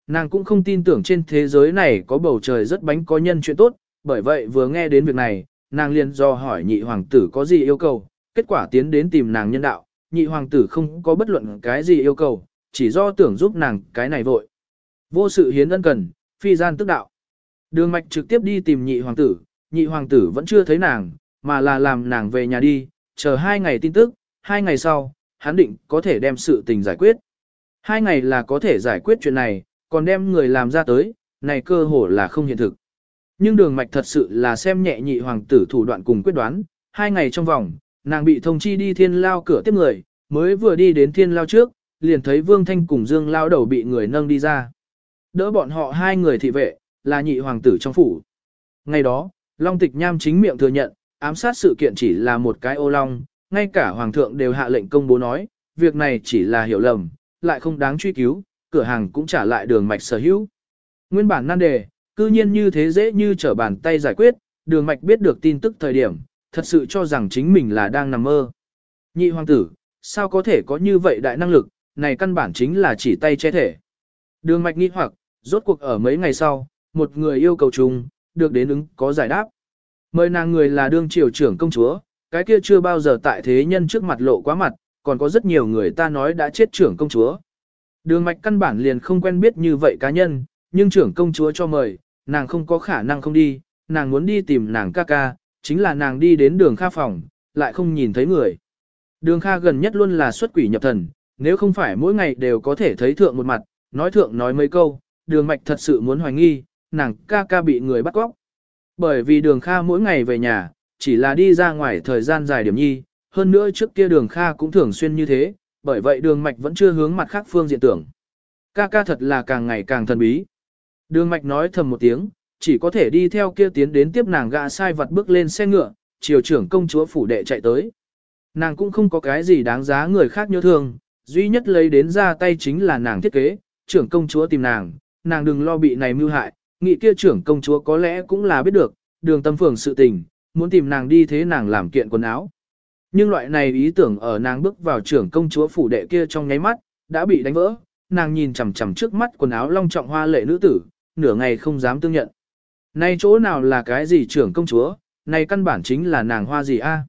Nàng cũng không tin tưởng trên thế giới này có bầu trời rất bánh có nhân chuyện tốt, bởi vậy vừa nghe đến việc này, nàng liền do hỏi nhị hoàng tử có gì yêu cầu, kết quả tiến đến tìm nàng nhân đạo, nhị hoàng tử không có bất luận cái gì yêu cầu, chỉ do tưởng giúp nàng cái này vội. Vô sự hiến ân cần, phi gian tức đạo. Đường mạch trực tiếp đi tìm nhị hoàng tử vẫn chưa thấy nàng, mà là làm nàng về nhà đi, chờ 2 ngày tin tức, 2 ngày sau, hắn định có thể đem sự tình giải quyết. 2 ngày là có thể giải quyết chuyện này, còn đem người làm ra tới, này cơ hồ là không hiện thực. Nhưng đường mạch thật sự là xem nhẹ nhị hoàng tử thủ đoạn cùng quyết đoán, 2 ngày trong vòng, nàng bị thông chi đi thiên lao cửa tiếp người, mới vừa đi đến thiên lao trước, liền thấy Vương Thanh cùng Dương lao đầu bị người nâng đi ra. Đỡ bọn họ 2 người thị vệ, là nhị hoàng tử trong phủ. Ngày đó, Long Tịch Nham chính miệng thừa nhận, ám sát sự kiện chỉ là một cái ô long, ngay cả hoàng thượng đều hạ lệnh công bố nói, việc này chỉ là hiểu lầm, lại không đáng truy cứu, cửa hàng cũng trả lại đường mạch sở hữu. Nguyên bản nan đề, cư nhiên như thế dễ như trở bàn tay giải quyết, đường mạch biết được tin tức thời điểm, thật sự cho rằng chính mình là đang nằm mơ. Nhị hoàng tử, sao có thể có như vậy đại năng lực, này căn bản chính là chỉ tay che thể. Đường mạch nghi hoặc, rốt cuộc ở mấy ngày sau, một người yêu cầu chung, được đến ứng có giải đáp. Mời nàng người là đương triều trưởng công chúa, cái kia chưa bao giờ tại thế nhân trước mặt lộ quá mặt, còn có rất nhiều người ta nói đã chết trưởng công chúa. Đường mạch căn bản liền không quen biết như vậy cá nhân, nhưng trưởng công chúa cho mời, nàng không có khả năng không đi, nàng muốn đi tìm nàng ca ca, chính là nàng đi đến đường Kha phòng, lại không nhìn thấy người. Đường Kha gần nhất luôn là xuất quỷ nhập thần, nếu không phải mỗi ngày đều có thể thấy thượng một mặt, nói thượng nói mấy câu, đường mạch thật sự muốn hoài nghi, nàng ca ca bị người bắt cóc. Bởi vì đường Kha mỗi ngày về nhà, chỉ là đi ra ngoài thời gian dài điểm nhi, hơn nữa trước kia đường Kha cũng thường xuyên như thế, bởi vậy đường mạch vẫn chưa hướng mặt khác phương diện tưởng. Ca ca thật là càng ngày càng thần bí. Đường mạch nói thầm một tiếng, chỉ có thể đi theo kia tiến đến tiếp nàng gã sai vật bước lên xe ngựa, triều trưởng công chúa phủ đệ chạy tới. Nàng cũng không có cái gì đáng giá người khác nhớ thương, duy nhất lấy đến ra tay chính là nàng thiết kế, trưởng công chúa tìm nàng, nàng đừng lo bị này mưu hại, nghĩ kia trưởng công chúa có lẽ cũng là biết được, đường tâm phường sự tình, muốn tìm nàng đi thế nàng làm kiện quần áo. Nhưng loại này ý tưởng ở nàng bước vào trưởng công chúa phủ đệ kia trong nháy mắt, đã bị đánh vỡ, nàng nhìn chằm chằm trước mắt quần áo long trọng hoa lệ nữ tử, nửa ngày không dám tương nhận. Này chỗ nào là cái gì trưởng công chúa, này căn bản chính là nàng Hoa gì a?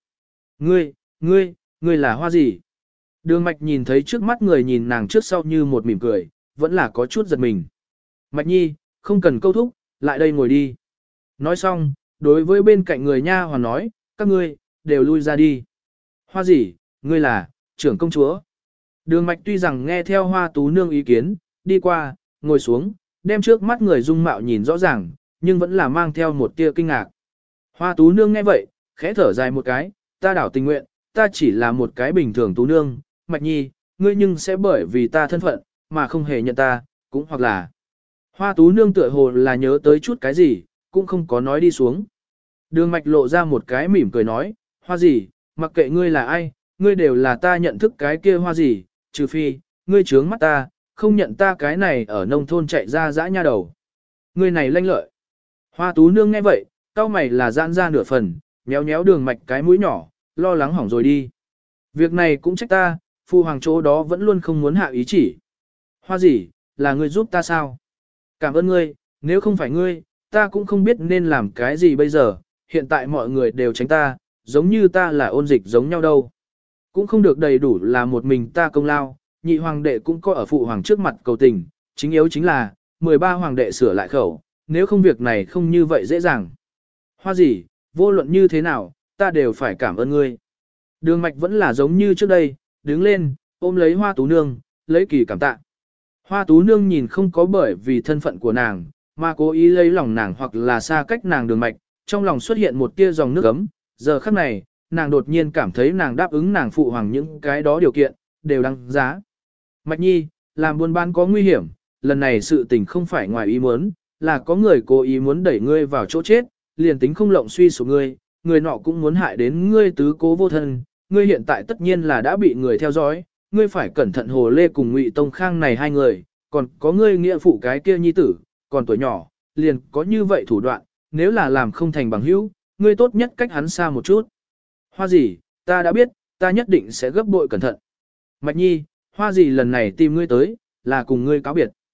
Ngươi là Hoa gì? Đường mạch nhìn thấy trước mắt người nhìn nàng trước sau như một mỉm cười, vẫn là có chút giật mình. Mạch nhi, không cần câu thúc, lại đây ngồi đi. Nói xong, đối với bên cạnh người nha hoàn nói, các ngươi, đều lui ra đi. Hoa gì, ngươi là, trưởng công chúa. Đường mạch tuy rằng nghe theo Hoa Tú Nương ý kiến, đi qua, ngồi xuống, đem trước mắt người dung mạo nhìn rõ ràng, nhưng vẫn là mang theo một tia kinh ngạc. Hoa Tú Nương nghe vậy, khẽ thở dài một cái, ta đảo tình nguyện, ta chỉ là một cái bình thường Tú Nương, Mạch nhi, ngươi nhưng sẽ bởi vì ta thân phận, mà không hề nhận ta, cũng hoặc là. Hoa Tú Nương tựa hồ là nhớ tới chút cái gì, cũng không có nói đi xuống. Đường mạch lộ ra một cái mỉm cười nói, Hoa gì, mặc kệ ngươi là ai, ngươi đều là ta nhận thức cái kia Hoa gì, trừ phi, ngươi trướng mắt ta, không nhận ta cái này ở nông thôn chạy ra dã nha đầu. Ngươi này lanh lợi. Hoa Tú Nương nghe vậy, cau mày là giãn ra nửa phần, méo méo đường mạch cái mũi nhỏ, lo lắng hỏng rồi đi. Việc này cũng trách ta, phu hoàng chỗ đó vẫn luôn không muốn hạ ý chỉ. Hoa gì, là ngươi giúp ta sao? Cảm ơn ngươi, nếu không phải ngươi, ta cũng không biết nên làm cái gì bây giờ, hiện tại mọi người đều tránh ta, giống như ta là ôn dịch giống nhau đâu. Cũng không được đầy đủ là một mình ta công lao, nhị hoàng đệ cũng có ở phụ hoàng trước mặt cầu tình, chính yếu chính là, 13 hoàng đệ sửa lại khẩu, nếu không việc này không như vậy dễ dàng. Hoa gì, vô luận như thế nào, ta đều phải cảm ơn ngươi. Đường mạch vẫn là giống như trước đây, đứng lên, ôm lấy Hoa Tú Nương, lấy kỳ cảm tạ. Hoa Tú Nương nhìn không có bởi vì thân phận của nàng, mà cố ý lấy lòng nàng hoặc là xa cách nàng đường mạch, trong lòng xuất hiện một tia dòng nước ấm, giờ khắc này, nàng đột nhiên cảm thấy nàng đáp ứng nàng phụ hoàng những cái đó điều kiện, đều đáng giá. Mạch nhi, làm buôn bán có nguy hiểm, lần này sự tình không phải ngoài ý muốn, là có người cố ý muốn đẩy ngươi vào chỗ chết, liền tính không lộng suy số ngươi, người nọ cũng muốn hại đến ngươi tứ cố vô thân, ngươi hiện tại tất nhiên là đã bị người theo dõi, ngươi phải cẩn thận Hồ Lê cùng Ngụy Tông Khang này hai người, còn có ngươi nghĩa phụ cái kia nhi tử, còn tuổi nhỏ, liền có như vậy thủ đoạn, nếu là làm không thành bằng hữu, ngươi tốt nhất cách hắn xa một chút. Hoa gì, ta đã biết, ta nhất định sẽ gấp bội cẩn thận. Mạch nhi, Hoa gì lần này tìm ngươi tới, là cùng ngươi cáo biệt.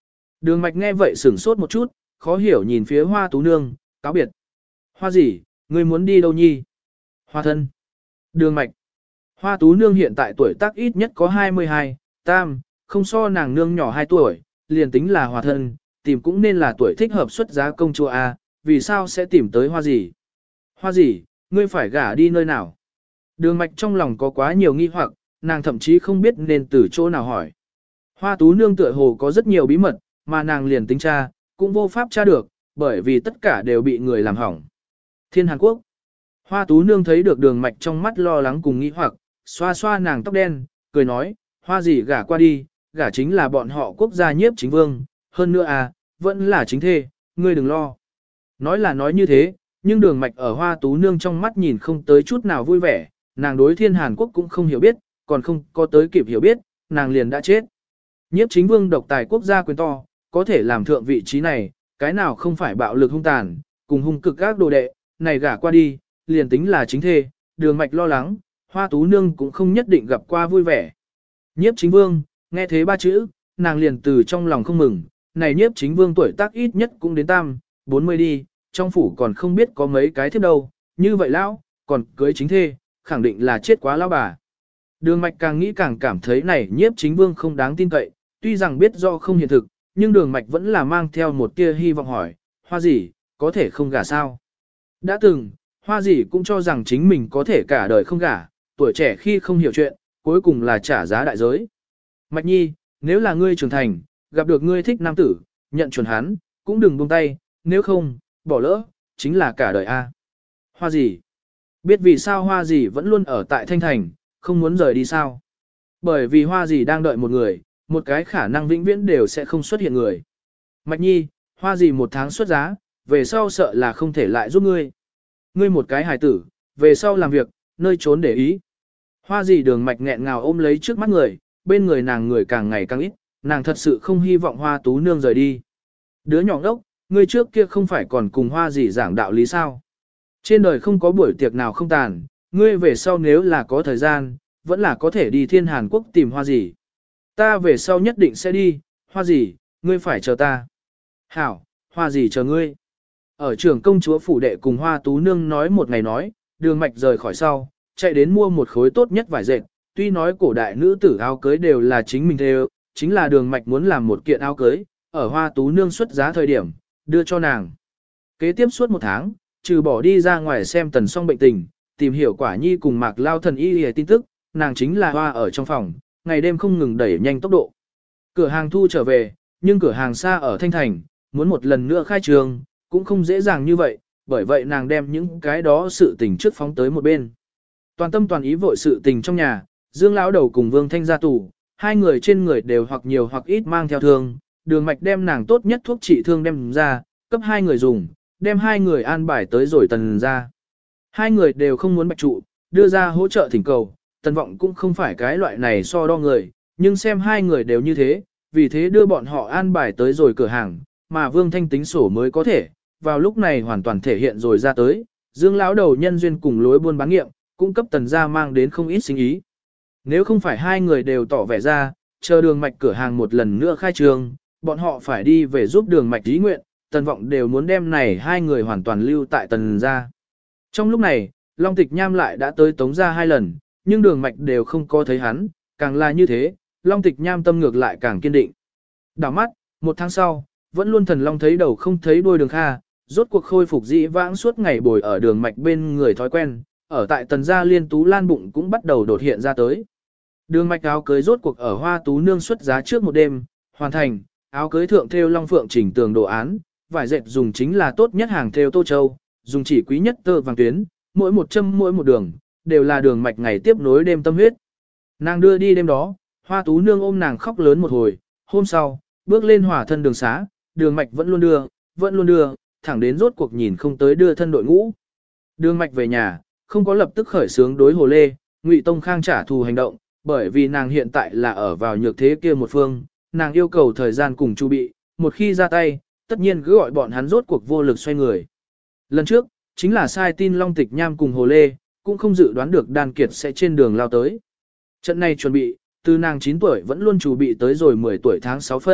Đường Mạch nghe vậy sửng sốt một chút, khó hiểu nhìn phía Hoa Tú Nương, cáo biệt. Hoa gì, ngươi muốn đi đâu nhi? Hoa thân. Đường Mạch. Hoa Tú Nương hiện tại tuổi tác ít nhất có 22, tam, không so nàng nương nhỏ 2 tuổi, liền tính là hòa thân, tìm cũng nên là tuổi thích hợp xuất giá công chúa A, vì sao sẽ tìm tới Hoa gì? Hoa gì, ngươi phải gả đi nơi nào? Đường Mạch trong lòng có quá nhiều nghi hoặc, nàng thậm chí không biết nên từ chỗ nào hỏi. Hoa Tú Nương tựa hồ có rất nhiều bí mật, mà nàng liền tính tra, cũng vô pháp tra được, bởi vì tất cả đều bị người làm hỏng. Thiên Hàn Quốc. Hoa Tú Nương thấy được Đường Mạch trong mắt lo lắng cùng nghi hoặc, xoa xoa nàng tóc đen, cười nói, Hoa gì gả qua đi, gả chính là bọn họ quốc gia nhiếp chính vương, hơn nữa vẫn là chính thê, ngươi đừng lo. Nói là nói như thế, nhưng Đường Mạch ở Hoa Tú Nương trong mắt nhìn không tới chút nào vui vẻ, nàng đối Thiên Hàn Quốc cũng không hiểu biết, còn không có tới kịp hiểu biết, nàng liền đã chết. Nhiếp chính vương độc tài quốc gia quyền to, có thể làm thượng vị trí này, cái nào không phải bạo lực hung tàn, cùng hung cực các đồ đệ, này gả qua đi, liền tính là chính thê, Đường Mạch lo lắng, Hoa Tú Nương cũng không nhất định gặp qua vui vẻ. Nhiếp chính vương, nghe thế 3 chữ, nàng liền từ trong lòng không mừng, này nhiếp chính vương tuổi tác ít nhất cũng đến 40 đi, trong phủ còn không biết có mấy cái thiếp đâu, như vậy lão, còn cưới chính thê, khẳng định là chết quá lão bà. Đường Mạch càng nghĩ càng cảm thấy này nhiếp chính vương không đáng tin cậy, tuy rằng biết do không hiện thực, nhưng Đường Mạch vẫn là mang theo một tia hy vọng hỏi, Hoa gì, có thể không gả sao? Đã từng, Hoa gì cũng cho rằng chính mình có thể cả đời không gả, tuổi trẻ khi không hiểu chuyện, cuối cùng là trả giá đại giới. Mạch nhi, nếu là ngươi trưởng thành, gặp được ngươi thích nam tử, nhận chuẩn hắn, cũng đừng buông tay, nếu không, bỏ lỡ, chính là cả đời a. Hoa gì? Biết vì sao Hoa gì vẫn luôn ở tại Thanh Thành, không muốn rời đi sao? Bởi vì Hoa gì đang đợi một người, một cái khả năng vĩnh viễn đều sẽ không xuất hiện người. Mạch nhi, Hoa gì 1 tháng xuất giá, về sau sợ là không thể lại giúp ngươi. Ngươi một cái hài tử, về sau làm việc, nơi trốn để ý. Hoa gì Đường Mạch nghẹn ngào ôm lấy trước mắt người, bên người nàng người càng ngày càng ít, nàng thật sự không hy vọng Hoa Tú Nương rời đi. Đứa nhỏ ngốc, ngươi trước kia không phải còn cùng Hoa gì giảng đạo lý sao? Trên đời không có buổi tiệc nào không tàn, ngươi về sau nếu là có thời gian, vẫn là có thể đi Thiên Hàn Quốc tìm Hoa gì. Ta về sau nhất định sẽ đi, Hoa gì, ngươi phải chờ ta. Hảo, Hoa gì chờ ngươi. Ở trường công chúa phủ đệ cùng Hoa Tú Nương nói một ngày nói, Đường Mạch rời khỏi sau, chạy đến mua một khối tốt nhất vải dệt, tuy nói cổ đại nữ tử áo cưới đều là chính mình thêu, chính là Đường Mạch muốn làm một kiện áo cưới, ở Hoa Tú Nương xuất giá thời điểm, đưa cho nàng. Kế tiếp suốt 1 tháng, trừ bỏ đi ra ngoài xem Tần Song bệnh tình, tìm hiểu Quả Nhi cùng Mạc Lao thần y tin tức, nàng chính là Hoa ở trong phòng, ngày đêm không ngừng đẩy nhanh tốc độ. Cửa hàng thu trở về, nhưng cửa hàng xa ở Thanh Thành, muốn một lần nữa khai trường, cũng không dễ dàng như vậy, bởi vậy nàng đem những cái đó sự tình trước phóng tới một bên. Toàn tâm toàn ý vội sự tình trong nhà, Dương lão đầu cùng Vương Thanh ra tù, 2 người trên người đều hoặc nhiều hoặc ít mang theo thương, Đường Mạch đem nàng tốt nhất thuốc trị thương đem ra, cấp 2 người dùng, đem 2 người an bài tới rồi Tần ra. 2 người đều không muốn bạch trụ, đưa ra hỗ trợ thỉnh cầu, Tần Vọng cũng không phải cái loại này so đo người, nhưng xem 2 người đều như thế, vì thế đưa bọn họ an bài tới rồi cửa hàng, mà Vương Thanh tính sổ mới có thể, vào lúc này hoàn toàn thể hiện rồi ra tới, Dương lão đầu nhân duyên cùng lối buôn bán nghiệm, cung cấp Tần gia mang đến không ít sinh ý. Nếu không phải 2 người đều tỏ vẻ ra, chờ Đường Mạch cửa hàng một lần nữa khai trương, bọn họ phải đi về giúp Đường Mạch ý nguyện, Tần Vọng đều muốn đem này 2 người hoàn toàn lưu tại Tần gia. Trong lúc này, Long Tịch Nham lại đã tới Tống gia 2 lần, nhưng Đường Mạch đều không có thấy hắn, càng là như thế, Long Tịch Nham tâm ngược lại càng kiên định. Đảo mắt, 1 tháng sau, vẫn luôn Thần Long thấy đầu không thấy đuôi Đường Kha, rốt cuộc khôi phục dĩ vãng suốt ngày bồi ở Đường Mạch bên người thói quen, ở tại Tần gia Liên Tú Lan bụng cũng bắt đầu đột hiện ra tới. Đường Mạch áo cưới rốt cuộc ở Hoa Tú Nương xuất giá trước một đêm, hoàn thành, áo cưới thượng thêu long phượng chỉnh tường đồ án, vải dệt dùng chính là tốt nhất hàng thêu Tô Châu, dùng chỉ quý nhất tơ vàng tuyến, mỗi một châm mỗi một đường, đều là Đường Mạch ngày tiếp nối đêm tâm huyết. Nàng đưa đi đêm đó, Hoa Tú Nương ôm nàng khóc lớn một hồi, hôm sau, bước lên hỏa thân đường xá, Đường Mạch vẫn luôn đưa, thẳng đến rốt cuộc nhìn không tới đưa thân đội ngũ. Đường Mạch về nhà, không có lập tức khởi xướng đối Hồ Lê, Ngụy Tông Khang trả thù hành động, bởi vì nàng hiện tại là ở vào nhược thế kia một phương, nàng yêu cầu thời gian cùng chu bị, một khi ra tay, tất nhiên cứ gọi bọn hắn rốt cuộc vô lực xoay người. Lần trước, chính là sai tin Long Tịch Nham cùng Hồ Lê, cũng không dự đoán được Đan Kiệt sẽ trên đường lao tới. Trận này chuẩn bị, từ nàng 9 tuổi vẫn luôn chuẩn bị tới rồi 10 tuổi tháng 6 phân,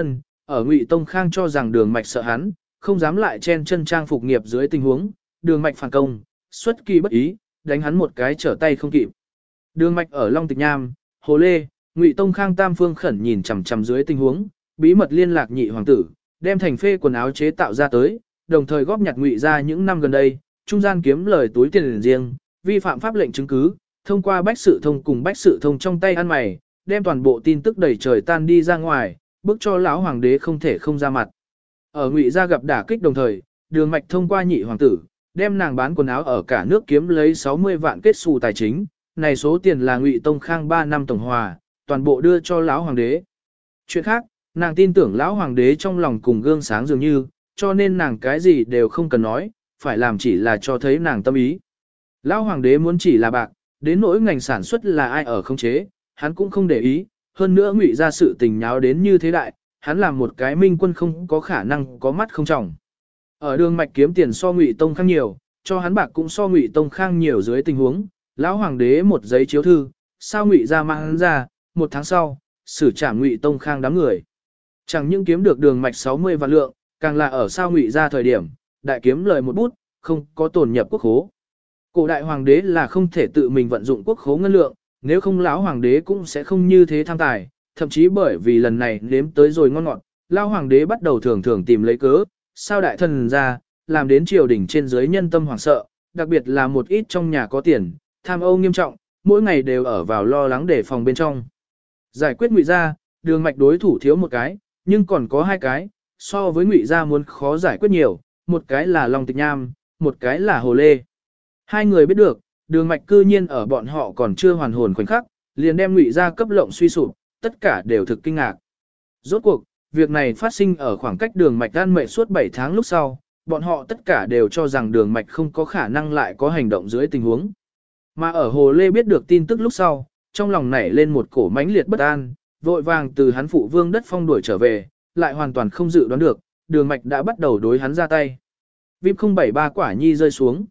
Ở Ngụy Tông Khang cho rằng Đường Mạch sợ hắn, không dám lại chen chân trang phục nghiệp dưới tình huống, Đường Mạch phản công, xuất kỳ bất ý, đánh hắn một cái trở tay không kịp. Đường Mạch ở Long Tịch Nham, Hồ Lê, Ngụy Tông Khang tam phương khẩn nhìn chằm chằm dưới tình huống, bí mật liên lạc Nhị hoàng tử, đem thành phê quần áo chế tạo ra tới, đồng thời góp nhặt Ngụy ra những năm gần đây, trung gian kiếm lời túi tiền riêng, vi phạm pháp lệnh chứng cứ, thông qua Bách Sự Thông cùng Bách Sự Thông trong tay ăn mày, đem toàn bộ tin tức đẩy trời tan đi ra ngoài, bức cho lão hoàng đế không thể không ra mặt. Ở Ngụy gia gặp đả kích đồng thời, Đường Mạch thông qua Nhị hoàng tử, đem nàng bán quần áo ở cả nước kiếm lấy 60 vạn kết xu tài chính, này số tiền là Ngụy Tông Khang 3 năm tổng hòa, toàn bộ đưa cho lão hoàng đế. Chuyện khác, nàng tin tưởng lão hoàng đế trong lòng cùng gương sáng dường như, cho nên nàng cái gì đều không cần nói, phải làm chỉ là cho thấy nàng tâm ý. Lão hoàng đế muốn chỉ là bạc, đến nỗi ngành sản xuất là ai ở không chế, hắn cũng không để ý, hơn nữa Ngụy ra sự tình nháo đến như thế đại, hắn làm một cái minh quân không có khả năng có mắt không trọng. Ở Đường Mạch kiếm tiền so Ngụy Tông Khang nhiều, cho hắn bạc cũng so Ngụy Tông Khang nhiều dưới tình huống, lão hoàng đế một giấy chiếu thư, sao Ngụy ra mang hắn ra, một tháng sau, xử trảm Ngụy Tông Khang đám người. Chẳng những kiếm được Đường Mạch 60 vạn lượng, càng là ở sao Ngụy ra thời điểm, đại kiếm lời một bút, không có tổn nhập quốc khố. Cổ đại hoàng đế là không thể tự mình vận dụng quốc khố ngân lượng, nếu không lão hoàng đế cũng sẽ không như thế tham tài, thậm chí bởi vì lần này nếm tới rồi ngon ngọt, lão hoàng đế bắt đầu thường thường tìm lấy cớ, sao đại thần ra, làm đến triều đình trên dưới nhân tâm hoảng sợ, đặc biệt là một ít trong nhà có tiền, tham ô nghiêm trọng, mỗi ngày đều ở vào lo lắng để phòng bên trong. Giải quyết Ngụy gia, Đường Mạch đối thủ thiếu một cái, nhưng còn có hai cái, so với Ngụy gia muốn khó giải quyết nhiều, một cái là Long Tịch Nham, một cái là Hồ Lê. Hai người biết được, Đường Mạch cư nhiên ở bọn họ còn chưa hoàn hồn khoảnh khắc, liền đem Ngụy gia cấp lộng suy sụp, tất cả đều thực kinh ngạc. Rốt cuộc, việc này phát sinh ở khoảng cách Đường Mạch an mệnh suốt 7 tháng lúc sau, bọn họ tất cả đều cho rằng Đường Mạch không có khả năng lại có hành động dưới tình huống. Mà ở Hồ Lê biết được tin tức lúc sau, trong lòng nảy lên một cổ mãnh liệt bất an, vội vàng từ hắn phụ vương đất phong đuổi trở về, lại hoàn toàn không dự đoán được, Đường Mạch đã bắt đầu đối hắn ra tay. Vip 073 quả nhi rơi xuống.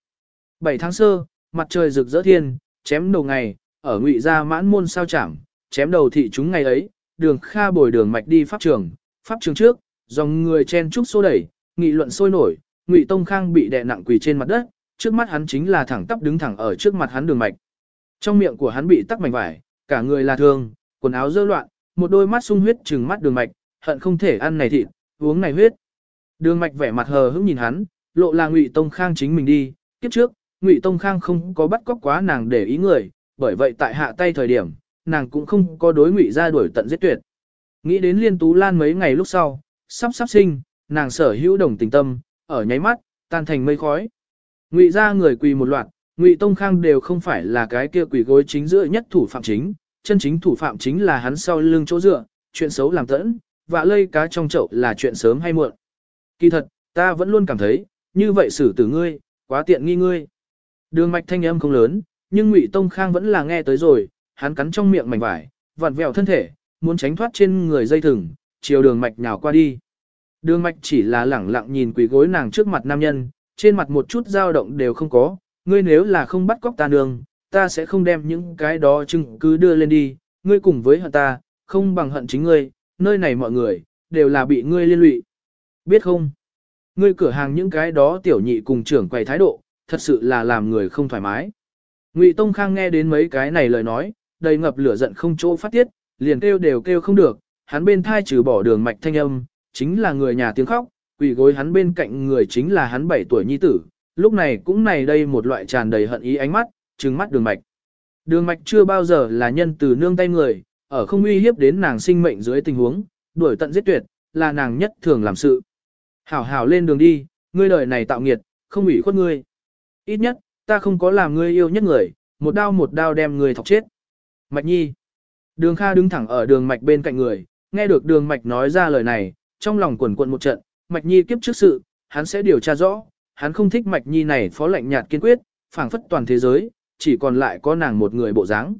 7 tháng sơ, mặt trời rực rỡ thiên, chém đầu ngày, ở Ngụy gia mãn môn sao chảm, chém đầu thị chúng ngày ấy, Đường Kha bồi Đường Mạch đi pháp trường trước, dòng người chen chúc xô đẩy, nghị luận sôi nổi, Ngụy Tông Khang bị đè nặng quỳ trên mặt đất, trước mắt hắn chính là thẳng tắp đứng thẳng ở trước mặt hắn Đường Mạch. Trong miệng của hắn bị tắc mảnh vải, cả người là thương, quần áo dơ loạn, một đôi mắt sung huyết trừng mắt Đường Mạch, hận không thể ăn này thịt, uống này huyết. Đường Mạch vẻ mặt hờ hững nhìn hắn, lộ là Ngụy Tông Khang chính mình đi, kiếp trước, Ngụy Tông Khang không có bắt cóc quá nàng để ý người, bởi vậy tại hạ tay thời điểm, nàng cũng không có đối Ngụy gia đuổi tận giết tuyệt. Nghĩ đến Liên Tú Lan mấy ngày lúc sau, sắp sinh, nàng sở hữu đồng tình tâm, ở nháy mắt, tan thành mây khói. Ngụy gia người quỳ một loạt, Ngụy Tông Khang đều không phải là cái kia quỳ gối chính giữa nhất thủ phạm chính, chân chính thủ phạm chính là hắn sau lưng chỗ dựa, chuyện xấu làm tẫn, vạ lây cá trong chậu là chuyện sớm hay muộn. Kỳ thật, ta vẫn luôn cảm thấy, như vậy xử tử ngươi, quá tiện nghi ngươi. Đường Mạch thanh âm không lớn, nhưng Ngụy Tông Khang vẫn là nghe tới rồi, hắn cắn trong miệng mảnh vải, vặn vẹo thân thể, muốn tránh thoát trên người dây thừng, chiều Đường Mạch nhào qua đi. Đường Mạch chỉ là lẳng lặng nhìn quỳ gối nàng trước mặt nam nhân, trên mặt một chút dao động đều không có, ngươi nếu là không bắt cóc ta nương, ta sẽ không đem những cái đó chứng cứ đưa lên đi, ngươi cùng với hận ta, không bằng hận chính ngươi, nơi này mọi người, đều là bị ngươi liên lụy. Biết không? Ngươi cửa hàng những cái đó tiểu nhị cùng trưởng quầy thái độ, thật sự là làm người không thoải mái. Ngụy Tông Khang nghe đến mấy cái này lời nói, đầy ngập lửa giận không chỗ phát tiết, liền kêu đều kêu không được, hắn bên thai trừ bỏ Đường Mạch thanh âm, chính là người nhà tiếng khóc, quỳ gối hắn bên cạnh người chính là hắn 7 tuổi nhi tử, lúc này cũng này đây một loại tràn đầy hận ý ánh mắt, trừng mắt Đường Mạch. Đường Mạch chưa bao giờ là nhân từ nương tay người, ở không uy hiếp đến nàng sinh mệnh dưới tình huống, đuổi tận giết tuyệt, là nàng nhất thường làm sự. Hảo hảo lên đường đi, ngươi đời này tạo nghiệt, không ủy khuất ngươi. Ít nhất, ta không có làm ngươi yêu nhất người, một đao đem ngươi thọc chết. Mạch Nhi. Đường Kha đứng thẳng ở Đường Mạch bên cạnh người, nghe được Đường Mạch nói ra lời này, trong lòng quần quật một trận, Mạch Nhi kiếp trước sự, hắn sẽ điều tra rõ, hắn không thích Mạch Nhi này phó lạnh nhạt kiên quyết, phảng phất toàn thế giới, chỉ còn lại có nàng một người bộ dáng.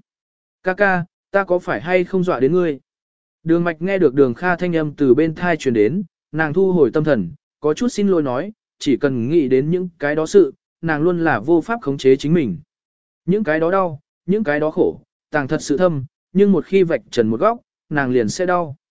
Ca, ta có phải hay không dọa đến ngươi? Đường Mạch nghe được Đường Kha thanh âm từ bên thai truyền đến, nàng thu hồi tâm thần, có chút xin lỗi nói, chỉ cần nghĩ đến những cái đó sự, nàng luôn là vô pháp khống chế chính mình. Những cái đó đau, những cái đó khổ, tàng thật sự thâm, nhưng một khi vạch trần một góc, nàng liền sẽ đau.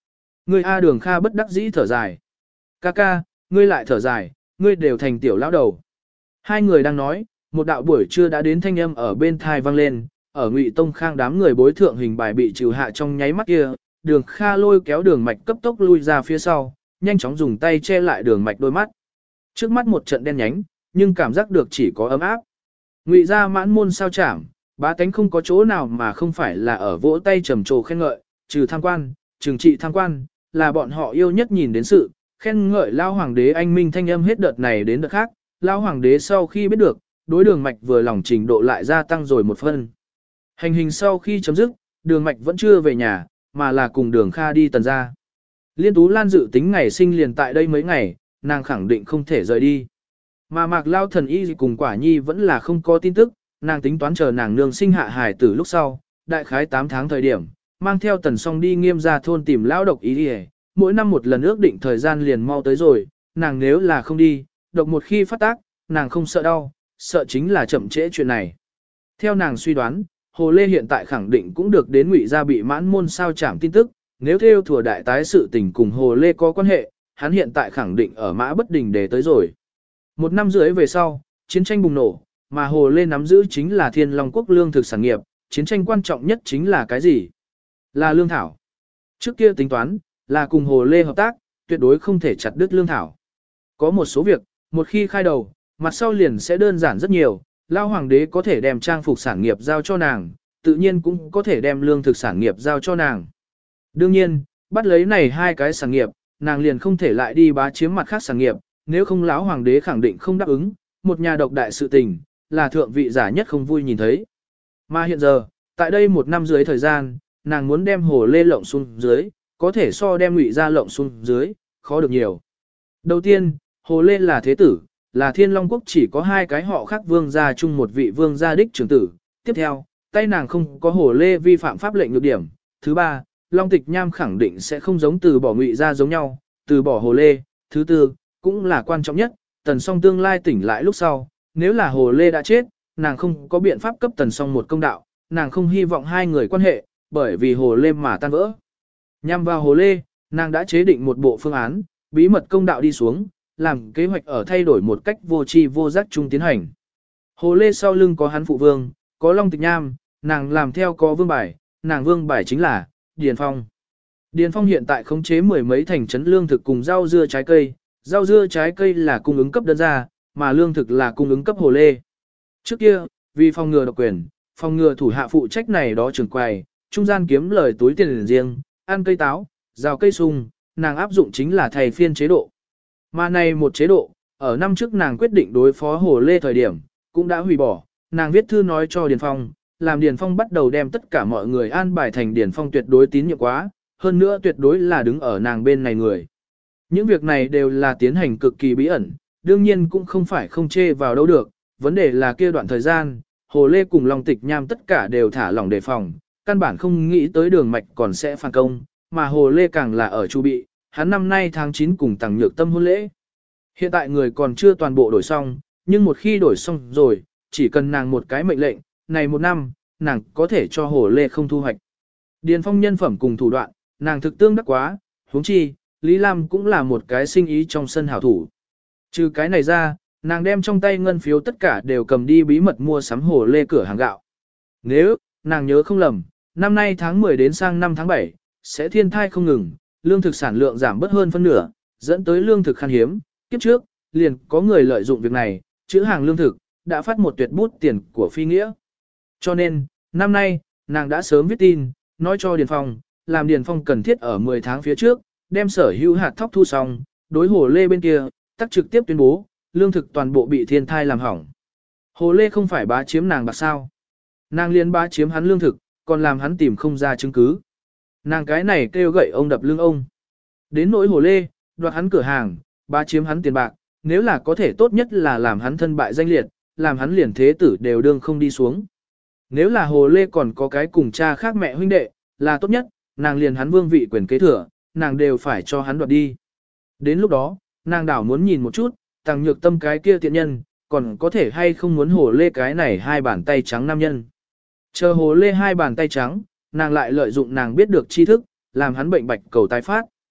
Ngươi A Đường Kha bất đắc dĩ thở dài. Ca ca, ngươi lại thở dài, ngươi đều thành tiểu lão đầu. Hai người đang nói, một đạo buổi trưa đã đến thanh âm ở bên thai vang lên, ở Ngụy Tông Khang đám người bối thượng hình bài bị trừ hạ trong nháy mắt kia, Đường Kha lôi kéo Đường Mạch cấp tốc lui ra phía sau, nhanh chóng dùng tay che lại Đường Mạch đôi mắt. Trước mắt một trận đen nhánh, nhưng cảm giác được chỉ có ấm áp. Ngụy gia mãn môn sao chảm, bá tánh không có chỗ nào mà không phải là ở vỗ tay trầm trồ khen ngợi, trừ tham quan, trừng trị tham quan, là bọn họ yêu nhất nhìn đến sự, khen ngợi lao hoàng đế anh minh thanh âm hết đợt này đến đợt khác, lao hoàng đế sau khi biết được, đối Đường Mạch vừa lòng trình độ lại gia tăng rồi một phân. Hành hình sau khi chấm dứt, Đường Mạch vẫn chưa về nhà, mà là cùng Đường Kha đi Tần gia. Liên Tú Lan dự tính ngày sinh liền tại đây mấy ngày, nàng khẳng định không thể rời đi. Mà Mạc Lao Thần Y cùng Quả Nhi vẫn là không có tin tức, nàng tính toán chờ nàng nương sinh hạ hài tử lúc sau, đại khái 8 tháng thời điểm, mang theo Tần Song đi Nghiêm gia thôn tìm lão độc y đi. Mỗi năm một lần ước định thời gian liền mau tới rồi, nàng nếu là không đi, độc một khi phát tác, nàng không sợ đau, sợ chính là chậm trễ chuyện này. Theo nàng suy đoán, Hồ Lê hiện tại khẳng định cũng được đến Ngụy gia bị mãn môn sao chảm tin tức, nếu theo thừa đại tái sự tình cùng Hồ Lê có quan hệ, hắn hiện tại khẳng định ở Mã Bất Đình để tới rồi. Một năm rưỡi về sau, chiến tranh bùng nổ, mà Hồ Lê nắm giữ chính là Thiên Long Quốc lương thực sản nghiệp, chiến tranh quan trọng nhất chính là cái gì? Là lương thảo. Trước kia tính toán, là cùng Hồ Lê hợp tác, tuyệt đối không thể chặt đứt lương thảo. Có một số việc, một khi khai đầu, mặt sau liền sẽ đơn giản rất nhiều, Lao Hoàng đế có thể đem trang phục sản nghiệp giao cho nàng, tự nhiên cũng có thể đem lương thực sản nghiệp giao cho nàng. Đương nhiên, bắt lấy này hai cái sản nghiệp, nàng liền không thể lại đi bá chiếm mặt khác sản nghiệp, nếu không lão hoàng đế khẳng định không đáp ứng, một nhà độc đại sự tình, là thượng vị giả nhất không vui nhìn thấy. Mà hiện giờ, tại đây một năm dưới thời gian, nàng muốn đem Hồ Lê lộng xuống dưới, có thể so đem Ngụy gia lộng xuống dưới, khó được nhiều. Đầu tiên, Hồ Lê là thế tử, là Thiên Long Quốc chỉ có hai cái họ khác vương gia chung một vị vương gia đích trưởng tử. Tiếp theo, tay nàng không có Hồ Lê vi phạm pháp lệnh nhược điểm. Thứ ba, Long Tịch Nham khẳng định sẽ không giống từ bỏ Ngụy gia giống nhau, từ bỏ Hồ Lê. Thứ tư, cũng là quan trọng nhất, Tần Song tương lai tỉnh lại lúc sau, nếu là Hồ Lê đã chết, nàng không có biện pháp cấp Tần Song một công đạo, nàng không hy vọng hai người quan hệ, bởi vì Hồ Lê mà tan vỡ. Nhằm vào Hồ Lê, nàng đã chế định một bộ phương án, bí mật công đạo đi xuống, làm kế hoạch ở thay đổi một cách vô tri vô giác chung tiến hành. Hồ Lê sau lưng có hắn phụ vương, có Long Tịch Nham, nàng làm theo có vương bài, nàng vương bài chính là Điền Phong. Điền Phong hiện tại khống chế mười mấy thành trấn lương thực cùng rau dưa trái cây, rau dưa trái cây là cung ứng cấp đơn gia, mà lương thực là cung ứng cấp Hồ Lê. Trước kia, vì phòng ngừa độc quyền, phòng ngừa thủ hạ phụ trách này đó trường quầy, trung gian kiếm lời túi tiền riêng, ăn cây táo, rào cây sung, nàng áp dụng chính là thầy phiên chế độ. Mà này một chế độ, ở năm trước nàng quyết định đối phó Hồ Lê thời điểm, cũng đã hủy bỏ, nàng viết thư nói cho Điền Phong, làm Điền Phong bắt đầu đem tất cả mọi người an bài thành Điền Phong tuyệt đối tín nhiệm quá, hơn nữa tuyệt đối là đứng ở nàng bên này người. Những việc này đều là tiến hành cực kỳ bí ẩn, đương nhiên cũng không phải không chê vào đâu được, vấn đề là kia đoạn thời gian, Hồ Lê cùng Long Tịch Nham tất cả đều thả lỏng đề phòng, căn bản không nghĩ tới Đường Mạch còn sẽ phản công, mà Hồ Lê càng là ở chu bị, hắn năm nay tháng 9 cùng Tằng Nhược Tâm hôn lễ. Hiện tại người còn chưa toàn bộ đổi xong, nhưng một khi đổi xong rồi, chỉ cần nàng một cái mệnh lệnh, này một năm, nàng có thể cho Hồ Lê không thu hoạch. Điền Phong nhân phẩm cùng thủ đoạn, nàng thực tương đắc quá, huống chi, Lý Lam cũng là một cái sinh ý trong sân hảo thủ. Trừ cái này ra, nàng đem trong tay ngân phiếu tất cả đều cầm đi bí mật mua sắm Hồ Lê cửa hàng gạo. Nếu, nàng nhớ không lầm, năm nay tháng 10 đến sang năm tháng 7, sẽ thiên thai không ngừng, lương thực sản lượng giảm bớt hơn phân nửa, dẫn tới lương thực khan hiếm. Kiếp trước, liền có người lợi dụng việc này, chữ hàng lương thực, đã phát một tuyệt bút tiền của phi nghĩa. Cho nên, năm nay, nàng đã sớm viết tin, nói cho Điền Phong, làm Điền Phong cần thiết ở 10 tháng phía trước, đem sở hữu hạt thóc thu xong, đối Hồ Lê bên kia, tắc trực tiếp tuyên bố, lương thực toàn bộ bị thiên thai làm hỏng. Hồ Lê không phải bá chiếm nàng bạc sao. Nàng liên bá chiếm hắn lương thực, còn làm hắn tìm không ra chứng cứ. Nàng cái này kêu gậy ông đập lưng ông. Đến nỗi Hồ Lê, đoạt hắn cửa hàng, bá chiếm hắn tiền bạc, nếu là có thể tốt nhất là làm hắn thân bại danh liệt, làm hắn liền thế tử đều đương không đi xuống. Nếu là Hồ Lê còn có cái cùng cha khác mẹ huynh đệ, là tốt nhất, nàng liền hắn vương vị quyền kế thừa, nàng đều phải cho hắn đoạt đi. Đến lúc đó, nàng đảo muốn nhìn một chút, Tằng Nhược Tâm cái kia tiện nhân, còn có thể hay không muốn Hồ Lê cái này hai bàn tay trắng nam nhân. Chờ Hồ Lê hai bàn tay trắng, nàng lại lợi dụng nàng biết được tri thức, làm hắn bệnh bạch cầu tái phát.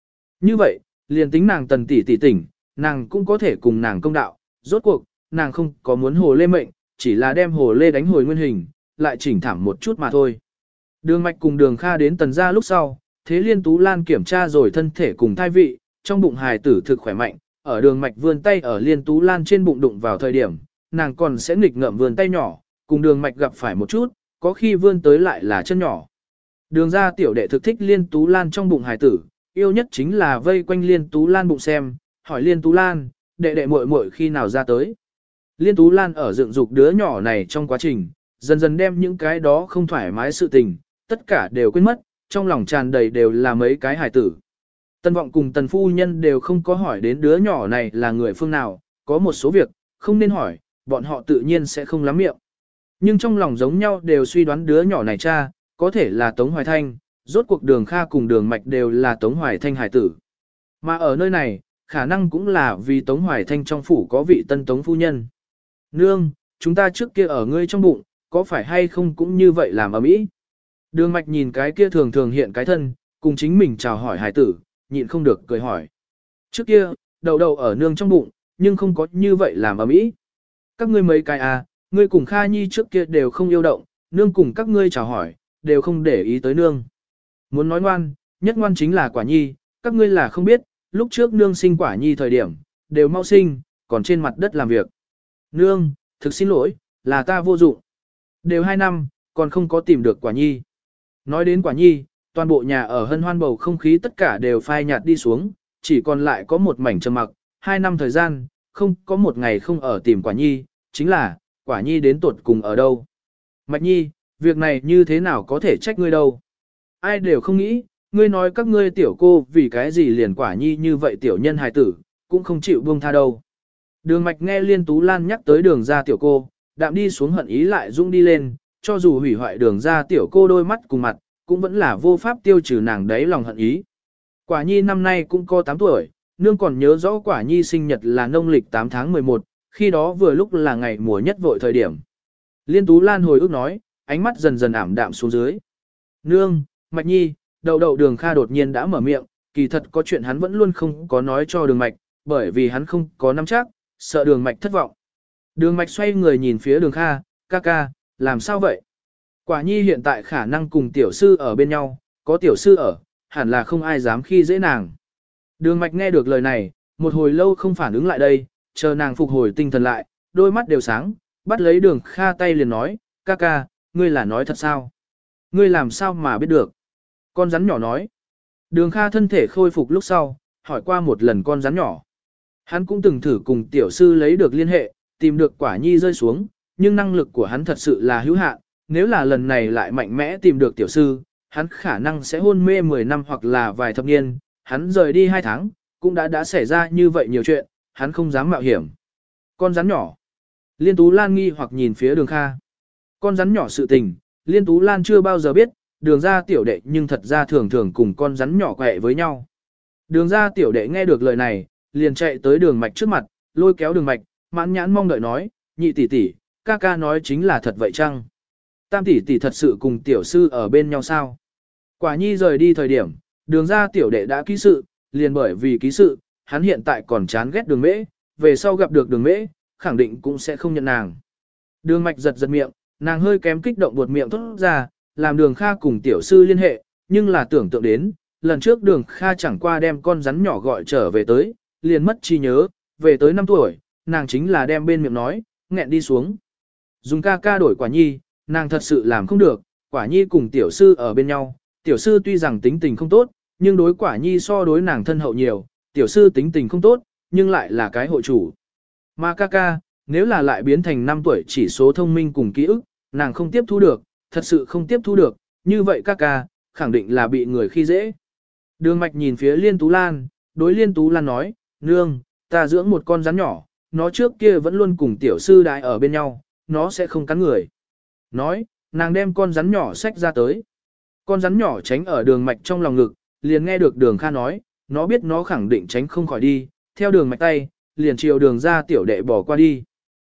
Như vậy, liền tính nàng Tần tỷ tỷ tỉnh, nàng cũng có thể cùng nàng công đạo, rốt cuộc, nàng không có muốn hồ lê mệnh, chỉ là đem hồ lê đánh hồi nguyên hình, lại chỉnh thảm một chút mà thôi. Đường Mạch cùng Đường Kha đến Tần gia lúc sau, Thế Liên Tú Lan kiểm tra rồi thân thể cùng thai vị, trong bụng hài tử thực khỏe mạnh, ở Đường Mạch vươn tay ở Liên Tú Lan trên bụng đụng vào thời điểm, nàng còn sẽ nghịch ngợm vươn tay nhỏ, cùng Đường Mạch gặp phải một chút, có khi vươn tới lại là chân nhỏ. Đường gia tiểu đệ thực thích Liên Tú Lan trong bụng hài tử, yêu nhất chính là vây quanh Liên Tú Lan bụng xem, hỏi Liên Tú Lan, đệ đệ muội muội khi nào ra tới. Liên Tú Lan ở dựng dục đứa nhỏ này trong quá trình, dần dần đem những cái đó không thoải mái sự tình, tất cả đều quên mất, trong lòng tràn đầy đều là mấy cái hài tử. Tân vọng cùng tần phu nhân đều không có hỏi đến đứa nhỏ này là người phương nào, có một số việc, không nên hỏi, bọn họ tự nhiên sẽ không lắm miệng. Nhưng trong lòng giống nhau đều suy đoán đứa nhỏ này cha, có thể là Tống Hoài Thanh, rốt cuộc Đường Kha cùng Đường Mạch đều là Tống Hoài Thanh hài tử. Mà ở nơi này, khả năng cũng là vì Tống Hoài Thanh trong phủ có vị tân Tống phu nhân. Nương, chúng ta trước kia ở ngươi trong bụng, có phải hay không cũng như vậy làm ở mỹ? Đường Mạch nhìn cái kia thường thường hiện cái thân, cùng chính mình chào hỏi hài tử, nhịn không được cười hỏi. Trước kia, đầu đầu ở nương trong bụng, nhưng không có như vậy làm ở mỹ. Các ngươi mấy cái à, ngươi cùng Kha Nhi trước kia đều không yêu động, nương cùng các ngươi chào hỏi, đều không để ý tới nương. Muốn nói ngoan, nhất ngoan chính là Quả Nhi, các ngươi là không biết, lúc trước nương sinh Quả Nhi thời điểm, đều mau sinh, còn trên mặt đất làm việc. Nương, thực xin lỗi, là ta vô dụng. Đều 2 năm, còn không có tìm được Quả Nhi. Nói đến Quả Nhi, toàn bộ nhà ở hân hoan bầu không khí tất cả đều phai nhạt đi xuống, chỉ còn lại có một mảnh trầm mặc, 2 năm thời gian, không có một ngày không ở tìm Quả Nhi, chính là, Quả Nhi đến tuột cùng ở đâu. Mạch Nhi, việc này như thế nào có thể trách ngươi đâu. Ai đều không nghĩ, ngươi nói các ngươi tiểu cô vì cái gì liền Quả Nhi như vậy tiểu nhân hài tử, cũng không chịu buông tha đâu. Đường Mạch nghe Liên Tú Lan nhắc tới Đường gia tiểu cô, đạm đi xuống hận ý lại dũng đi lên, cho dù hủy hoại Đường gia tiểu cô đôi mắt cùng mặt, cũng vẫn là vô pháp tiêu trừ nàng đấy lòng hận ý. Quả Nhi năm nay cũng có 8 tuổi, nương còn nhớ rõ Quả Nhi sinh nhật là nông lịch 8 tháng 11, khi đó vừa lúc là ngày mùa nhất vội thời điểm. Liên Tú Lan hồi ức nói, ánh mắt dần dần ảm đạm xuống dưới. Nương, Mạch Nhi, đầu Đường Kha đột nhiên đã mở miệng, kỳ thật có chuyện hắn vẫn luôn không có nói cho Đường Mạch, bởi vì hắn không có nắm chắc, sợ Đường Mạch thất vọng. Đường Mạch xoay người nhìn phía Đường Kha, ca ca, làm sao vậy? Quả Nhi hiện tại khả năng cùng tiểu sư ở bên nhau, có tiểu sư ở, hẳn là không ai dám khi dễ nàng. Đường Mạch nghe được lời này, một hồi lâu không phản ứng lại đây, chờ nàng phục hồi tinh thần lại, đôi mắt đều sáng, bắt lấy Đường Kha tay liền nói, ca ca, ngươi là nói thật sao? Ngươi làm sao mà biết được? Con rắn nhỏ nói. Đường Kha thân thể khôi phục lúc sau, hỏi qua một lần con rắn nhỏ. Hắn cũng từng thử cùng tiểu sư lấy được liên hệ, tìm được Quả Nhi rơi xuống, nhưng năng lực của hắn thật sự là hữu hạn, nếu là lần này lại mạnh mẽ tìm được tiểu sư, hắn khả năng sẽ hôn mê 10 năm hoặc là vài thập niên, hắn rời đi 2 tháng, cũng đã xảy ra như vậy nhiều chuyện, hắn không dám mạo hiểm. Con rắn nhỏ. Liên Tú Lan nghi hoặc nhìn phía Đường Kha. Con rắn nhỏ sự tình, Liên Tú Lan chưa bao giờ biết, Đường gia tiểu đệ nhưng thật ra thường thường cùng con rắn nhỏ quẹ với nhau. Đường gia tiểu đệ nghe được lời này, liền chạy tới Đường Mạch trước mặt, lôi kéo Đường Mạch, mãn nhãn mong đợi nói, nhị tỷ tỷ, ca ca nói chính là thật vậy chăng? Tam tỷ tỷ thật sự cùng tiểu sư ở bên nhau sao? Quả Nhi rời đi thời điểm, Đường gia tiểu đệ đã ký sự, liền bởi vì ký sự, hắn hiện tại còn chán ghét Đường Mễ, về sau gặp được Đường Mễ, khẳng định cũng sẽ không nhận nàng. Đường Mạch giật giật miệng, nàng hơi kém kích động buột miệng thốt ra, làm Đường Kha cùng tiểu sư liên hệ, nhưng là tưởng tượng đến, lần trước Đường Kha chẳng qua đem con rắn nhỏ gọi trở về tới, liền mất trí nhớ, về tới 5 tuổi, nàng chính là đem bên miệng nói, nghẹn đi xuống. Dùng ca ca đổi Quả Nhi, nàng thật sự làm không được, Quả Nhi cùng tiểu sư ở bên nhau, tiểu sư tuy rằng tính tình không tốt, nhưng đối Quả Nhi so đối nàng thân hậu nhiều, tiểu sư tính tình không tốt, nhưng lại là cái hộ chủ. Mà ca ca, nếu là lại biến thành 5 tuổi chỉ số thông minh cùng ký ức, nàng không tiếp thu được, thật sự không tiếp thu được, như vậy ca ca, khẳng định là bị người khi dễ. Đường Mạch nhìn phía Liên Tú Lan, đối Liên Tú Lan nói, nương, ta dưỡng một con rắn nhỏ, nó trước kia vẫn luôn cùng tiểu sư đại ở bên nhau, nó sẽ không cắn người. Nói, nàng đem con rắn nhỏ xách ra tới. Con rắn nhỏ tránh ở Đường Mạch trong lòng ngực, liền nghe được Đường Kha nói, nó biết nó khẳng định tránh không khỏi đi, theo Đường Mạch tay, liền chiều Đường gia tiểu đệ bỏ qua đi.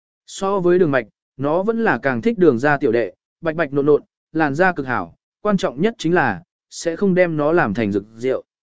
So với Đường Mạch, nó vẫn là càng thích Đường gia tiểu đệ, bạch bạch nộn nộn, làn da cực hảo, quan trọng nhất chính là, sẽ không đem nó làm thành rực rượu.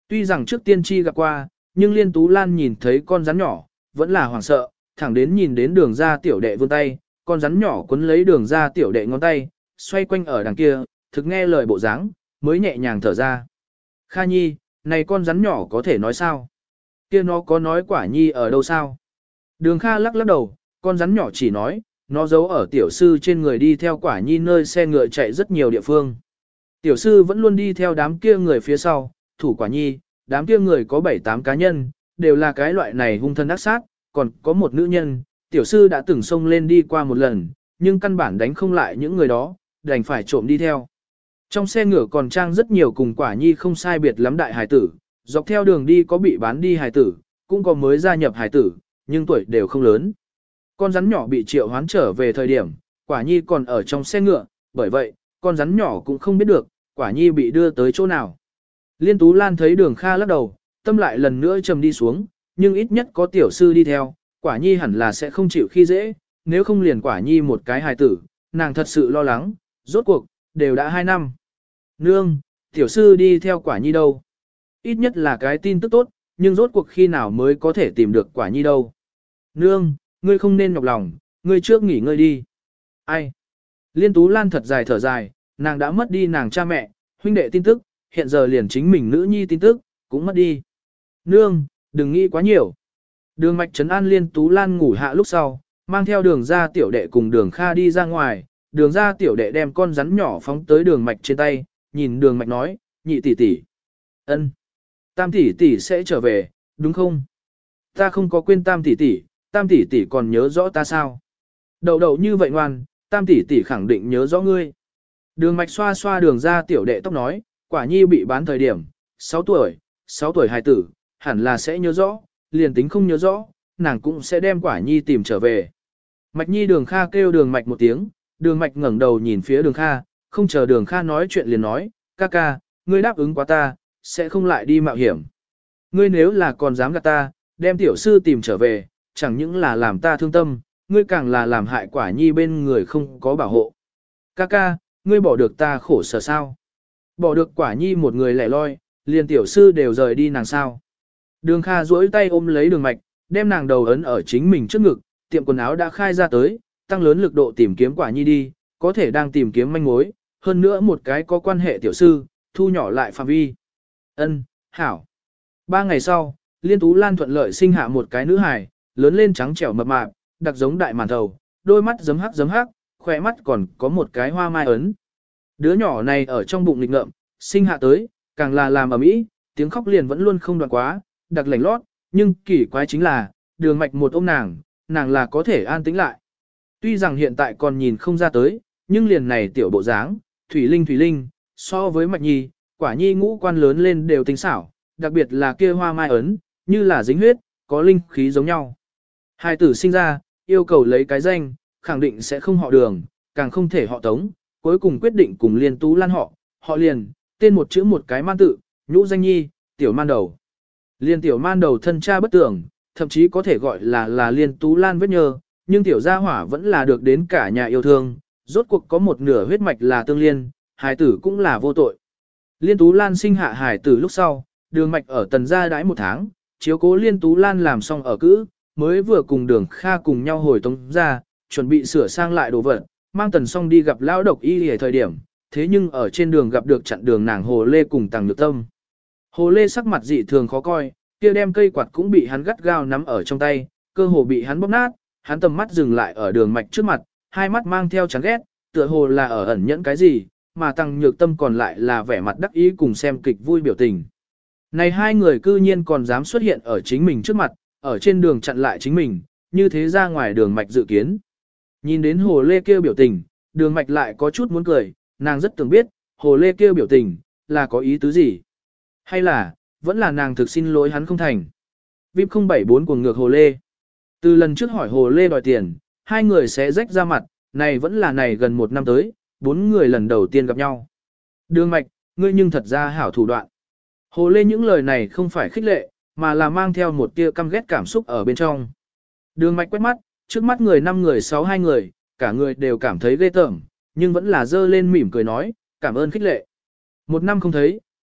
Tuy rằng trước tiên tri gặp qua, nhưng Liên Tú Lan nhìn thấy con rắn nhỏ, vẫn là hoảng sợ, thẳng đến nhìn đến đường ra tiểu đệ vươn tay, con rắn nhỏ quấn lấy đường ra tiểu đệ ngón tay, xoay quanh ở đằng kia, thực nghe lời bộ dáng, mới nhẹ nhàng thở ra. Kha Nhi, này con rắn nhỏ có thể nói sao? Kia nó có nói Quả Nhi ở đâu sao? Đường Kha lắc lắc đầu, con rắn nhỏ chỉ nói, nó giấu ở tiểu sư trên người đi theo Quả Nhi nơi xe ngựa chạy rất nhiều địa phương. Tiểu sư vẫn luôn đi theo đám kia người phía sau, thủ Quả Nhi, đám kia người có 7-8 cá nhân, đều là cái loại này hung thân ác sát, còn có một nữ nhân, tiểu sư đã từng xông lên đi qua một lần, nhưng căn bản đánh không lại những người đó, đành phải trộm đi theo. Trong xe ngựa còn trang rất nhiều cùng Quả Nhi không sai biệt lắm đại hài tử, dọc theo đường đi có bị bán đi hài tử, cũng có mới gia nhập hài tử, nhưng tuổi đều không lớn. Con rắn nhỏ bị triệu hoán trở về thời điểm, Quả Nhi còn ở trong xe ngựa, bởi vậy, con rắn nhỏ cũng không biết được, Quả Nhi bị đưa tới chỗ nào. Liên Tú Lan thấy Đường Kha lắc đầu, tâm lại lần nữa trầm đi xuống, nhưng ít nhất có tiểu sư đi theo, Quả Nhi hẳn là sẽ không chịu khi dễ, nếu không liền Quả Nhi một cái hài tử, nàng thật sự lo lắng, rốt cuộc, đều đã 2 năm. Nương, tiểu sư đi theo Quả Nhi đâu? Ít nhất là cái tin tức tốt, nhưng rốt cuộc khi nào mới có thể tìm được Quả Nhi đâu? Nương, ngươi không nên nhọc lòng, ngươi trước nghỉ ngơi đi. Ai? Liên Tú Lan thật dài thở dài, nàng đã mất đi nàng cha mẹ, huynh đệ tin tức, hiện giờ liền chính mình nữ nhi tin tức, cũng mất đi. Nương, đừng nghĩ quá nhiều. Đường mạch trấn an Liên Tú Lan ngủ hạ lúc sau, mang theo đường ra tiểu đệ cùng đường Kha đi ra ngoài, đường ra tiểu đệ đem con rắn nhỏ phóng tới đường mạch trên tay, nhìn đường mạch nói, nhị tỷ tỷ. Ân, tam tỷ tỷ sẽ trở về, đúng không? Ta không có quên tam tỷ tỷ còn nhớ rõ ta sao? Đậu đậu như vậy ngoan, tam tỷ tỷ khẳng định nhớ rõ ngươi. Đường mạch xoa xoa đường ra tiểu đệ tóc nói, Quả Nhi bị bán thời điểm, 6 tuổi hài tử, hẳn là sẽ nhớ rõ, liền tính không nhớ rõ, nàng cũng sẽ đem Quả Nhi tìm trở về. Mạch Nhi Đường Kha kêu đường mạch một tiếng, đường mạch ngẩng đầu nhìn phía đường Kha, không chờ đường Kha nói chuyện liền nói, ca ca, ngươi đáp ứng quá ta, sẽ không lại đi mạo hiểm. Ngươi nếu là còn dám gạt ta, đem tiểu sư tìm trở về, chẳng những là làm ta thương tâm, ngươi càng là làm hại Quả Nhi bên người không có bảo hộ. Ca ca, ngươi bỏ được ta khổ sở sao? Bỏ được Quả Nhi một người lẻ loi, liền tiểu sư đều rời đi nàng sao? Đường Kha duỗi tay ôm lấy đường mạch, đem nàng đầu ấn ở chính mình trước ngực, tiệm quần áo đã khai ra tới, tăng lớn lực độ tìm kiếm Quả Nhi đi, có thể đang tìm kiếm manh mối, hơn nữa một cái có quan hệ tiểu sư, thu nhỏ lại phạm vi. Ân, hảo. 3 ngày sau, Liên Tú Lan thuận lợi sinh hạ một cái nữ hài, lớn lên trắng trẻo mập mạp, đặc giống đại màn thầu, đôi mắt giấm hắc, khỏe mắt còn có một cái hoa mai ấn. Đứa nhỏ này ở trong bụng nghịch ngợm, sinh hạ tới, càng là làm ầm ĩ, tiếng khóc liền vẫn luôn không đoạn quá, đặc lảnh lót, nhưng kỳ quái chính là, đường mạch một ôm nàng là có thể an tĩnh lại. Tuy rằng hiện tại còn nhìn không ra tới, nhưng liền này tiểu bộ dáng, Thủy Linh, so với Mạch Nhi, Quả Nhi ngũ quan lớn lên đều tinh xảo, đặc biệt là kia hoa mai ấn, như là dính huyết, có linh khí giống nhau. Hai tử sinh ra, yêu cầu lấy cái danh, khẳng định sẽ không họ đường, càng không thể họ tống, cuối cùng quyết định cùng Liên Tú Lan họ liền, tên một chữ một cái man tự, nhũ danh nhi, tiểu man đầu. Liên tiểu man đầu thân cha bất tưởng, thậm chí có thể gọi là Liên Tú Lan vết nhơ, nhưng tiểu gia hỏa vẫn là được đến cả nhà yêu thương, rốt cuộc có một nửa huyết mạch là tương liên, hài tử cũng là vô tội. Liên Tú Lan sinh hạ hài tử lúc sau, đường mạch ở tần gia đãi 1 tháng, chiếu cố Liên Tú Lan làm xong ở cữ, mới vừa cùng đường Kha cùng nhau hồi tống ra, chuẩn bị sửa sang lại đồ vật, mang tần xong đi gặp lão độc y ở thời điểm, thế nhưng ở trên đường gặp được chặn đường nàng Hồ Lê cùng Tằng Nhược Tâm. Hồ Lê sắc mặt dị thường khó coi, kia đem cây quạt cũng bị hắn gắt gao nắm ở trong tay, cơ hồ bị hắn bóp nát, hắn tầm mắt dừng lại ở đường mạch trước mặt, hai mắt mang theo chán ghét, tựa hồ là ở ẩn nhẫn cái gì, mà Tằng Nhược Tâm còn lại là vẻ mặt đắc ý cùng xem kịch vui biểu tình. Này hai người cư nhiên còn dám xuất hiện ở chính mình trước mặt, ở trên đường chặn lại chính mình, như thế ra ngoài đường mạch dự kiến. Nhìn đến Hồ Lê kêu biểu tình, đường mạch lại có chút muốn cười, nàng rất tưởng biết, Hồ Lê kêu biểu tình, là có ý tứ gì? Hay là, vẫn là nàng thực xin lỗi hắn không thành? VIP 074 cuồng ngược Hồ Lê. Từ lần trước hỏi Hồ Lê đòi tiền, hai người sẽ rách ra mặt, này vẫn là này gần 1 năm tới, 4 người lần đầu tiên gặp nhau. Đường mạch, ngươi nhưng thật ra hảo thủ đoạn. Hồ Lê những lời này không phải khích lệ, mà là mang theo một tia căm ghét cảm xúc ở bên trong. Đường mạch quét mắt, trước mắt người 5 người 6 2 người, cả người đều cảm thấy ghê tởm, nhưng vẫn là dơ lên mỉm cười nói, cảm ơn khích lệ. 1 năm không thấy,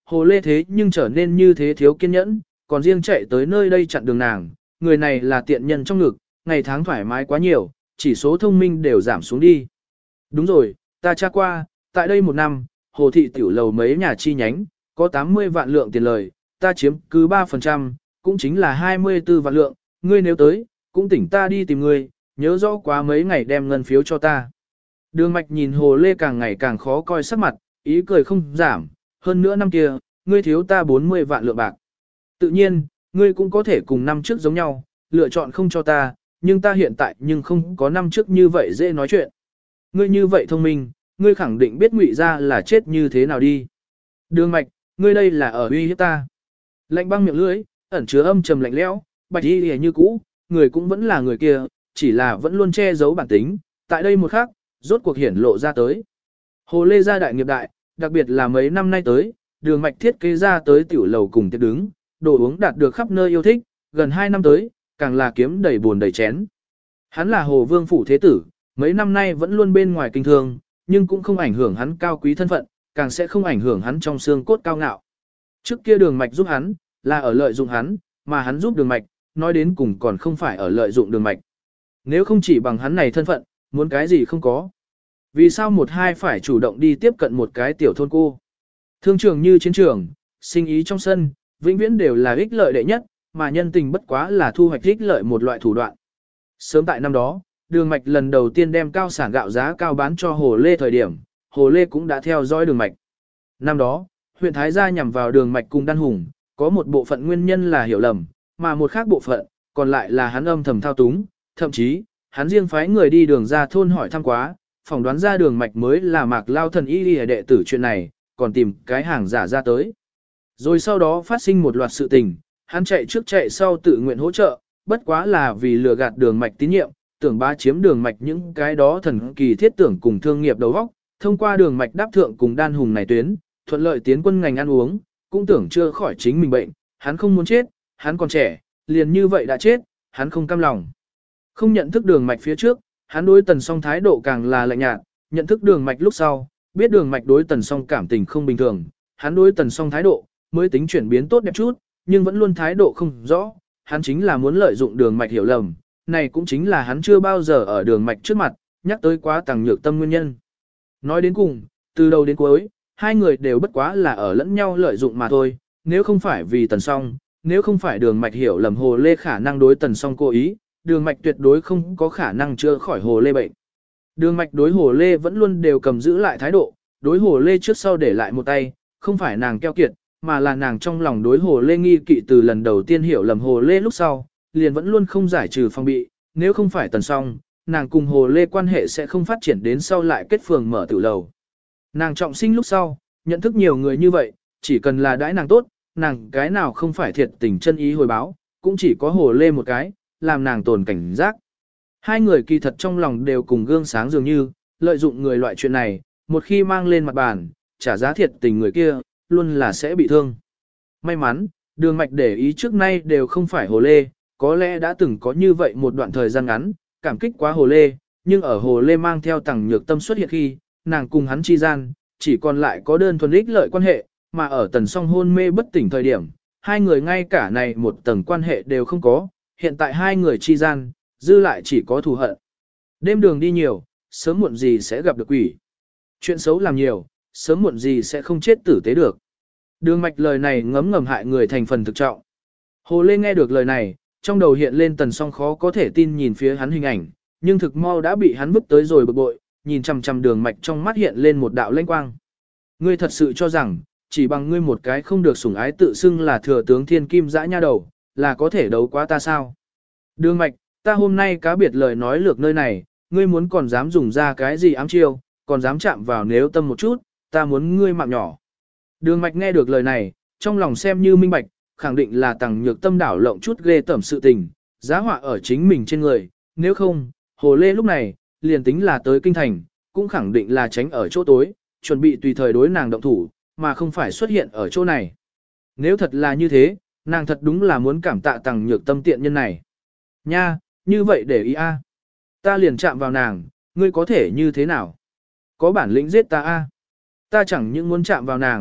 hồ lê thế nhưng trở nên như thế thiếu kiên nhẫn, còn riêng chạy tới nơi đây chặn đường nàng, người này là tiện nhân trong ngực, ngày tháng thoải mái quá nhiều, chỉ số thông minh đều giảm xuống đi. Đúng rồi, ta tra qua, tại đây 1 năm, hồ thị tiểu lầu mấy nhà chi nhánh, có 80 vạn lượng tiền lời, ta chiếm cứ 3%, cũng chính là 24 vạn lượng, ngươi nếu tới, cũng tỉnh ta đi tìm ngươi, nhớ rõ quá mấy ngày đem ngân phiếu cho ta. Đường Mạch nhìn hồ lê càng ngày càng khó coi sắc mặt, ý cười không giảm, hơn nữa năm kia, ngươi thiếu ta 40 vạn lượng bạc. Tự nhiên, ngươi cũng có thể cùng năm trước giống nhau, lựa chọn không cho ta, nhưng ta hiện tại nhưng không có năm trước như vậy dễ nói chuyện. Ngươi như vậy thông minh, ngươi khẳng định biết Ngụy ra là chết như thế nào đi. Đường Mạch, ngươi đây là ở uy hiếp ta. Lạnh băng miệng lưỡi, ẩn chứa âm trầm lạnh lẽo, bạch y như cũ, người cũng vẫn là người kia, chỉ là vẫn luôn che giấu bản tính, tại đây một khắc, rốt cuộc hiển lộ ra tới. Hồ Lê gia đại nghiệp đại, đặc biệt là mấy năm nay tới, Đường Mạch thiết kế ra tới tiểu lầu cùng tiệc đứng, đồ uống đạt được khắp nơi yêu thích, gần 2 năm tới, càng là kiếm đầy buồn đầy chén. Hắn là Hồ Vương phủ thế tử, mấy năm nay vẫn luôn bên ngoài kinh thương, nhưng cũng không ảnh hưởng hắn cao quý thân phận, càng sẽ không ảnh hưởng hắn trong xương cốt cao ngạo. Trước kia Đường Mạch giúp hắn, là ở lợi dụng hắn, mà hắn giúp Đường Mạch, nói đến cùng còn không phải ở lợi dụng Đường Mạch. Nếu không chỉ bằng hắn này thân phận, muốn cái gì không có. Vì sao một hai phải chủ động đi tiếp cận một cái tiểu thôn cô? Thương trường như chiến trường, sinh ý trong sân, vĩnh viễn đều là ích lợi đệ nhất, mà nhân tình bất quá là thu hoạch ích lợi một loại thủ đoạn. Sớm tại năm đó, Đường Mạch lần đầu tiên đem cao sản gạo giá cao bán cho Hồ Lê thời điểm, Hồ Lê cũng đã theo dõi Đường Mạch. Năm đó, huyện Thái Gia nhằm vào Đường Mạch cùng Đan Hùng, có một bộ phận nguyên nhân là hiểu lầm, mà một khác bộ phận, còn lại là hắn âm thầm thao túng, thậm chí, hắn riêng phái người đi đường ra thôn hỏi thăm quá, phỏng đoán ra Đường Mạch mới là Mạc Lao thần y đệ tử chuyện này, còn tìm cái hàng giả ra tới. Rồi sau đó phát sinh một loạt sự tình, hắn chạy trước chạy sau tự nguyện hỗ trợ, bất quá là vì lừa gạt Đường Mạch tín nhiệm, tưởng bá chiếm Đường Mạch những cái đó thần kỳ thiết tưởng cùng thương nghiệp đầu óc, thông qua Đường Mạch đáp thượng cùng Đan Hùng này tuyến, thuận lợi tiến quân ngành ăn uống, cũng tưởng chưa khỏi chính mình bệnh, hắn không muốn chết, hắn còn trẻ, liền như vậy đã chết, hắn không cam lòng. Không nhận thức Đường Mạch phía trước, hắn đối Tần Song thái độ càng là lạnh nhạt, nhận thức Đường Mạch lúc sau, biết Đường Mạch đối Tần Song cảm tình không bình thường, hắn đối Tần Song thái độ mới tính chuyển biến tốt đẹp chút, nhưng vẫn luôn thái độ không rõ, hắn chính là muốn lợi dụng Đường Mạch hiểu lầm, này cũng chính là hắn chưa bao giờ ở Đường Mạch trước mặt nhắc tới quá Tằng Nhược Tâm nguyên nhân. Nói đến cùng, từ đầu đến cuối, hai người đều bất quá là ở lẫn nhau lợi dụng mà thôi, nếu không phải vì Tần Song, nếu không phải Đường Mạch hiểu lầm Hồ Lê khả năng đối Tần Song cố ý, Đường Mạch tuyệt đối không có khả năng chữa khỏi Hồ Lê bệnh. Đường Mạch đối Hồ Lê vẫn luôn đều cầm giữ lại thái độ, đối Hồ Lê trước sau để lại một tay, không phải nàng keo kiệt, mà là nàng trong lòng đối Hồ Lê nghi kỵ từ lần đầu tiên hiểu lầm Hồ Lê lúc sau, liền vẫn luôn không giải trừ phòng bị, nếu không phải Tần Song, nàng cùng Hồ Lê quan hệ sẽ không phát triển đến sau lại kết phường mở tử lầu. Nàng trọng sinh lúc sau, nhận thức nhiều người như vậy, chỉ cần là đãi nàng tốt, nàng cái nào không phải thiệt tình chân ý hồi báo, cũng chỉ có Hồ Lê một cái, làm nàng tồn cảnh giác. Hai người kỳ thật trong lòng đều cùng gương sáng dường như, lợi dụng người loại chuyện này, một khi mang lên mặt bàn, trả giá thiệt tình người kia, luôn là sẽ bị thương. May mắn, Đường Mạch để ý trước nay đều không phải Hồ Lê, có lẽ đã từng có như vậy một đoạn thời gian ngắn, cảm kích quá Hồ Lê, nhưng ở Hồ Lê mang theo Tằng Nhược Tâm xuất hiện khi, nàng cùng hắn chi gian, chỉ còn lại có đơn thuần ích lợi quan hệ, mà ở Tần Song hôn mê bất tỉnh thời điểm, hai người ngay cả này một tầng quan hệ đều không có, hiện tại hai người chi gian, dư lại chỉ có thù hận. Đêm đường đi nhiều, sớm muộn gì sẽ gặp được quỷ. Chuyện xấu làm nhiều, sớm muộn gì sẽ không chết tử tế được. Đường Mạch lời này ngấm ngầm hại người thành phần thực trọng. Hồ Lê nghe được lời này, trong đầu hiện lên Tần Song khó có thể tin nhìn phía hắn hình ảnh, nhưng thực mau đã bị hắn vứt tới rồi bực bội, nhìn chằm chằm Đường Mạch trong mắt hiện lên một đạo lanh quang. Ngươi thật sự cho rằng, chỉ bằng ngươi một cái không được sủng ái tự xưng là thừa tướng thiên kim dã nha đầu, là có thể đấu quá ta sao? Đường Mạch, ta hôm nay cá biệt lời nói lược nơi này, ngươi muốn còn dám dùng ra cái gì ám chiêu, còn dám chạm vào nếu tâm một chút, ta muốn ngươi mạng nhỏ. Đường Mạch nghe được lời này, trong lòng xem như minh bạch, khẳng định là Tằng Nhược Tâm đảo lộng chút ghê tởm sự tình, giá họa ở chính mình trên người, nếu không, Hồ Lê lúc này, liền tính là tới kinh thành, cũng khẳng định là tránh ở chỗ tối, chuẩn bị tùy thời đối nàng động thủ, mà không phải xuất hiện ở chỗ này. Nếu thật là như thế, nàng thật đúng là muốn cảm tạ Tằng Nhược Tâm tiện nhân này. Nha, như vậy để ý a. Ta liền chạm vào nàng, ngươi có thể như thế nào? Có bản lĩnh giết ta a. Ta chẳng những muốn chạm vào nàng,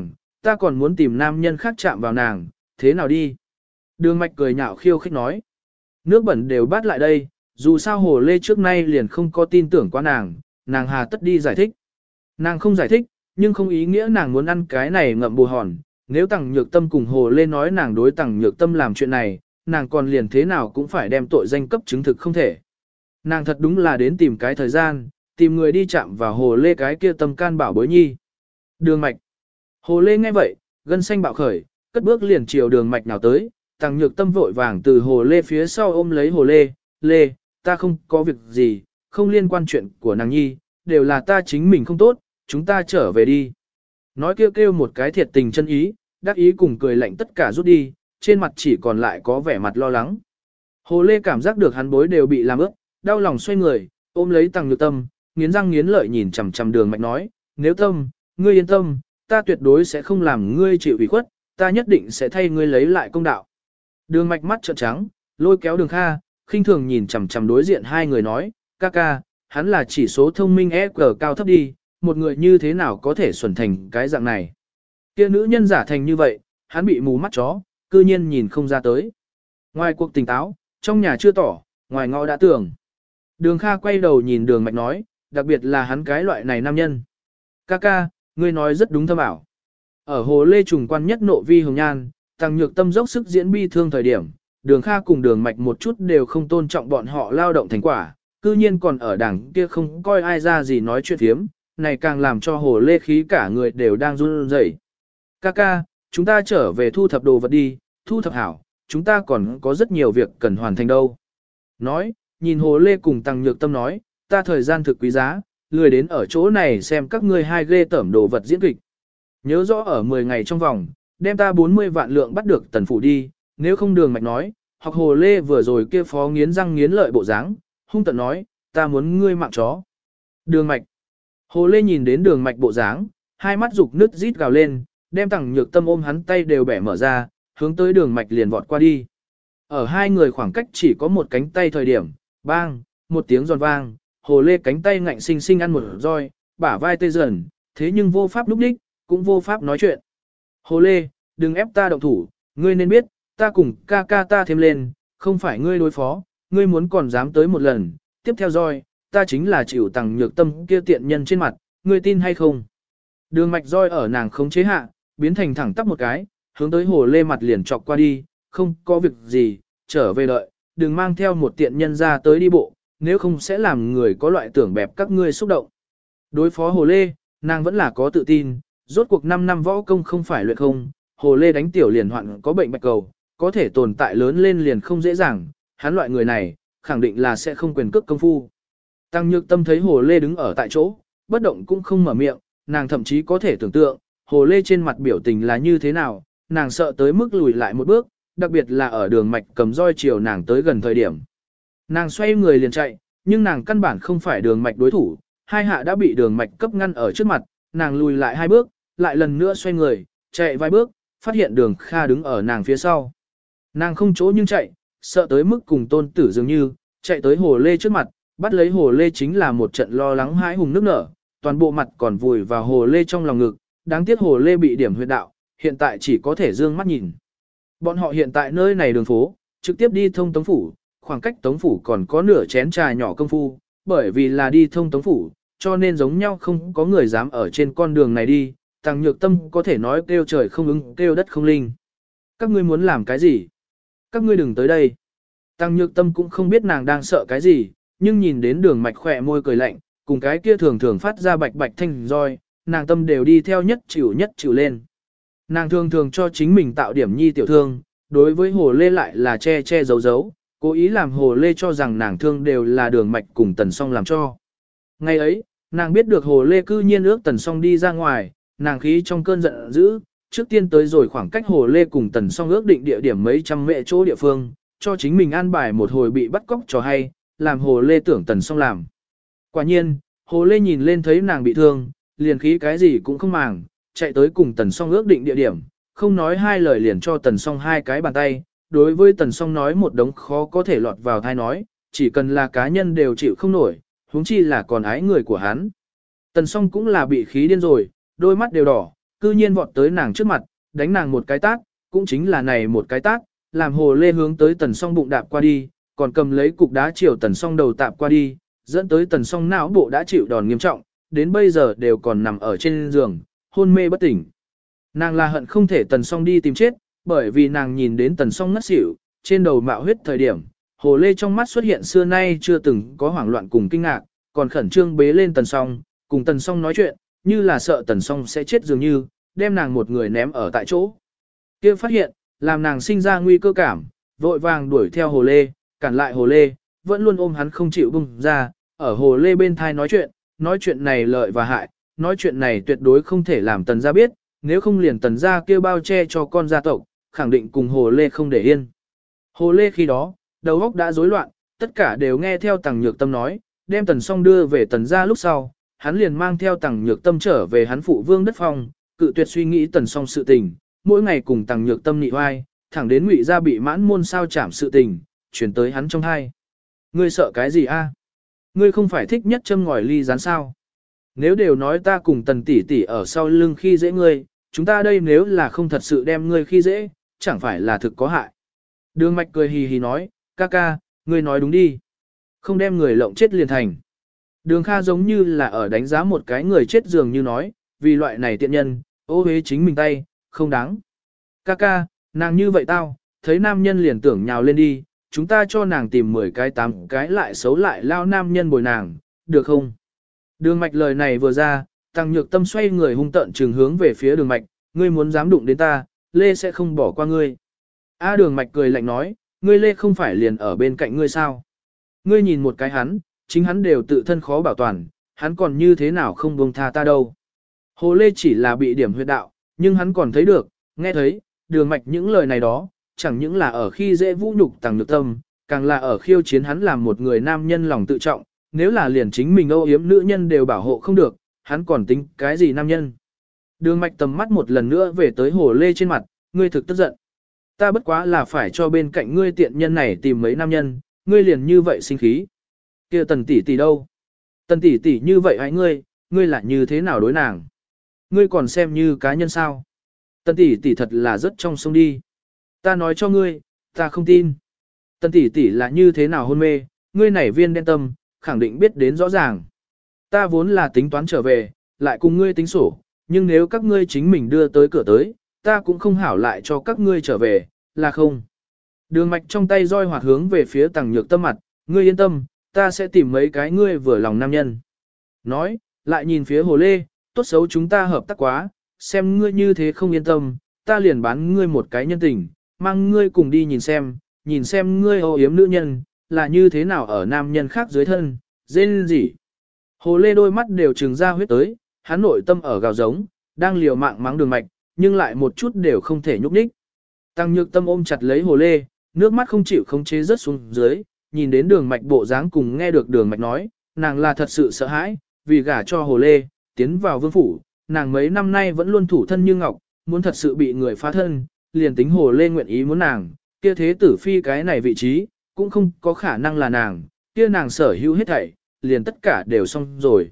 ta còn muốn tìm nam nhân khác chạm vào nàng, thế nào đi? Đường mạch cười nhạo khiêu khích nói. Nước bẩn đều bắt lại đây, dù sao hồ lê trước nay liền không có tin tưởng qua nàng hà tất đi giải thích. Nàng không giải thích, nhưng không ý nghĩa nàng muốn ăn cái này ngậm bù hòn. Nếu Tằng Nhược Tâm cùng hồ lê nói nàng đối Tằng Nhược Tâm làm chuyện này, nàng còn liền thế nào cũng phải đem tội danh cấp chứng thực không thể. Nàng thật đúng là đến tìm cái thời gian, tìm người đi chạm vào hồ lê cái kia tâm can bảo bối nhi. Đường mạch. Hồ lê nghe vậy, gân xanh bạo khởi, cất bước liền chiều đường mạch nào tới. Tằng Nhược Tâm vội vàng từ hồ lê phía sau ôm lấy hồ lê. Lê, ta không có việc gì, không liên quan chuyện của nàng nhi, đều là ta chính mình không tốt, chúng ta trở về đi. Nói kêu kêu một cái thiệt tình chân ý, đắc ý cùng cười lạnh tất cả rút đi, trên mặt chỉ còn lại có vẻ mặt lo lắng. Hồ lê cảm giác được hắn bối đều bị làm ướt, đau lòng xoay người, ôm lấy Tằng Nhược Tâm, nghiến răng nghiến lợi nhìn chằm chằm đường mạch nói, nếu Tâm, ngươi yên tâm, ta tuyệt đối sẽ không làm ngươi chịu ủy khuất, ta nhất định sẽ thay ngươi lấy lại công đạo. Đường mạch mắt trợn trắng, lôi kéo đường Kha, khinh thường nhìn chằm chằm đối diện hai người nói, ca ca, hắn là chỉ số thông minh EQ cao thấp đi, một người như thế nào có thể xuẩn thành cái dạng này. Kia nữ nhân giả thành như vậy, hắn bị mù mắt chó, cư nhiên nhìn không ra tới. Ngoài cuộc tỉnh táo, trong nhà chưa tỏ, ngoài ngõ đã tưởng. Đường Kha quay đầu nhìn đường mạch nói, đặc biệt là hắn cái loại này nam nhân. Ca ca, ngươi nói rất đúng thâm ảo. Ở hồ lê trùng quan nhất nộ vi hồng nhan, Tằng Nhược Tâm dốc sức diễn bi thương thời điểm, đường Kha cùng đường mạch một chút đều không tôn trọng bọn họ lao động thành quả, cư nhiên còn ở đảng kia không coi ai ra gì nói chuyện thiếm, này càng làm cho hồ lê khí cả người đều đang run rẩy. Ca ca, chúng ta trở về thu thập đồ vật đi, thu thập hảo, chúng ta còn có rất nhiều việc cần hoàn thành đâu. Nói, nhìn hồ lê cùng Tằng Nhược Tâm nói, ta thời gian thực quý giá, lười đến ở chỗ này xem các ngươi hai ghê tởm đồ vật diễn kịch. Nhớ rõ ở 10 ngày trong vòng, đem ta 40 vạn lượng bắt được tần phủ đi, nếu không đường mạch nói, hoặc hồ lê vừa rồi kia phó nghiến răng nghiến lợi bộ dáng, hung tận nói, ta muốn ngươi mạng chó. Đường mạch. Hồ lê nhìn đến đường mạch bộ dáng, hai mắt dục nứt rít gào lên, đem Tằng Nhược Tâm ôm hắn tay đều bẻ mở ra, hướng tới đường mạch liền vọt qua đi. Ở hai người khoảng cách chỉ có một cánh tay thời điểm, bang, một tiếng giòn vang, hồ lê cánh tay ngạnh sinh sinh ăn một roi, bả vai tê dần, thế nhưng vô pháp lúc đích, cũng vô pháp nói chuyện. Hồ lê, đừng ép ta động thủ, ngươi nên biết, ta cùng ca ca ta thêm lên, không phải ngươi đối phó, ngươi muốn còn dám tới một lần, tiếp theo roi, ta chính là chịu Tằng Nhược Tâm kia tiện nhân trên mặt, ngươi tin hay không? Đường mạch roi ở nàng khống chế hạ, biến thành thẳng tắp một cái, hướng tới hồ lê mặt liền chọc qua đi, không có việc gì, trở về đợi, đừng mang theo một tiện nhân ra tới đi bộ, nếu không sẽ làm người có loại tưởng bẹp các ngươi xúc động. Đối phó hồ lê, nàng vẫn là có tự tin, rốt cuộc 5 năm võ công không phải luyện không, hồ lê đánh tiểu liền hoạn có bệnh bạch cầu, có thể tồn tại lớn lên liền không dễ dàng, hắn loại người này, khẳng định là sẽ không quyền cước công phu. Tằng Nhược Tâm thấy hồ lê đứng ở tại chỗ, bất động cũng không mở miệng, nàng thậm chí có thể tưởng tượng, hồ lê trên mặt biểu tình là như thế nào, nàng sợ tới mức lùi lại một bước, đặc biệt là ở đường mạch cầm roi chiều nàng tới gần thời điểm. Nàng xoay người liền chạy, nhưng nàng căn bản không phải đường mạch đối thủ, hai hạ đã bị đường mạch cấp ngăn ở trước mặt, nàng lùi lại hai bước, lại lần nữa xoay người, chạy vài bước, phát hiện đường Kha đứng ở nàng phía sau. Nàng không chỗ nhưng chạy, sợ tới mức cùng tôn tử dường như, chạy tới hồ lê trước mặt, bắt lấy hồ lê chính là một trận lo lắng hãi hùng nước nở, toàn bộ mặt còn vùi vào hồ lê trong lòng ngực, đáng tiếc hồ lê bị điểm huyệt đạo, hiện tại chỉ có thể dương mắt nhìn. Bọn họ hiện tại nơi này đường phố, trực tiếp đi thông Tống Phủ, khoảng cách Tống Phủ còn có nửa chén trà nhỏ công phu, bởi vì là đi thông Tống Phủ, cho nên giống nhau không có người dám ở trên con đường này đi, Tằng Nhược Tâm có thể nói kêu trời không ứng, kêu đất không linh. Các ngươi muốn làm cái gì? Các ngươi đừng tới đây. Tằng Nhược Tâm cũng không biết nàng đang sợ cái gì, nhưng nhìn đến đường mạch khỏe môi cười lạnh, cùng cái kia thường thường phát ra bạch bạch thanh roi, nàng tâm đều đi theo nhất chịu lên. Nàng thường thường cho chính mình tạo điểm nhi tiểu thương, đối với hồ lê lại là che giấu, cố ý làm hồ lê cho rằng nàng thương đều là đường mạch cùng tần song làm cho. Ngày ấy, nàng biết được hồ lê cư nhiên ước tần song đi ra ngoài, nàng khí trong cơn giận dữ, trước tiên tới rồi khoảng cách hồ lê cùng tần song ước định địa điểm mấy trăm mệ chỗ địa phương, cho chính mình an bài một hồi bị bắt cóc cho hay, làm hồ lê tưởng tần song làm. Quả nhiên, hồ lê nhìn lên thấy nàng bị thương, liền khí cái gì cũng không màng, chạy tới cùng tần song ước định địa điểm, không nói hai lời liền cho tần song hai cái bàn tay, đối với tần song nói một đống khó có thể lọt vào thai nói, chỉ cần là cá nhân đều chịu không nổi, huống chi là còn ái người của hắn. Tần song cũng là bị khí điên rồi, đôi mắt đều đỏ, cư nhiên vọt tới nàng trước mặt, đánh nàng một cái tát, cũng chính là này một cái tát, làm Hồ Lê hướng tới Tần Song bụng đạp qua đi, còn cầm lấy cục đá chiều Tần Song đầu tạp qua đi, dẫn tới Tần Song não bộ đã chịu đòn nghiêm trọng, đến bây giờ đều còn nằm ở trên giường, hôn mê bất tỉnh. Nàng là hận không thể Tần Song đi tìm chết, bởi vì nàng nhìn đến Tần Song ngất xỉu, trên đầu mạo huyết thời điểm, Hồ Lê trong mắt xuất hiện xưa nay chưa từng có hoảng loạn cùng kinh ngạc, còn khẩn trương bế lên Tần Song, cùng Tần Song nói chuyện, như là sợ Tần Song sẽ chết dường như, đem nàng một người ném ở tại chỗ. Kia phát hiện, làm nàng sinh ra nguy cơ cảm, vội vàng đuổi theo Hồ Lê, cản lại Hồ Lê, vẫn luôn ôm hắn không chịu buông ra, ở Hồ Lê bên thai nói chuyện này lợi và hại, nói chuyện này tuyệt đối không thể làm Tần gia biết, nếu không liền Tần gia kêu bao che cho con gia tộc, khẳng định cùng Hồ Lê không để yên. Hồ Lê khi đó, đầu óc đã rối loạn, tất cả đều nghe theo Tằng Nhược Tâm nói, đem Tần Song đưa về Tần gia lúc sau, hắn liền mang theo Tằng Nhược Tâm trở về hắn phụ vương đất phong, cự tuyệt suy nghĩ Tần Song sự tình, mỗi ngày cùng Tằng Nhược Tâm nị oai, thẳng đến Ngụy gia bị mãn môn sao chảm sự tình, chuyển tới hắn trong hai. Ngươi sợ cái gì a? Ngươi không phải thích nhất châm ngòi ly rán sao? Nếu đều nói ta cùng Tần tỷ tỷ ở sau lưng khi dễ ngươi, chúng ta đây nếu là không thật sự đem ngươi khi dễ, chẳng phải là thực có hại. Đường Mạch cười hì hì nói, ca ca, ngươi nói đúng đi. Không đem người lộng chết liền thành. Đường Kha giống như là ở đánh giá một cái người chết dường như nói, vì loại này tiện nhân, ô hế chính mình tay, không đáng. Ca ca, nàng như vậy tao, thấy nam nhân liền tưởng nhào lên đi, chúng ta cho nàng tìm 10 cái 8 cái lại xấu lại lao nam nhân bồi nàng, được không? Đường Mạch lời này vừa ra, Tằng Nhược Tâm xoay người hung tợn trừng hướng về phía Đường Mạch, ngươi muốn dám đụng đến ta, Lê sẽ không bỏ qua ngươi. A Đường Mạch cười lạnh nói, ngươi Lê không phải liền ở bên cạnh ngươi sao? Ngươi nhìn một cái hắn, chính hắn đều tự thân khó bảo toàn, hắn còn như thế nào không buông tha ta đâu. Hồ Lê chỉ là bị điểm huyệt đạo, nhưng hắn còn thấy được, nghe thấy, Đường Mạch những lời này đó, chẳng những là ở khi dễ vũ nhục Tằng Nhược Tâm, càng là ở khiêu chiến hắn làm một người nam nhân lòng tự trọng, nếu là liền chính mình âu yếm nữ nhân đều bảo hộ không được, hắn còn tính cái gì nam nhân. Đường Mạch tầm mắt một lần nữa về tới Hồ Lê trên mặt, ngươi thực tức giận. Ta bất quá là phải cho bên cạnh ngươi tiện nhân này tìm mấy nam nhân, ngươi liền như vậy sinh khí. Kia Tần tỷ tỷ đâu? Tần tỷ tỷ như vậy hãy ngươi là như thế nào đối nàng? Ngươi còn xem như cá nhân sao? Tần tỷ tỷ thật là rất trong sông đi. Ta nói cho ngươi, ta không tin. Tần tỷ tỷ là như thế nào hôn mê, ngươi này viên đen tâm, khẳng định biết đến rõ ràng. Ta vốn là tính toán trở về, lại cùng ngươi tính sổ, nhưng nếu các ngươi chính mình đưa tới cửa tới, ta cũng không hảo lại cho các ngươi trở về, là không. Đường Mạch trong tay roi hoạt hướng về phía Tằng Nhược Tâm mặt, ngươi yên tâm, ta sẽ tìm mấy cái ngươi vừa lòng nam nhân. Nói, lại nhìn phía Hồ Lê, tốt xấu chúng ta hợp tác quá, xem ngươi như thế không yên tâm, ta liền bán ngươi một cái nhân tình, mang ngươi cùng đi nhìn xem ngươi ô yếm nữ nhân, là như thế nào ở nam nhân khác dưới thân, dên gì. Hồ Lê đôi mắt đều trừng ra huyết tới, hắn nội tâm ở gào giống, đang liều mạng mắng Đường Mạch, nhưng lại một chút đều không thể nhúc nhích. Tằng Nhược Tâm ôm chặt lấy Hồ Lê, nước mắt không chịu khống chế rớt xuống dưới, nhìn đến Đường Mạch bộ dáng cùng nghe được Đường Mạch nói, nàng là thật sự sợ hãi, vì gả cho Hồ Lê, tiến vào vương phủ, nàng mấy năm nay vẫn luôn thủ thân như ngọc, muốn thật sự bị người phá thân, liền tính Hồ Lê nguyện ý muốn nàng, kia thế tử phi cái này vị trí, cũng không có khả năng là nàng, kia nàng sở hữu hết thảy, liền tất cả đều xong rồi.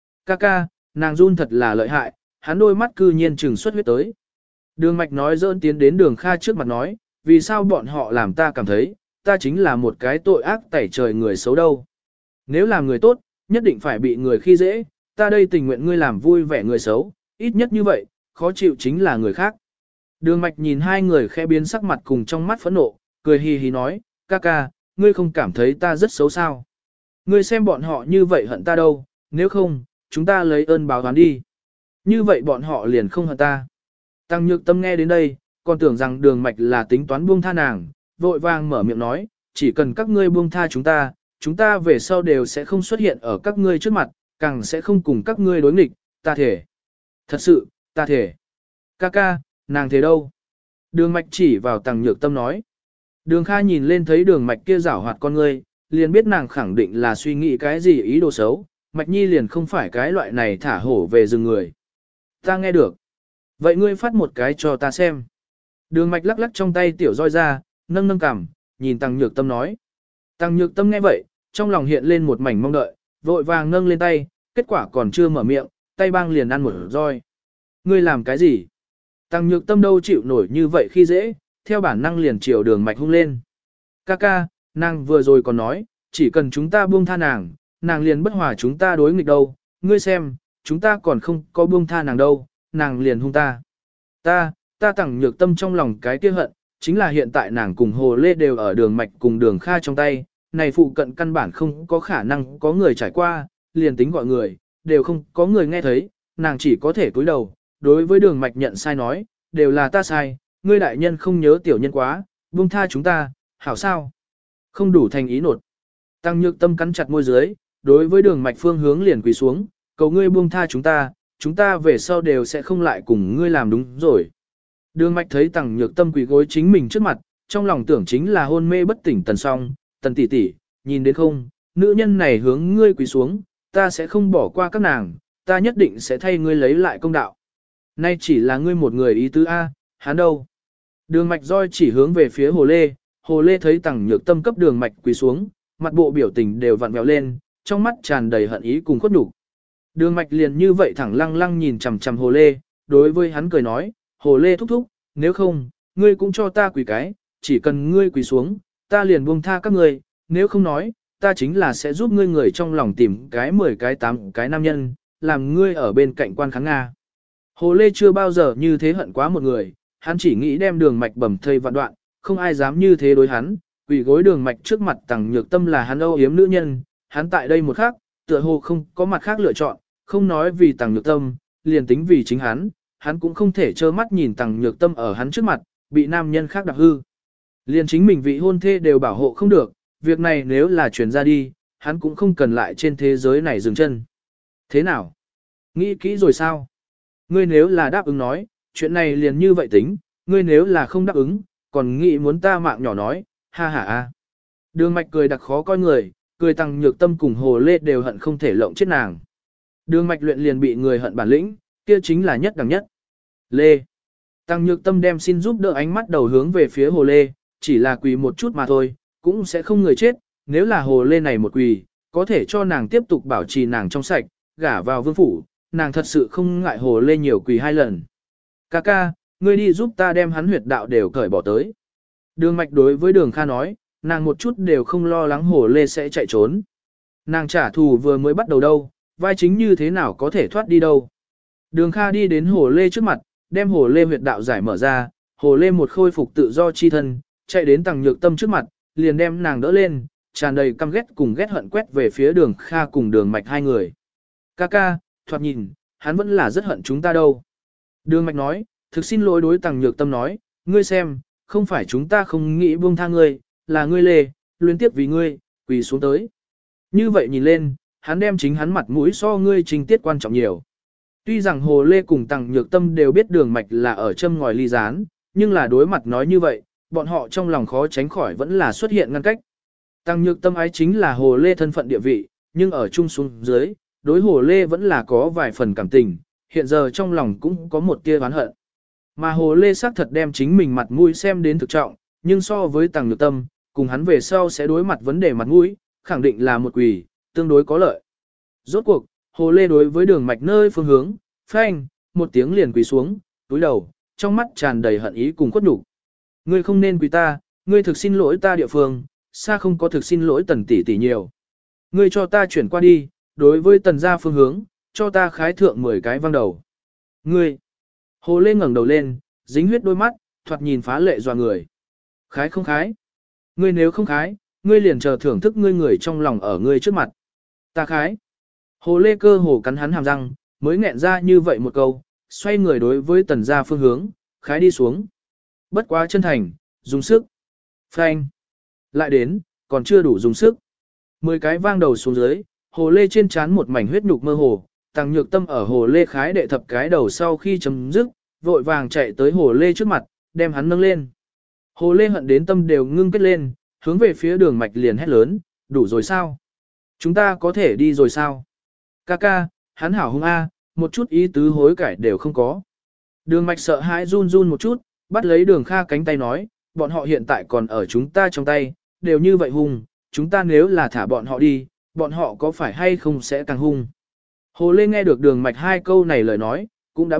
Ca, nàng run thật là lợi hại, hắn đôi mắt cư nhiên trừng xuất huyết tới. Đường Mạch nói dỡn tiến đến Đường Kha trước mặt nói, vì sao bọn họ làm ta cảm thấy, ta chính là một cái tội ác tẩy trời người xấu đâu. Nếu làm người tốt, nhất định phải bị người khi dễ, ta đây tình nguyện ngươi làm vui vẻ người xấu, ít nhất như vậy, khó chịu chính là người khác. Đường Mạch nhìn hai người khẽ biến sắc mặt cùng trong mắt phẫn nộ, cười hì hì nói, ca, ngươi không cảm thấy ta rất xấu sao. Ngươi xem bọn họ như vậy hận ta đâu, nếu không, chúng ta lấy ơn báo oán đi. Như vậy bọn họ liền không hận ta. Tằng Nhược Tâm nghe đến đây, còn tưởng rằng Đường Mạch là tính toán buông tha nàng, vội vàng mở miệng nói, chỉ cần các ngươi buông tha chúng ta về sau đều sẽ không xuất hiện ở các ngươi trước mặt, càng sẽ không cùng các ngươi đối nghịch, ta thể. Thật sự, ta thể. Ca, nàng thế đâu? Đường Mạch chỉ vào Tằng Nhược Tâm nói. Đường Kha nhìn lên thấy Đường Mạch kia giảo hoạt con ngươi, liền biết nàng khẳng định là suy nghĩ cái gì ý đồ xấu, Mạch Nhi liền không phải cái loại này thả hổ về rừng người. Ta nghe được. Vậy ngươi phát một cái cho ta xem. Đường Mạch lắc lắc trong tay tiểu roi ra, nâng cằm, nhìn Tằng Nhược Tâm nói. Tằng Nhược Tâm nghe vậy, trong lòng hiện lên một mảnh mong đợi, vội vàng nâng lên tay, kết quả còn chưa mở miệng, tay băng liền ăn một roi. Ngươi làm cái gì? Tăng nhược tâm đâu chịu nổi như vậy khi dễ, theo bản năng liền chiều đường mạch hung lên. Ca, nàng vừa rồi còn nói, chỉ cần chúng ta buông tha nàng, nàng liền bất hòa chúng ta đối nghịch đâu. Ngươi xem, chúng ta còn không có buông tha nàng đâu, nàng liền hung ta. Ta Tăng nhược tâm trong lòng cái kia hận, chính là hiện tại nàng cùng Hồ Lê đều ở đường mạch cùng đường Kha trong tay, này phụ cận căn bản không có khả năng có người trải qua, liền tính gọi người, đều không có người nghe thấy, nàng chỉ có thể cúi đầu, đối với đường mạch nhận sai nói, đều là ta sai, ngươi đại nhân không nhớ tiểu nhân quá, buông tha chúng ta, hảo sao? Không đủ thành ý nột. Tăng nhược tâm cắn chặt môi dưới, đối với đường mạch phương hướng liền quỳ xuống, cầu ngươi buông tha chúng ta về sau đều sẽ không lại cùng ngươi làm đúng rồi. Đường mạch thấy Tăng nhược tâm quỳ gối chính mình trước mặt, trong lòng tưởng chính là hôn mê bất tỉnh Tần Song, Tần tỷ tỷ, nhìn đến không, nữ nhân này hướng ngươi quỳ xuống, ta sẽ không bỏ qua các nàng, ta nhất định sẽ thay ngươi lấy lại công đạo. Nay chỉ là ngươi một người ý tứ A, hắn đâu? Đường mạch roi chỉ hướng về phía Hồ Lê thấy Tăng nhược tâm cấp đường mạch quỳ xuống, mặt bộ biểu tình đều vặn vẹo lên, trong mắt tràn đầy hận ý cùng khuất nhục. Đường mạch liền như vậy thẳng lăng lăng nhìn chằm chằm Hồ Lê, đối với hắn cười nói, Hồ Lê thúc thúc, nếu không, ngươi cũng cho ta quỳ cái, chỉ cần ngươi quỳ xuống, ta liền buông tha các ngươi, nếu không nói, ta chính là sẽ giúp ngươi người trong lòng tìm cái 10 cái 8 cái nam nhân, làm ngươi ở bên cạnh quan kháng Nga. Hồ Lê chưa bao giờ như thế hận quá một người, hắn chỉ nghĩ đem đường mạch bầm thây vạn đoạn, không ai dám như thế đối hắn, quỳ gối đường mạch trước mặt Tăng nhược tâm là hắn âu yếm nữ nhân, hắn tại đây một khắc, tựa hồ không có mặt khác lựa chọn, không nói vì Tăng nhược tâm, liền tính vì chính hắn cũng không thể trơ mắt nhìn Tăng nhược tâm ở hắn trước mặt, bị nam nhân khác đạp hư. Liền chính mình vị hôn thê đều bảo hộ không được, việc này nếu là truyền ra đi, hắn cũng không cần lại trên thế giới này dừng chân. Thế nào? Nghĩ kỹ rồi sao? Ngươi nếu là đáp ứng nói, chuyện này liền như vậy tính, ngươi nếu là không đáp ứng, còn nghĩ muốn ta mạng nhỏ nói, ha ha a. Đường mạch cười đặc khó coi người, cười Tăng nhược tâm cùng Hồ Lê đều hận không thể lộng chết nàng. Đường mạch luyện liền bị người hận bản lĩnh, kia chính là nhất đẳng nhất. Lê. Tăng nhược tâm đem xin giúp đỡ ánh mắt đầu hướng về phía Hồ Lê, chỉ là quỳ một chút mà thôi, cũng sẽ không người chết, nếu là Hồ Lê này một quỳ, có thể cho nàng tiếp tục bảo trì nàng trong sạch, gả vào vương phủ, nàng thật sự không ngại Hồ Lê nhiều quỳ 2 lần. Ca, ngươi đi giúp ta đem hắn huyệt đạo đều cởi bỏ tới. Đường mạch đối với đường Kha nói, nàng một chút đều không lo lắng Hồ Lê sẽ chạy trốn. Nàng trả thù vừa mới bắt đầu đâu, vai chính như thế nào có thể thoát đi đâu. Đường Kha đi đến Hồ Lê trước mặt, đem Hồ Lê huyệt đạo giải mở ra, Hồ Lê một khôi phục tự do chi thân, chạy đến Tăng nhược tâm trước mặt, liền đem nàng đỡ lên, tràn đầy căm ghét cùng ghét hận quét về phía đường Kha cùng đường mạch hai người. Ca, thoạt nhìn, hắn vẫn là rất hận chúng ta đâu. Đường mạch nói, thực xin lỗi đối Tăng nhược tâm nói, ngươi xem, không phải chúng ta không nghĩ buông tha ngươi, là ngươi Lê, luyến tiếp vì ngươi, quỳ xuống tới. Như vậy nhìn lên, hắn đem chính hắn mặt mũi so ngươi trình tiết quan trọng nhiều. Tuy rằng Hồ Lê cùng Tăng nhược tâm đều biết đường mạch là ở châm ngòi ly gián, nhưng là đối mặt nói như vậy, bọn họ trong lòng khó tránh khỏi vẫn là xuất hiện ngăn cách. Tăng nhược tâm ái chính là Hồ Lê thân phận địa vị, nhưng ở chung xuống dưới, đối Hồ Lê vẫn là có vài phần cảm tình, hiện giờ trong lòng cũng có một tia oán hận. Mà Hồ Lê xác thật đem chính mình mặt mũi xem đến thực trọng, nhưng so với Tăng nhược tâm, cùng hắn về sau sẽ đối mặt vấn đề mặt mũi, khẳng định là một quỷ, tương đối có lợi. Rốt cuộc, Hồ Lê đối với đường mạch nơi phương hướng, phanh, một tiếng liền quỳ xuống, túi đầu, trong mắt tràn đầy hận ý cùng khuất nhục. Ngươi không nên quỳ ta, ngươi thực xin lỗi ta địa phương, xa không có thực xin lỗi Tần tỷ tỷ nhiều. Ngươi cho ta chuyển qua đi, đối với Tần gia phương hướng, cho ta khái thượng 10 cái văng đầu. Ngươi. Hồ Lê ngẩng đầu lên, dính huyết đôi mắt, thoạt nhìn phá lệ dọa người. Khái không khái? Ngươi nếu không khái, ngươi liền chờ thưởng thức ngươi người trong lòng ở ngươi trước mặt. Ta khái. Hồ Lê cơ hồ cắn hắn hàm răng, mới nghẹn ra như vậy một câu, xoay người đối với Tần gia phương hướng, khái đi xuống. Bất quá chân thành, dùng sức. Phanh. Lại đến, còn chưa đủ dùng sức. 10 cái vang đầu xuống dưới, Hồ Lê trên trán một mảnh huyết nhục mơ hồ, Tăng nhược tâm ở Hồ Lê khái đệ thập cái đầu sau khi chấm dứt, vội vàng chạy tới Hồ Lê trước mặt, đem hắn nâng lên. Hồ Lê hận đến tâm đều ngưng kết lên, hướng về phía đường mạch liền hét lớn, đủ rồi sao? Chúng ta có thể đi rồi sao? Ca, hắn hảo hung a, một chút ý tứ hối cải đều không có. Đường mạch sợ hãi run run một chút, bắt lấy đường Kha cánh tay nói, bọn họ hiện tại còn ở chúng ta trong tay, đều như vậy hung, chúng ta nếu là thả bọn họ đi, bọn họ có phải hay không sẽ càng hung. Hồ Lê nghe được đường mạch hai câu này lời nói, cũng đã biết,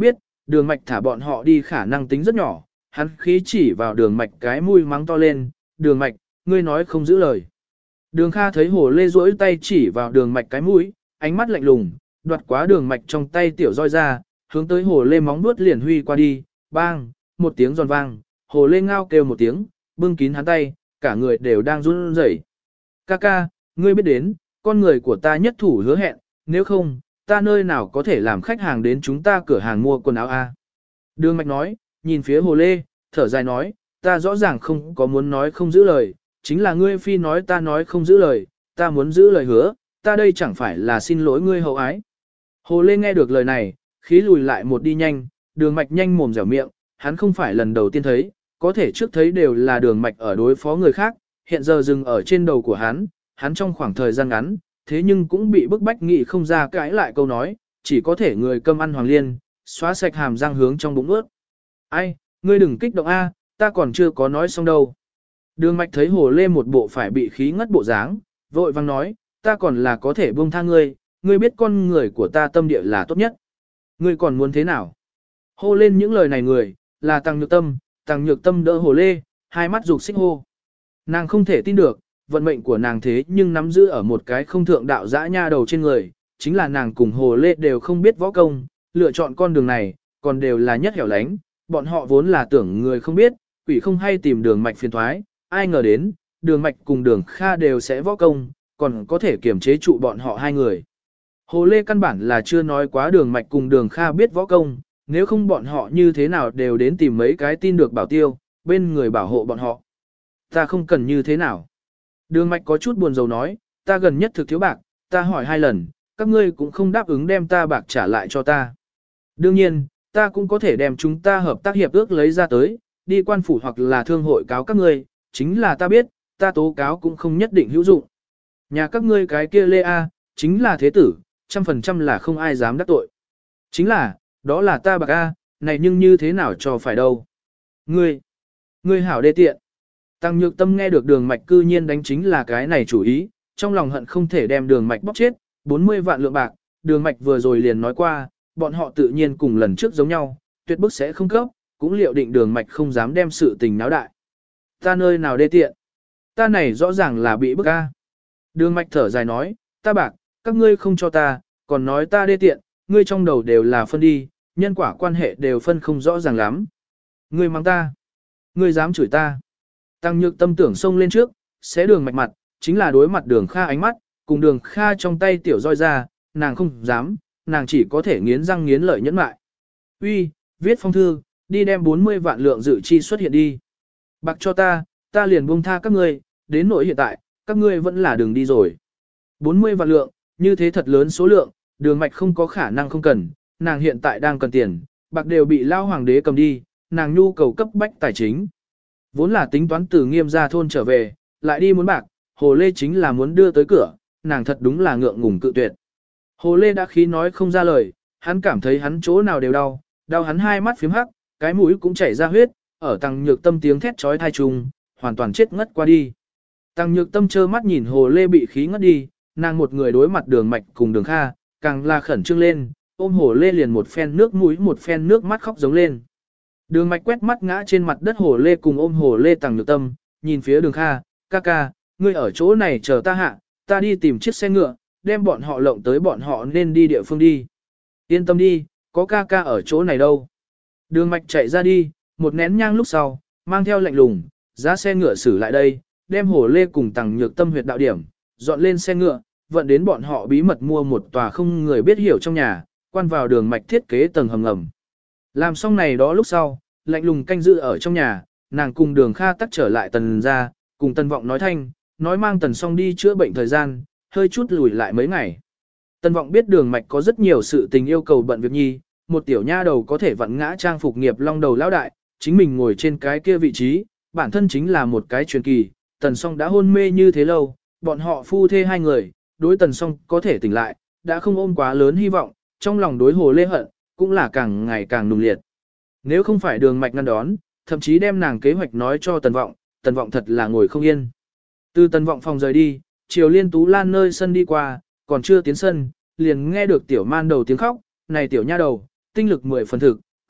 đường mạch thả bọn họ đi khả năng tính rất nhỏ, hắn khí chỉ vào đường mạch cái mũi mắng to lên, đường mạch, ngươi nói không giữ lời. Đường Kha thấy hồ lê duỗi tay chỉ vào đường mạch cái mũi, ánh mắt lạnh lùng, đoạt quá đường mạch trong tay tiểu roi ra, hướng tới hồ lê móng vuốt liền huy qua đi, bang, một tiếng giòn vang, hồ lê ngao kêu một tiếng, bưng kín hắn tay, cả người đều đang run rẩy. Ca, ngươi biết đến, con người của ta nhất thủ hứa hẹn, nếu không, ta nơi nào có thể làm khách hàng đến chúng ta cửa hàng mua quần áo a? Đường mạch nói, nhìn phía hồ lê, thở dài nói, ta rõ ràng không có muốn nói không giữ lời, chính là ngươi phi nói ta nói không giữ lời, ta muốn giữ lời hứa, ta đây chẳng phải là xin lỗi ngươi hậu ái. Hồ lê nghe được lời này, khí lùi lại một đi nhanh, đường mạch nhanh mồm dẻo miệng, hắn không phải lần đầu tiên thấy, có thể trước thấy đều là đường mạch ở đối phó người khác, hiện giờ dừng ở trên đầu của hắn trong khoảng thời gian ngắn, thế nhưng cũng bị bức bách nghị không ra cãi lại câu nói, chỉ có thể người câm ăn hoàng liên, xóa sạch hàm răng hướng trong bụng ướt. Ai, ngươi đừng kích động a, ta còn chưa có nói xong đâu. Đường mạch thấy hồ lê một bộ phải bị khí ngất bộ dáng, vội vang nói, ta còn là có thể buông tha ngươi, ngươi biết con người của ta tâm địa là tốt nhất. Ngươi còn muốn thế nào? Hô lên những lời này người, là Tăng Nhược Tâm đỡ hồ lê, hai mắt rục xích hô. Nàng không thể tin được, vận mệnh của nàng thế nhưng nắm giữ ở một cái không thượng đạo dã nha đầu trên người, chính là nàng cùng hồ lê đều không biết võ công, lựa chọn con đường này, còn đều là nhất hẻo lánh, bọn họ vốn là tưởng người không biết, quỷ không hay tìm đường mạch phiền thoái, ai ngờ đến, đường mạch cùng đường Kha đều sẽ võ công, còn có thể kiểm chế trụ bọn họ hai người. Hồ lê căn bản là chưa nói quá đường mạch cùng đường Kha biết võ công, nếu không bọn họ như thế nào đều đến tìm mấy cái tin được bảo tiêu, bên người bảo hộ bọn họ. Ta không cần như thế nào. Đường mạch có chút buồn rầu nói, ta gần nhất thực thiếu bạc, ta hỏi 2 lần, các ngươi cũng không đáp ứng đem ta bạc trả lại cho ta. Đương nhiên, ta cũng có thể đem chúng ta hợp tác hiệp ước lấy ra tới, đi quan phủ hoặc là thương hội cáo các ngươi, chính là ta biết, ta tố cáo cũng không nhất định hữu dụng. Nhà các ngươi cái kia Lê A, chính là thế tử, 100% là không ai dám đắc tội. Chính là, đó là ta bạc A, này nhưng như thế nào cho phải đâu. Ngươi hảo đê tiện. Tăng Nhược Tâm nghe được đường mạch cư nhiên đánh chính là cái này chủ ý, trong lòng hận không thể đem đường mạch bóp chết, 40 vạn lượng bạc, đường mạch vừa rồi liền nói qua, bọn họ tự nhiên cùng lần trước giống nhau, tuyệt bức sẽ không cấp, cũng liệu định đường mạch không dám đem sự tình náo đại. Ta nơi nào đê tiện? Ta này rõ ràng là bị bức a. Đường mạch thở dài nói, ta bạc, các ngươi không cho ta, còn nói ta đê tiện, ngươi trong đầu đều là phân đi, nhân quả quan hệ đều phân không rõ ràng lắm. Ngươi mắng ta, ngươi dám chửi ta. Tăng Nhược Tâm tưởng xông lên trước, xé đường mạch mặt, chính là đối mặt đường Kha ánh mắt, cùng đường Kha trong tay tiểu roi ra, nàng không dám, nàng chỉ có thể nghiến răng nghiến lợi nhẫn mại. Uy, viết phong thư, đi đem 40 vạn lượng dự chi xuất hiện đi. Bạc cho ta liền buông tha các ngươi, đến nỗi hiện tại, các ngươi vẫn là đường đi rồi. 40 vạn lượng, như thế thật lớn số lượng, đường mạch không có khả năng không cần, nàng hiện tại đang cần tiền, bạc đều bị lao hoàng đế cầm đi, nàng nhu cầu cấp bách tài chính. Vốn là tính toán từ Nghiêm gia thôn trở về, lại đi muốn bạc, Hồ Lê chính là muốn đưa tới cửa, nàng thật đúng là ngượng ngùng cự tuyệt. Hồ Lê đã khí nói không ra lời, hắn cảm thấy hắn chỗ nào đều đau hắn hai mắt phím hắc, cái mũi cũng chảy ra huyết, ở Tăng Nhược Tâm tiếng thét chói tai trùng, hoàn toàn chết ngất qua đi. Tăng Nhược Tâm trơ mắt nhìn Hồ Lê bị khí ngất đi, nàng một người đối mặt đường mạch cùng đường Kha, càng là khẩn trương lên, ôm Hồ Lê liền một phen nước mũi một phen nước mắt khóc giống lên. Đường mạch quét mắt ngã trên mặt đất Hồ Lê cùng ôm Hồ Lê Tăng Nhược Tâm, nhìn phía đường Kha, ca, ngươi ở chỗ này chờ ta hạ, ta đi tìm chiếc xe ngựa, đem bọn họ lộng tới bọn họ nên đi địa phương đi. Yên tâm đi, có ca ở chỗ này đâu. Đường mạch chạy ra đi, một nén nhang lúc sau, mang theo lạnh lùng, giá xe ngựa xử lại đây, đem Hồ Lê cùng Tăng Nhược Tâm huyệt đạo điểm, dọn lên xe ngựa, vận đến bọn họ bí mật mua một tòa không người biết hiểu trong nhà, quan vào đường mạch thiết kế tầng hầm ngầm. Làm xong này đó lúc sau, lạnh lùng canh giữ ở trong nhà, nàng cùng đường Kha tắt trở lại Tần ra, cùng Tần Vọng nói thanh, nói mang Tần Song đi chữa bệnh thời gian, hơi chút lùi lại mấy ngày. Tần Vọng biết đường mạch có rất nhiều sự tình yêu cầu bận việc nhi, một tiểu nha đầu có thể vặn ngã trang phục nghiệp long đầu lão đại, chính mình ngồi trên cái kia vị trí, bản thân chính là một cái truyền kỳ, Tần Song đã hôn mê như thế lâu, bọn họ phu thê hai người, đối Tần Song có thể tỉnh lại, đã không ôm quá lớn hy vọng, trong lòng đối Hồ Lê hận, cũng là càng ngày càng nùng liệt. Nếu không phải đường mạch ngăn đón, thậm chí đem nàng kế hoạch nói cho Tần Vọng thật là ngồi không yên. Từ Tần Vọng phòng rời đi, Triều Liên Tú Lan nơi sân đi qua, còn chưa tiến sân, liền nghe được tiểu man đầu tiếng khóc, này tiểu nha đầu, tinh lực 10 phần thực,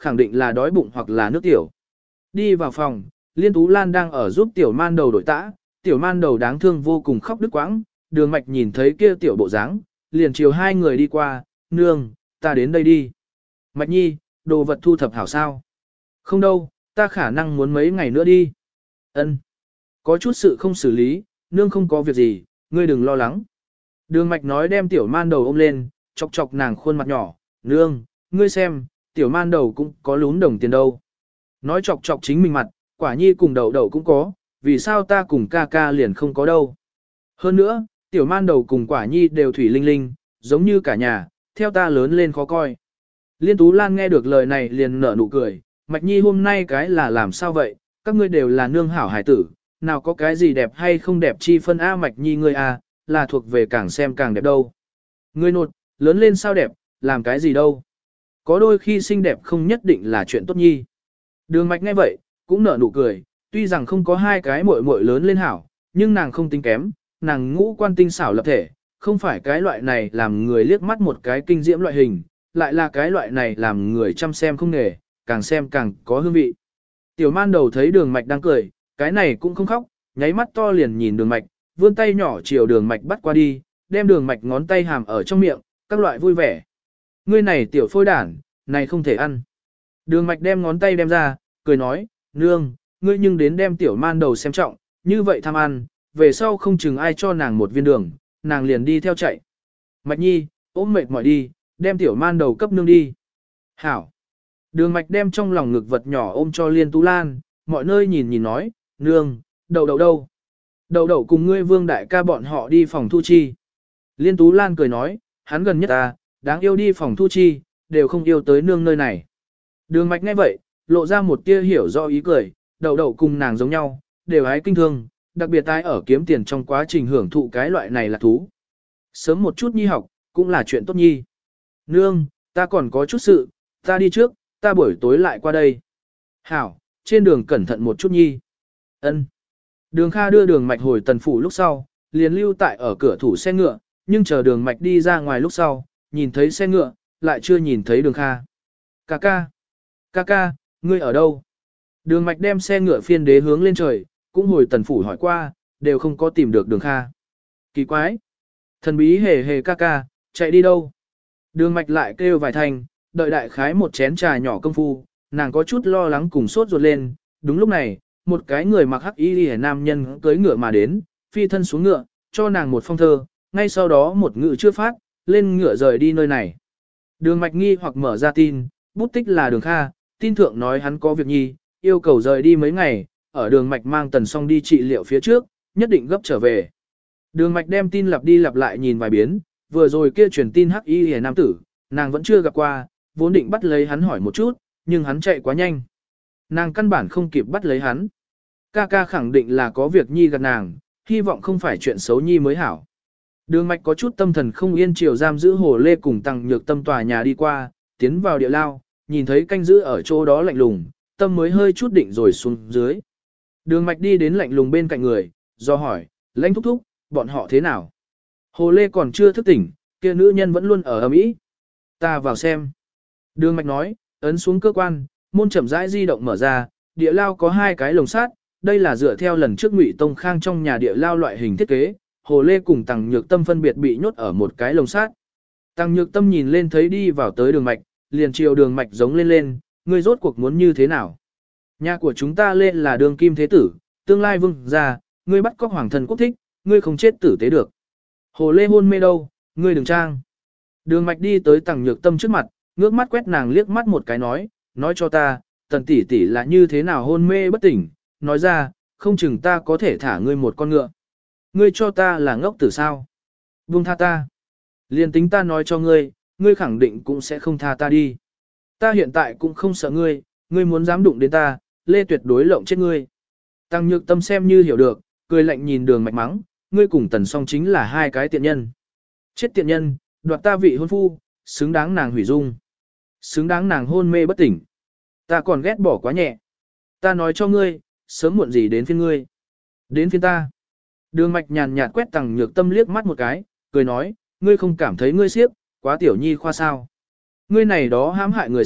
khẳng định là đói bụng hoặc là nước tiểu. Đi vào phòng, Liên Tú Lan đang ở giúp tiểu man đầu đổi tã, tiểu man đầu đáng thương vô cùng khóc đứt quãng, Đường Mạch nhìn thấy kia tiểu bộ dáng, liền chiều hai người đi qua, nương, ta đến đây đi. Mạch nhi, đồ vật thu thập hảo sao? Không đâu, ta khả năng muốn mấy ngày nữa đi. Ân, có chút sự không xử lý, nương không có việc gì, ngươi đừng lo lắng. Đường Mạch nói đem tiểu man đầu ôm lên, chọc chọc nàng khuôn mặt nhỏ, nương, ngươi xem, tiểu man đầu cũng có lún đồng tiền đâu. Nói chọc chọc chính mình mặt, quả nhi cùng đầu đầu cũng có, vì sao ta cùng ca ca liền không có đâu. Hơn nữa, tiểu man đầu cùng quả nhi đều thủy linh linh, giống như cả nhà, theo ta lớn lên khó coi. Liên Tú Lan nghe được lời này liền nở nụ cười, Mạch nhi hôm nay cái là làm sao vậy, các ngươi đều là nương hảo hải tử, nào có cái gì đẹp hay không đẹp chi phân A Mạch nhi ngươi A, là thuộc về càng xem càng đẹp đâu. Ngươi nột, lớn lên sao đẹp, làm cái gì đâu. Có đôi khi xinh đẹp không nhất định là chuyện tốt nhi. Đường Mạch nghe vậy, cũng nở nụ cười, tuy rằng không có hai cái muội muội lớn lên hảo, nhưng nàng không tính kém, nàng ngũ quan tinh xảo lập thể, không phải cái loại này làm người liếc mắt một cái kinh diễm loại hình, lại là cái loại này làm người chăm xem không nghề, càng xem càng có hương vị. Tiểu man đầu thấy Đường Mạch đang cười, cái này cũng không khóc, nháy mắt to liền nhìn Đường Mạch, vươn tay nhỏ chiều Đường Mạch bắt qua đi, đem Đường Mạch ngón tay hàm ở trong miệng, các loại vui vẻ. Ngươi này tiểu phôi đản, này không thể ăn. Đường Mạch đem ngón tay đem ra, cười nói, nương, ngươi nhưng đến đem tiểu man đầu xem trọng, như vậy tham ăn, về sau không chừng ai cho nàng một viên đường, nàng liền đi theo chạy. Mạch nhi, ôm mệt mỏi đi, đem tiểu man đầu cấp nương đi. Hảo. Đường Mạch đem trong lòng ngực vật nhỏ ôm cho Liên Tú Lan, mọi nơi nhìn nhìn nói, nương, đậu đậu đâu? Đậu đậu cùng ngươi vương đại ca bọn họ đi phòng thu chi. Liên Tú Lan cười nói, hắn gần nhất ta, đáng yêu đi phòng thu chi, đều không yêu tới nương nơi này. Đường Mạch nghe vậy, lộ ra một tia hiểu rõ ý cười, đậu đậu cùng nàng giống nhau, đều ái kinh thương, đặc biệt tái ở kiếm tiền trong quá trình hưởng thụ cái loại này là thú. Sớm một chút nhi học, cũng là chuyện tốt nhi. Nương, ta còn có chút sự, ta đi trước, ta buổi tối lại qua đây. Hảo, trên đường cẩn thận một chút nhi. Ân. Đường Kha đưa Đường Mạch hồi Tần phủ lúc sau, liền lưu tại ở cửa thủ xe ngựa, nhưng chờ Đường Mạch đi ra ngoài lúc sau, nhìn thấy xe ngựa, lại chưa nhìn thấy Đường Kha. Ca, ngươi ở đâu? Đường Mạch đem xe ngựa phiên đế hướng lên trời, cũng hồi Tần phủ hỏi qua, đều không có tìm được Đường Kha. Kỳ quái! Thần bí hề hề ca, chạy đi đâu? Đường Mạch lại kêu vài thanh, đợi đại khái một chén trà nhỏ công phu, nàng có chút lo lắng cùng sốt ruột lên. Đúng lúc này, một cái người mặc hắc y liễu nam nhân cưỡi ngựa mà đến, phi thân xuống ngựa, cho nàng một phong thơ, ngay sau đó một ngự chưa phát, lên ngựa rời đi nơi này. Đường Mạch nghi hoặc mở ra tin, bút tích là Đường Kha, tin thượng nói hắn có việc nhi, yêu cầu rời đi mấy ngày, ở Đường Mạch mang Tần Song đi trị liệu phía trước, nhất định gấp trở về. Đường Mạch đem tin lặp đi lặp lại nhìn vài biến, vừa rồi kia truyền tin hắc y liễu nam tử, nàng vẫn chưa gặp qua, vốn định bắt lấy hắn hỏi một chút, nhưng hắn chạy quá nhanh. Nàng căn bản không kịp bắt lấy hắn. Ca khẳng định là có việc nhi gạt nàng, hy vọng không phải chuyện xấu nhi mới hảo. Đường Mạch có chút tâm thần không yên chiều giam giữ Hồ Lê cùng Tăng Nhược Tâm tòa nhà đi qua, tiến vào địa lao, nhìn thấy canh giữ ở chỗ đó lạnh lùng, tâm mới hơi chút định rồi xuống dưới. Đường Mạch đi đến lạnh lùng bên cạnh người, do hỏi, lãnh thúc thúc, bọn họ thế nào? Hồ Lê còn chưa thức tỉnh, kia nữ nhân vẫn luôn ở ầm ĩ. Ta vào xem. Đường Mạch nói, ấn xuống cơ quan, môn chậm rãi di động mở ra, địa lao có hai cái lồng sắt, đây là dựa theo lần trước Ngụy Tông Khang trong nhà địa lao loại hình thiết kế, Hồ Lê cùng Tăng Nhược Tâm phân biệt bị nhốt ở một cái lồng sắt. Tăng Nhược Tâm nhìn lên thấy đi vào tới Đường Mạch, liền chiều Đường Mạch giống lên, ngươi rốt cuộc muốn như thế nào? Nhà của chúng ta lên là đường kim thế tử, tương lai vương gia, ngươi bắt cóc hoàng thần quốc thích, ngươi không chết tử tế được. Hồ Lê hôn mê đâu, ngươi đừng trang. Đường Mạch đi tới Tăng Nhược Tâm trước mặt, ngước mắt quét nàng liếc mắt một cái nói cho ta, Tần tỷ tỷ là như thế nào hôn mê bất tỉnh, nói ra, không chừng ta có thể thả ngươi một con ngựa. Ngươi cho ta là ngốc tử sao? Buông tha ta. Liên tính ta nói cho ngươi, ngươi khẳng định cũng sẽ không tha ta đi. Ta hiện tại cũng không sợ ngươi, ngươi muốn dám đụng đến ta, Lê tuyệt đối lộng chết ngươi. Tăng Nhược Tâm xem như hiểu được, cười lạnh nhìn Đường Mạch mắng, ngươi cùng Tần Song chính là hai cái tiện nhân. Chết tiện nhân, đoạt ta vị hôn phu, xứng đáng nàng hủy dung. Xứng đáng nàng hôn mê bất tỉnh. Ta còn ghét bỏ quá nhẹ. Ta nói cho ngươi, sớm muộn gì đến phiên ngươi. Đến phiên ta. Đường Mạch nhàn nhạt quét Tăng Nhược Tâm liếc mắt một cái, cười nói, ngươi không cảm thấy ngươi siếp, quá tiểu nhi khoa sao. Ngươi này đó hãm hại người siếp,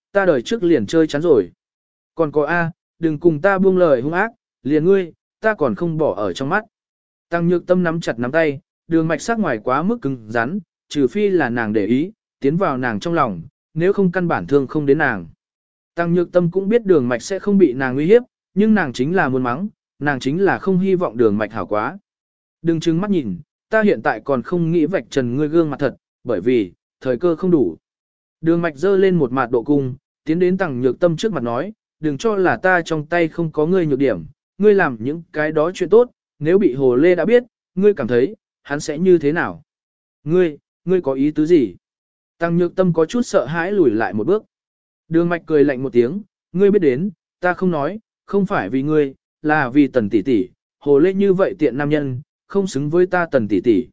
ta đời trước liền chơi chán rồi. Còn có A, đừng cùng ta buông lời hung ác, liền ngươi, ta còn không bỏ ở trong mắt. Tăng Nhược Tâm nắm chặt nắm tay, đường mạch sắc ngoài quá mức cứng rắn, trừ phi là nàng để ý, tiến vào nàng trong lòng, nếu không căn bản thương không đến nàng. Tăng Nhược Tâm cũng biết đường mạch sẽ không bị nàng uy hiếp, nhưng nàng chính là muốn mắng, nàng chính là không hy vọng đường mạch hảo quá. Đừng trừng mắt nhìn, ta hiện tại còn không nghĩ vạch trần ngươi gương mặt thật, bởi vì, thời cơ không đủ. Đường mạch giơ lên một mặt độ cung, tiến đến Tăng Nhược Tâm trước mặt nói, đừng cho là ta trong tay không có ngươi nhược điểm, ngươi làm những cái đó chuyện tốt, nếu bị Hồ Lê đã biết, ngươi cảm thấy, hắn sẽ như thế nào? Ngươi có ý tứ gì? Tăng Nhược Tâm có chút sợ hãi lùi lại một bước. Đường mạch cười lạnh một tiếng, ngươi biết đến, ta không nói, không phải vì ngươi, là vì Tần tỷ tỷ, Hồ Lê như vậy tiện nam nhân, không xứng với ta Tần tỷ tỷ.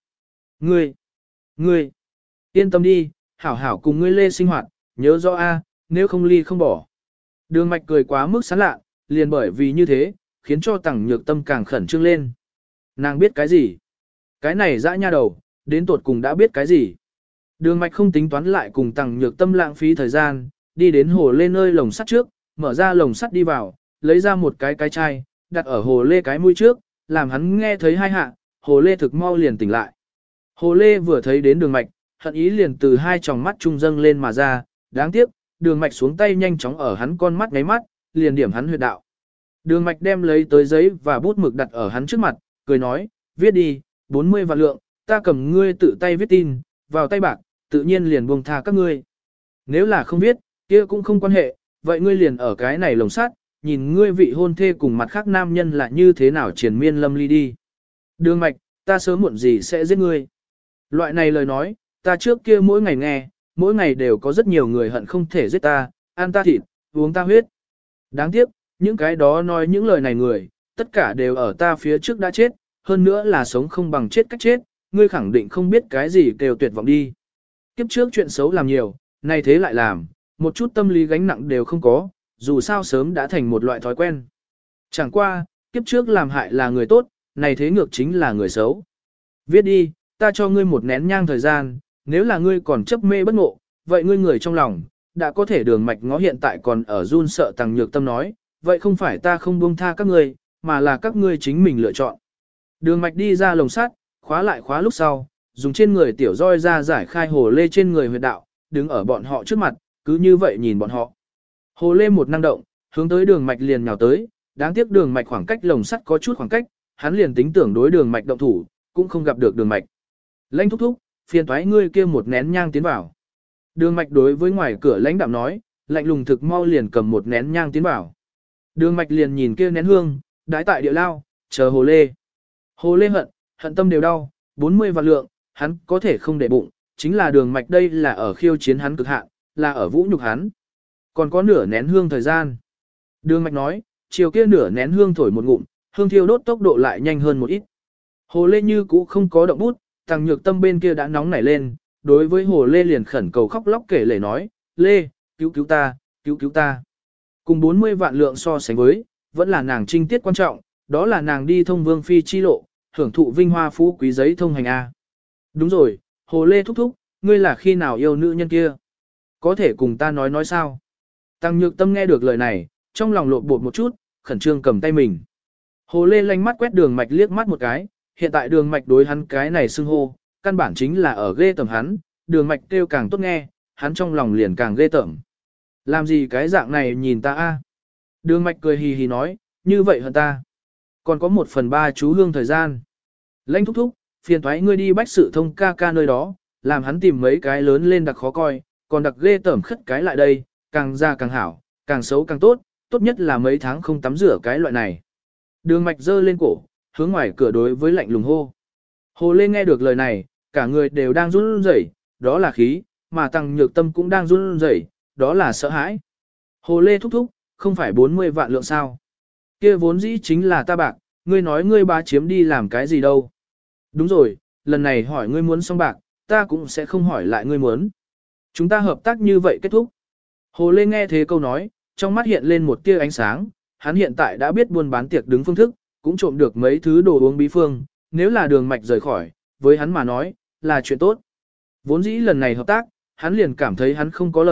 Ngươi, yên tâm đi, hảo hảo cùng ngươi Lê sinh hoạt, nhớ rõ a, nếu không ly không bỏ. Đường mạch cười quá mức sán lạ, liền bởi vì như thế, khiến cho Tăng Nhược Tâm càng khẩn trương lên. Nàng biết cái gì? Cái này dã nha đầu, đến tột cùng đã biết cái gì? Đường mạch không tính toán lại cùng Tăng Nhược Tâm lãng phí thời gian, đi đến Hồ Lê nơi lồng sắt trước, mở ra lồng sắt đi vào, lấy ra một cái chai, đặt ở Hồ Lê cái mũi trước, làm hắn nghe thấy hai hạ, Hồ Lê thực mau liền tỉnh lại. Hồ Lê vừa thấy đến đường mạch, hận ý liền từ hai tròng mắt trung dâng lên mà ra, đáng tiếc, đường mạch xuống tay nhanh chóng ở hắn con mắt ngáy mắt, liền điểm hắn huyệt đạo. Đường mạch đem lấy tới giấy và bút mực đặt ở hắn trước mặt, cười nói, viết đi, 40 vạn lượng, ta cầm ngươi tự tay viết tin, vào tay bạc, tự nhiên liền buông tha các ngươi. Nếu là không viết, kia cũng không quan hệ, vậy ngươi liền ở cái này lồng sắt, nhìn ngươi vị hôn thê cùng mặt khác nam nhân là như thế nào triền miên lâm ly đi. Đường mạch, ta sớm muộn gì sẽ giết ngươi. Loại này lời nói, ta trước kia mỗi ngày nghe, mỗi ngày đều có rất nhiều người hận không thể giết ta, ăn ta thịt, uống ta huyết. Đáng tiếc, những cái đó nói những lời này người, tất cả đều ở ta phía trước đã chết, hơn nữa là sống không bằng chết cách chết, ngươi khẳng định không biết cái gì kêu tuyệt vọng đi. Kiếp trước chuyện xấu làm nhiều, nay thế lại làm, một chút tâm lý gánh nặng đều không có, dù sao sớm đã thành một loại thói quen. Chẳng qua, kiếp trước làm hại là người tốt, này thế ngược chính là người xấu. Viết đi, ta cho ngươi một nén nhang thời gian, nếu là ngươi còn chấp mê bất ngộ, vậy ngươi người trong lòng, đã có thể đường mạch ngó hiện tại còn ở run sợ Tăng Nhược Tâm nói, vậy không phải ta không buông tha các ngươi, mà là các ngươi chính mình lựa chọn. Đường mạch đi ra lồng sắt, khóa lại khóa lúc sau, dùng trên người tiểu roi ra giải khai Hồ Lê trên người huyệt đạo, đứng ở bọn họ trước mặt, cứ như vậy nhìn bọn họ. Hồ Lê một năng động, hướng tới đường mạch liền nhào tới, đáng tiếc đường mạch khoảng cách lồng sắt có chút khoảng cách, hắn liền tính tưởng đối đường mạch động thủ, cũng không gặp được đường mạch. Lãnh thúc thúc, phiền toái ngươi kia một nén nhang tiến vào. Đường mạch đối với ngoài cửa lãnh đạm nói, lạnh lùng thực mau liền cầm một nén nhang tiến vào. Đường mạch liền nhìn kia nén hương, đái tại địa lao, chờ Hồ Lê. Hồ Lê hận tâm đều đau, 40 vạn lượng, hắn có thể không để bụng, chính là đường mạch đây là ở khiêu chiến hắn cực hạn, là ở vũ nhục hắn. Còn có nửa nén hương thời gian. Đường mạch nói, chiều kia nửa nén hương thổi một ngụm, hương thiêu đốt tốc độ lại nhanh hơn một ít. Hồ Lê như cũ không có động bút, Tăng Nhược Tâm bên kia đã nóng nảy lên, đối với Hồ Lê liền khẩn cầu khóc lóc kể lể nói, Lê, cứu ta, cứu ta. Cùng 40 vạn lượng so sánh với, vẫn là nàng trinh tiết quan trọng, đó là nàng đi thông vương phi chi lộ, hưởng thụ vinh hoa phú quý giấy thông hành A. Đúng rồi, Hồ Lê thúc thúc, ngươi là khi nào yêu nữ nhân kia? Có thể cùng ta nói sao? Tăng Nhược Tâm nghe được lời này, trong lòng lộn bột một chút, khẩn trương cầm tay mình. Hồ Lê lanh mắt quét đường mạch liếc mắt một cái, hiện tại đường mạch đối hắn cái này xưng hô, căn bản chính là ở ghê tởm hắn, đường mạch kêu càng tốt nghe, hắn trong lòng liền càng ghê tởm. Làm gì cái dạng này nhìn ta a? Đường mạch cười hì hì nói, như vậy hận ta. Còn có 1/3 chú hương thời gian. Lãnh thúc thúc, phiền thoái ngươi đi bách sự thông ca ca nơi đó, làm hắn tìm mấy cái lớn lên đặc khó coi, còn đặc ghê tởm khất cái lại đây, càng già càng hảo, càng xấu càng tốt, tốt nhất là mấy tháng không tắm rửa cái loại này. Đường mạch giơ lên cổ, hướng ngoài cửa đối với lạnh lùng hô. Hồ Lê nghe được lời này, cả người đều đang run rẩy, đó là khí, mà Tăng Nhược Tâm cũng đang run rẩy, đó là sợ hãi. Hồ Lê thúc thúc, không phải 40 vạn lượng sao? Kia vốn dĩ chính là ta bạc, ngươi nói ngươi bá chiếm đi làm cái gì đâu? Đúng rồi, lần này hỏi ngươi muốn xong bạc, ta cũng sẽ không hỏi lại ngươi muốn. Chúng ta hợp tác như vậy kết thúc. Hồ Lê nghe thế câu nói, trong mắt hiện lên một tia ánh sáng, hắn hiện tại đã biết buôn bán tiệc đứng phương thức, cũng trộm được mấy thứ đồ uống bí phương, nếu là đường mạch rời khỏi, với hắn mà nói, là chuyện tốt. Vốn dĩ lần này hợp tác, hắn liền cảm thấy hắn không có lời,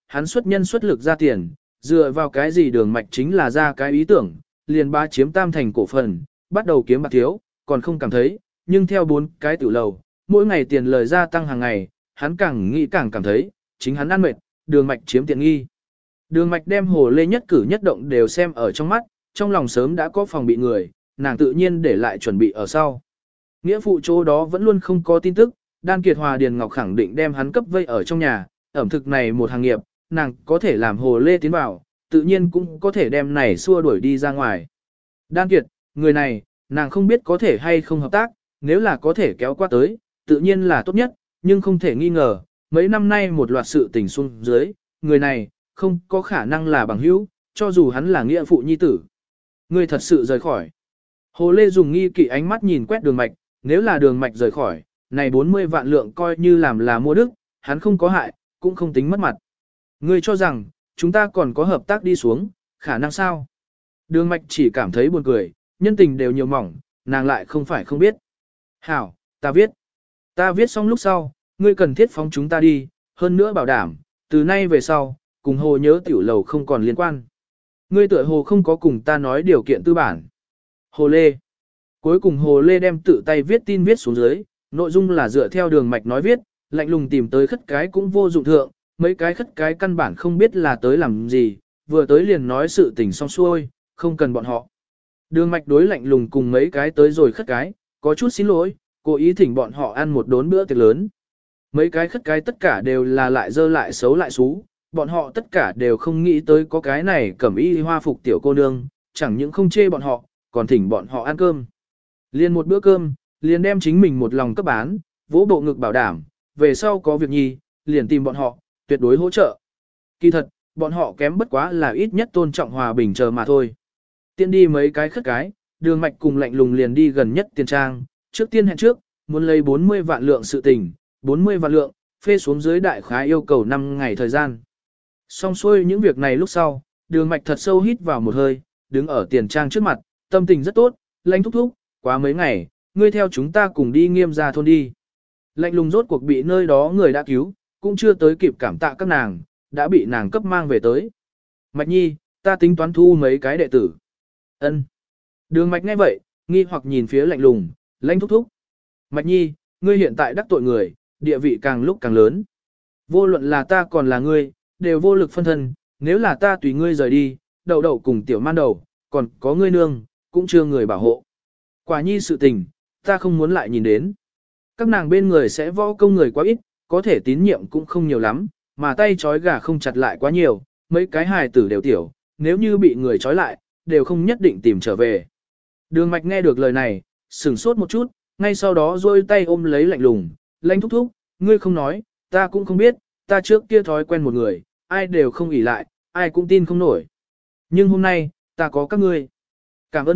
hắn xuất nhân xuất lực ra tiền, dựa vào cái gì Đường Mạch chính là ra cái ý tưởng, liền bá chiếm tam thành cổ phần, bắt đầu kiếm bạc thiếu, còn không cảm thấy, nhưng theo 4 cái tiểu lầu, mỗi ngày tiền lời gia tăng hàng ngày, hắn càng nghĩ càng cảm thấy, chính hắn ăn mệt, Đường Mạch chiếm tiện nghi. Đường Mạch đem Hồ Lê nhất cử nhất động đều xem ở trong mắt, trong lòng sớm đã có phòng bị người, nàng tự nhiên để lại chuẩn bị ở sau. Nghĩa phụ chỗ đó vẫn luôn không có tin tức, Đan Kiệt Hòa Điền Ngọc khẳng định đem hắn cấp vây ở trong nhà, ẩm thực này một hàng nghiệp, nàng có thể làm Hồ Lê tiến vào, tự nhiên cũng có thể đem này xua đuổi đi ra ngoài. Đan Kiệt, người này, nàng không biết có thể hay không hợp tác, nếu là có thể kéo qua tới, tự nhiên là tốt nhất, nhưng không thể nghi ngờ, mấy năm nay một loạt sự tình xuống dưới, người này, không có khả năng là bằng hữu, cho dù hắn là nghĩa phụ nhi tử. Người thật sự rời khỏi. Hồ Lê dùng nghi kỵ ánh mắt nhìn quét Đường Mạch, nếu là Đường Mạch rời khỏi, này 40 vạn lượng coi như làm là mua đức, hắn không có hại, cũng không tính mất mặt. Ngươi cho rằng, chúng ta còn có hợp tác đi xuống, khả năng sao? Đường Mạch chỉ cảm thấy buồn cười, nhân tình đều nhiều mỏng, nàng lại không phải không biết. Hảo, ta viết. Ta viết xong lúc sau, ngươi cần thiết phóng chúng ta đi, hơn nữa bảo đảm, từ nay về sau, cùng Hồ Nhớ tiểu lầu không còn liên quan. Ngươi tựa hồ không có cùng ta nói điều kiện tư bản. Hồ Lê. Cuối cùng Hồ Lê đem tự tay viết tin viết xuống dưới, nội dung là dựa theo Đường Mạch nói viết, lạnh lùng tìm tới khất cái cũng vô dụng thượng, mấy cái khất cái căn bản không biết là tới làm gì, vừa tới liền nói sự tình xong xuôi, không cần bọn họ. Đường Mạch đối lạnh lùng cùng mấy cái tới rồi khất cái, có chút xin lỗi, cố ý thỉnh bọn họ ăn một đốn bữa tiệc lớn. Mấy cái khất cái tất cả đều là lại dơ lại xấu lại xú, bọn họ tất cả đều không nghĩ tới có cái này cẩm y hoa phục tiểu cô nương, chẳng những không chê bọn họ, còn thỉnh bọn họ ăn cơm. Liền một bữa cơm, liền đem chính mình một lòng cấp bán, vỗ bộ ngực bảo đảm, về sau có việc nhi, liền tìm bọn họ, tuyệt đối hỗ trợ. Kỳ thật, bọn họ kém bất quá là ít nhất tôn trọng hòa bình chờ mà thôi. Tiện đi mấy cái khất cái, Đường Mạch cùng lạnh lùng liền đi gần nhất tiền trang, trước tiên hẹn trước, muốn lấy 40 vạn lượng sự tình, 40 vạn lượng, phê xuống dưới đại khái yêu cầu 5 ngày thời gian. Xong xuôi những việc này lúc sau, Đường Mạch thật sâu hít vào một hơi, đứng ở tiền trang trước mặt, tâm tình rất tốt, lãnh thúc thúc, quá mấy ngày, ngươi theo chúng ta cùng đi Nghiêm gia thôn đi. Lạnh lùng rốt cuộc bị nơi đó người đã cứu, cũng chưa tới kịp cảm tạ các nàng, đã bị nàng cấp mang về tới. Mạch Nhi, ta tính toán thu mấy cái đệ tử. Ân. Đường Mạch nghe vậy, nghi hoặc nhìn phía lạnh lùng, lãnh thúc thúc. Mạch Nhi, ngươi hiện tại đắc tội người, địa vị càng lúc càng lớn. Vô luận là ta còn là ngươi, đều vô lực phân thân, nếu là ta tùy ngươi rời đi, đậu đậu cùng tiểu man đầu, còn có ngươi nương, cũng chưa người bảo hộ. Quả Nhi sự tình, ta không muốn lại nhìn đến. Các nàng bên người sẽ võ công người quá ít, có thể tín nhiệm cũng không nhiều lắm, mà tay trói gà không chặt lại quá nhiều, mấy cái hài tử đều tiểu, nếu như bị người trói lại, đều không nhất định tìm trở về. Đường Mạch nghe được lời này, sửng sốt một chút, ngay sau đó duỗi tay ôm lấy lạnh lùng, lãnh thúc thúc, ngươi không nói, ta cũng không biết, ta trước kia thói quen một người, ai đều không ỷ lại, ai cũng tin không nổi. Nhưng hôm nay, ta có các ngươi. Cảm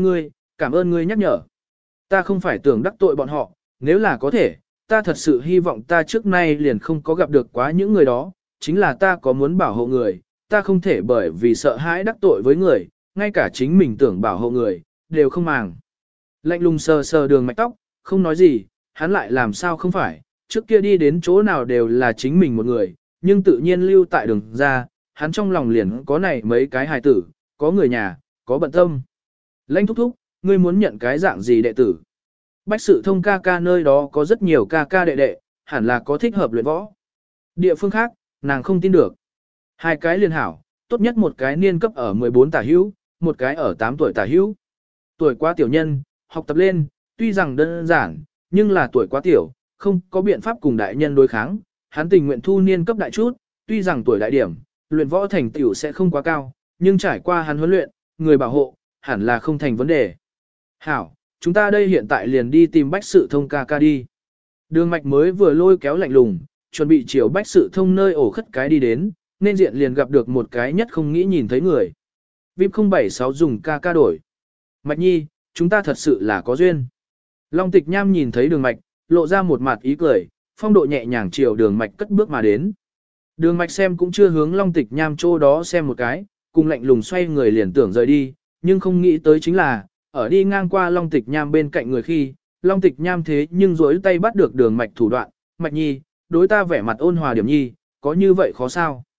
ơn ngươi nhắc nhở. Ta không phải tưởng đắc tội bọn họ, nếu là có thể, ta thật sự hy vọng ta trước nay liền không có gặp được quá những người đó, chính là ta có muốn bảo hộ người, ta không thể bởi vì sợ hãi đắc tội với người, ngay cả chính mình tưởng bảo hộ người, đều không màng. Lạnh lùng sờ sờ Đường Mạch tóc, không nói gì, hắn lại làm sao không phải, trước kia đi đến chỗ nào đều là chính mình một người, nhưng tự nhiên lưu tại Đường ra, hắn trong lòng liền có này mấy cái hài tử, có người nhà, có bận tâm. Lãnh thúc thúc, ngươi muốn nhận cái dạng gì đệ tử? Bách Sự Thông ca ca nơi đó có rất nhiều ca ca đệ đệ, hẳn là có thích hợp luyện võ. Địa phương khác, nàng không tin được. Hai cái liên hảo, tốt nhất một cái niên cấp ở 14 tả hữu, một cái ở 8 tuổi tả hữu. Tuổi quá tiểu nhân, học tập lên, tuy rằng đơn giản, nhưng là tuổi quá tiểu, không có biện pháp cùng đại nhân đối kháng. Hắn tình nguyện thu niên cấp đại chút, tuy rằng tuổi đại điểm, luyện võ thành tiểu sẽ không quá cao, nhưng trải qua hắn huấn luyện, người bảo hộ, hẳn là không thành vấn đề. Hảo, chúng ta đây hiện tại liền đi tìm Bách Sự Thông ca ca đi. Đường Mạch mới vừa lôi kéo lạnh lùng, chuẩn bị chiều Bách Sự Thông nơi ổ khất cái đi đến, nên diện liền gặp được một cái nhất không nghĩ nhìn thấy người. VIP 076 dùng ca ca đổi. Mạch Nhi, chúng ta thật sự là có duyên. Long Tịch Nham nhìn thấy Đường Mạch, lộ ra một mặt ý cười, phong độ nhẹ nhàng chiều Đường Mạch cất bước mà đến. Đường Mạch xem cũng chưa hướng Long Tịch Nham chỗ đó xem một cái, cùng lạnh lùng xoay người liền tưởng rời đi, nhưng không nghĩ tới chính là, ở đi ngang qua Long Tịch Nham bên cạnh người khi, Long Tịch Nham thế nhưng rỗi tay bắt được Đường Mạch thủ đoạn, Mạch Nhi, đối ta vẻ mặt ôn hòa điểm nhi, có như vậy khó sao?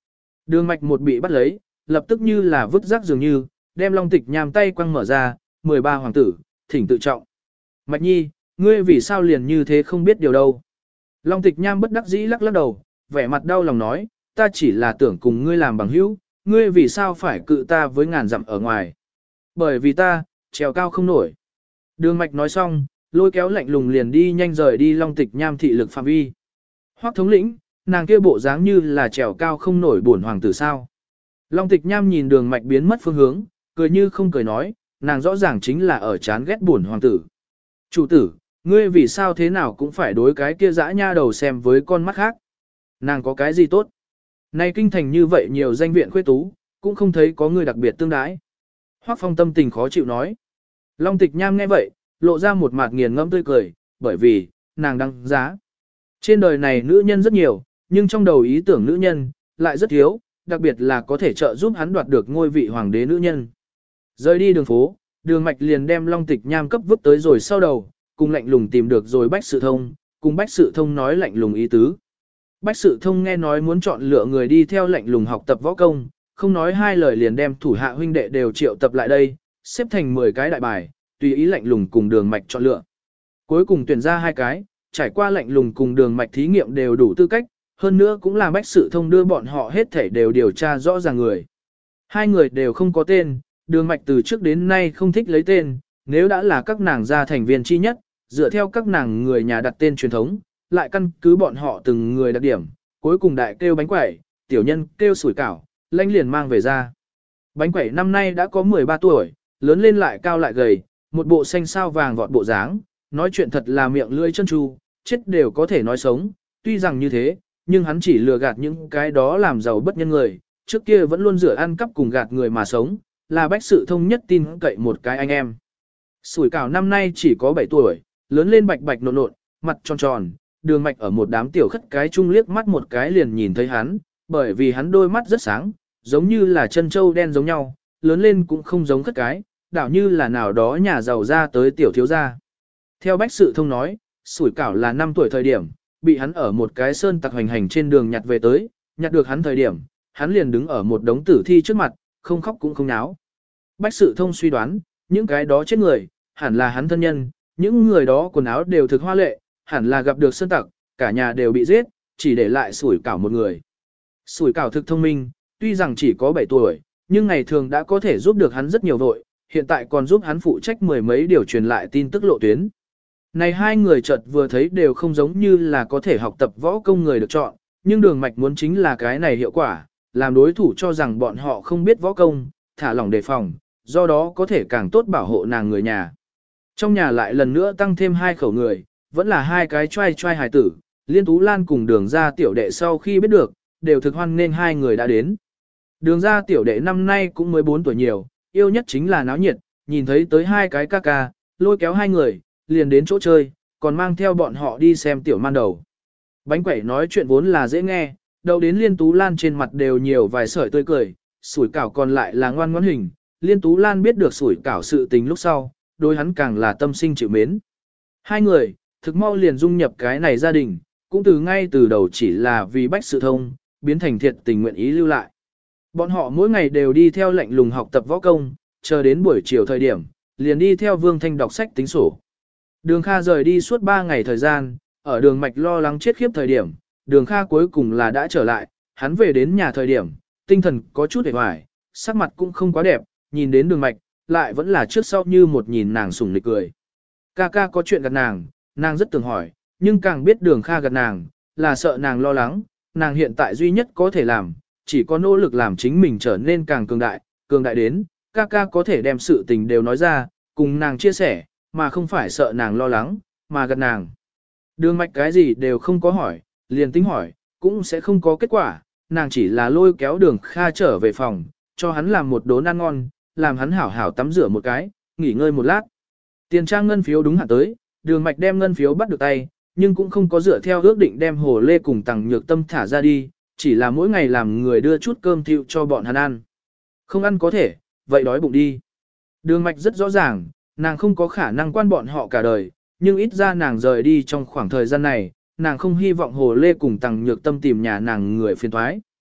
Đường mạch một bị bắt lấy, lập tức như là vứt rác dường như, đem Long Tịch Nham tay quăng mở ra, 13 hoàng tử, thỉnh tự trọng. Mạch nhi, ngươi vì sao liền như thế không biết điều đâu. Long Tịch Nham bất đắc dĩ lắc lắc đầu, vẻ mặt đau lòng nói, ta chỉ là tưởng cùng ngươi làm bằng hữu, ngươi vì sao phải cự ta với ngàn dặm ở ngoài. Bởi vì ta, trèo cao không nổi. Đường mạch nói xong, lôi kéo lạnh lùng liền đi nhanh rời đi Long Tịch Nham thị lực phạm vi. Hoắc thống lĩnh, nàng kia bộ dáng như là trèo cao không nổi bổn hoàng tử sao. Long Tịch Nham nhìn đường mạch biến mất phương hướng, cười như không cười nói, nàng rõ ràng chính là ở chán ghét bổn hoàng tử. Chủ tử, ngươi vì sao thế nào cũng phải đối cái kia dã nha đầu xem với con mắt khác. Nàng có cái gì tốt? Nay kinh thành như vậy nhiều danh viện khuê tú, cũng không thấy có người đặc biệt tương đái. Hoắc Phong tâm tình khó chịu nói. Long Tịch Nham nghe vậy, lộ ra một mặt nghiền ngẫm tươi cười, bởi vì, nàng đăng giá. Trên đời này nữ nhân rất nhiều, nhưng trong đầu ý tưởng nữ nhân, lại rất thiếu, đặc biệt là có thể trợ giúp hắn đoạt được ngôi vị hoàng đế nữ nhân. Rời đi đường phố, đường mạch liền đem Long Tịch Nham cấp vứt tới rồi sau đầu, cùng lạnh lùng tìm được rồi Bách Sự Thông, cùng Bách Sự Thông nói lạnh lùng ý tứ. Bách Sự Thông nghe nói muốn chọn lựa người đi theo lạnh lùng học tập võ công, không nói hai lời liền đem thủ hạ huynh đệ đều triệu tập lại đây, xếp thành 10 cái đại bài, tùy ý lạnh lùng cùng đường mạch chọn lựa. Cuối cùng tuyển ra 2 cái, trải qua lạnh lùng cùng đường mạch thí nghiệm đều đủ tư cách, hơn nữa cũng là Bách Sự Thông đưa bọn họ hết thảy đều điều tra rõ ràng người. 2 người đều không có tên, đường mạch từ trước đến nay không thích lấy tên, nếu đã là các nàng gia thành viên chi nhất, dựa theo các nàng người nhà đặt tên truyền thống, lại căn cứ bọn họ từng người đặc điểm, cuối cùng đại kêu bánh quẩy, tiểu nhân kêu sủi cảo, lãnh liền mang về ra. Bánh quẩy năm nay đã có 13 tuổi, lớn lên lại cao lại gầy, một bộ xanh sao vàng vọt bộ dáng, nói chuyện thật là miệng lưỡi chân tru, chết đều có thể nói sống, tuy rằng như thế, nhưng hắn chỉ lừa gạt những cái đó làm giàu bất nhân người, trước kia vẫn luôn rửa ăn cắp cùng gạt người mà sống, là Bách Sự Thông nhất tin cậy một cái anh em. Sủi cảo năm nay chỉ có 7 tuổi, lớn lên bạch bạch nộn nộn, mặt tròn tròn, đường mạch ở một đám tiểu khất cái chung liếc mắt một cái liền nhìn thấy hắn, bởi vì hắn đôi mắt rất sáng, giống như là chân châu đen giống nhau, lớn lên cũng không giống khất cái, đảo như là nào đó nhà giàu ra tới tiểu thiếu gia. Theo Bách Sự Thông nói, sủi cảo là 5 tuổi thời điểm, bị hắn ở một cái sơn tặc hoành hành trên đường nhặt về tới, nhặt được hắn thời điểm, hắn liền đứng ở một đống tử thi trước mặt, không khóc cũng không náo. Bách Sự Thông suy đoán, những cái đó chết người, hẳn là hắn thân nhân, những người đó quần áo đều thực hoa lệ, hẳn là gặp được sơn tặc, cả nhà đều bị giết, chỉ để lại sủi cảo một người. Sủi cảo thực thông minh, tuy rằng chỉ có 7 tuổi, nhưng ngày thường đã có thể giúp được hắn rất nhiều vội, hiện tại còn giúp hắn phụ trách 10 mấy điều truyền lại tin tức lộ tuyến. Này 2 người chợt vừa thấy đều không giống như là có thể học tập võ công người được chọn, nhưng đường mạch muốn chính là cái này hiệu quả, làm đối thủ cho rằng bọn họ không biết võ công, thả lỏng đề phòng, do đó có thể càng tốt bảo hộ nàng người nhà. Trong nhà lại lần nữa tăng thêm 2 khẩu người, vẫn là 2 cái trai hài tử, Liên Tú Lan cùng đường ra tiểu đệ sau khi biết được, đều thực hoan nên 2 người đã đến. Đường ra tiểu đệ năm nay cũng 14 tuổi nhiều, yêu nhất chính là náo nhiệt, nhìn thấy tới 2 cái ca ca, lôi kéo 2 người, liền đến chỗ chơi, còn mang theo bọn họ đi xem tiểu man đầu. Bánh quẩy nói chuyện vốn là dễ nghe, đầu đến Liên Tú Lan trên mặt đều nhiều vài sợi tươi cười, sủi cảo còn lại là ngoan ngoãn hình. Liên Tú Lan biết được sủi cảo sự tình lúc sau, đối hắn càng là tâm sinh chịu mến. 2 người, thực mau liền dung nhập cái này gia đình, cũng từ ngay từ đầu chỉ là vì Bách Sự Thông, biến thành thiệt tình nguyện ý lưu lại. Bọn họ mỗi ngày đều đi theo lạnh lùng học tập võ công, chờ đến buổi chiều thời điểm, liền đi theo Vương Thanh đọc sách tính sổ. Đường Kha rời đi suốt 3 ngày thời gian, ở đường mạch lo lắng chết khiếp thời điểm, đường Kha cuối cùng là đã trở lại, hắn về đến nhà thời điểm, tinh thần có chút hề hoài, sắc mặt cũng không quá đẹp, nhìn đến đường mạch, lại vẫn là trước sau như một nhìn nàng sủng nịch cười. Ca ca có chuyện gạt nàng, nàng rất tưởng hỏi, nhưng càng biết đường Kha gạt nàng, là sợ nàng lo lắng, nàng hiện tại duy nhất có thể làm, chỉ có nỗ lực làm chính mình trở nên càng cường đại đến, ca ca có thể đem sự tình đều nói ra, cùng nàng chia sẻ, mà không phải sợ nàng lo lắng, mà gạt nàng. Đường mạch cái gì đều không có hỏi, liền tính hỏi, cũng sẽ không có kết quả, nàng chỉ là lôi kéo đường Kha trở về phòng, cho hắn làm một đốn ăn ngon, làm hắn hảo hảo tắm rửa một cái, nghỉ ngơi một lát. Tiền trang ngân phiếu đúng hạn tới, đường mạch đem ngân phiếu bắt được tay, nhưng cũng không có dựa theo ước định đem Hồ Lê cùng Tằng Nhược Tâm thả ra đi, chỉ là mỗi ngày làm người đưa chút cơm thiệu cho bọn hắn ăn. Không ăn có thể, vậy đói bụng đi. Đường mạch rất rõ ràng, nàng không có khả năng quan bọn họ cả đời, nhưng ít ra nàng rời đi trong khoảng thời gian này, nàng không hy vọng Hồ Lê cùng Tằng Nhược Tâm tìm nhà nàng người phiền toái.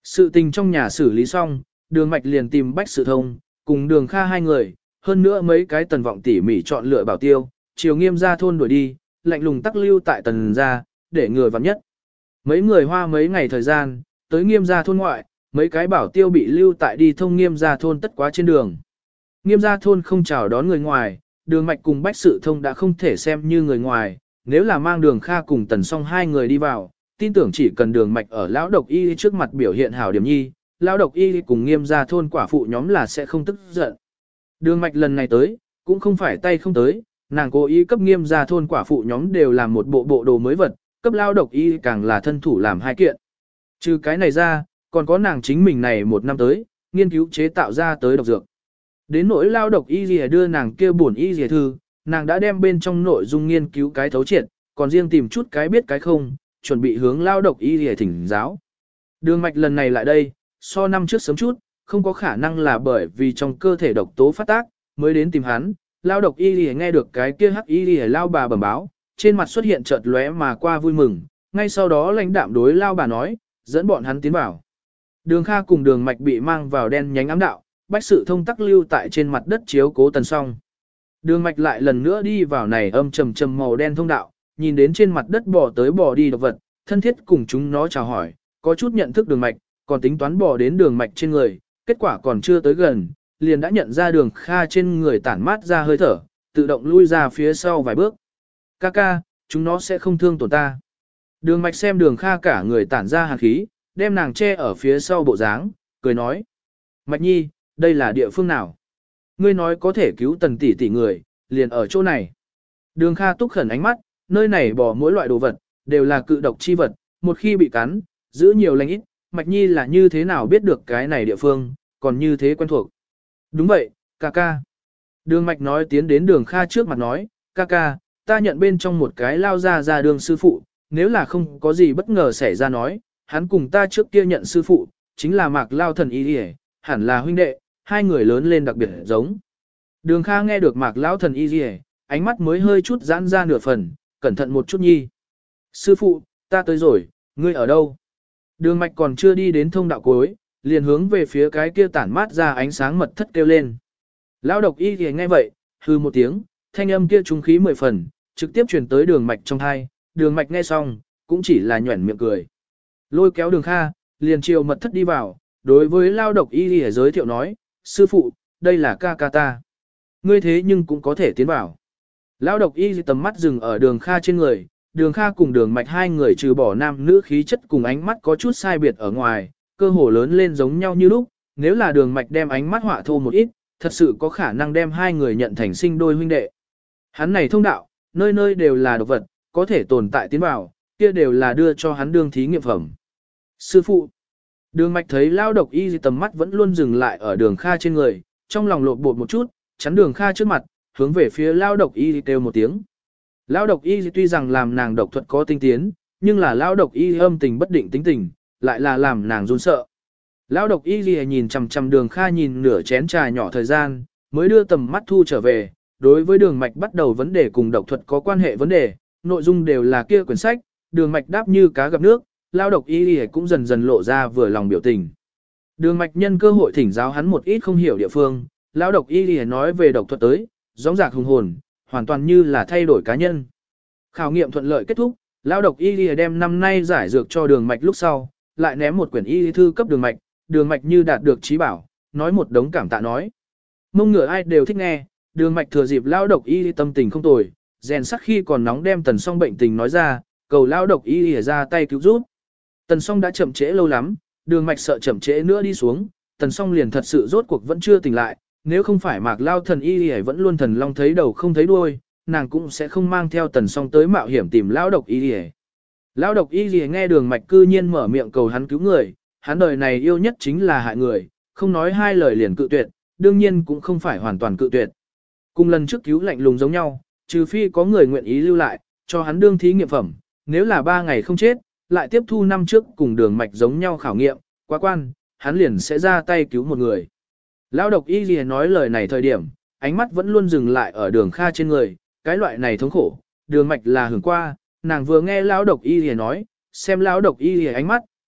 Sự tình trong nhà xử lý xong, đường mạch liền tìm Bách Sự Thông, cùng đường Kha hai người, hơn nữa mấy cái tần vọng tỉ mỉ chọn lựa bảo tiêu, chiều Nghiêm gia thôn đuổi đi, lạnh lùng tắc lưu tại tần gia, để người vặn nhất. Mấy người hoa mấy ngày thời gian, tới Nghiêm gia thôn ngoại, mấy cái bảo tiêu bị lưu tại đi thông Nghiêm gia thôn tất quá trên đường. Nghiêm gia thôn không chào đón người ngoài, đường mạch cùng Bách Sự Thông đã không thể xem như người ngoài, nếu là mang đường Kha cùng tần song hai người đi vào, tin tưởng chỉ cần đường mạch ở lão độc y trước mặt biểu hiện hảo điểm nhi, lão độc y cùng Nghiêm gia thôn quả phụ nhóm là sẽ không tức giận. Đường mạch lần này tới, cũng không phải tay không tới, nàng cố ý cấp Nghiêm gia thôn quả phụ nhóm đều làm một bộ đồ mới vật, cấp lão độc y càng là thân thủ làm hai kiện. Trừ cái này ra, còn có nàng chính mình này một năm tới, nghiên cứu chế tạo ra tới độc dược. Đến nỗi lao độc y lìa đưa nàng kia bổn y lìa thư, nàng đã đem bên trong nội dung nghiên cứu cái thấu triệt, còn riêng tìm chút cái biết cái không, chuẩn bị hướng lao độc y lìa thỉnh giáo. Đường mạch lần này lại đây, so năm trước sớm chút, không có khả năng là bởi vì trong cơ thể độc tố phát tác, mới đến tìm hắn. Lao độc y lìa nghe được cái kia hắc y lìa lao bà bẩm báo, trên mặt xuất hiện chợt lóe mà qua vui mừng, ngay sau đó lãnh đạm đối lao bà nói, dẫn bọn hắn tiến vào. Đường Kha cùng đường mạch bị mang vào đen nhánh ám đạo, Bách Sự Thông tắc lưu tại trên mặt đất chiếu cố tần song. Đường mạch lại lần nữa đi vào này âm trầm trầm màu đen thông đạo, nhìn đến trên mặt đất bò tới bò đi độc vật, thân thiết cùng chúng nó chào hỏi, có chút nhận thức đường mạch, còn tính toán bò đến đường mạch trên người, kết quả còn chưa tới gần, liền đã nhận ra đường Kha trên người tản mát ra hơi thở, tự động lui ra phía sau vài bước. Ca, chúng nó sẽ không thương tổn ta. Đường mạch xem đường Kha cả người tản ra hàn khí, đem nàng che ở phía sau bộ dáng, cười nói. Mạch nhi, đây là địa phương nào? Ngươi nói có thể cứu tần tỷ tỷ người, liền ở chỗ này. Đường Kha túc khẩn ánh mắt, nơi này bỏ mỗi loại đồ vật, đều là cự độc chi vật, một khi bị cắn, giữ nhiều lành ít, Mạch nhi là như thế nào biết được cái này địa phương, còn như thế quen thuộc. Đúng vậy, ca. Đường Mạch nói tiến đến đường Kha trước mặt nói, ca, ta nhận bên trong một cái lao ra đường sư phụ, nếu là không có gì bất ngờ xảy ra nói, hắn cùng ta trước kia nhận sư phụ, chính là Mạc Lao thần y đi, hẳn là huynh đệ, hai người lớn lên đặc biệt giống. Đường Kha nghe được Mạc Lão thần y đi, ánh mắt mới hơi chút giãn ra nửa phần, cẩn thận một chút nhi. Sư phụ, ta tới rồi, ngươi ở đâu? Đường Mạch còn chưa đi đến thông đạo cuối, liền hướng về phía cái kia tản mát ra ánh sáng mật thất kêu lên. Lão độc y thì nghe vậy, hư một tiếng, thanh âm kia trung khí 10 phần, trực tiếp truyền tới đường Mạch trong tai. Đường Mạch nghe xong, cũng chỉ là nhuẩn miệng cười. Lôi kéo đường Kha, liền chiều mật thất đi vào, đối với lao độc y thì giới thiệu nói, sư phụ, đây là ca ta. Ngươi thế nhưng cũng có thể tiến vào. Lao độc y tầm mắt dừng ở đường Kha trên người, đường Kha cùng đường Mạch hai người trừ bỏ nam nữ khí chất cùng ánh mắt có chút sai biệt ở ngoài, cơ hồ lớn lên giống nhau như lúc, nếu là đường Mạch đem ánh mắt họa thô một ít, thật sự có khả năng đem hai người nhận thành sinh đôi huynh đệ. Hắn này thông đạo, nơi nơi đều là độc vật, có thể tồn tại tiến vào, kia đều là đưa cho hắn đương thí nghiệm phẩm. Sư phụ, đường Mạch thấy lao độc y tầm mắt vẫn luôn dừng lại ở đường Kha trên người, trong lòng lột bột một chút, chắn đường Kha trước mặt, hướng về phía lao độc y kêu một tiếng. Lao độc y tuy rằng làm nàng độc thuật có tinh tiến, nhưng là lao độc y âm tình bất định tính tình, lại là làm nàng run sợ. Lao độc y nhìn chằm chằm đường Kha nhìn nửa chén trà nhỏ thời gian, mới đưa tầm mắt thu trở về, đối với đường Mạch bắt đầu vấn đề cùng độc thuật có quan hệ vấn đề, nội dung đều là kia quyển sách, đường Mạch đáp như cá gặp nước, lao độc y cũng dần dần lộ ra vừa lòng biểu tình. Đường Mạch nhân cơ hội thỉnh giáo hắn một ít không hiểu địa phương, lao độc y nói về độc thuật tới, gióng giạc hùng hồn, hoàn toàn như là thay đổi cá nhân. Khảo nghiệm thuận lợi kết thúc, lao độc y đem năm nay giải dược cho đường Mạch lúc sau, lại ném một quyển y thư cấp đường Mạch như đạt được trí bảo, nói một đống cảm tạ nói. Mông ngựa ai đều thích nghe, đường Mạch thừa dịp lao độc y tâm tình không tồi, rèn sắc khi còn nóng đem Tần Song bệnh tình nói ra, cầu lao độc y ra tay cứu giúp. Tần Song đã chậm trễ lâu lắm, đường Mạch sợ chậm trễ nữa đi xuống, Tần Song liền thật sự rốt cuộc vẫn chưa tỉnh lại, nếu không phải Mạc Lao thần y vẫn luôn thần long thấy đầu không thấy đuôi, nàng cũng sẽ không mang theo Tần Song tới mạo hiểm tìm lao độc y. Lao độc y nghe đường Mạch cư nhiên mở miệng cầu hắn cứu người, hắn đời này yêu nhất chính là hại người, không nói hai lời liền cự tuyệt, đương nhiên cũng không phải hoàn toàn cự tuyệt. Cùng lần trước cứu lạnh lùng giống nhau, trừ phi có người nguyện ý lưu lại, cho hắn đương thí nghiệm phẩm, nếu là 3 ngày không chết, lại tiếp thu năm trước cùng đường Mạch giống nhau khảo nghiệm, quá quan, hắn liền sẽ ra tay cứu một người. Lão độc y gì nói lời này thời điểm, ánh mắt vẫn luôn dừng lại ở đường Kha trên người, cái loại này thống khổ, đường Mạch là hưởng qua, nàng vừa nghe lão độc y gì nói, xem lão độc y gì ánh mắt,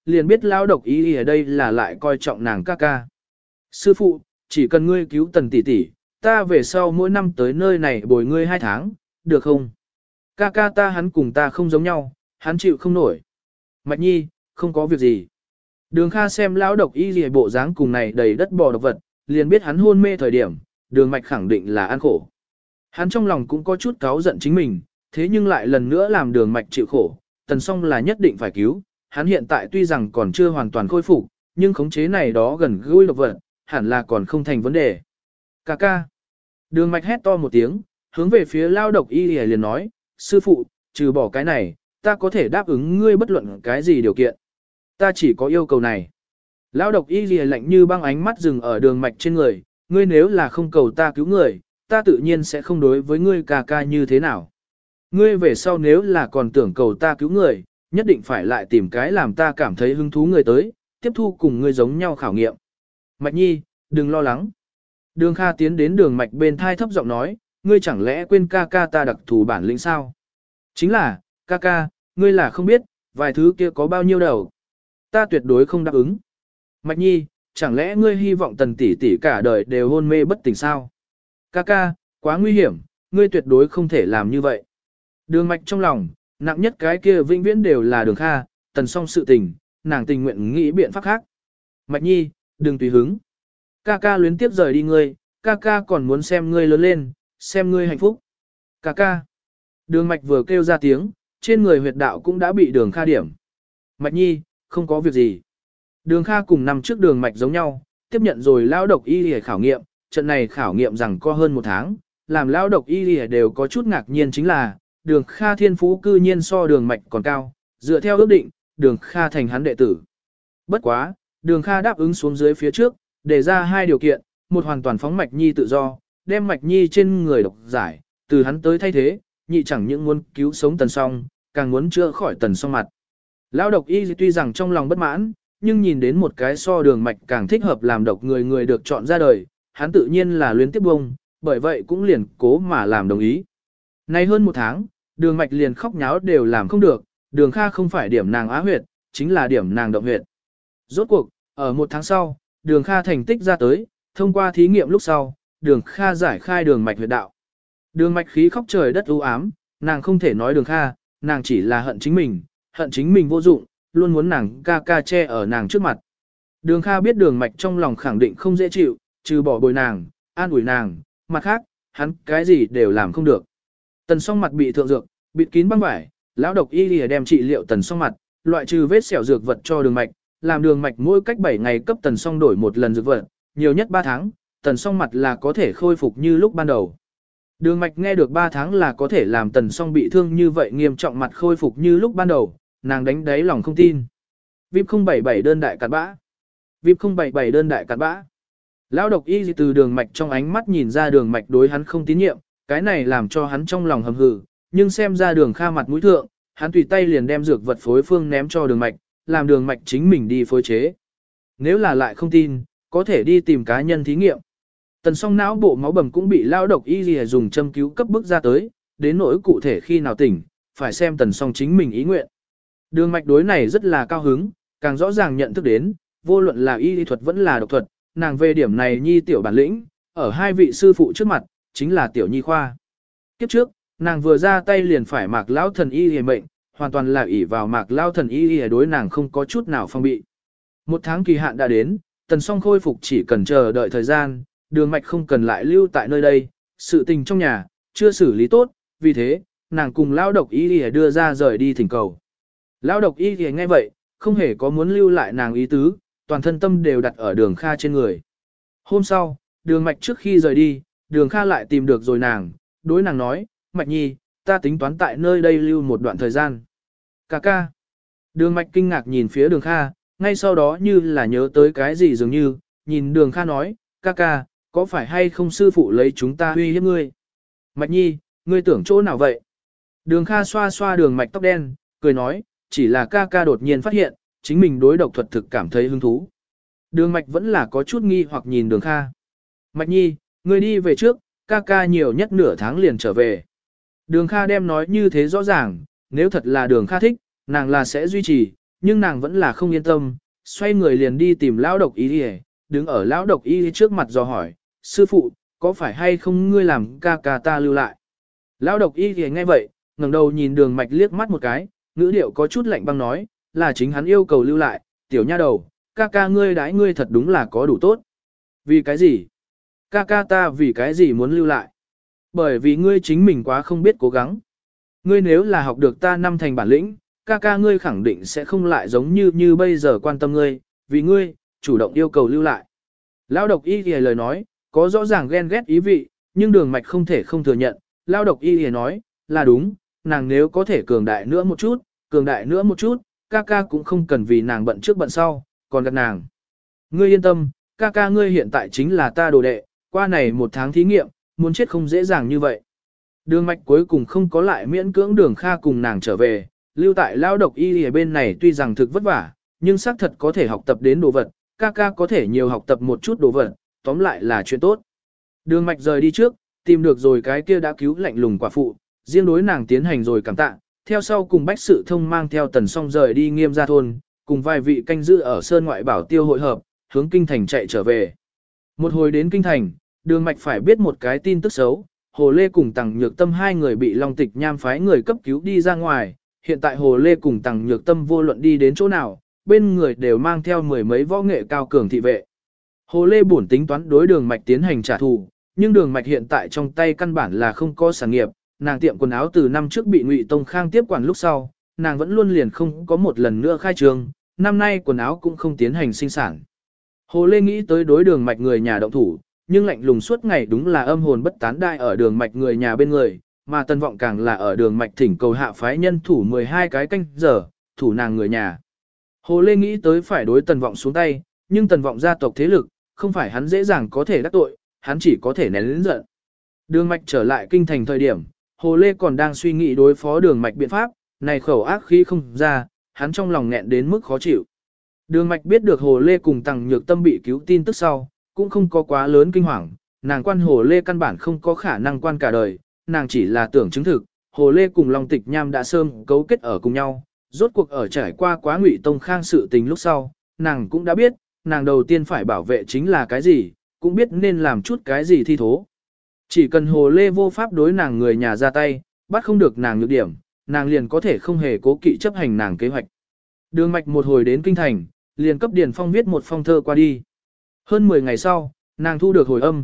liền biết lao độc y ở đây là lại coi trọng nàng ca ca. Sư phụ, chỉ cần ngươi cứu tần tỷ tỷ, ta về sau mỗi năm tới nơi này bồi ngươi 2 tháng, được không? Ca ca ta hắn cùng ta không giống nhau, hắn chịu không nổi. Mạch Nhi, không có việc gì. Đường Kha xem lão độc y gì bộ dáng cùng này đầy đất bò độc vật, liền biết hắn hôn mê thời điểm, đường mạch khẳng định là ăn khổ. Hắn trong lòng cũng có chút cáu giận chính mình, thế nhưng lại lần nữa làm đường mạch chịu khổ, tần song là nhất định phải cứu. Hắn hiện tại tuy rằng còn chưa hoàn toàn khôi phục, nhưng khống chế này đó gần gũi độc vật, hẳn là còn không thành vấn đề. Ca ca. Đường mạch hét to một tiếng, hướng về phía lao độc y liền nói, sư phụ, trừ bỏ cái này, ta có thể đáp ứng ngươi bất luận cái gì điều kiện. Ta chỉ có yêu cầu này. Lao độc y lạnh như băng ánh mắt dừng ở đường mạch trên người, ngươi nếu là không cầu ta cứu người, ta tự nhiên sẽ không đối với ngươi ca ca như thế nào. Ngươi về sau nếu là còn tưởng cầu ta cứu người, nhất định phải lại tìm cái làm ta cảm thấy hứng thú người tới, tiếp thu cùng ngươi giống nhau khảo nghiệm. Mạch Nhi, đừng lo lắng. Đường Kha tiến đến đường mạch bên thai thấp giọng nói, ngươi chẳng lẽ quên ca ca ta đặc thù bản lĩnh sao? Chính là, ca ca, ngươi là không biết, vài thứ kia có bao nhiêu đầu. Ta tuyệt đối không đáp ứng. Mạch Nhi, chẳng lẽ ngươi hy vọng tần tỷ tỷ cả đời đều hôn mê bất tỉnh sao? Ca ca, quá nguy hiểm, ngươi tuyệt đối không thể làm như vậy. Đường mạch trong lòng, nặng nhất cái kia vĩnh viễn đều là đường Kha, tần song sự tình, nàng tình nguyện nghĩ biện pháp khác. Mạch Nhi, đừng tùy hứng. Ca ca luyến tiếp rời đi ngươi, ca ca còn muốn xem ngươi lớn lên, xem ngươi hạnh phúc. Ca ca. Đường mạch vừa kêu ra tiếng, trên người huyệt đạo cũng đã bị đường Kha điểm. Mạch Nhi, không có việc gì. Đường Kha cùng năm trước đường mạch giống nhau, tiếp nhận rồi lao độc y để khảo nghiệm, trận này khảo nghiệm rằng có hơn 1 tháng, làm lao độc y đều có chút ngạc nhiên chính là, đường Kha thiên phú cư nhiên so đường mạch còn cao, dựa theo ước định, đường Kha thành hắn đệ tử. Bất quá, đường Kha đáp ứng xuống dưới phía trước, đề ra 2 điều kiện, một hoàn toàn phóng Mạch Nhi tự do, đem Mạch Nhi trên người độc giải, từ hắn tới thay thế, nhị chẳng những muốn cứu sống tần song, càng muốn chữa khỏi tần song mặt. Lão độc y tuy rằng trong lòng bất mãn, nhưng nhìn đến một cái so đường mạch càng thích hợp làm độc người được chọn ra đời, hắn tự nhiên là luyến tiếp bông, bởi vậy cũng liền cố mà làm đồng ý. Nay hơn 1 tháng, đường mạch liền khóc nháo đều làm không được, đường Kha không phải điểm nàng á huyệt, chính là điểm nàng động huyệt. Rốt cuộc, ở 1 tháng sau, đường Kha thành tích ra tới, thông qua thí nghiệm lúc sau, đường Kha giải khai đường mạch huyệt đạo. Đường mạch khí khóc trời đất u ám, nàng không thể nói đường Kha, nàng chỉ là hận chính mình vô dụng, luôn muốn nàng ca ca che ở nàng trước mặt. Đường Kha biết đường mạch trong lòng khẳng định không dễ chịu, trừ bỏ bồi nàng, an ủi nàng, mặt khác, hắn cái gì đều làm không được. Tần song mặt bị thượng dược, bịt kín băng vải, lão độc y lìa đem trị liệu tần song mặt, loại trừ vết sẹo dược vật cho đường mạch, làm đường mạch mỗi cách 7 ngày cấp tần song đổi 1 lần dược vật, nhiều nhất 3 tháng, tần song mặt là có thể khôi phục như lúc ban đầu. Đường mạch nghe được 3 tháng là có thể làm tần song bị thương như vậy nghiêm trọng mặt khôi phục như lúc ban đầu, nàng đánh đáy lòng không tin. VIP 077 đơn đại cặn bã. VIP 077 đơn đại cặn bã. Lão độc y từ đường mạch trong ánh mắt nhìn ra đường mạch đối hắn không tín nhiệm, cái này làm cho hắn trong lòng hầm hừ, nhưng xem ra đường Kha mặt mũi thượng, hắn tùy tay liền đem dược vật phối phương ném cho đường mạch, làm đường mạch chính mình đi phối chế. Nếu là lại không tin, có thể đi tìm cá nhân thí nghiệm. Tần song não bộ máu bầm cũng bị lao độc y lìa dùng châm cứu cấp bức ra tới, đến nỗi cụ thể khi nào tỉnh, phải xem tần song chính mình ý nguyện. Đường mạch đối này rất là cao hứng, càng rõ ràng nhận thức đến, vô luận là y lý thuật vẫn là độc thuật, nàng về điểm này nhi tiểu bản lĩnh, ở 2 vị sư phụ trước mặt, chính là tiểu nhi khoa. Kiếp trước, nàng vừa ra tay liền phải mạc lão thần y lìa mệnh, hoàn toàn là ỷ vào mạc lão thần y lìa đối nàng không có chút nào phong bị. 1 tháng kỳ hạn đã đến, tần song khôi phục chỉ cần chờ đợi thời gian, đường mạch không cần lại lưu tại nơi đây, sự tình trong nhà, chưa xử lý tốt, vì thế, nàng cùng lão độc y lìa đưa ra rời đi thỉnh cầu. Lão độc y lìa nghe vậy, không hề có muốn lưu lại nàng ý tứ, toàn thân tâm đều đặt ở đường Kha trên người. Hôm sau, đường mạch trước khi rời đi, đường Kha lại tìm được rồi nàng, đối nàng nói, Mạch Nhi, ta tính toán tại nơi đây lưu một đoạn thời gian. Ca ca. Đường mạch kinh ngạc nhìn phía đường Kha, ngay sau đó như là nhớ tới cái gì dường như, nhìn đường Kha nói, ca ca, có phải hay không sư phụ lấy chúng ta uy hiếp ngươi? Mạch Nhi, ngươi tưởng chỗ nào vậy? Đường Kha xoa xoa đường mạch tóc đen, cười nói, chỉ là ca ca đột nhiên phát hiện, chính mình đối độc thuật thực cảm thấy hứng thú. Đường mạch vẫn là có chút nghi hoặc nhìn đường Kha. Mạch Nhi, ngươi đi về trước, ca ca nhiều nhất nửa tháng liền trở về. Đường Kha đem nói như thế rõ ràng, nếu thật là đường Kha thích, nàng là sẽ duy trì, nhưng nàng vẫn là không yên tâm, xoay người liền đi tìm lão độc y, đứng ở lão độc y trước mặt dò hỏi, sư phụ, có phải hay không ngươi làm ca ca ta lưu lại? Lão độc y nghe vậy, ngẩng đầu nhìn Đường Mạch liếc mắt một cái, ngữ điệu có chút lạnh băng nói, là chính hắn yêu cầu lưu lại, tiểu nha đầu, ca ca ngươi đãi ngươi thật đúng là có đủ tốt. Vì cái gì? Ca ca ta vì cái gì muốn lưu lại? Bởi vì ngươi chính mình quá không biết cố gắng. Ngươi nếu là học được ta năm thành bản lĩnh, ca ca ngươi khẳng định sẽ không lại giống như bây giờ quan tâm ngươi, vì ngươi, chủ động yêu cầu lưu lại. Lão độc y thì lời nói, có rõ ràng ghen ghét ý vị, nhưng Đường Mạch không thể không thừa nhận. Lão độc y thì nói, là đúng, nàng nếu có thể cường đại nữa một chút, ca ca cũng không cần vì nàng bận trước bận sau, còn gạt nàng. Ngươi yên tâm, ca ca ngươi hiện tại chính là ta đồ đệ, qua này một tháng thí nghiệm, muốn chết không dễ dàng như vậy. Đường Mạch cuối cùng không có lại miễn cưỡng Đường Kha cùng nàng trở về, lưu tại lao độc y ở bên này tuy rằng thực vất vả, nhưng xác thật có thể học tập đến đồ vật, ca ca có thể nhiều học tập một chút đồ vật, tóm lại là chuyện tốt. Đường Mạch rời đi trước, tìm được rồi cái kia đã cứu lạnh lùng quả phụ, riêng đối nàng tiến hành rồi cảm tạ, theo sau cùng Bách Sự Thông mang theo Tần Song rời đi Nghiêm gia thôn, cùng vài vị canh giữ ở sơn ngoại bảo tiêu hội hợp, hướng kinh thành chạy trở về. Một hồi đến kinh thành, Đường Mạch phải biết một cái tin tức xấu, Hồ Lê cùng Tằng Nhược Tâm hai người bị Long Tịch Nham phái người cấp cứu đi ra ngoài, hiện tại Hồ Lê cùng Tằng Nhược Tâm vô luận đi đến chỗ nào, bên người đều mang theo mười mấy võ nghệ cao cường thị vệ. Hồ Lê bổn tính toán đối Đường Mạch tiến hành trả thù, nhưng Đường Mạch hiện tại trong tay căn bản là không có sản nghiệp, nàng tiệm quần áo từ năm trước bị Ngụy Tông Khang tiếp quản lúc sau, nàng vẫn luôn liền không có một lần nữa khai trương, năm nay quần áo cũng không tiến hành sinh sản. Hồ Lê nghĩ tới đối Đường Mạch người nhà động thủ, nhưng lạnh lùng suốt ngày đúng là âm hồn bất tán đai ở Đường Mạch người nhà bên người, mà Tần Vọng càng là ở Đường Mạch thỉnh cầu hạ phái nhân thủ 12 cái canh giờ, thủ nàng người nhà. Hồ Lê nghĩ tới phải đối Tần Vọng xuống tay, nhưng Tần Vọng gia tộc thế lực, không phải hắn dễ dàng có thể đắc tội, hắn chỉ có thể nén lớn giận. Đường Mạch trở lại kinh thành thời điểm, Hồ Lê còn đang suy nghĩ đối phó Đường Mạch biện pháp, này khẩu ác khí không ra, hắn trong lòng nghẹn đến mức khó chịu. Đường Mạch biết được Hồ Lê cùng Tằng Nhược Tâm bị cứu tin tức sau, cũng không có quá lớn kinh hoàng, nàng quan Hồ Lê căn bản không có khả năng quan cả đời, nàng chỉ là tưởng chứng thực, Hồ Lê cùng Long Tịch Nham đã sớm cấu kết ở cùng nhau, rốt cuộc ở trải qua quá Ngụy Tông Khang sự tình lúc sau, nàng cũng đã biết, nàng đầu tiên phải bảo vệ chính là cái gì, cũng biết nên làm chút cái gì thi thố. Chỉ cần Hồ Lê vô pháp đối nàng người nhà ra tay, bắt không được nàng nhược điểm, nàng liền có thể không hề cố kỵ chấp hành nàng kế hoạch. Đường Mạch một hồi đến kinh thành, liền cấp Điền Phong viết một phong thơ qua đi. Hơn 10 ngày sau, nàng thu được hồi âm,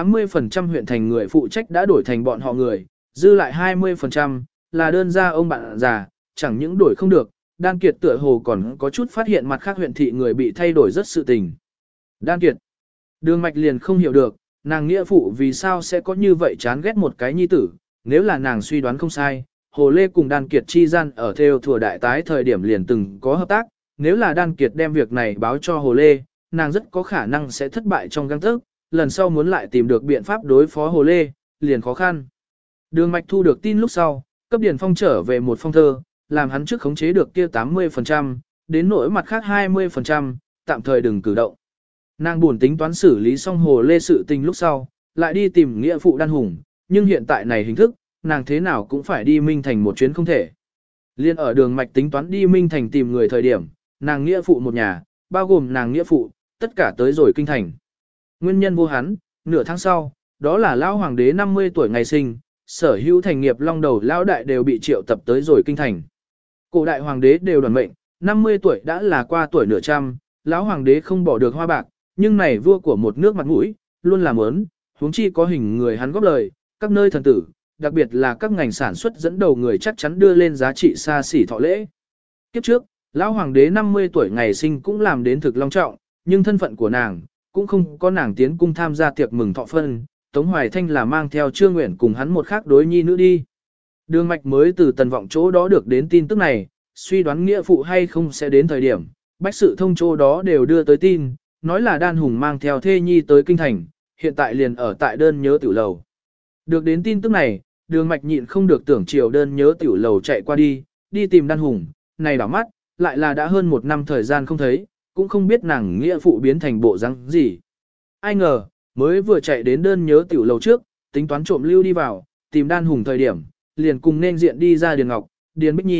80% huyện thành người phụ trách đã đổi thành bọn họ người, dư lại 20% là đơn gia ông bạn già, chẳng những đổi không được, Đan Kiệt tựa hồ còn có chút phát hiện mặt khác huyện thị người bị thay đổi rất sự tình. Đan Kiệt, Đường Mạch liền không hiểu được, nàng nghĩa phụ vì sao sẽ có như vậy chán ghét một cái nhi tử, nếu là nàng suy đoán không sai, Hồ Lê cùng Đan Kiệt chi gian ở theo thừa đại tái thời điểm liền từng có hợp tác, nếu là Đan Kiệt đem việc này báo cho Hồ Lê, nàng rất có khả năng sẽ thất bại trong gang tấc, lần sau muốn lại tìm được biện pháp đối phó Hồ Lê, liền khó khăn. Đường Mạch thu được tin lúc sau, cấp Điền Phong trở về một phong thơ, làm hắn trước khống chế được kia 80%, đến nỗi mặt khác 20%, tạm thời đừng cử động. Nàng buồn tính toán xử lý xong Hồ Lê sự tình lúc sau, lại đi tìm nghĩa phụ Đan Hùng, nhưng hiện tại này hình thức, nàng thế nào cũng phải đi Minh Thành một chuyến không thể. Liên ở Đường Mạch tính toán đi Minh Thành tìm người thời điểm, nàng nghĩa phụ một nhà, bao gồm nàng nghĩa phụ, tất cả tới rồi kinh thành. Nguyên nhân vô hắn, nửa tháng sau, đó là lão hoàng đế 50 tuổi ngày sinh, sở hữu thành nghiệp long đầu lão đại đều bị triệu tập tới rồi kinh thành. Cổ đại hoàng đế đều đoàn mệnh, 50 tuổi đã là qua tuổi nửa trăm, lão hoàng đế không bỏ được hoa bạc, nhưng này vua của một nước mặt mũi, luôn làm ớn, huống chi có hình người hắn góp lời, các nơi thần tử, đặc biệt là các ngành sản xuất dẫn đầu người chắc chắn đưa lên giá trị xa xỉ thọ lễ. Kiếp trước, lão hoàng đế 50 tuổi ngày sinh cũng làm đến thực long trọng, nhưng thân phận của nàng, cũng không có nàng tiến cung tham gia tiệc mừng thọ phân, Tống Hoài Thanh là mang theo Trương Nguyện cùng hắn một khác đối nhi nữ đi. Đường Mạch mới từ Tần Vọng chỗ đó được đến tin tức này, suy đoán nghĩa phụ hay không sẽ đến thời điểm, Bách Sự Thông chỗ đó đều đưa tới tin, nói là Đan Hùng mang theo thê nhi tới kinh thành, hiện tại liền ở tại đơn nhớ tiểu lầu. Được đến tin tức này, Đường Mạch nhịn không được tưởng chiều đơn nhớ tiểu lầu chạy qua đi, đi tìm Đan Hùng, này đảo mắt, lại là đã hơn một năm thời gian không thấy, cũng không biết nàng nghĩa phụ biến thành bộ răng gì. Ai ngờ, mới vừa chạy đến đơn nhớ tiểu lầu trước, tính toán trộm lưu đi vào, tìm Đan Hùng thời điểm, liền cùng nên diện đi ra Điền Ngọc, Điền Bích Nhi,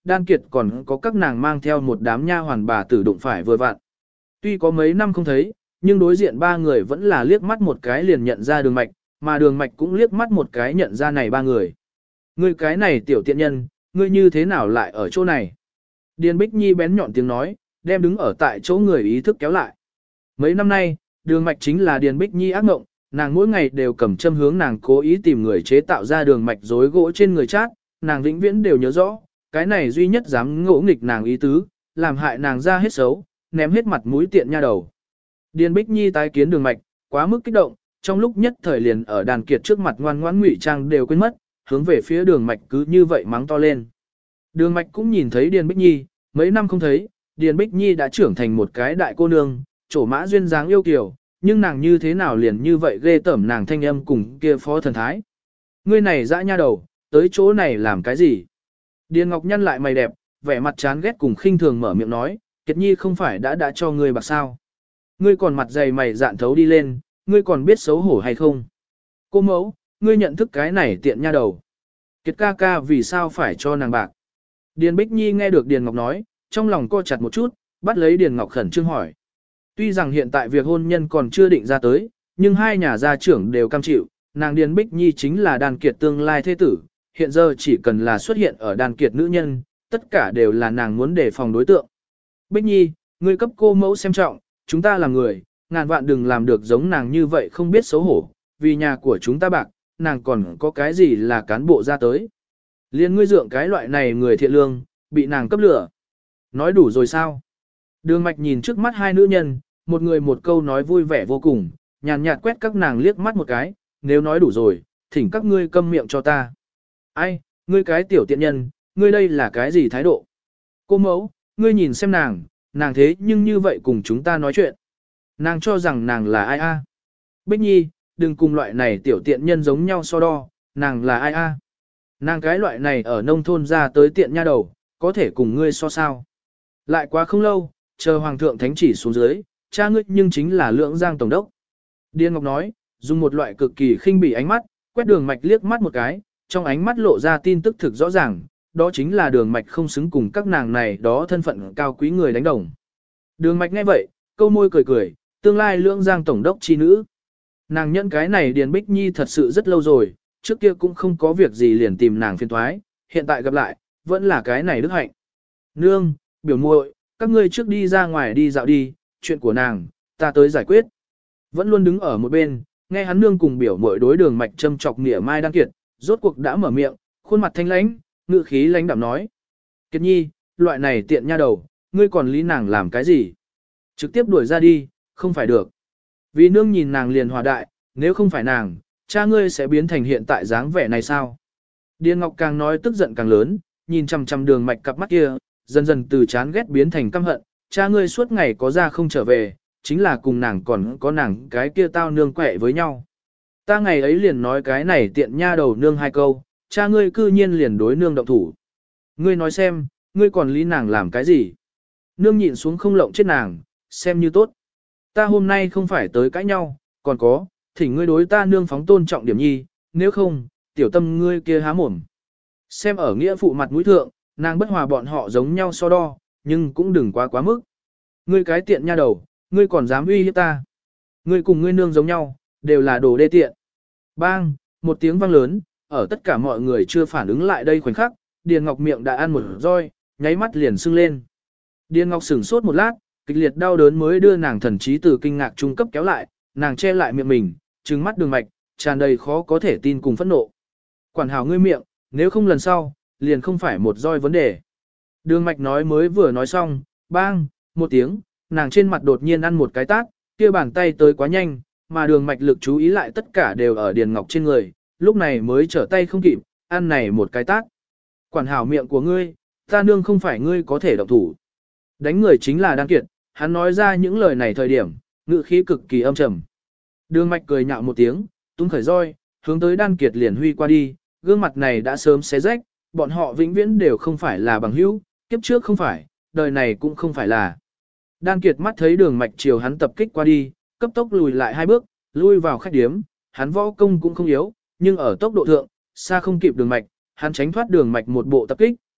Đan Kiệt còn có các nàng mang theo một đám nha hoàn bà tử đụng phải vừa vặn. Tuy có mấy năm không thấy, nhưng đối diện ba người vẫn là liếc mắt một cái liền nhận ra Đường Mạch, mà Đường Mạch cũng liếc mắt một cái nhận ra này ba người. Ngươi cái này tiểu tiện nhân, ngươi như thế nào lại ở chỗ này? Điền Bích Nhi bén nhọn tiếng nói, đem đứng ở tại chỗ người ý thức kéo lại. Mấy năm nay, Đường Mạch chính là Điền Bích Nhi ác mộng, nàng mỗi ngày đều cầm châm hướng nàng cố ý tìm người chế tạo ra Đường Mạch rối gỗ trên người chát, nàng vĩnh viễn đều nhớ rõ, cái này duy nhất dám ngỗ nghịch nàng ý tứ, làm hại nàng ra hết xấu, ném hết mặt mũi tiện nha đầu. Điền Bích Nhi tái kiến Đường Mạch, quá mức kích động, trong lúc nhất thời liền ở Đàn Kiệt trước mặt ngoan ngoãn ngụy trang đều quên mất, hướng về phía Đường Mạch cứ như vậy mắng to lên. Đường Mạch cũng nhìn thấy Điền Bích Nhi, mấy năm không thấy, Điền Bích Nhi đã trưởng thành một cái đại cô nương, trổ mã duyên dáng yêu kiều, nhưng nàng như thế nào liền như vậy ghê tởm nàng thanh âm cùng kia phó thần thái. Ngươi này dã nha đầu, tới chỗ này làm cái gì? Điền Ngọc nhăn lại mày đẹp, vẻ mặt chán ghét cùng khinh thường mở miệng nói, Kiệt Nhi không phải đã cho ngươi bạc sao? Ngươi còn mặt dày mày dạn thấu đi lên, ngươi còn biết xấu hổ hay không? Cô mẫu, ngươi nhận thức cái này tiện nha đầu. Kiệt ca ca vì sao phải cho nàng bạc? Điền Bích Nhi nghe được Điền Ngọc nói, trong lòng co chặt một chút, bắt lấy Điền Ngọc khẩn trương hỏi. Tuy rằng hiện tại việc hôn nhân còn chưa định ra tới, nhưng hai nhà gia trưởng đều cam chịu, nàng Điền Bích Nhi chính là Đan Kiệt tương lai thế tử, hiện giờ chỉ cần là xuất hiện ở Đan Kiệt nữ nhân, tất cả đều là nàng muốn đề phòng đối tượng. Bích Nhi, ngươi cấp cô mẫu xem trọng, chúng ta là người, ngàn vạn đừng làm được giống nàng như vậy không biết xấu hổ, vì nhà của chúng ta bạc, nàng còn có cái gì là cán bộ ra tới. Liên ngươi dượng cái loại này người thiện lương, bị nàng cấp lửa. Nói đủ rồi sao? Đường Mạch nhìn trước mắt hai nữ nhân, một người một câu nói vui vẻ vô cùng, nhàn nhạt quét các nàng liếc mắt một cái, nếu nói đủ rồi, thỉnh các ngươi câm miệng cho ta. Ai, ngươi cái tiểu tiện nhân, ngươi đây là cái gì thái độ? Cô mẫu, ngươi nhìn xem nàng thế nhưng như vậy cùng chúng ta nói chuyện. Nàng cho rằng nàng là ai a? Bích Nhi, đừng cùng loại này tiểu tiện nhân giống nhau so đo, nàng là ai a? Nàng cái loại này ở nông thôn ra tới tiện nha đầu, có thể cùng ngươi so sao. Lại quá không lâu, chờ Hoàng thượng thánh chỉ xuống dưới, cha ngươi nhưng chính là Lưỡng Giang Tổng đốc. Điền Ngọc nói, dùng một loại cực kỳ khinh bỉ ánh mắt, quét Đường Mạch liếc mắt một cái, trong ánh mắt lộ ra tin tức thực rõ ràng, đó chính là Đường Mạch không xứng cùng các nàng này đó thân phận cao quý người đánh đồng. Đường Mạch nghe vậy, câu môi cười cười, tương lai Lưỡng Giang Tổng đốc chi nữ. Nàng nhận cái này Điền Bích Nhi thật sự rất lâu rồi, trước kia cũng không có việc gì liền tìm nàng phiền toái, hiện tại gặp lại, vẫn là cái này đức hạnh. Nương, biểu muội, các ngươi trước đi ra ngoài đi dạo đi, chuyện của nàng, ta tới giải quyết. Vẫn luôn đứng ở một bên, nghe hắn nương cùng biểu muội đối Đường Mạch châm chọc nịa mai Đan Kiệt, rốt cuộc đã mở miệng, khuôn mặt thanh lãnh, ngữ khí lãnh đạm nói. Kiệt Nhi, loại này tiện nha đầu, ngươi còn lý nàng làm cái gì? Trực tiếp đuổi ra đi, không phải được. Vì nương nhìn nàng liền hòa đại, nếu không phải nàng, cha ngươi sẽ biến thành hiện tại dáng vẻ này sao? Điền Ngọc càng nói tức giận càng lớn, nhìn chằm chằm Đường Mạch cặp mắt kia, dần dần từ chán ghét biến thành căm hận, cha ngươi suốt ngày có ra không trở về, chính là cùng nàng còn có nàng cái kia tao nương quẹ với nhau. Ta ngày ấy liền nói cái này tiện nha đầu nương hai câu, cha ngươi cư nhiên liền đối nương động thủ. Ngươi nói xem, ngươi còn lý nàng làm cái gì? Nương nhịn xuống không lộng chết nàng, xem như tốt. Ta hôm nay không phải tới cãi nhau, còn có, thỉnh ngươi đối ta nương phóng tôn trọng điểm nhi, nếu không, tiểu tâm ngươi kia há mồm. Xem ở nghĩa phụ mặt mũi thượng, nàng bất hòa bọn họ giống nhau so đo, nhưng cũng đừng quá mức. Ngươi cái tiện nha đầu, ngươi còn dám uy hiếp ta. Ngươi cùng ngươi nương giống nhau, đều là đồ đê tiện. Bang, một tiếng vang lớn, ở tất cả mọi người chưa phản ứng lại đây khoảnh khắc, Điền Ngọc miệng đã ăn một roi, nháy mắt liền sưng lên. Điền Ngọc sửng sốt một lát, kịch liệt đau đớn mới đưa nàng thần trí từ kinh ngạc trung cấp kéo lại, nàng che lại miệng mình, trừng mắt Đường Mạch, tràn đầy khó có thể tin cùng phẫn nộ. Quản hảo ngươi miệng, nếu không lần sau, liền không phải một roi vấn đề. Đường Mạch nói mới vừa nói xong, bang, một tiếng, nàng trên mặt đột nhiên ăn một cái tát, kia bàn tay tới quá nhanh, mà Đường Mạch lực chú ý lại tất cả đều ở Điền Ngọc trên người, lúc này mới trở tay không kịp, ăn này một cái tát. Quản hảo miệng của ngươi, ta nương không phải ngươi có thể động thủ. Đánh người chính là Đan Kiệt, hắn nói ra những lời này thời điểm, ngữ khí cực kỳ âm trầm. Đường Mạch cười nhạo một tiếng, tung khởi roi, hướng tới Đan Kiệt liền huy qua đi, gương mặt này đã sớm xé rách, bọn họ vĩnh viễn đều không phải là bằng hữu, kiếp trước không phải, đời này cũng không phải là. Đan Kiệt mắt thấy Đường Mạch chiều hắn tập kích qua đi, cấp tốc lùi lại hai bước, lui vào khách điếm, hắn võ công cũng không yếu, nhưng ở tốc độ thượng, xa không kịp Đường Mạch, hắn tránh thoát Đường Mạch một bộ tập kích,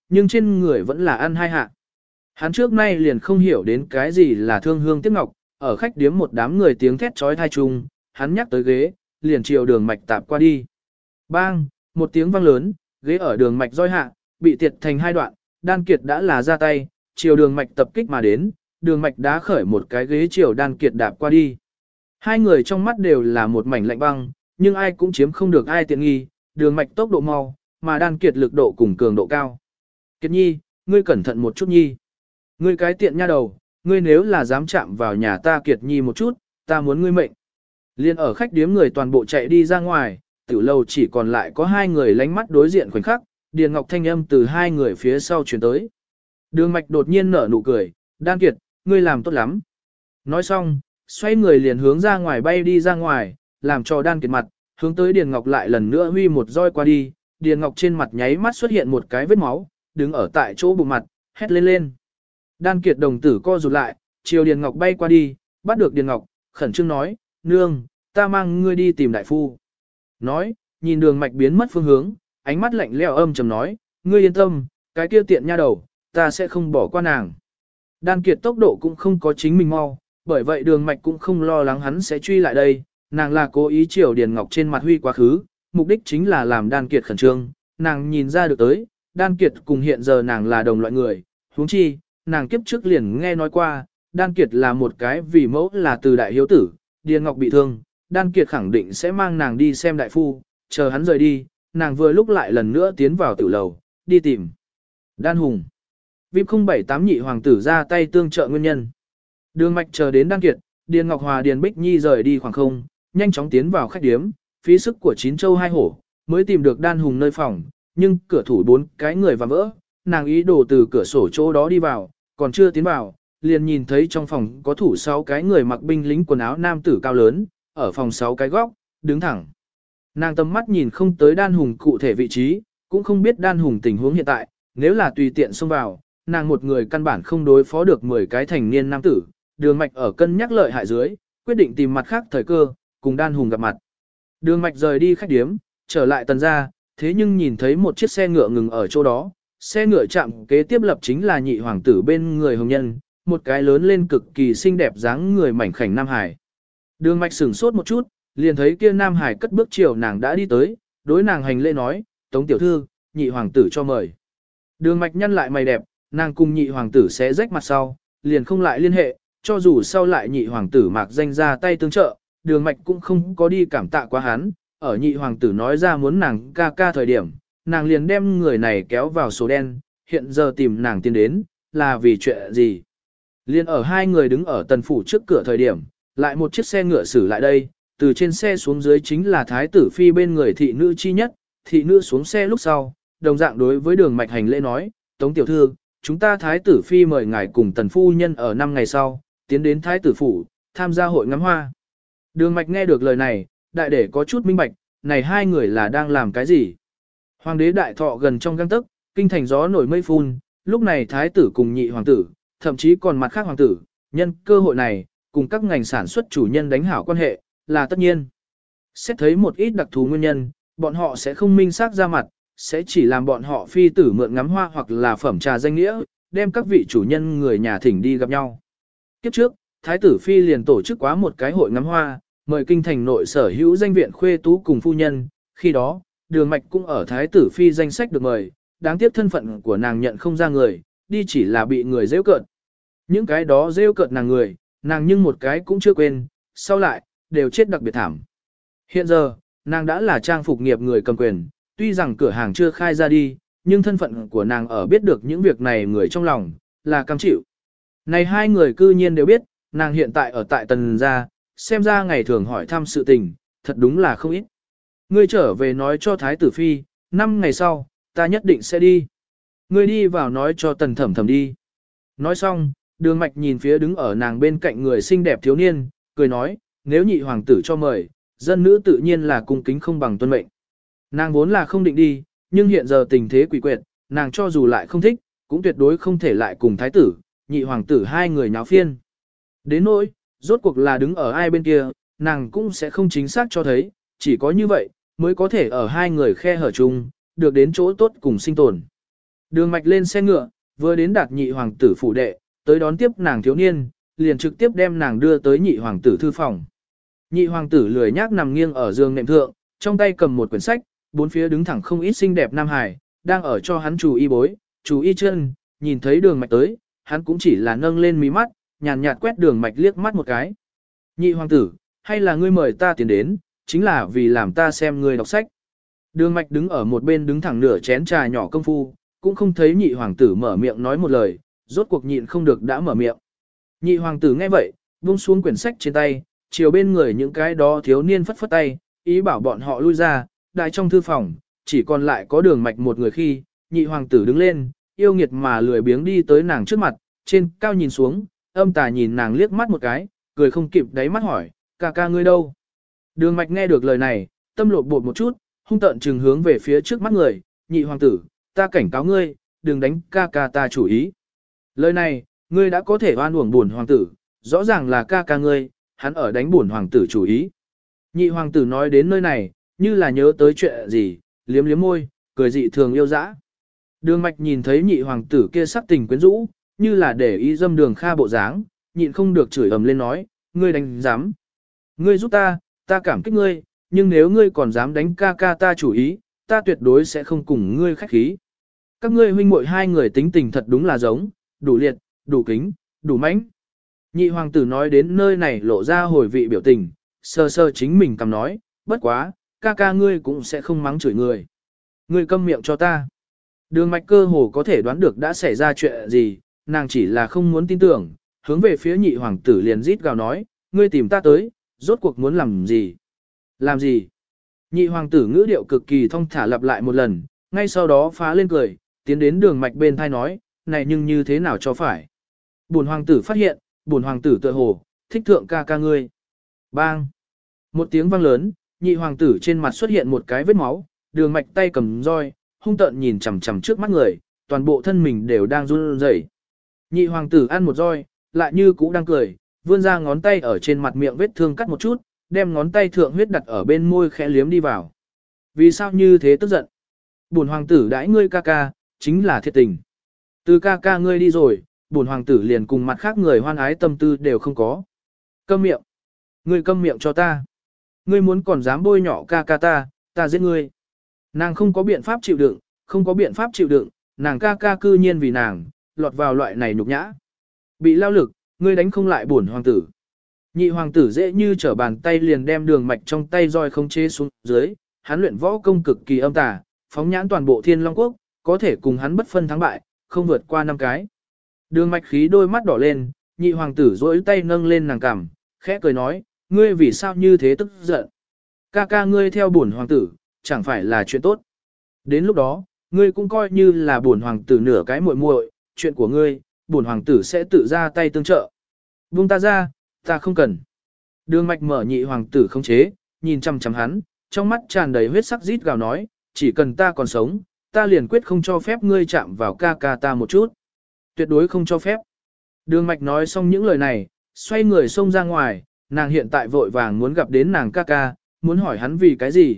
nhưng trên người vẫn là ăn hai hạ. Hắn trước nay liền không hiểu đến cái gì là thương hương tiếc ngọc, ở khách điếm một đám người tiếng thét trói thai chung, hắn nhắc tới ghế, liền chiều đường mạch tạp qua đi. Bang, một tiếng vang lớn, ghế ở đường mạch roi hạ, bị tiệt thành hai đoạn, Đan Kiệt đã là ra tay, chiều đường mạch tập kích mà đến, đường mạch đá khởi một cái ghế chiều Đan Kiệt đạp qua đi. Hai người trong mắt đều là một mảnh lạnh băng, nhưng ai cũng chiếm không được ai tiện nghi, đường mạch tốc độ mau, mà Đan Kiệt lực độ cùng cường độ cao. Kiệt nhi, ngươi cẩn thận một chút nhi. Ngươi cái tiện nha đầu, ngươi nếu là dám chạm vào nhà ta Kiệt nhi một chút, ta muốn ngươi mệnh. Liên ở khách điếm người toàn bộ chạy đi ra ngoài, tiểu lầu chỉ còn lại có hai người lánh mắt đối diện khoảnh khắc, Điền Ngọc thanh âm từ hai người phía sau truyền tới. Đường mạch đột nhiên nở nụ cười, Đan Kiệt, ngươi làm tốt lắm. Nói xong, xoay người liền hướng ra ngoài bay đi ra ngoài, làm cho Đan Kiệt mặt, hướng tới Điền Ngọc lại lần nữa huy một roi qua đi, Điền Ngọc trên mặt nháy mắt xuất hiện một cái vết máu, đứng ở tại chỗ bụng mặt, hét lên lên. Đan Kiệt đồng tử co rụt lại, chiều Điền Ngọc bay qua đi, bắt được Điền Ngọc, khẩn trương nói, nương, ta mang ngươi đi tìm đại phu. Nói, nhìn đường mạch biến mất phương hướng, ánh mắt lạnh lẽo âm trầm nói, ngươi yên tâm, cái kia tiện nha đầu, ta sẽ không bỏ qua nàng. Đan Kiệt tốc độ cũng không có chính mình mau, bởi vậy đường mạch cũng không lo lắng hắn sẽ truy lại đây, nàng là cố ý chiều Điền Ngọc trên mặt huy quá khứ, mục đích chính là làm Đan Kiệt khẩn trương, nàng nhìn ra được tới, Đan Kiệt cùng hiện giờ nàng là đồng loại người, huống chi, nàng kiếp trước liền nghe nói qua, Đan Kiệt là một cái vì mẫu là từ đại hiếu tử, Điền Ngọc bị thương, Đan Kiệt khẳng định sẽ mang nàng đi xem đại phu, chờ hắn rời đi, nàng vừa lúc lại lần nữa tiến vào tiểu lầu, đi tìm Đan Hùng. VIP 078 nhị hoàng tử ra tay tương trợ nguyên nhân. Đường mạch chờ đến Đan Kiệt, Điền Ngọc Hòa Điền Bích Nhi rời đi khoảng không, nhanh chóng tiến vào khách điếm, phí sức của 9 châu 2 hổ, mới tìm được Đan Hùng nơi phòng, nhưng cửa thủ 4 cái người và vỡ, nàng ý đồ từ cửa sổ chỗ đó đi vào, còn chưa tiến vào, liền nhìn thấy trong phòng có thủ 6 cái người mặc binh lính quần áo nam tử cao lớn, ở phòng 6 cái góc, đứng thẳng. Nàng tầm mắt nhìn không tới Đan Hùng cụ thể vị trí, cũng không biết Đan Hùng tình huống hiện tại, nếu là tùy tiện xông vào, nàng một người căn bản không đối phó được 10 cái thành niên nam tử, đường mạch ở cân nhắc lợi hại dưới, quyết định tìm mặt khác thời cơ, cùng Đan Hùng gặp mặt. Đường mạch rời đi khách điếm, trở lại tần gia, thế nhưng nhìn thấy một chiếc xe ngựa ngừng ở chỗ đó, xe ngựa chạm kế tiếp lập chính là nhị hoàng tử bên người hồng nhân, một cái lớn lên cực kỳ xinh đẹp dáng người mảnh khảnh Nam Hải. Đường mạch sửng sốt một chút, liền thấy kia Nam Hải cất bước chiều nàng đã đi tới, đối nàng hành lễ nói, Tống tiểu thư, nhị hoàng tử cho mời. Đường mạch nhăn lại mày đẹp, nàng cùng nhị hoàng tử sẽ rách mặt sau, liền không lại liên hệ, cho dù sau lại nhị hoàng tử mạc danh ra tay tương trợ, đường mạch cũng không có đi cảm tạ quá hắn, ở nhị hoàng tử nói ra muốn nàng ca ca thời điểm, nàng liền đem người này kéo vào số đen, hiện giờ tìm nàng tiến đến, là vì chuyện gì. Liên ở hai người đứng ở tần phủ trước cửa thời điểm, lại một chiếc xe ngựa xử lại đây, từ trên xe xuống dưới chính là thái tử phi bên người thị nữ chi nhất, thị nữ xuống xe lúc sau, đồng dạng đối với đường mạch hành lễ nói, Tống tiểu thư, chúng ta thái tử phi mời ngài cùng tần phu nhân ở 5 ngày sau, tiến đến thái tử phủ, tham gia hội ngắm hoa. Đường mạch nghe được lời này, đại để có chút minh bạch, này hai người là đang làm cái gì? Hoàng đế đại thọ gần trong gang tấc, kinh thành gió nổi mây phun, lúc này thái tử cùng nhị hoàng tử, thậm chí còn mặt khác hoàng tử, nhân cơ hội này, cùng các ngành sản xuất chủ nhân đánh hảo quan hệ, là tất nhiên. Xét thấy một ít đặc thù nguyên nhân, bọn họ sẽ không minh xác ra mặt, sẽ chỉ làm bọn họ phi tử mượn ngắm hoa hoặc là phẩm trà danh nghĩa, đem các vị chủ nhân người nhà thỉnh đi gặp nhau. Kiếp trước, thái tử phi liền tổ chức quá một cái hội ngắm hoa, mời kinh thành nội sở hữu danh viện khuê tú cùng phu nhân, khi đó, đường mạch cũng ở thái tử phi danh sách được mời, đáng tiếc thân phận của nàng nhận không ra người, đi chỉ là bị người rêu cợt. Những cái đó rêu cợt nàng người, nàng nhưng một cái cũng chưa quên, sau lại, đều chết đặc biệt thảm. Hiện giờ, nàng đã là trang phục nghiệp người cầm quyền, tuy rằng cửa hàng chưa khai ra đi, nhưng thân phận của nàng ở biết được những việc này người trong lòng, là cam chịu. Này hai người cư nhiên đều biết, nàng hiện tại ở tại tần gia, xem ra ngày thường hỏi thăm sự tình, thật đúng là không ít. Ngươi trở về nói cho Thái tử Phi, 5 ngày sau, ta nhất định sẽ đi. Ngươi đi vào nói cho tần thẩm thẩm đi. Nói xong, đường mạch nhìn phía đứng ở nàng bên cạnh người xinh đẹp thiếu niên, cười nói, nếu nhị hoàng tử cho mời, dân nữ tự nhiên là cung kính không bằng tuân mệnh. Nàng vốn là không định đi, nhưng hiện giờ tình thế quỷ quyệt, nàng cho dù lại không thích, cũng tuyệt đối không thể lại cùng thái tử, nhị hoàng tử hai người nháo phiên. Đến nỗi, rốt cuộc là đứng ở ai bên kia, nàng cũng sẽ không chính xác cho thấy, chỉ có như vậy, mới có thể ở hai người khe hở chung, được đến chỗ tốt cùng sinh tồn. Đường Mạch lên xe ngựa, vừa đến đạt nhị hoàng tử phủ đệ, tới đón tiếp nàng thiếu niên, liền trực tiếp đem nàng đưa tới nhị hoàng tử thư phòng. Nhị hoàng tử lười nhác nằm nghiêng ở giường nệm thượng, trong tay cầm một quyển sách, bốn phía đứng thẳng không ít xinh đẹp nam hài, đang ở cho hắn chủ y bối, chủ y chân, nhìn thấy Đường Mạch tới, hắn cũng chỉ là nâng lên mí mắt, nhàn nhạt quét Đường Mạch liếc mắt một cái. Nhị hoàng tử, hay là ngươi mời ta tiến đến, chính là vì làm ta xem ngươi đọc sách. Đường Mạch đứng ở một bên đứng thẳng nửa chén trà nhỏ công phu, cũng không thấy nhị hoàng tử mở miệng nói một lời, rốt cuộc nhịn không được đã mở miệng. Nhị hoàng tử nghe vậy, buông xuống quyển sách trên tay, chiều bên người những cái đó thiếu niên phất phất tay, ý bảo bọn họ lui ra, đại trong thư phòng, chỉ còn lại có Đường Mạch một người khi, nhị hoàng tử đứng lên, yêu nghiệt mà lười biếng đi tới nàng trước mặt, trên cao nhìn xuống, âm tà nhìn nàng liếc mắt một cái, cười không kịp đáy mắt hỏi, ca ca ngươi đâu? Đường Mạch nghe được lời này, tâm lột bột một chút, hung tợn trừng hướng về phía trước mắt người, nhị hoàng tử, ta cảnh cáo ngươi, đừng đánh ca ca ta chủ ý. Lời này, ngươi đã có thể oan uổng bổn hoàng tử, rõ ràng là ca ca ngươi, hắn ở đánh bổn hoàng tử chủ ý. Nhị hoàng tử nói đến nơi này, như là nhớ tới chuyện gì, liếm liếm môi, cười dị thường yêu dã. Đường Mạch nhìn thấy nhị hoàng tử kia sắc tình quyến rũ, như là để ý dâm Đường Kha bộ dáng, nhịn không được chửi ầm lên nói, ngươi đánh dám. Ngươi giúp ta cảm kích ngươi, nhưng nếu ngươi còn dám đánh ca ca ta chủ ý, ta tuyệt đối sẽ không cùng ngươi khách khí. Các ngươi huynh muội hai người tính tình thật đúng là giống, đủ liệt, đủ kính, đủ mãnh. Nhị hoàng tử nói đến nơi này lộ ra hồi vị biểu tình, sơ sơ chính mình cầm nói, bất quá, ca ca ngươi cũng sẽ không mắng chửi người. Ngươi câm miệng cho ta. Đường Mạch cơ hồ có thể đoán được đã xảy ra chuyện gì, nàng chỉ là không muốn tin tưởng, hướng về phía nhị hoàng tử liền rít gào nói, ngươi tìm ta tới, rốt cuộc muốn làm gì? Làm gì? Nhị hoàng tử ngữ điệu cực kỳ thong thả lặp lại một lần, ngay sau đó phá lên cười, tiến đến Đường Mạch bên thai nói, này nhưng như thế nào cho phải? Bổn hoàng tử phát hiện, bổn hoàng tử tựa hồ, thích thượng ca ca ngươi. Bang! Một tiếng vang lớn, nhị hoàng tử trên mặt xuất hiện một cái vết máu, Đường Mạch tay cầm roi, hung tợn nhìn chằm chằm trước mắt người, toàn bộ thân mình đều đang run rẩy. Nhị hoàng tử ăn một roi, lại như cũ đang cười, vươn ra ngón tay ở trên mặt miệng vết thương cắt một chút, đem ngón tay thượng huyết đặt ở bên môi khẽ liếm đi vào. Vì sao như thế tức giận? Bổn hoàng tử đãi ngươi ca ca, chính là thiệt tình. Từ ca ca ngươi đi rồi, bổn hoàng tử liền cùng mặt khác người hoan ái tâm tư đều không có. Câm miệng. Ngươi câm miệng cho ta. Ngươi muốn còn dám bôi nhọ ca ca ta giết ngươi. Nàng không có biện pháp chịu đựng, không có biện pháp chịu đựng, nàng ca ca cư nhiên vì nàng, lọt vào loại này nhục nhã. Bị lao lực, ngươi đánh không lại bổn hoàng tử. Nhị hoàng tử dễ như trở bàn tay liền đem Đường Mạch trong tay roi không chế xuống dưới, hắn luyện võ công cực kỳ âm tà, phóng nhãn toàn bộ Thiên Long Quốc, có thể cùng hắn bất phân thắng bại, không vượt qua 5 cái. Đường Mạch khí đôi mắt đỏ lên, nhị hoàng tử duỗi tay nâng lên nàng cằm, khẽ cười nói, ngươi vì sao như thế tức giận? Ca ca ngươi theo bổn hoàng tử, chẳng phải là chuyện tốt. Đến lúc đó, ngươi cũng coi như là bổn hoàng tử nửa cái muội muội, chuyện của ngươi, bổn hoàng tử sẽ tự ra tay tương trợ. Buông ta ra, ta không cần. Đường Mạch mở nhị hoàng tử không chế, nhìn chăm chăm hắn, trong mắt tràn đầy huyết sắc rít gào nói, chỉ cần ta còn sống, ta liền quyết không cho phép ngươi chạm vào ca ca ta một chút. Tuyệt đối không cho phép. Đường Mạch nói xong những lời này, xoay người xông ra ngoài, nàng hiện tại vội vàng muốn gặp đến nàng ca ca, muốn hỏi hắn vì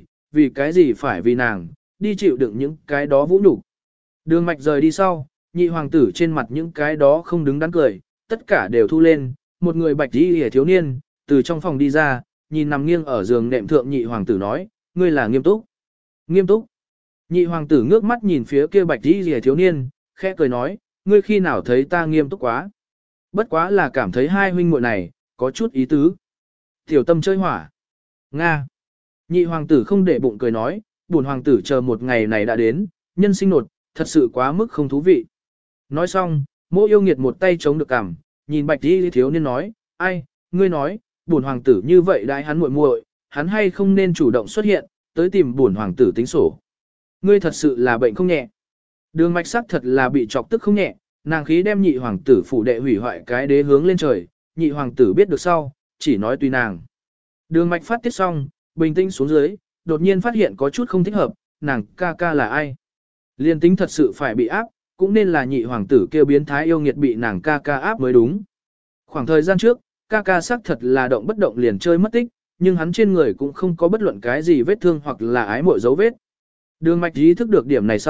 cái gì phải vì nàng, đi chịu đựng những cái đó vũ nhục. Đường Mạch rời đi sau, nhị hoàng tử trên mặt những cái đó không đứng đắn cười, tất cả đều thu lên, một người bạch y hề thiếu niên, từ trong phòng đi ra, nhìn nằm nghiêng ở giường nệm thượng nhị hoàng tử nói, ngươi là nghiêm túc. Nghiêm túc. Nhị hoàng tử ngước mắt nhìn phía kia bạch y hề thiếu niên, khẽ cười nói, ngươi khi nào thấy ta nghiêm túc quá. Bất quá là cảm thấy hai huynh muội này, có chút ý tứ. Tiểu tâm chơi hỏa. Nga. Nhị hoàng tử không để bụng cười nói, bổn hoàng tử chờ một ngày này đã đến, nhân sinh nột, thật sự quá mức không thú vị. Nói xong, Mộ yêu nghiệt một tay chống được cằm, nhìn bạch y thiếu niên nói, ai, ngươi nói, bổn hoàng tử như vậy đãi hắn muội muội, hắn hay không nên chủ động xuất hiện, tới tìm bổn hoàng tử tính sổ. Ngươi thật sự là bệnh không nhẹ. Đường mạch sắc thật là bị chọc tức không nhẹ, nàng khí đem nhị hoàng tử phủ đệ hủy hoại cái đế hướng lên trời, nhị hoàng tử biết được sau, chỉ nói tùy nàng. Đường mạch phát tiết xong, bình tĩnh xuống dưới, đột nhiên phát hiện có chút không thích hợp, nàng ca ca là ai? Liên tính thật sự phải bị áp, cũng nên là nhị hoàng tử kêu biến thái yêu nghiệt bị nàng ca ca áp mới đúng. Khoảng thời gian trước, ca ca xác thật là động bất động liền chơi mất tích, nhưng hắn trên người cũng không có bất luận cái gì vết thương hoặc là ái mội dấu vết. Đường mạch ý thức được điểm này sau,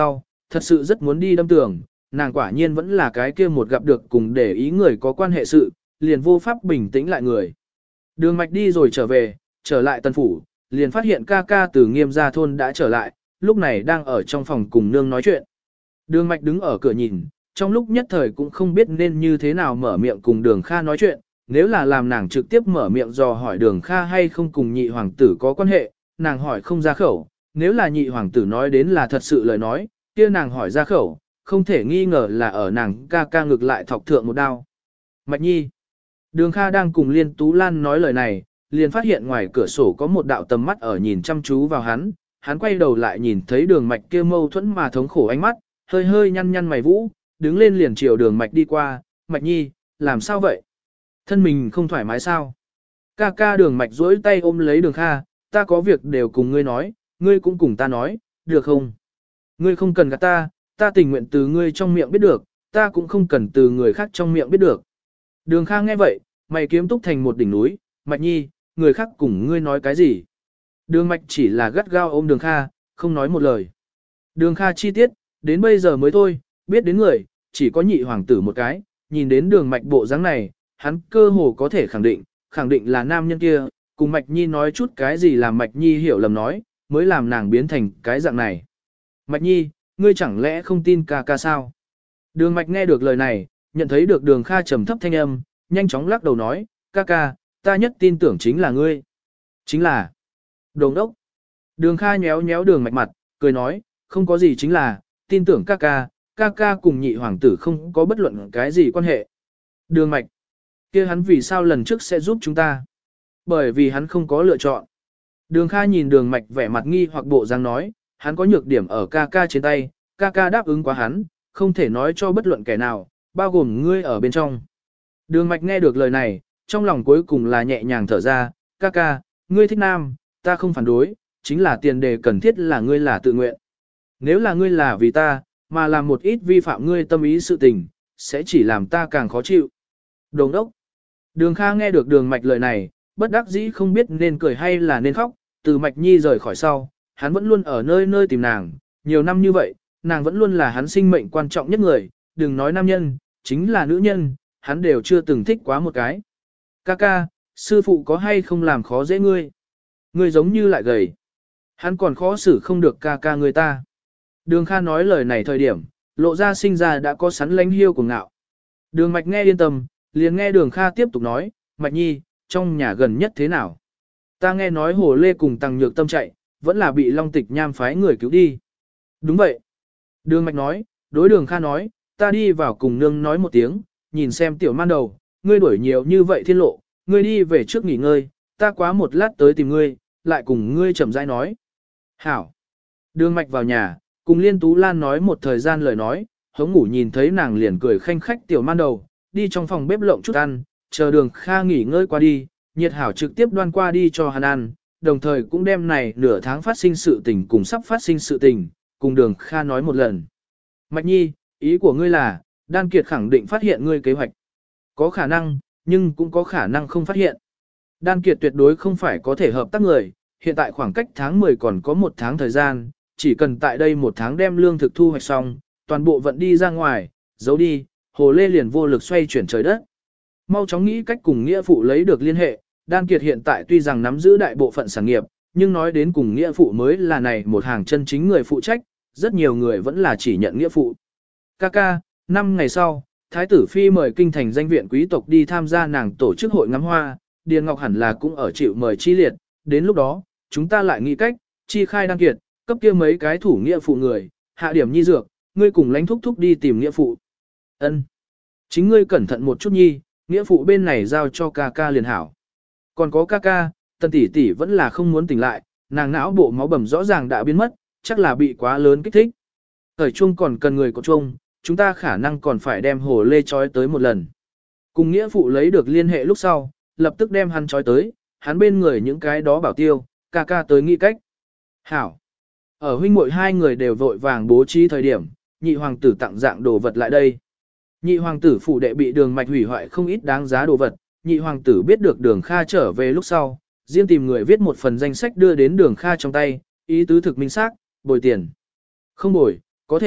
thật sự rất muốn đi đâm tường, nàng quả nhiên vẫn là cái kia một gặp được cùng để ý người có quan hệ sự, liền vô pháp bình tĩnh lại người. Đường mạch đi rồi trở lại Tân Phủ, liền phát hiện ca ca từ Nghiêm gia thôn đã trở lại, lúc này đang ở trong phòng cùng nương nói chuyện. Đường mạch đứng ở cửa nhìn, trong lúc nhất thời cũng không biết nên như thế nào mở miệng cùng Đường Kha nói chuyện, nếu là làm nàng trực tiếp mở miệng dò hỏi Đường Kha hay không cùng nhị hoàng tử có quan hệ, nàng hỏi không ra khẩu, nếu là nhị hoàng tử nói đến là thật sự lời nói, kia nàng hỏi ra khẩu, không thể nghi ngờ là ở nàng ca ca ngược lại thọc thượng một đao. Mạch Nhi. Đường Kha đang cùng Liên Tú Lan nói lời này, liền phát hiện ngoài cửa sổ có một đạo tầm mắt ở nhìn chăm chú vào hắn quay đầu lại nhìn thấy Đường Mạch kia mâu thuẫn mà thống khổ ánh mắt, hơi hơi nhăn nhăn mày vũ, đứng lên liền chiều Đường Mạch đi qua, Mạch Nhi, làm sao vậy? Thân mình không thoải mái sao? Ca ca Đường Mạch duỗi tay ôm lấy Đường Kha, ta có việc đều cùng ngươi nói, ngươi cũng cùng ta nói, được không? Ngươi không cần gạt ta tình nguyện từ ngươi trong miệng biết được, ta cũng không cần từ người khác trong miệng biết được. Đường Kha nghe vậy, mày kiếm túc thành một đỉnh núi, Mạch Nhi, người khác cùng ngươi nói cái gì? Đường Mạch chỉ là gắt gao ôm Đường Kha, không nói một lời. Đường Kha chi tiết, đến bây giờ mới thôi, biết đến người, chỉ có nhị hoàng tử một cái, nhìn đến Đường Mạch bộ dáng này, hắn cơ hồ có thể khẳng định là nam nhân kia, cùng Mạch Nhi nói chút cái gì làm Mạch Nhi hiểu lầm nói, mới làm nàng biến thành cái dạng này. Mạch Nhi, ngươi chẳng lẽ không tin ca ca sao? Đường Mạch nghe được lời này, nhận thấy được Đường Kha trầm thấp thanh âm, nhanh chóng lắc đầu nói, ca ca, ta nhất tin tưởng chính là ngươi. Chính là Đồng đốc. Đường Kha nhéo nhéo Đường Mạch mặt, cười nói, không có gì chính là, tin tưởng ca ca cùng nhị hoàng tử không có bất luận cái gì quan hệ. Đường Mạch, kia hắn vì sao lần trước sẽ giúp chúng ta? Bởi vì hắn không có lựa chọn. Đường Kha nhìn Đường Mạch vẻ mặt nghi hoặc bộ dáng nói, hắn có nhược điểm ở ca ca trên tay, ca ca đáp ứng quá hắn, không thể nói cho bất luận kẻ nào, bao gồm ngươi ở bên trong. Đường Mạch nghe được lời này, trong lòng cuối cùng là nhẹ nhàng thở ra, ca ca, ngươi thích nam, ta không phản đối, chính là tiền đề cần thiết là ngươi là tự nguyện. Nếu là ngươi là vì ta, mà làm một ít vi phạm ngươi tâm ý sự tình, sẽ chỉ làm ta càng khó chịu. Đồng đốc. Đường Kha nghe được Đường Mạch lời này, bất đắc dĩ không biết nên cười hay là nên khóc, từ Mạch Nhi rời khỏi sau, hắn vẫn luôn ở nơi nơi tìm nàng, nhiều năm như vậy, nàng vẫn luôn là hắn sinh mệnh quan trọng nhất người, đừng nói nam nhân, chính là nữ nhân, hắn đều chưa từng thích quá một cái. Ca ca, sư phụ có hay không làm khó dễ ngươi? Ngươi giống như lại gầy. Hắn còn khó xử không được ca ca người ta. Đường Kha nói lời này thời điểm, lộ ra sinh ra đã có sắn lánh hiêu của ngạo. Đường Mạch nghe yên tâm, liền nghe Đường Kha tiếp tục nói, Mạch Nhi, trong nhà gần nhất thế nào? Ta nghe nói Hồ Lê cùng Tăng Nhược Tâm chạy, vẫn là bị Long Tịch Nham phái người cứu đi. Đúng vậy. Đường Mạch nói, đối Đường Kha nói, ta đi vào cùng nương nói một tiếng, nhìn xem tiểu man đầu, ngươi đuổi nhiều như vậy thiên lộ, ngươi đi về trước nghỉ ngơi, ta quá một lát tới tìm ngươi, lại cùng ngươi chậm rãi nói. Hảo. Đường Mạch vào nhà, cùng Liên Tú Lan nói một thời gian lời nói, Hống Ngủ nhìn thấy nàng liền cười khanh khách tiểu man đầu, đi trong phòng bếp lộng chút ăn, chờ Đường Kha nghỉ ngơi qua đi, Nhiệt Hảo trực tiếp đoan qua đi cho hắn ăn, đồng thời cũng đem này nửa tháng phát sinh sự tình cùng sắp phát sinh sự tình, cùng Đường Kha nói một lần. Mạch Nhi, ý của ngươi là, Đan Kiệt khẳng định phát hiện ngươi kế hoạch. Có khả năng, nhưng cũng có khả năng không phát hiện. Đan Kiệt tuyệt đối không phải có thể hợp tác người, hiện tại khoảng cách tháng 10 còn có 1 tháng thời gian, chỉ cần tại đây 1 tháng đem lương thực thu hoạch xong, toàn bộ vận đi ra ngoài, giấu đi, Hồ Lê liền vô lực xoay chuyển trời đất. Mau chóng nghĩ cách cùng nghĩa phụ lấy được liên hệ, Đan Kiệt hiện tại tuy rằng nắm giữ đại bộ phận sản nghiệp, nhưng nói đến cùng nghĩa phụ mới là này một hàng chân chính người phụ trách, rất nhiều người vẫn là chỉ nhận nghĩa phụ. Kaka, 5 ngày sau, Thái tử Phi mời kinh thành danh viện quý tộc đi tham gia nàng tổ chức hội ngắm hoa, Điền Ngọc hẳn là cũng ở chịu mời chi liệt, đến lúc đó, chúng ta lại nghĩ cách, chi khai Đan Kiệt, cấp kia mấy cái thủ nghĩa phụ người, hạ điểm nhi dược, ngươi cùng lánh thúc thúc đi tìm nghĩa phụ. Ân, chính ngươi cẩn thận một chút nhi, nghĩa phụ bên này giao cho Kaka liền hảo. Còn có Kaka, Tần tỷ tỷ vẫn là không muốn tỉnh lại, nàng não bộ máu bầm rõ ràng đã biến mất, chắc là bị quá lớn kích thích. Thời chuông còn cần người có chuông, chúng ta khả năng còn phải đem Hồ Lê trói tới một lần. Cùng nghĩa phụ lấy được liên hệ lúc sau, lập tức đem hắn trói tới, hắn bên người những cái đó bảo tiêu, Kaka tới nghĩ cách. Hảo. Ở huynh muội hai người đều vội vàng bố trí thời điểm, nhị hoàng tử tặng dạng đồ vật lại đây. Nhị hoàng tử phủ đệ bị Đường Mạch hủy hoại không ít đáng giá đồ vật, nhị hoàng tử biết được Đường Kha trở về lúc sau, riêng tìm người viết một phần danh sách đưa đến Đường Kha trong tay, ý tứ thực minh xác, bồi tiền. Không bồi, có thể,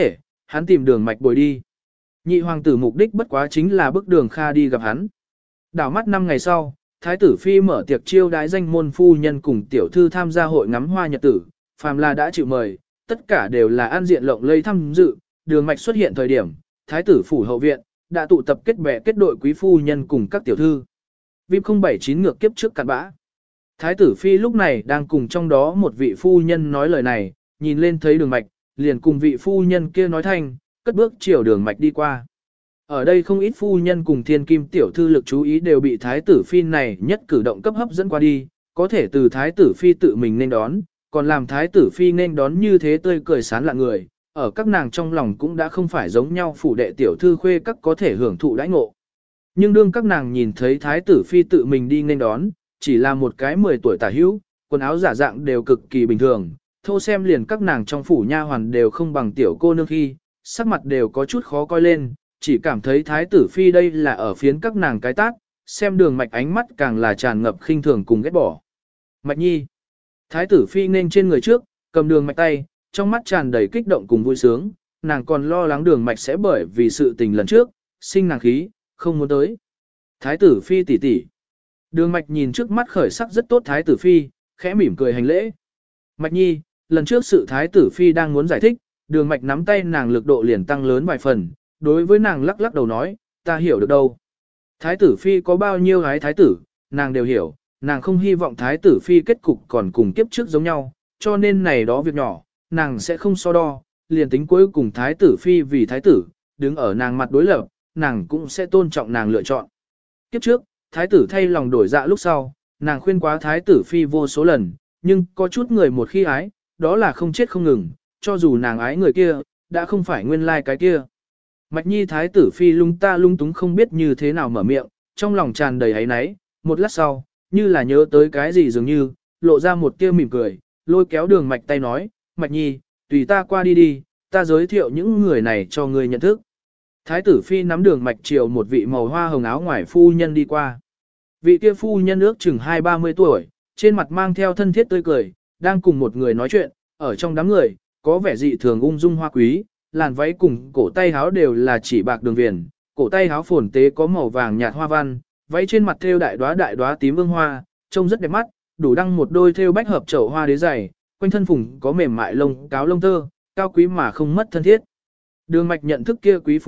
hắn tìm Đường Mạch bồi đi. Nhị hoàng tử mục đích bất quá chính là bức Đường Kha đi gặp hắn. Đảo mắt 5 ngày sau, Thái tử phi mở tiệc chiêu đái danh môn phu nhân cùng tiểu thư tham gia hội ngắm hoa nhật tử, phàm là đã chịu mời, tất cả đều là an diện lộng lây tham dự. Đường Mạch xuất hiện thời điểm, Thái tử phủ hậu viện đã tụ tập kết bè kết đội quý phu nhân cùng các tiểu thư. VIP 079 ngược kiếp trước cặn bã. Thái tử phi lúc này đang cùng trong đó một vị phu nhân nói lời này, nhìn lên thấy Đường Mạch, liền cùng vị phu nhân kia nói thanh, cất bước chiều Đường Mạch đi qua. Ở đây không ít phu nhân cùng thiên kim tiểu thư lực chú ý đều bị thái tử phi này nhất cử động cấp hấp dẫn qua đi, có thể từ thái tử phi tự mình nên đón, còn làm thái tử phi nên đón như thế tươi cười sán lạ người, ở các nàng trong lòng cũng đã không phải giống nhau phủ đệ tiểu thư khuê các có thể hưởng thụ đãi ngộ. Nhưng đương các nàng nhìn thấy thái tử phi tự mình đi nên đón, chỉ là một cái 10 tuổi tả hữu, quần áo giả dạng đều cực kỳ bình thường, thô xem liền các nàng trong phủ nha hoàn đều không bằng tiểu cô nương khi, sắc mặt đều có chút khó coi lên, chỉ cảm thấy thái tử phi đây là ở phiến các nàng cái tát, xem Đường Mạch ánh mắt càng là tràn ngập khinh thường cùng ghét bỏ. Mạch nhi. Thái tử phi nên trên người trước, cầm Đường Mạch tay, trong mắt tràn đầy kích động cùng vui sướng, nàng còn lo lắng Đường Mạch sẽ bởi vì sự tình lần trước, sinh nàng khí, không muốn tới. Thái tử phi tỷ tỷ. Đường Mạch nhìn trước mắt khởi sắc rất tốt thái tử phi, khẽ mỉm cười hành lễ. Mạch nhi, lần trước sự thái tử phi đang muốn giải thích, Đường Mạch nắm tay nàng lực độ liền tăng lớn vài phần, đối với nàng lắc lắc đầu nói, ta hiểu được đâu. Thái tử phi có bao nhiêu gái thái tử, nàng đều hiểu, nàng không hy vọng thái tử phi kết cục còn cùng kiếp trước giống nhau, cho nên này đó việc nhỏ, nàng sẽ không so đo, liền tính cuối cùng thái tử phi vì thái tử, đứng ở nàng mặt đối lập, nàng cũng sẽ tôn trọng nàng lựa chọn. Kiếp trước, thái tử thay lòng đổi dạ lúc sau, nàng khuyên quá thái tử phi vô số lần, nhưng có chút người một khi ái, đó là không chết không ngừng, cho dù nàng ái người kia, đã không phải nguyên lai cái kia. Mạch nhi thái tử phi lung ta lung túng không biết như thế nào mở miệng, trong lòng tràn đầy áy náy, một lát sau, như là nhớ tới cái gì dường như, lộ ra một tia mỉm cười, lôi kéo Đường Mạch tay nói, Mạch nhi, tùy ta qua đi đi, ta giới thiệu những người này cho ngươi nhận thức. Thái tử phi nắm Đường Mạch chiều một vị màu hoa hồng áo ngoài phu nhân đi qua. Vị kia phu nhân ước chừng 20-30 tuổi, trên mặt mang theo thân thiết tươi cười, đang cùng một người nói chuyện, ở trong đám người, có vẻ dị thường ung dung hoa quý, làn váy cùng cổ tay áo đều là chỉ bạc đường viền, cổ tay áo phồn tế có màu vàng nhạt hoa văn, váy trên mặt thêu đại đóa tím vương hoa, trông rất đẹp mắt, đủ đăng một đôi thêu bách hợp chậu hoa đế dày, quanh thân phùng có mềm mại lông cáo lông tơ, cao quý mà không mất thân thiết. Đường Mạch nhận thức kia quý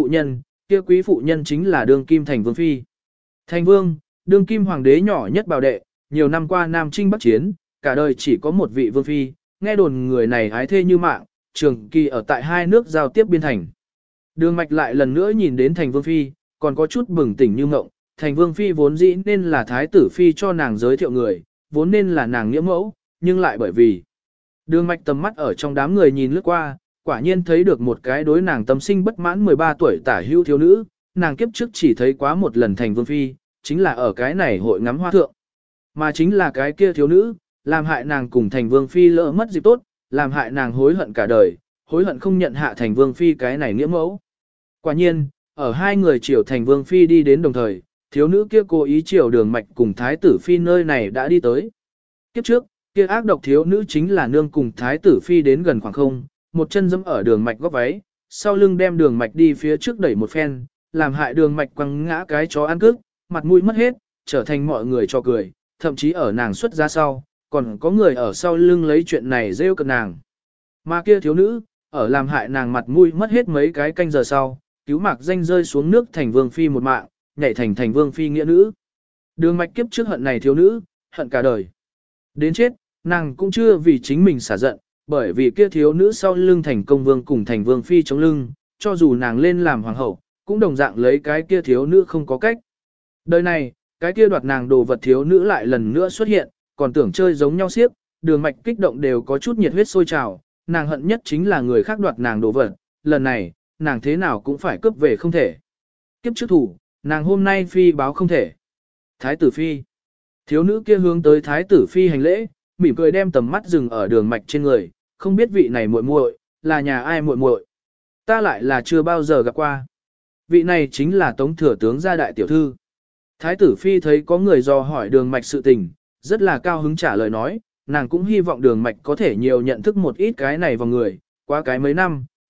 phụ nhân chính là Đường Kim Thành Vương phi. Thành Vương, Đường Kim hoàng đế nhỏ nhất bảo đệ, nhiều năm qua Nam Chinh Bắc Chiến, cả đời chỉ có một vị vương phi, nghe đồn người này ái thê như mạng, trường kỳ ở tại hai nước giao tiếp biên thành. Đường Mạch lại lần nữa nhìn đến Thành Vương phi, còn có chút bừng tỉnh như ngộng, Thành Vương phi vốn dĩ nên là thái tử phi cho nàng giới thiệu người, vốn nên là nàng nghĩa mẫu, nhưng lại bởi vì Đường Mạch tầm mắt ở trong đám người nhìn lướt qua, quả nhiên thấy được một cái đối nàng tâm sinh bất mãn 13 tuổi tả hữu thiếu nữ, nàng kiếp trước chỉ thấy quá một lần Thành Vương phi, chính là ở cái này hội ngắm hoa thượng. Mà chính là cái kia thiếu nữ, làm hại nàng cùng Thành Vương phi lỡ mất dịp tốt, làm hại nàng hối hận cả đời, hối hận không nhận hạ Thành Vương phi cái này nghĩa mẫu. Quả nhiên, ở hai người chiều Thành Vương phi đi đến đồng thời, thiếu nữ kia cố ý chiều Đường Mạch cùng thái tử phi nơi này đã đi tới. Kiếp trước, kia ác độc thiếu nữ chính là nương cùng thái tử phi đến gần khoảng không, một chân giẫm ở Đường Mạch góc váy, sau lưng đem Đường Mạch đi phía trước đẩy một phen, làm hại Đường Mạch quăng ngã cái chó ăn cước, mặt mũi mất hết, trở thành mọi người cho cười, thậm chí ở nàng xuất ra sau, còn có người ở sau lưng lấy chuyện này rêu cợt nàng. Mà kia thiếu nữ, ở làm hại nàng mặt mũi mất hết mấy cái canh giờ sau, cứu mạc danh rơi xuống nước Thành Vương phi một mạng, nhảy thành Thành Vương phi nghĩa nữ. Đường Mạch kiếp trước hận này thiếu nữ, hận cả đời. Đến chết, nàng cũng chưa vì chính mình xả giận, bởi vì kia thiếu nữ sau lưng Thành Công Vương cùng Thành Vương phi chống lưng, cho dù nàng lên làm hoàng hậu, cũng đồng dạng lấy cái kia thiếu nữ không có cách. Đời này, cái kia đoạt nàng đồ vật thiếu nữ lại lần nữa xuất hiện, còn tưởng chơi giống nhau xiếc, Đường Mạch kích động đều có chút nhiệt huyết sôi trào, nàng hận nhất chính là người khác đoạt nàng đồ vật, lần này, nàng thế nào cũng phải cướp về không thể. Kiếp trước thủ, nàng hôm nay phi báo không thể. Thái tử phi. Thiếu nữ kia hướng tới thái tử phi hành lễ, mỉm cười đem tầm mắt dừng ở Đường Mạch trên người, không biết vị này muội muội là nhà ai muội muội? Ta lại là chưa bao giờ gặp qua. Vị này chính là Tống thừa tướng gia đại tiểu thư. Thái tử phi thấy có người dò hỏi Đường Mạch sự tình, rất là cao hứng trả lời nói, nàng cũng hy vọng Đường Mạch có thể nhiều nhận thức một ít cái này vào người, qua cái mấy năm,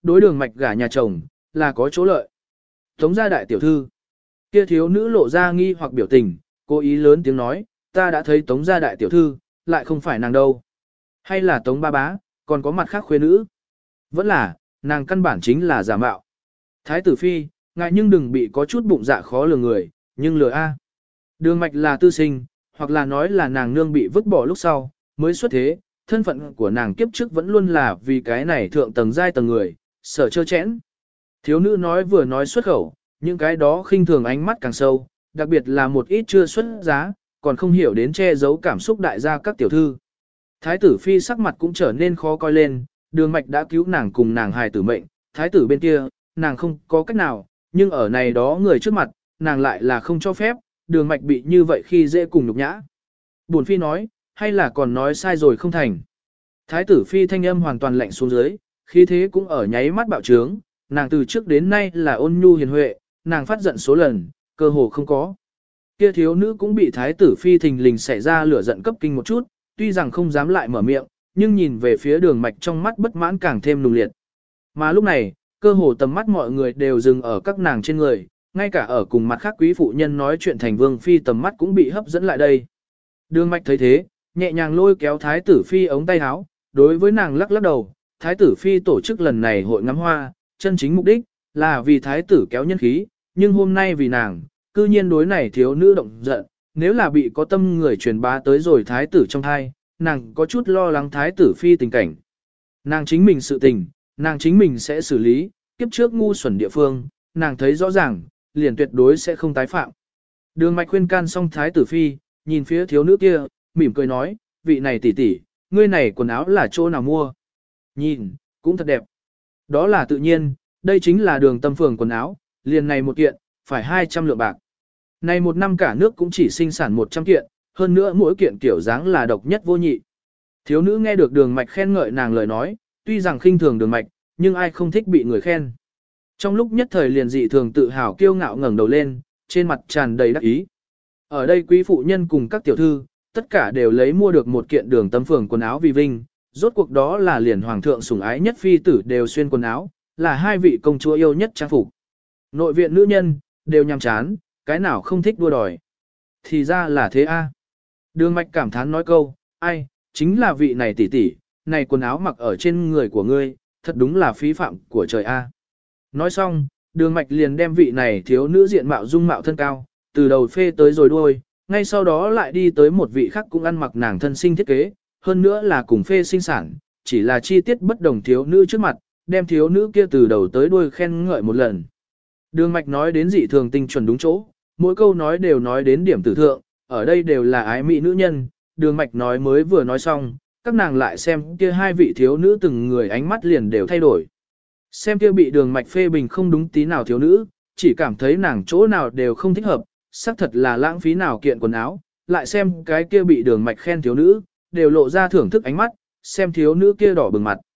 đối Đường Mạch gả nhà chồng, là có chỗ lợi. Tống gia đại tiểu thư. Kia thiếu nữ lộ ra nghi hoặc biểu tình, cố ý lớn tiếng nói, ta đã thấy Tống gia đại tiểu thư, lại không phải nàng đâu. Hay là Tống ba bá, còn có mặt khác khuê nữ. Vẫn là, nàng căn bản chính là giả mạo. Thái tử phi, ngại nhưng đừng bị có chút bụng dạ khó lường người, nhưng lừa A. Đường Mạch là tư sinh, hoặc là nói là nàng nương bị vứt bỏ lúc sau, mới xuất thế, thân phận của nàng kiếp trước vẫn luôn là vì cái này thượng tầng giai tầng người, sợ chơ chẽn. Thiếu nữ nói vừa nói xuất khẩu, những cái đó khinh thường ánh mắt càng sâu, đặc biệt là một ít chưa xuất giá, còn không hiểu đến che giấu cảm xúc đại gia các tiểu thư. Thái tử phi sắc mặt cũng trở nên khó coi lên, Đường Mạch đã cứu nàng cùng nàng hài tử mệnh, thái tử bên kia, nàng không có cách nào, nhưng ở này đó người trước mặt, nàng lại là không cho phép, Đường Mạch bị như vậy khi dễ cùng nhục nhã. Bổn phi nói, hay là còn nói sai rồi không thành. Thái tử phi thanh âm hoàn toàn lạnh xuống dưới, khí thế cũng ở nháy mắt bạo trướng, nàng từ trước đến nay là ôn nhu hiền huệ, nàng phát giận số lần, cơ hồ không có. Kia thiếu nữ cũng bị thái tử phi thình lình xảy ra lửa giận cấp kinh một chút, tuy rằng không dám lại mở miệng, nhưng nhìn về phía Đường Mạch trong mắt bất mãn càng thêm nùng liệt. Mà lúc này, cơ hồ tầm mắt mọi người đều dừng ở các nàng trên người, ngay cả ở cùng mặt khác quý phụ nhân nói chuyện thành vương phi tầm mắt cũng bị hấp dẫn lại đây. Đường Mạch thấy thế, nhẹ nhàng lôi kéo thái tử phi ống tay áo, đối với nàng lắc lắc đầu, thái tử phi tổ chức lần này hội ngắm hoa, chân chính mục đích là vì thái tử kéo nhân khí, nhưng hôm nay vì nàng, cư nhiên đối này thiếu nữ động giận, nếu là bị có tâm người truyền bá tới rồi thái tử trong thai, nàng có chút lo lắng thái tử phi tình cảnh. Nàng chính mình sự tình, nàng chính mình sẽ xử lý, kiếp trước ngu xuẩn địa phương, nàng thấy rõ ràng, liền tuyệt đối sẽ không tái phạm. Đường Mạch khuyên can xong thái tử phi, nhìn phía thiếu nữ kia, mỉm cười nói, vị này tỷ tỷ, ngươi này quần áo là chỗ nào mua? Nhìn, cũng thật đẹp. Đó là tự nhiên, đây chính là Đường Tâm Phường quần áo, liền này một kiện, phải 200 lượng bạc. Này một năm cả nước cũng chỉ sinh sản 100 kiện, hơn nữa mỗi kiện kiểu dáng là độc nhất vô nhị. Thiếu nữ nghe được Đường Mạch khen ngợi nàng lời nói, tuy rằng khinh thường Đường Mạch, nhưng ai không thích bị người khen. Trong lúc nhất thời liền dị thường tự hào kiêu ngạo ngẩng đầu lên, trên mặt tràn đầy đắc ý. Ở đây quý phụ nhân cùng các tiểu thư, tất cả đều lấy mua được một kiện Đường Tâm Phường quần áo vì vinh, rốt cuộc đó là liền hoàng thượng sủng ái nhất phi tử đều xuyên quần áo, là hai vị công chúa yêu nhất trang phục. Nội viện nữ nhân, đều nhằm chán, cái nào không thích đua đòi. Thì ra là thế a. Đường Mạch cảm thán nói câu, ai, chính là vị này tỷ tỷ, này quần áo mặc ở trên người của ngươi, thật đúng là phí phạm của trời a. Nói xong, Đường Mạch liền đem vị này thiếu nữ diện mạo dung mạo thân cao, từ đầu phê tới rồi đuôi, ngay sau đó lại đi tới một vị khác cũng ăn mặc nàng thân sinh thiết kế, hơn nữa là cùng phê sinh sản, chỉ là chi tiết bất đồng thiếu nữ trước mặt, đem thiếu nữ kia từ đầu tới đuôi khen ngợi một lần. Đường Mạch nói đến dị thường tinh chuẩn đúng chỗ, mỗi câu nói đều nói đến điểm tử thượng, ở đây đều là ái mỹ nữ nhân, Đường Mạch nói mới vừa nói xong, các nàng lại xem kia hai vị thiếu nữ từng người ánh mắt liền đều thay đổi. Xem kia bị Đường Mạch phê bình không đúng tí nào thiếu nữ, chỉ cảm thấy nàng chỗ nào đều không thích hợp, xác thật là lãng phí nào kiện quần áo, lại xem cái kia bị Đường Mạch khen thiếu nữ, đều lộ ra thưởng thức ánh mắt, xem thiếu nữ kia đỏ bừng mặt.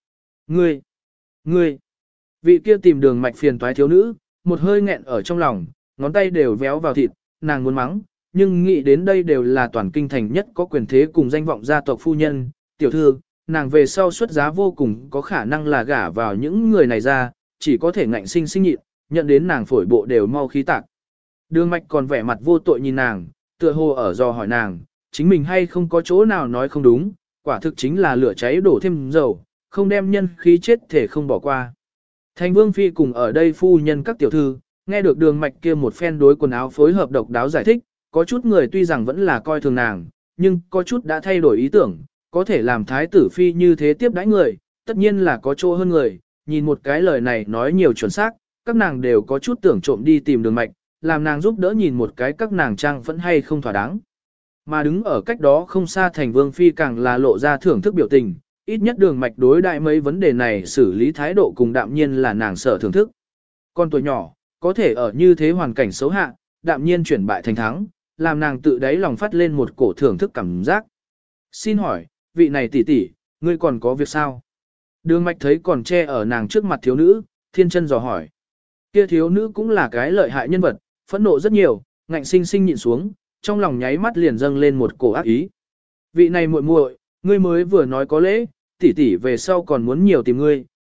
Ngươi, vị kia tìm Đường Mạch phiền toái thiếu nữ, một hơi nghẹn ở trong lòng, ngón tay đều véo vào thịt, nàng muốn mắng, nhưng nghĩ đến đây đều là toàn kinh thành nhất có quyền thế cùng danh vọng gia tộc phu nhân, tiểu thư, nàng về sau xuất giá vô cùng có khả năng là gả vào những người này ra, chỉ có thể ngạnh sinh sinh nhịn, nhận đến nàng phổi bộ đều mau khí tạc. Đường Mạch còn vẻ mặt vô tội nhìn nàng, tựa hồ ở dò hỏi nàng, chính mình hay không có chỗ nào nói không đúng, quả thực chính là lửa cháy đổ thêm dầu, không đem nhân khí chết thể không bỏ qua. Thành Vương Phi cùng ở đây phu nhân các tiểu thư, nghe được Đường Mạch kia một phen đối quần áo phối hợp độc đáo giải thích, có chút người tuy rằng vẫn là coi thường nàng, nhưng có chút đã thay đổi ý tưởng, có thể làm thái tử Phi như thế tiếp đãi người, tất nhiên là có chỗ hơn người, nhìn một cái lời này nói nhiều chuẩn xác, các nàng đều có chút tưởng trộm đi tìm Đường Mạch, làm nàng giúp đỡ nhìn một cái các nàng trang vẫn hay không thỏa đáng. Mà đứng ở cách đó không xa Thành Vương Phi càng là lộ ra thưởng thức biểu tình, ít nhất Đường Mạch đối đại mấy vấn đề này xử lý thái độ cùng đạm nhiên là nàng sở thưởng thức. Con tuổi nhỏ, có thể ở như thế hoàn cảnh xấu hạ, đạm nhiên chuyển bại thành thắng, làm nàng tự đáy lòng phát lên một cổ thưởng thức cảm giác. Xin hỏi, vị này tỷ tỷ, ngươi còn có việc sao? Đường Mạch thấy còn che ở nàng trước mặt thiếu nữ, thiên chân dò hỏi. Kia thiếu nữ cũng là cái lợi hại nhân vật, phẫn nộ rất nhiều, ngạnh sinh sinh nhịn xuống, trong lòng nháy mắt liền dâng lên một cổ ác ý. Vị này muội muội, ngươi mới vừa nói có lễ, tỷ tỷ về sau còn muốn nhiều tìm ngươi,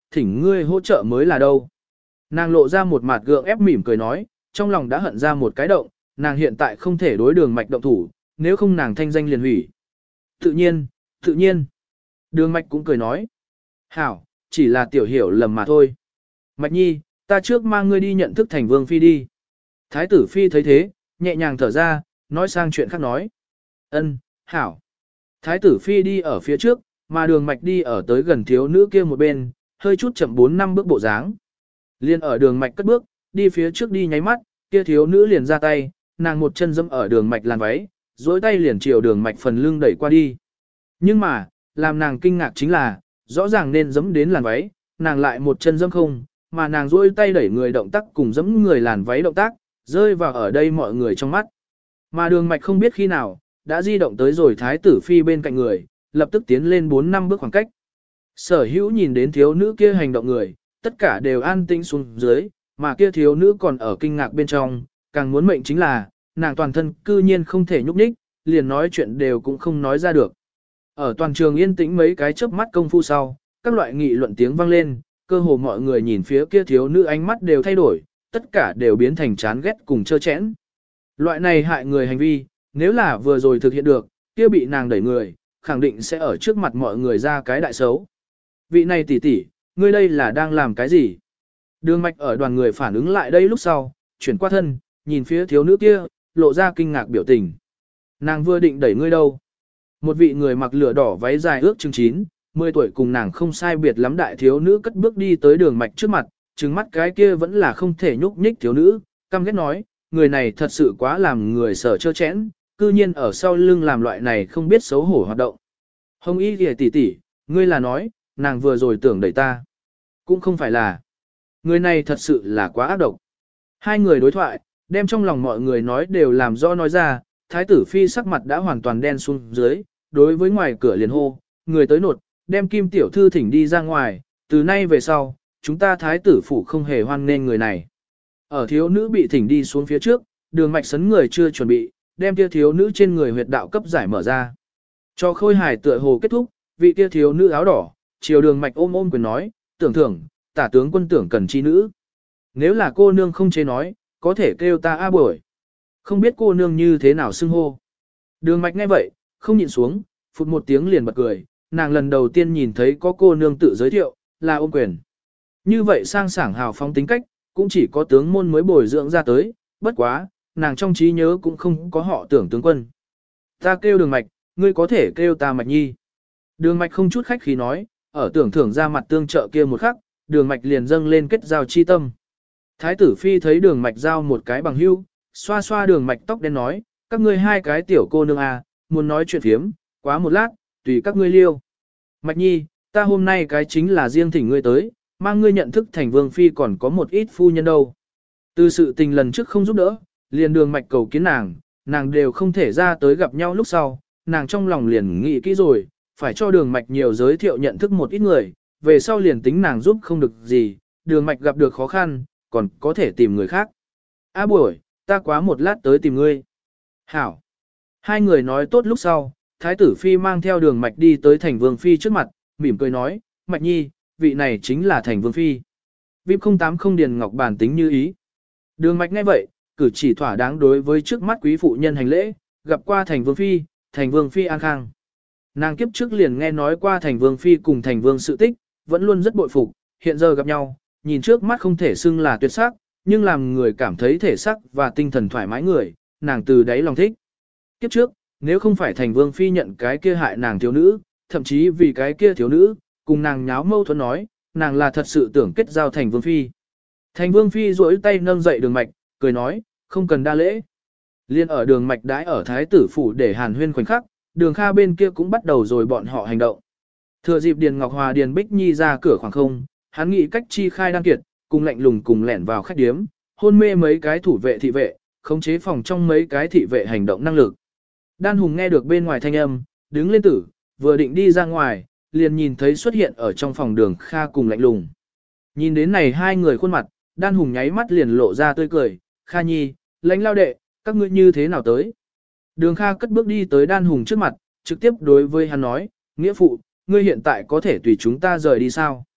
thỉnh ngươi hỗ trợ mới là đâu. Nàng lộ ra một mặt gượng ép mỉm cười nói, trong lòng đã hận ra một cái động, nàng hiện tại không thể đối Đường Mạch động thủ, nếu không nàng thanh danh liền hủy. Tự nhiên, tự nhiên. Đường Mạch cũng cười nói. Hảo, chỉ là tiểu hiểu lầm mà thôi. Mạch Nhi, ta trước mang ngươi đi nhận thức thành vương phi đi. Thái tử phi thấy thế, nhẹ nhàng thở ra, nói sang chuyện khác nói. Ân, hảo. Thái tử phi đi ở phía trước, mà Đường Mạch đi ở tới gần thiếu nữ kia một bên, hơi chút chậm 4 năm bước bộ dáng. Liên ở Đường Mạch cất bước, đi phía trước đi nháy mắt, kia thiếu nữ liền ra tay, nàng một chân dẫm ở Đường Mạch làn váy, duỗi tay liền chiều Đường Mạch phần lưng đẩy qua đi. Nhưng mà, làm nàng kinh ngạc chính là, rõ ràng nên dẫm đến làn váy, nàng lại một chân dẫm không, mà nàng duỗi tay đẩy người động tác cùng dẫm người làn váy động tác, rơi vào ở đây mọi người trong mắt. Mà Đường Mạch không biết khi nào, đã di động tới rồi thái tử phi bên cạnh người, lập tức tiến lên 4 năm bước khoảng cách. Sở hữu nhìn đến thiếu nữ kia hành động người, tất cả đều an tĩnh xuống dưới, mà kia thiếu nữ còn ở kinh ngạc bên trong, càng muốn mệnh chính là, nàng toàn thân cư nhiên không thể nhúc nhích, liền nói chuyện đều cũng không nói ra được. Ở toàn trường yên tĩnh mấy cái chớp mắt công phu sau, các loại nghị luận tiếng vang lên, cơ hồ mọi người nhìn phía kia thiếu nữ ánh mắt đều thay đổi, tất cả đều biến thành chán ghét cùng chơ chẽn. Loại này hại người hành vi, nếu là vừa rồi thực hiện được, kia bị nàng đẩy người, khẳng định sẽ ở trước mặt mọi người ra cái đại xấu. Vị này tỷ tỷ, ngươi đây là đang làm cái gì? Đường Mạch ở đoàn người phản ứng lại đây lúc sau, chuyển qua thân, nhìn phía thiếu nữ kia, lộ ra kinh ngạc biểu tình. Nàng vừa định đẩy ngươi đâu? Một vị người mặc lửa đỏ váy dài ước chừng 9, 10 tuổi cùng nàng không sai biệt lắm đại thiếu nữ cất bước đi tới Đường Mạch trước mặt, trừng mắt cái kia vẫn là không thể nhúc nhích thiếu nữ, căm ghét nói, người này thật sự quá làm người sợ chơ chẽn, cư nhiên ở sau lưng làm loại này không biết xấu hổ hoạt động. Hồng Y Lìa tỷ tỷ, ngươi là nói, nàng vừa rồi tưởng đẩy ta. Cũng không phải là. Người này thật sự là quá ác độc. Hai người đối thoại, đem trong lòng mọi người nói đều làm rõ nói ra, thái tử phi sắc mặt đã hoàn toàn đen xuống dưới, đối với ngoài cửa liền hô, người tới nột, đem Kim tiểu thư thỉnh đi ra ngoài, từ nay về sau, chúng ta thái tử phủ không hề hoan nên người này. Ở thiếu nữ bị thỉnh đi xuống phía trước, Đường Mạch sấn người chưa chuẩn bị, đem kia thiếu nữ trên người huyệt đạo cấp giải mở ra. Cho khôi hài tựa hồ kết thúc, vị kia thiếu nữ áo đỏ, chiều Đường Mạch ôm ôm quyền nói, tưởng thưởng, tả tướng quân tưởng cần chi nữ. Nếu là cô nương không chế nói, có thể kêu ta A Bội. Không biết cô nương như thế nào xưng hô. Đường Mạch nghe vậy, không nhịn xuống, phụt một tiếng liền bật cười, nàng lần đầu tiên nhìn thấy có cô nương tự giới thiệu, là ôm quyền. Như vậy sang sảng hào phóng tính cách, cũng chỉ có tướng môn mới bồi dưỡng ra tới, bất quá, nàng trong trí nhớ cũng không có họ tưởng tướng quân. Ta kêu Đường Mạch, ngươi có thể kêu ta Mạch Nhi. Đường Mạch không chút khách khí nói, ở tưởng thưởng ra mặt tương trợ kia một khắc, Đường Mạch liền dâng lên kết giao chi tâm. Thái tử phi thấy Đường Mạch giao một cái bằng hữu, xoa xoa Đường Mạch tóc đen nói, các ngươi hai cái tiểu cô nương à, muốn nói chuyện phiếm, quá một lát, tùy các ngươi liêu. Mạch Nhi, ta hôm nay cái chính là riêng thỉnh ngươi tới, mang ngươi nhận thức thành vương phi còn có một ít phu nhân đâu. Từ sự tình lần trước không giúp đỡ, liền Đường Mạch cầu kiến nàng đều không thể ra tới gặp nhau lúc sau, nàng trong lòng liền nghĩ kỹ rồi, phải cho Đường Mạch nhiều giới thiệu nhận thức một ít người, về sau liền tính nàng giúp không được gì, Đường Mạch gặp được khó khăn, còn có thể tìm người khác. A Bội, ta quá một lát tới tìm ngươi. Hảo. Hai người nói tốt lúc sau, Thái tử phi mang theo Đường Mạch đi tới thành vương phi trước mặt, mỉm cười nói, Mạch Nhi, vị này chính là thành vương phi. VIP 080 Điền Ngọc bản tính như ý. Đường Mạch nghe vậy, cử chỉ thỏa đáng đối với trước mắt quý phụ nhân hành lễ, gặp qua thành vương phi an khang. Nàng kiếp trước liền nghe nói qua thành vương phi cùng thành vương sự tích, vẫn luôn rất bội phục, hiện giờ gặp nhau, nhìn trước mắt không thể xưng là tuyệt sắc, nhưng làm người cảm thấy thể sắc và tinh thần thoải mái người, nàng từ đáy lòng thích. Kiếp trước, nếu không phải thành vương phi nhận cái kia hại nàng thiếu nữ, thậm chí vì cái kia thiếu nữ, cùng nàng nháo mâu thuẫn nói, nàng là thật sự tưởng kết giao thành vương phi. Thành vương phi duỗi tay nâng dậy Đường Mạch, cười nói, không cần đa lễ. Liên ở Đường Mạch đãi ở thái tử phủ để hàn huyên khoảnh khắc, Đường Kha bên kia cũng bắt đầu rồi bọn họ hành động. Thừa dịp Điền Ngọc Hòa Điền Bích Nhi ra cửa khoảng không, hắn nghĩ cách chi khai đăng kiệt, cùng lạnh lùng cùng lẻn vào khách điếm, hôn mê mấy cái thủ vệ thị vệ, khống chế phòng trong mấy cái thị vệ hành động năng lực. Đan Hùng nghe được bên ngoài thanh âm, đứng lên tử, vừa định đi ra ngoài, liền nhìn thấy xuất hiện ở trong phòng Đường Kha cùng lạnh lùng. Nhìn đến này hai người khuôn mặt, Đan Hùng nháy mắt liền lộ ra tươi cười, Kha Nhi, lãnh lao đệ, các ngươi như thế nào tới? Đường Kha cất bước đi tới Đan Hùng trước mặt, trực tiếp đối với hắn nói, nghĩa phụ, ngươi hiện tại có thể tùy chúng ta rời đi sao?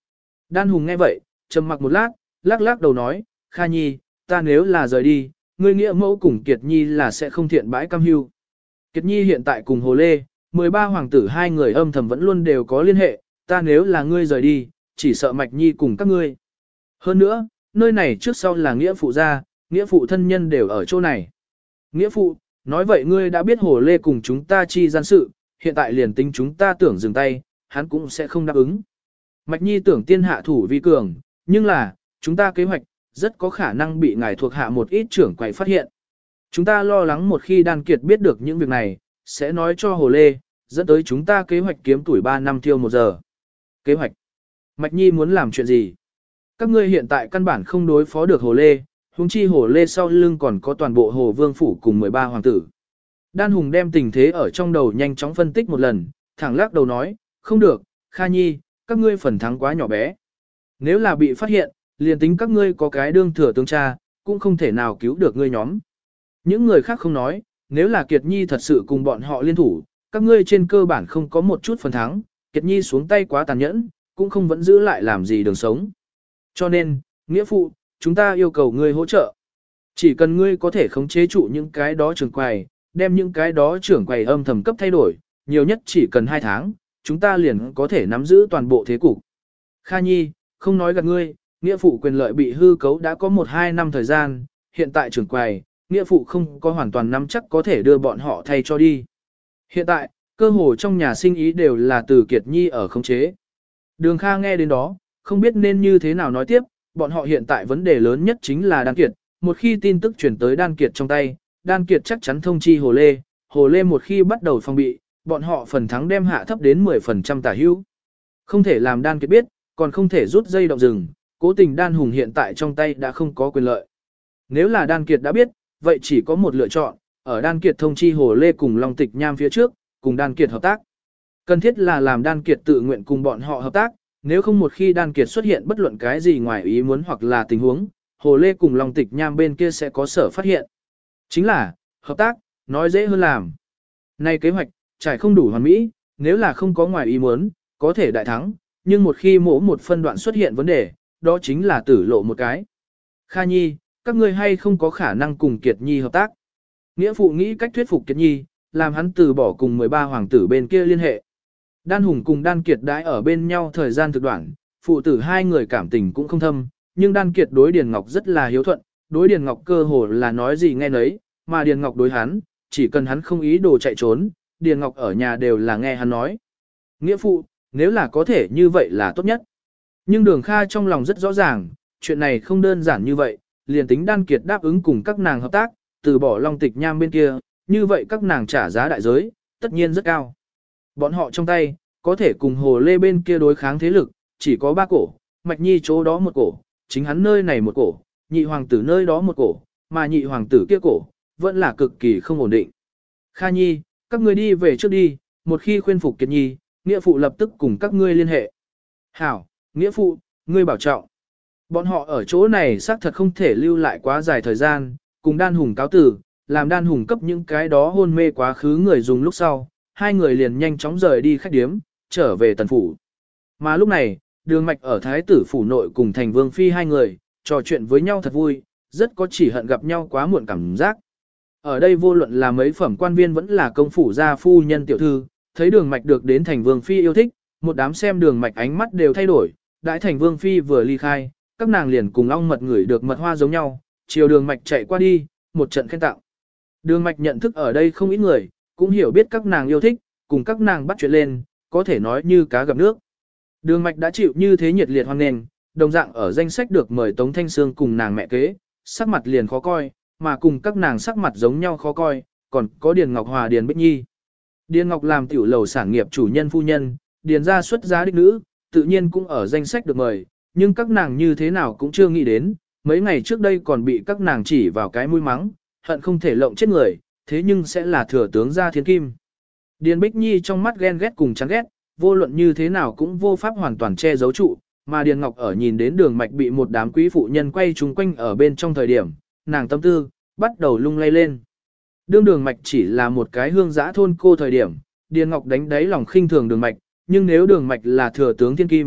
Đan Hùng nghe vậy, trầm mặc một lát, lắc lắc đầu nói, Kha Nhi, ta nếu là rời đi, ngươi nghĩa mẫu cùng Kiệt Nhi là sẽ không thiện bãi cam hưu. Kiệt Nhi hiện tại cùng Hồ Lê, 13 hoàng tử hai người âm thầm vẫn luôn đều có liên hệ, ta nếu là ngươi rời đi, chỉ sợ Mạch Nhi cùng các ngươi. Hơn nữa, nơi này trước sau là nghĩa phụ gia, nghĩa phụ thân nhân đều ở chỗ này. Nghĩa phụ, nói vậy ngươi đã biết Hồ Lê cùng chúng ta chi gian sự, hiện tại liền tính chúng ta tưởng dừng tay, hắn cũng sẽ không đáp ứng. Mạch Nhi tưởng tiên hạ thủ vi cường, nhưng là, chúng ta kế hoạch, rất có khả năng bị ngài thuộc hạ một ít trưởng quầy phát hiện. Chúng ta lo lắng một khi Đan Kiệt biết được những việc này, sẽ nói cho Hồ Lê, dẫn tới chúng ta kế hoạch kiếm tuổi 3 năm thiêu 1 giờ. Kế hoạch? Mạch Nhi muốn làm chuyện gì? Các ngươi hiện tại căn bản không đối phó được Hồ Lê, huống chi Hồ Lê sau lưng còn có toàn bộ Hồ Vương Phủ cùng 13 hoàng tử. Đan Hùng đem tình thế ở trong đầu nhanh chóng phân tích một lần, thẳng lắc đầu nói, không được, Kha Nhi, các ngươi phần thắng quá nhỏ bé. Nếu là bị phát hiện, liền tính các ngươi có cái đương thừa tướng cha, cũng không thể nào cứu được ngươi nhóm. Những người khác không nói, nếu là Kiệt Nhi thật sự cùng bọn họ liên thủ, các ngươi trên cơ bản không có một chút phần thắng, Kiệt Nhi xuống tay quá tàn nhẫn, cũng không vẫn giữ lại làm gì đường sống. Cho nên, nghĩa phụ, chúng ta yêu cầu ngươi hỗ trợ. Chỉ cần ngươi có thể khống chế trụ những cái đó trưởng quầy, đem những cái đó trưởng quầy âm thầm cấp thay đổi, nhiều nhất chỉ cần 2 tháng, chúng ta liền có thể nắm giữ toàn bộ thế cục. Kha Nhi, không nói gạt ngươi, nghĩa phụ quyền lợi bị hư cấu đã có 1-2 năm thời gian, hiện tại trưởng quầy, nghĩa phụ không có hoàn toàn nắm chắc có thể đưa bọn họ thay cho đi. Hiện tại, cơ hồ trong nhà sinh ý đều là từ Kiệt Nhi ở khống chế. Đường Kha nghe đến đó, không biết nên như thế nào nói tiếp, bọn họ hiện tại vấn đề lớn nhất chính là Đan Kiệt, một khi tin tức chuyển tới Đan Kiệt trong tay, Đan Kiệt chắc chắn thông chi Hồ Lê một khi bắt đầu phòng bị, bọn họ phần thắng đem hạ thấp đến 10% tả hữu. Không thể làm Đan Kiệt biết, còn không thể rút dây động rừng, cố tình Đan Hùng hiện tại trong tay đã không có quyền lợi. Nếu là Đan Kiệt đã biết, vậy chỉ có một lựa chọn, ở Đan Kiệt thông chi Hồ Lê cùng Long Tịch Nham phía trước, cùng Đan Kiệt hợp tác. Cần thiết là làm Đan Kiệt tự nguyện cùng bọn họ hợp tác, nếu không một khi Đan Kiệt xuất hiện bất luận cái gì ngoài ý muốn hoặc là tình huống, Hồ Lê cùng Long Tịch Nham bên kia sẽ có sở phát hiện. Chính là, hợp tác, nói dễ hơn làm. Nay kế hoạch, trải không đủ hoàn mỹ, nếu là không có ngoài ý muốn, có thể đại thắng, nhưng một khi mỗi một phân đoạn xuất hiện vấn đề, đó chính là tử lộ một cái. Kha Nhi, các ngươi hay không có khả năng cùng Kiệt Nhi hợp tác. Nghĩa phụ nghĩ cách thuyết phục Kiệt Nhi, làm hắn từ bỏ cùng 13 hoàng tử bên kia liên hệ. Đan Hùng cùng Đan Kiệt đãi ở bên nhau thời gian thực đoạn, phụ tử hai người cảm tình cũng không thâm, nhưng Đan Kiệt đối Điền Ngọc rất là hiếu thuận, đối Điền Ngọc cơ hồ là nói gì nghe nấy, mà Điền Ngọc đối hắn, chỉ cần hắn không ý đồ chạy trốn, Điền Ngọc ở nhà đều là nghe hắn nói. Nghĩa phụ, nếu là có thể như vậy là tốt nhất. Nhưng Đường Kha trong lòng rất rõ ràng, chuyện này không đơn giản như vậy, liền tính Đan Kiệt đáp ứng cùng các nàng hợp tác, từ bỏ Long Tịch Nham bên kia, như vậy các nàng trả giá đại giới, tất nhiên rất cao. Bọn họ trong tay, có thể cùng Hồ Lê bên kia đối kháng thế lực, chỉ có 3 cổ, Mạch Nhi chỗ đó một cổ, chính hắn nơi này một cổ, nhị hoàng tử nơi đó một cổ, mà nhị hoàng tử kia cổ, vẫn là cực kỳ không ổn định. Kha Nhi, các ngươi đi về trước đi, một khi khuyên phục Kiệt Nhi, nghĩa phụ lập tức cùng các ngươi liên hệ. Hảo, nghĩa phụ, ngươi bảo trọng. Bọn họ ở chỗ này xác thật không thể lưu lại quá dài thời gian, cùng Đan Hùng cáo tử, làm Đan Hùng cấp những cái đó hôn mê quá khứ người dùng lúc sau, hai người liền nhanh chóng rời đi khách điếm, trở về tần phủ. Mà lúc này, Đường Mạch ở Thái tử phủ nội cùng Thành Vương Phi hai người, trò chuyện với nhau thật vui, rất có chỉ hận gặp nhau quá muộn cảm giác. Ở đây vô luận là mấy phẩm quan viên vẫn là công phủ gia phu nhân tiểu thư, thấy Đường Mạch được đến Thành Vương Phi yêu thích, một đám xem Đường Mạch ánh mắt đều thay đổi, đãi Thành Vương Phi vừa ly khai, các nàng liền cùng ong mật ngửi được mật hoa giống nhau, chiều Đường Mạch chạy qua đi, một trận khen tặng. Đường Mạch nhận thức ở đây không ít người, cũng hiểu biết các nàng yêu thích, cùng các nàng bắt chuyện lên, có thể nói như cá gặp nước. Đường Mạch đã chịu như thế nhiệt liệt hoan nghênh, đồng dạng ở danh sách được mời Tống Thanh Sương cùng nàng mẹ kế, sắc mặt liền khó coi, mà cùng các nàng sắc mặt giống nhau khó coi, còn có Điền Ngọc Hòa Điền Bích Nhi. Điền Ngọc làm tiểu lầu sản nghiệp chủ nhân phu nhân, Điền gia xuất giá đích nữ, tự nhiên cũng ở danh sách được mời, nhưng các nàng như thế nào cũng chưa nghĩ đến, mấy ngày trước đây còn bị các nàng chỉ vào cái mũi mắng, hận không thể lộng chết người, thế nhưng sẽ là thừa tướng gia thiên kim. Điền Bích Nhi trong mắt ghen ghét cùng chán ghét, vô luận như thế nào cũng vô pháp hoàn toàn che giấu trụ, mà Điền Ngọc ở nhìn đến Đường Mạch bị một đám quý phụ nhân quay chung quanh ở bên trong thời điểm, nàng tâm tư bắt đầu lung lay lên. Đường Mạch chỉ là một cái hương giã thôn cô thời điểm, Điền Ngọc đánh đáy lòng khinh thường Đường Mạch, nhưng nếu Đường Mạch là thừa tướng thiên kim,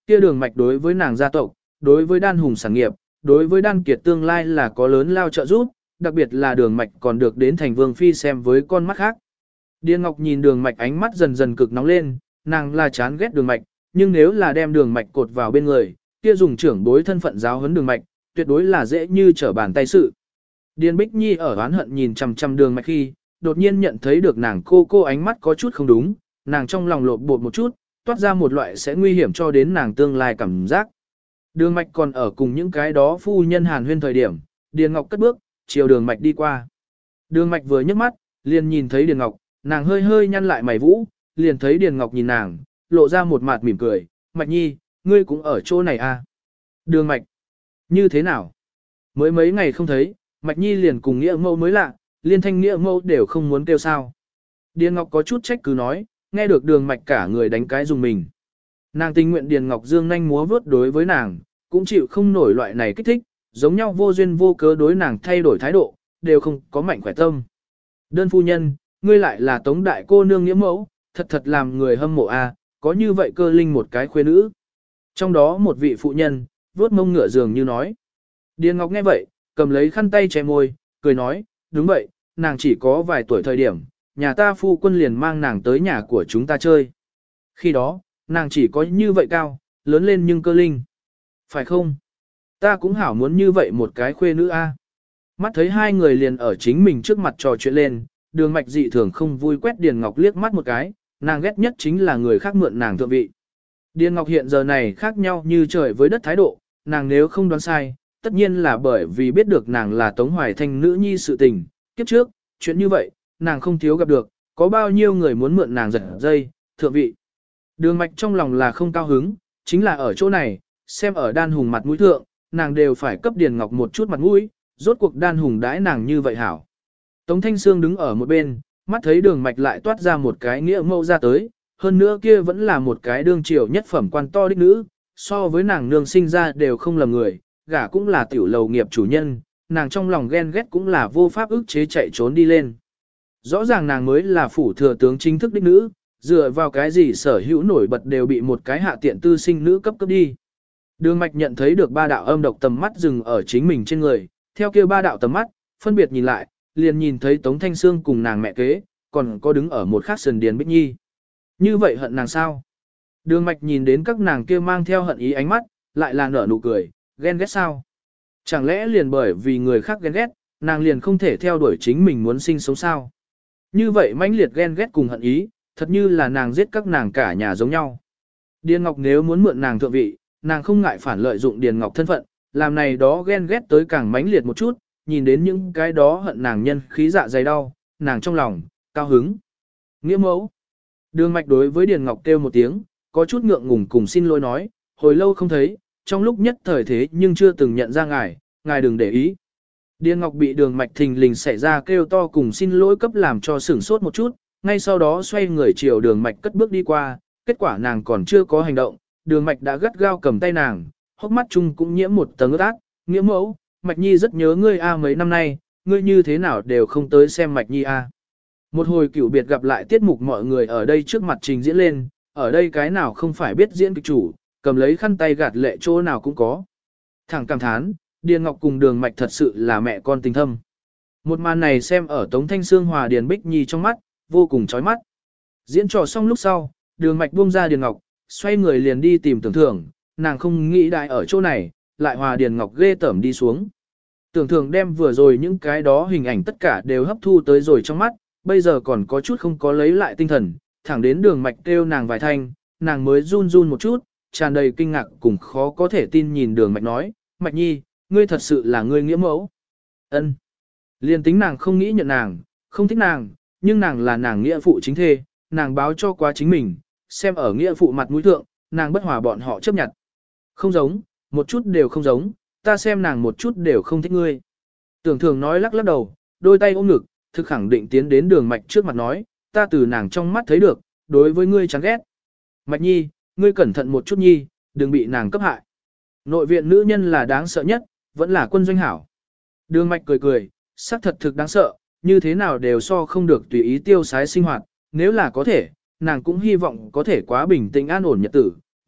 kia Đường Mạch đối với nàng gia tộc, đối với Đan Hùng sản nghiệp, đối với Đan Kiệt tương lai là có lớn lao trợ giúp, đặc biệt là Đường Mạch còn được đến thành vương phi xem với con mắt khác. Điền Ngọc nhìn Đường Mạch ánh mắt dần dần cực nóng lên, nàng là chán ghét Đường Mạch, nhưng nếu là đem Đường Mạch cột vào bên người, kia dùng trưởng bối thân phận giáo huấn Đường Mạch, tuyệt đối là dễ như trở bàn tay sự. Điền Bích Nhi ở oán hận nhìn chằm chằm Đường Mạch khi, đột nhiên nhận thấy được nàng cô ánh mắt có chút không đúng, nàng trong lòng lột bột một chút, toát ra một loại sẽ nguy hiểm cho đến nàng tương lai cảm giác. Đường Mạch còn ở cùng những cái đó phu nhân hàn huyên thời điểm, Điền Ngọc cất bước, chiều Đường Mạch đi qua. Đường Mạch vừa nhấc mắt, liền nhìn thấy Điền Ngọc, nàng hơi hơi nhăn lại mày vũ, liền thấy Điền Ngọc nhìn nàng, lộ ra một mặt mỉm cười, Mạch Nhi, ngươi cũng ở chỗ này à? Đường Mạch, như thế nào? Mới mấy ngày không thấy, Mạch Nhi liền cùng nghĩa mẫu mới lạ, liên thanh nghĩa mẫu đều không muốn kêu sao. Điền Ngọc có chút trách cứ nói, nghe được Đường Mạch cả người đánh cái dùng mình. Nàng tình nguyện Điền Ngọc dương nhanh múa vớt đối với nàng, cũng chịu không nổi loại này kích thích, giống nhau vô duyên vô cớ đối nàng thay đổi thái độ, đều không có mạnh khỏe tâm. Đơn phu nhân, ngươi lại là Tống đại cô nương nghĩa mẫu, thật thật làm người hâm mộ a, có như vậy cơ linh một cái khuê nữ. Trong đó một vị phụ nhân, vuốt mông ngựa dường như nói. Điền Ngọc nghe vậy, cầm lấy khăn tay che môi, cười nói, đúng vậy, nàng chỉ có vài tuổi thời điểm, nhà ta phu quân liền mang nàng tới nhà của chúng ta chơi. Khi đó, nàng chỉ có như vậy cao, lớn lên nhưng cơ linh. Phải không? Ta cũng hảo muốn như vậy một cái khuê nữ a. Mắt thấy hai người liền ở chính mình trước mặt trò chuyện lên, Đường Mạch dị thường không vui quét Điền Ngọc liếc mắt một cái, nàng ghét nhất chính là người khác mượn nàng thượng vị. Điền Ngọc hiện giờ này khác nhau như trời với đất thái độ, nàng nếu không đoán sai, tất nhiên là bởi vì biết được nàng là Tống Hoài Thanh nữ nhi sự tình, kiếp trước, chuyện như vậy, nàng không thiếu gặp được, có bao nhiêu người muốn mượn nàng giật dây, thượng vị. Đường Mạch trong lòng là không cao hứng, chính là ở chỗ này, xem ở Đan Hùng mặt mũi thượng, nàng đều phải cấp Điền Ngọc một chút mặt mũi, rốt cuộc Đan Hùng đãi nàng như vậy hảo. Tống Thanh Sương đứng ở một bên, mắt thấy Đường Mạch lại toát ra một cái nghĩa mẫu ra tới, hơn nữa kia vẫn là một cái đương triều nhất phẩm quan to đích nữ, so với nàng nương sinh ra đều không lầm người, gả cũng là tiểu lầu nghiệp chủ nhân, nàng trong lòng ghen ghét cũng là vô pháp ức chế chạy trốn đi lên. Rõ ràng nàng mới là phủ thừa tướng chính thức đích nữ, dựa vào cái gì sở hữu nổi bật đều bị một cái hạ tiện tư sinh nữ cấp đi. Đường Mạch nhận thấy được ba đạo âm độc tầm mắt dừng ở chính mình trên người, theo kia ba đạo tầm mắt, phân biệt nhìn lại, liền nhìn thấy Tống Thanh Sương cùng nàng mẹ kế, còn có đứng ở một khác sườn Điền Bích Nhi. Như vậy hận nàng sao? Đường Mạch nhìn đến các nàng kia mang theo hận ý ánh mắt, lại là nở nụ cười, ghen ghét sao? Chẳng lẽ liền bởi vì người khác ghen ghét, nàng liền không thể theo đuổi chính mình muốn sinh sống sao? Như vậy mãnh liệt ghen ghét cùng hận ý, thật như là nàng giết các nàng cả nhà giống nhau. Điền Ngọc nếu muốn mượn nàng thượng vị, nàng không ngại phản lợi dụng Điền Ngọc thân phận, làm này đó ghen ghét tới càng mãnh liệt một chút, nhìn đến những cái đó hận nàng nhân khí dạ dày đau, nàng trong lòng, cao hứng. Nghĩa mẫu. Đường Mạch đối với Điền Ngọc kêu một tiếng, có chút ngượng ngùng cùng xin lỗi nói, hồi lâu không thấy, trong lúc nhất thời thế nhưng chưa từng nhận ra ngài đừng để ý. Điền Ngọc bị Đường Mạch thình lình xảy ra kêu to cùng xin lỗi cấp làm cho sửng sốt một chút, ngay sau đó xoay người chiều Đường Mạch cất bước đi qua, kết quả nàng còn chưa có hành động, Đường Mạch đã gắt gao cầm tay nàng, hốc mắt chung cũng nhiễm một tầng ướt át, nghĩa mẫu, Mạch Nhi rất nhớ ngươi a mấy năm nay, ngươi như thế nào đều không tới xem Mạch Nhi a. Một hồi cựu biệt gặp lại tiết mục mọi người ở đây trước mặt trình diễn lên, ở đây cái nào không phải biết diễn kịch chủ, cầm lấy khăn tay gạt lệ chỗ nào cũng có. Thẳng cảm thán, Điền Ngọc cùng Đường Mạch thật sự là mẹ con tình thâm. Một màn này xem ở Tống Thanh Sương hòa Điền Bích Nhi trong mắt, vô cùng chói mắt. Diễn trò xong lúc sau, Đường Mạch buông ra Điền Ngọc, xoay người liền đi tìm Tưởng Thưởng, nàng không nghĩ đại ở chỗ này, lại hòa Điền Ngọc ghê tởm đi xuống. Tưởng Thưởng đem vừa rồi những cái đó hình ảnh tất cả đều hấp thu tới rồi trong mắt, bây giờ còn có chút không có lấy lại tinh thần, thẳng đến Đường Mạch kêu nàng vài thanh, nàng mới run run một chút, tràn đầy kinh ngạc cùng khó có thể tin nhìn Đường Mạch nói, Mạch Nhi, ngươi thật sự là ngươi nghĩa mẫu. Ân. Liên tính nàng không nghĩ nhận nàng, không thích nàng, nhưng nàng là nàng nghĩa phụ chính thê, nàng báo cho quá chính mình, xem ở nghĩa phụ mặt mũi thượng, nàng bất hòa bọn họ chấp nhận. Không giống, một chút đều không giống, ta xem nàng một chút đều không thích ngươi. Tưởng Thường nói lắc lắc đầu, đôi tay ôm ngực, thực khẳng định tiến đến Đường Mạch trước mặt nói, ta từ nàng trong mắt thấy được, đối với ngươi chán ghét. Mạch Nhi, ngươi cẩn thận một chút nhi, đừng bị nàng cấp hại. Nội viện nữ nhân là đáng sợ nhất, vẫn là quân doanh hảo. Đường Mạch cười cười, xác thật thực đáng sợ, như thế nào đều so không được tùy ý tiêu sái sinh hoạt, nếu là có thể, nàng cũng hy vọng có thể quá bình tĩnh an ổn nhật tử,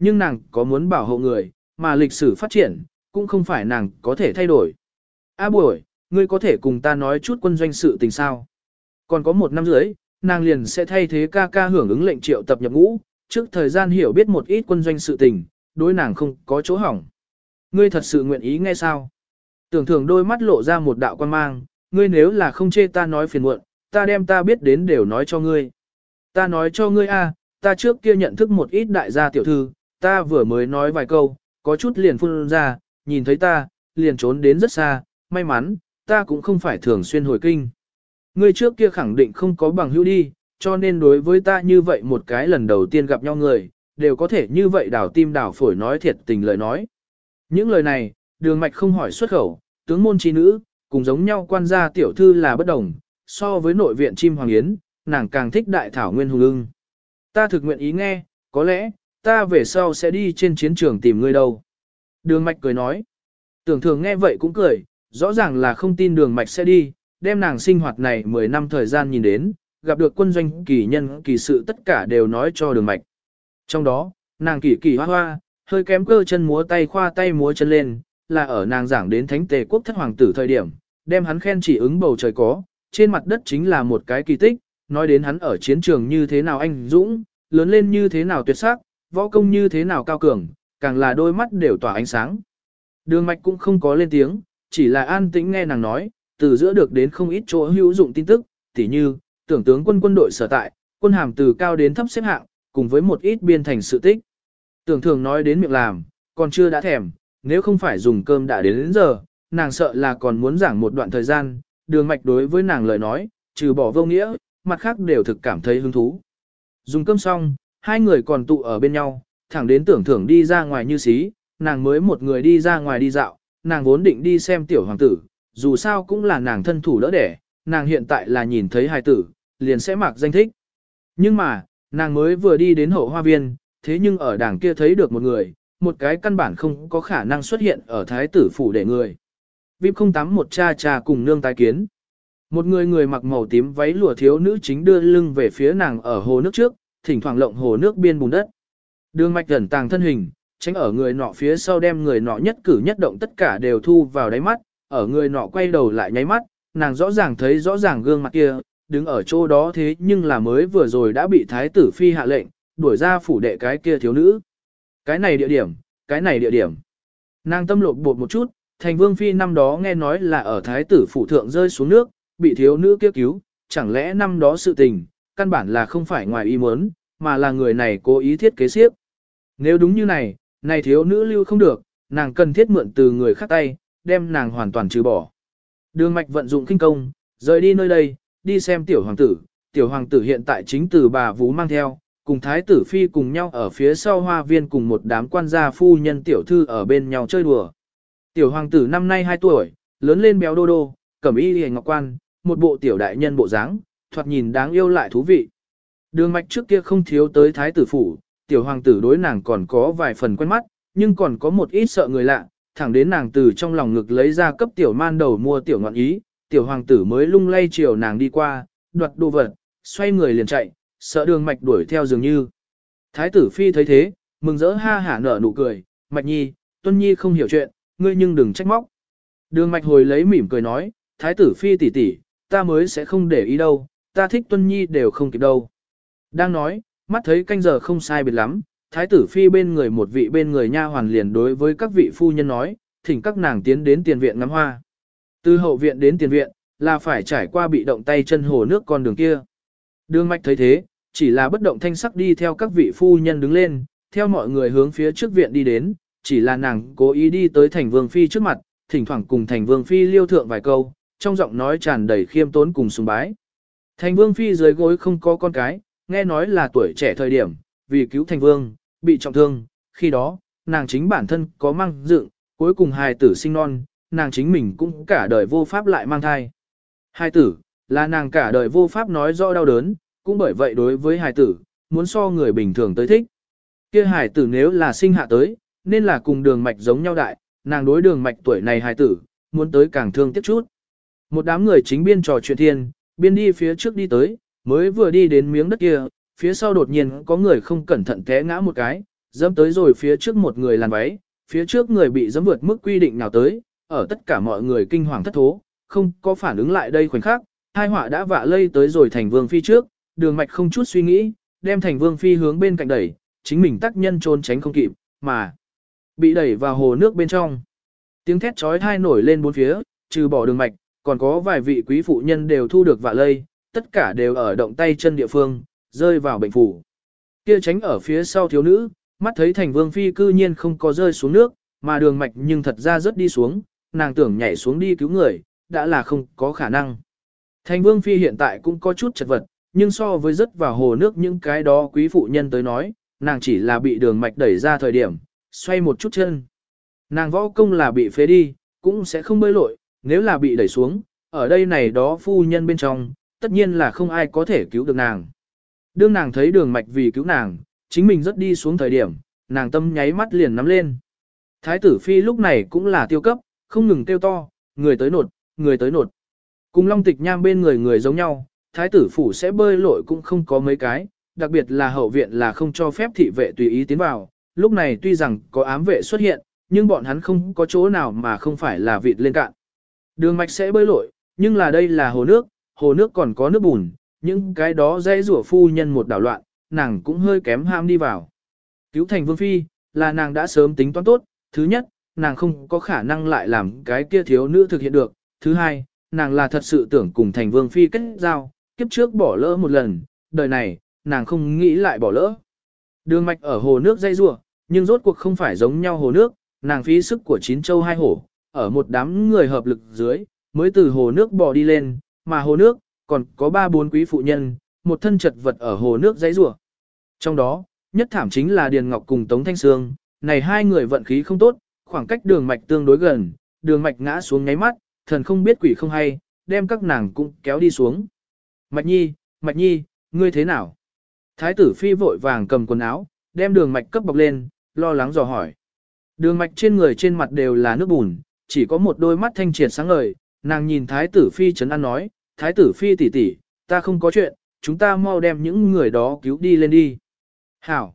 nhưng nàng có muốn bảo hộ người, mà lịch sử phát triển, cũng không phải nàng có thể thay đổi. A Bội, ngươi có thể cùng ta nói chút quân doanh sự tình sao? Còn có 1 năm rưỡi, nàng liền sẽ thay thế ca ca hưởng ứng lệnh triệu tập nhập ngũ, trước thời gian hiểu biết một ít quân doanh sự tình, đối nàng không có chỗ hỏng. Ngươi thật sự nguyện ý nghe sao? Tưởng Thường đôi mắt lộ ra một đạo quan mang, ngươi nếu là không chê ta nói phiền muộn, ta đem ta biết đến đều nói cho ngươi. Ta nói cho ngươi a, ta trước kia nhận thức một ít đại gia tiểu thư, ta vừa mới nói vài câu, có chút liền phun ra, nhìn thấy ta, liền trốn đến rất xa, may mắn, ta cũng không phải thường xuyên hồi kinh. Ngươi trước kia khẳng định không có bằng hữu đi, cho nên đối với ta như vậy một cái lần đầu tiên gặp nhau người, đều có thể như vậy đảo tim đảo phổi nói thiệt tình lời nói. Những lời này, Đường Mạch không hỏi xuất khẩu, tướng môn chi nữ, cùng giống nhau quan gia tiểu thư là bất đồng, so với nội viện chim hoàng yến, nàng càng thích đại thảo nguyên hùng ưng. Ta thực nguyện ý nghe, có lẽ, ta về sau sẽ đi trên chiến trường tìm ngươi đâu. Đường Mạch cười nói. Tưởng Thường nghe vậy cũng cười, rõ ràng là không tin Đường Mạch sẽ đi, đem nàng sinh hoạt này 10 năm thời gian nhìn đến, gặp được quân doanh kỳ nhân kỳ sự tất cả đều nói cho Đường Mạch. Trong đó, nàng kỳ kỳ hoa hoa, hơi kém cơ chân múa tay khoa tay múa chân lên, là ở nàng giảng đến Thánh Tề quốc thất hoàng tử thời điểm, đem hắn khen chỉ ứng bầu trời có, trên mặt đất chính là một cái kỳ tích, nói đến hắn ở chiến trường như thế nào anh dũng, lớn lên như thế nào tuyệt sắc, võ công như thế nào cao cường, càng là đôi mắt đều tỏa ánh sáng. Đường Mạch cũng không có lên tiếng, chỉ là an tĩnh nghe nàng nói, từ giữa được đến không ít chỗ hữu dụng tin tức, tỉ như, tưởng tướng quân đội sở tại, quân hàm từ cao đến thấp xếp hạng, cùng với một ít biên thành sự tích. Tưởng Thường nói đến miệng làm, còn chưa đã thèm, nếu không phải dùng cơm đã đến giờ, nàng sợ là còn muốn giảng một đoạn thời gian, Đường Mạch đối với nàng lời nói, trừ bỏ vô nghĩa, mặt khác đều thực cảm thấy hứng thú. Dùng cơm xong, hai người còn tụ ở bên nhau, thẳng đến Tưởng Thường đi ra ngoài như xí, nàng mới một người đi ra ngoài đi dạo, nàng vốn định đi xem tiểu hoàng tử, dù sao cũng là nàng thân thủ đỡ đẻ, nàng hiện tại là nhìn thấy hài tử, liền sẽ mặc danh thích. Nhưng mà, nàng mới vừa đi đến hậu hoa viên, thế nhưng ở đảng kia thấy được một người, một cái căn bản không có khả năng xuất hiện ở thái tử phủ để người. Vip 081 cha cha cùng nương tái kiến. Một người mặc màu tím váy lụa thiếu nữ chính đưa lưng về phía nàng ở hồ nước trước, thỉnh thoảng lộng hồ nước biên bùn đất. Đường Mạch ẩn tàng thân hình, tránh ở người nọ phía sau đem người nọ nhất cử nhất động tất cả đều thu vào đáy mắt, ở người nọ quay đầu lại nháy mắt, nàng rõ ràng thấy rõ ràng gương mặt kia, đứng ở chỗ đó thế nhưng là mới vừa rồi đã bị thái tử phi hạ lệnh, đuổi ra phủ đệ cái kia thiếu nữ. Cái này địa điểm. Nàng tâm lột bột một chút, thành vương phi năm đó nghe nói là ở thái tử phủ thượng rơi xuống nước, bị thiếu nữ kia cứu, chẳng lẽ năm đó sự tình, căn bản là không phải ngoài ý muốn, mà là người này cố ý thiết kế xiếc. Nếu đúng như này, này thiếu nữ lưu không được, nàng cần thiết mượn từ người khác tay, đem nàng hoàn toàn trừ bỏ. Đường Mạch vận dụng kinh công, rời đi nơi đây, đi xem tiểu hoàng tử. Tiểu hoàng tử hiện tại chính từ bà vú mang theo, cùng thái tử phi cùng nhau ở phía sau hoa viên cùng một đám quan gia phu nhân tiểu thư ở bên nhau chơi đùa. Tiểu hoàng tử năm nay 2 tuổi, lớn lên béo đô đô, cẩm y hề ngọc quan, một bộ tiểu đại nhân bộ dáng, thoạt nhìn đáng yêu lại thú vị. Đường Mạch trước kia không thiếu tới thái tử phủ, tiểu hoàng tử đối nàng còn có vài phần quen mắt, nhưng còn có một ít sợ người lạ, thẳng đến nàng từ trong lòng ngực lấy ra cấp tiểu man đầu mua tiểu ngọn ý, tiểu hoàng tử mới lung lay chiều nàng đi qua, đoạt đồ vật, xoay người liền chạy, sợ Đường Mạch đuổi theo dường như. Thái tử phi thấy thế, mừng rỡ ha hả nở nụ cười, Mạch nhi, Tuân nhi không hiểu chuyện, ngươi nhưng đừng trách móc. Đường Mạch hồi lấy mỉm cười nói, thái tử phi tỷ tỷ, ta mới sẽ không để ý đâu, ta thích Tuân nhi đều không kịp đâu. Đang nói, mắt thấy canh giờ không sai biệt lắm, thái tử phi bên người một vị bên người nha hoàn liền đối với các vị phu nhân nói, thỉnh các nàng tiến đến tiền viện ngắm hoa. Từ hậu viện đến tiền viện, là phải trải qua bị động tay chân hồ nước con đường kia. Đường Mạch thấy thế, chỉ là bất động thanh sắc đi theo các vị phu nhân đứng lên, theo mọi người hướng phía trước viện đi đến, chỉ là nàng cố ý đi tới thành vương phi trước mặt, thỉnh thoảng cùng thành vương phi liêu thượng vài câu, trong giọng nói tràn đầy khiêm tốn cùng sùng bái. Thành vương phi dưới gối không có con cái, nghe nói là tuổi trẻ thời điểm, vì cứu thành vương, bị trọng thương, khi đó, nàng chính bản thân có mang dựng, cuối cùng hài tử sinh non, nàng chính mình cũng cả đời vô pháp lại mang thai. Hài tử, là nàng cả đời vô pháp nói rõ đau đớn, cũng bởi vậy đối với hài tử, muốn so người bình thường tới thích. Kia hài tử nếu là sinh hạ tới, nên là cùng Đường Mạch giống nhau đại, nàng đối Đường Mạch tuổi này hài tử, muốn tới càng thương tiếc chút. Một đám người chính biên trò chuyện thiên, biên đi phía trước đi tới, mới vừa đi đến miếng đất kia, phía sau đột nhiên có người không cẩn thận té ngã một cái, dẫm tới rồi phía trước một người làn váy, phía trước người bị dẫm vượt mức quy định nào tới, ở tất cả mọi người kinh hoàng thất thố, không có phản ứng lại đây khoảnh khắc, hai họa đã vạ lây tới rồi Thành Vương Phi trước, Đường Mạch không chút suy nghĩ, đem Thành Vương Phi hướng bên cạnh đẩy, chính mình tác nhân trốn tránh không kịp, mà bị đẩy vào hồ nước bên trong. Tiếng thét chói tai nổi lên bốn phía, trừ bỏ Đường Mạch, còn có vài vị quý phụ nhân đều thu được vạ lây, tất cả đều ở động tay chân địa phương, rơi vào bệnh phủ. Kia tránh ở phía sau thiếu nữ, mắt thấy Thành Vương Phi cư nhiên không có rơi xuống nước, mà Đường Mạch nhưng thật ra rất đi xuống, nàng tưởng nhảy xuống đi cứu người, đã là không có khả năng. Thành Vương Phi hiện tại cũng có chút chật vật, nhưng so với rớt vào hồ nước những cái đó quý phụ nhân tới nói, nàng chỉ là bị Đường Mạch đẩy ra thời điểm, xoay một chút chân. Nàng võ công là bị phế đi, cũng sẽ không bơi lội, nếu là bị đẩy xuống, ở đây này đó phu nhân bên trong, tất nhiên là không ai có thể cứu được nàng. Đương nàng thấy Đường Mạch vì cứu nàng, chính mình rất đi xuống thời điểm, nàng tâm nháy mắt liền nắm lên. Thái tử Phi lúc này cũng là tiêu cấp, không ngừng kêu to, người tới nột, người tới nột. Cùng Long Tịch Nham bên người giống nhau, thái tử phủ sẽ bơi lội cũng không có mấy cái, đặc biệt là hậu viện là không cho phép thị vệ tùy ý tiến vào. Lúc này tuy rằng có ám vệ xuất hiện, nhưng bọn hắn không có chỗ nào mà không phải là vịt lên cạn. Đường Mạch sẽ bơi lội, nhưng là đây là hồ nước còn có nước bùn, những cái đó dây rủa phu nhân một đảo loạn, nàng cũng hơi kém ham đi vào. Cứu Thành Vương Phi, là nàng đã sớm tính toán tốt, thứ nhất, nàng không có khả năng lại làm cái kia thiếu nữ thực hiện được, thứ hai, nàng là thật sự tưởng cùng Thành Vương Phi kết giao, kiếp trước bỏ lỡ một lần, đời này, nàng không nghĩ lại bỏ lỡ. Đường Mạch ở hồ nước dây rủa, nhưng rốt cuộc không phải giống nhau hồ nước, nàng phí sức của 9 châu 2 hổ, ở một đám người hợp lực dưới, mới từ hồ nước bò đi lên, mà hồ nước, còn có 3-4 quý phụ nhân, một thân chật vật ở hồ nước dây rủa. Trong đó, nhất thảm chính là Điền Ngọc cùng Tống Thanh Sương, này hai người vận khí không tốt, khoảng cách Đường Mạch tương đối gần, Đường Mạch ngã xuống nháy mắt, thần không biết quỷ không hay, đem các nàng cũng kéo đi xuống. Mạch Nhi, ngươi thế nào? Thái tử Phi vội vàng cầm quần áo, đem Đường Mạch cấp bọc lên, lo lắng dò hỏi. Đường Mạch trên người trên mặt đều là nước bùn, chỉ có một đôi mắt thanh triệt sáng ngời, nàng nhìn Thái tử Phi trấn an nói, Thái tử Phi tỷ tỷ, ta không có chuyện, chúng ta mau đem những người đó cứu đi lên đi. Hảo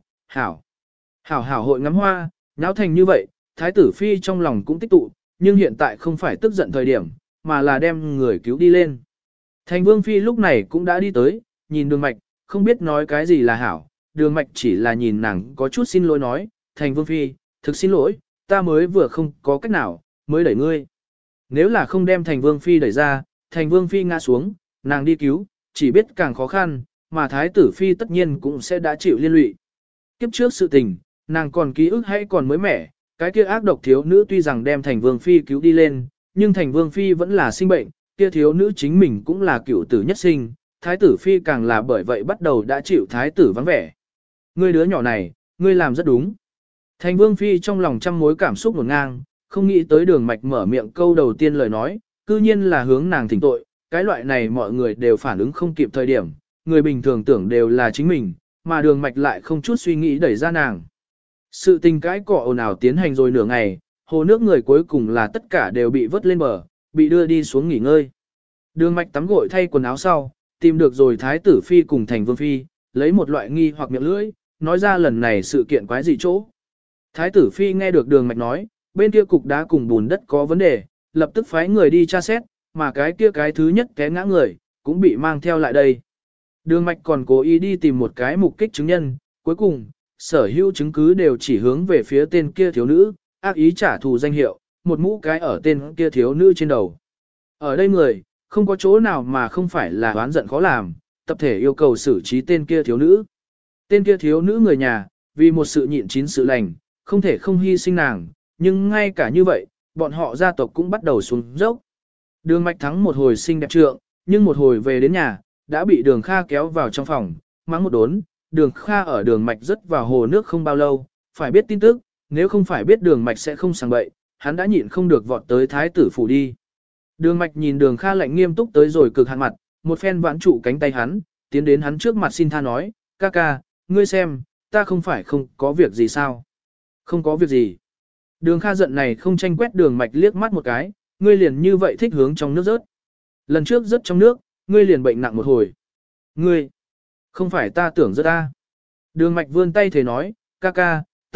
hội ngắm hoa, náo thành như vậy, Thái tử Phi trong lòng cũng tích tụ, nhưng hiện tại không phải tức giận thời điểm, mà là đem người cứu đi lên. Thành Vương Phi lúc này cũng đã đi tới, nhìn Đường Mạch, không biết nói cái gì là hảo, Đường Mạch chỉ là nhìn nàng có chút xin lỗi nói, Thành Vương Phi, thực xin lỗi, ta mới vừa không có cách nào, mới đẩy ngươi. Nếu là không đem Thành Vương Phi đẩy ra, Thành Vương Phi ngã xuống, nàng đi cứu, chỉ biết càng khó khăn, mà Thái tử Phi tất nhiên cũng sẽ đã chịu liên lụy. Kiếp trước sự tình, nàng còn ký ức hay còn mới mẻ, cái kia ác độc thiếu nữ tuy rằng đem Thành Vương Phi cứu đi lên, nhưng Thành Vương Phi vẫn là sinh bệnh, kia thiếu nữ chính mình cũng là cựu tử nhất sinh, Thái tử Phi càng là bởi vậy bắt đầu đã chịu Thái tử vắng vẻ. Ngươi đứa nhỏ này, ngươi làm rất đúng. Thành Vương Phi trong lòng trăm mối cảm xúc ngổn ngang, không nghĩ tới Đường Mạch mở miệng câu đầu tiên lời nói, cư nhiên là hướng nàng thỉnh tội, cái loại này mọi người đều phản ứng không kịp thời điểm, người bình thường tưởng đều là chính mình, mà Đường Mạch lại không chút suy nghĩ đẩy ra nàng. Sự tình cái cọ ồn ào tiến hành rồi nửa ngày, hồ nước người cuối cùng là tất cả đều bị vớt lên bờ, bị đưa đi xuống nghỉ ngơi. Đường Mạch tắm gội thay quần áo sau, tìm được rồi Thái tử Phi cùng Thành Vương Phi, lấy một loại nghi hoặc miệng lưỡi, nói ra lần này sự kiện quái gì chỗ. Thái tử Phi nghe được Đường Mạch nói, bên kia cục đá cùng bùn đất có vấn đề, lập tức phái người đi tra xét, mà cái kia cái thứ nhất té ngã người, cũng bị mang theo lại đây. Đường Mạch còn cố ý đi tìm một cái mục kích chứng nhân, cuối cùng, sở hữu chứng cứ đều chỉ hướng về phía tên kia thiếu nữ, ác ý trả thù danh hiệu, một mũ cái ở tên kia thiếu nữ trên đầu. Ở đây người, không có chỗ nào mà không phải là oán giận khó làm, tập thể yêu cầu xử trí tên kia thiếu nữ. Tên kia thiếu nữ người nhà, vì một sự nhịn chín sự lành, không thể không hy sinh nàng, nhưng ngay cả như vậy, bọn họ gia tộc cũng bắt đầu xuống dốc. Đường Mạch thắng một hồi xinh đẹp trượng, nhưng một hồi về đến nhà, đã bị Đường Kha kéo vào trong phòng, mắng một đốn. Đường Kha ở Đường Mạch rớt vào hồ nước không bao lâu, phải biết tin tức, nếu không phải biết Đường Mạch sẽ không sang bậy, hắn đã nhịn không được vọt tới thái tử phủ đi. Đường Mạch nhìn Đường Kha lạnh nghiêm túc tới rồi cực hạn mặt, một phen vãn trụ cánh tay hắn, tiến đến hắn trước mặt xin tha nói, ca ca, ngươi xem, ta không phải không có việc gì sao? Không có việc gì. Đường Kha giận này không tranh quét Đường Mạch liếc mắt một cái, ngươi liền như vậy thích hướng trong nước rớt. Lần trước rớt trong nước, ngươi liền bệnh nặng một hồi. Ngươi, không phải ta tưởng rớt ta. Đường Mạch vươn tay thề nói, ca ca,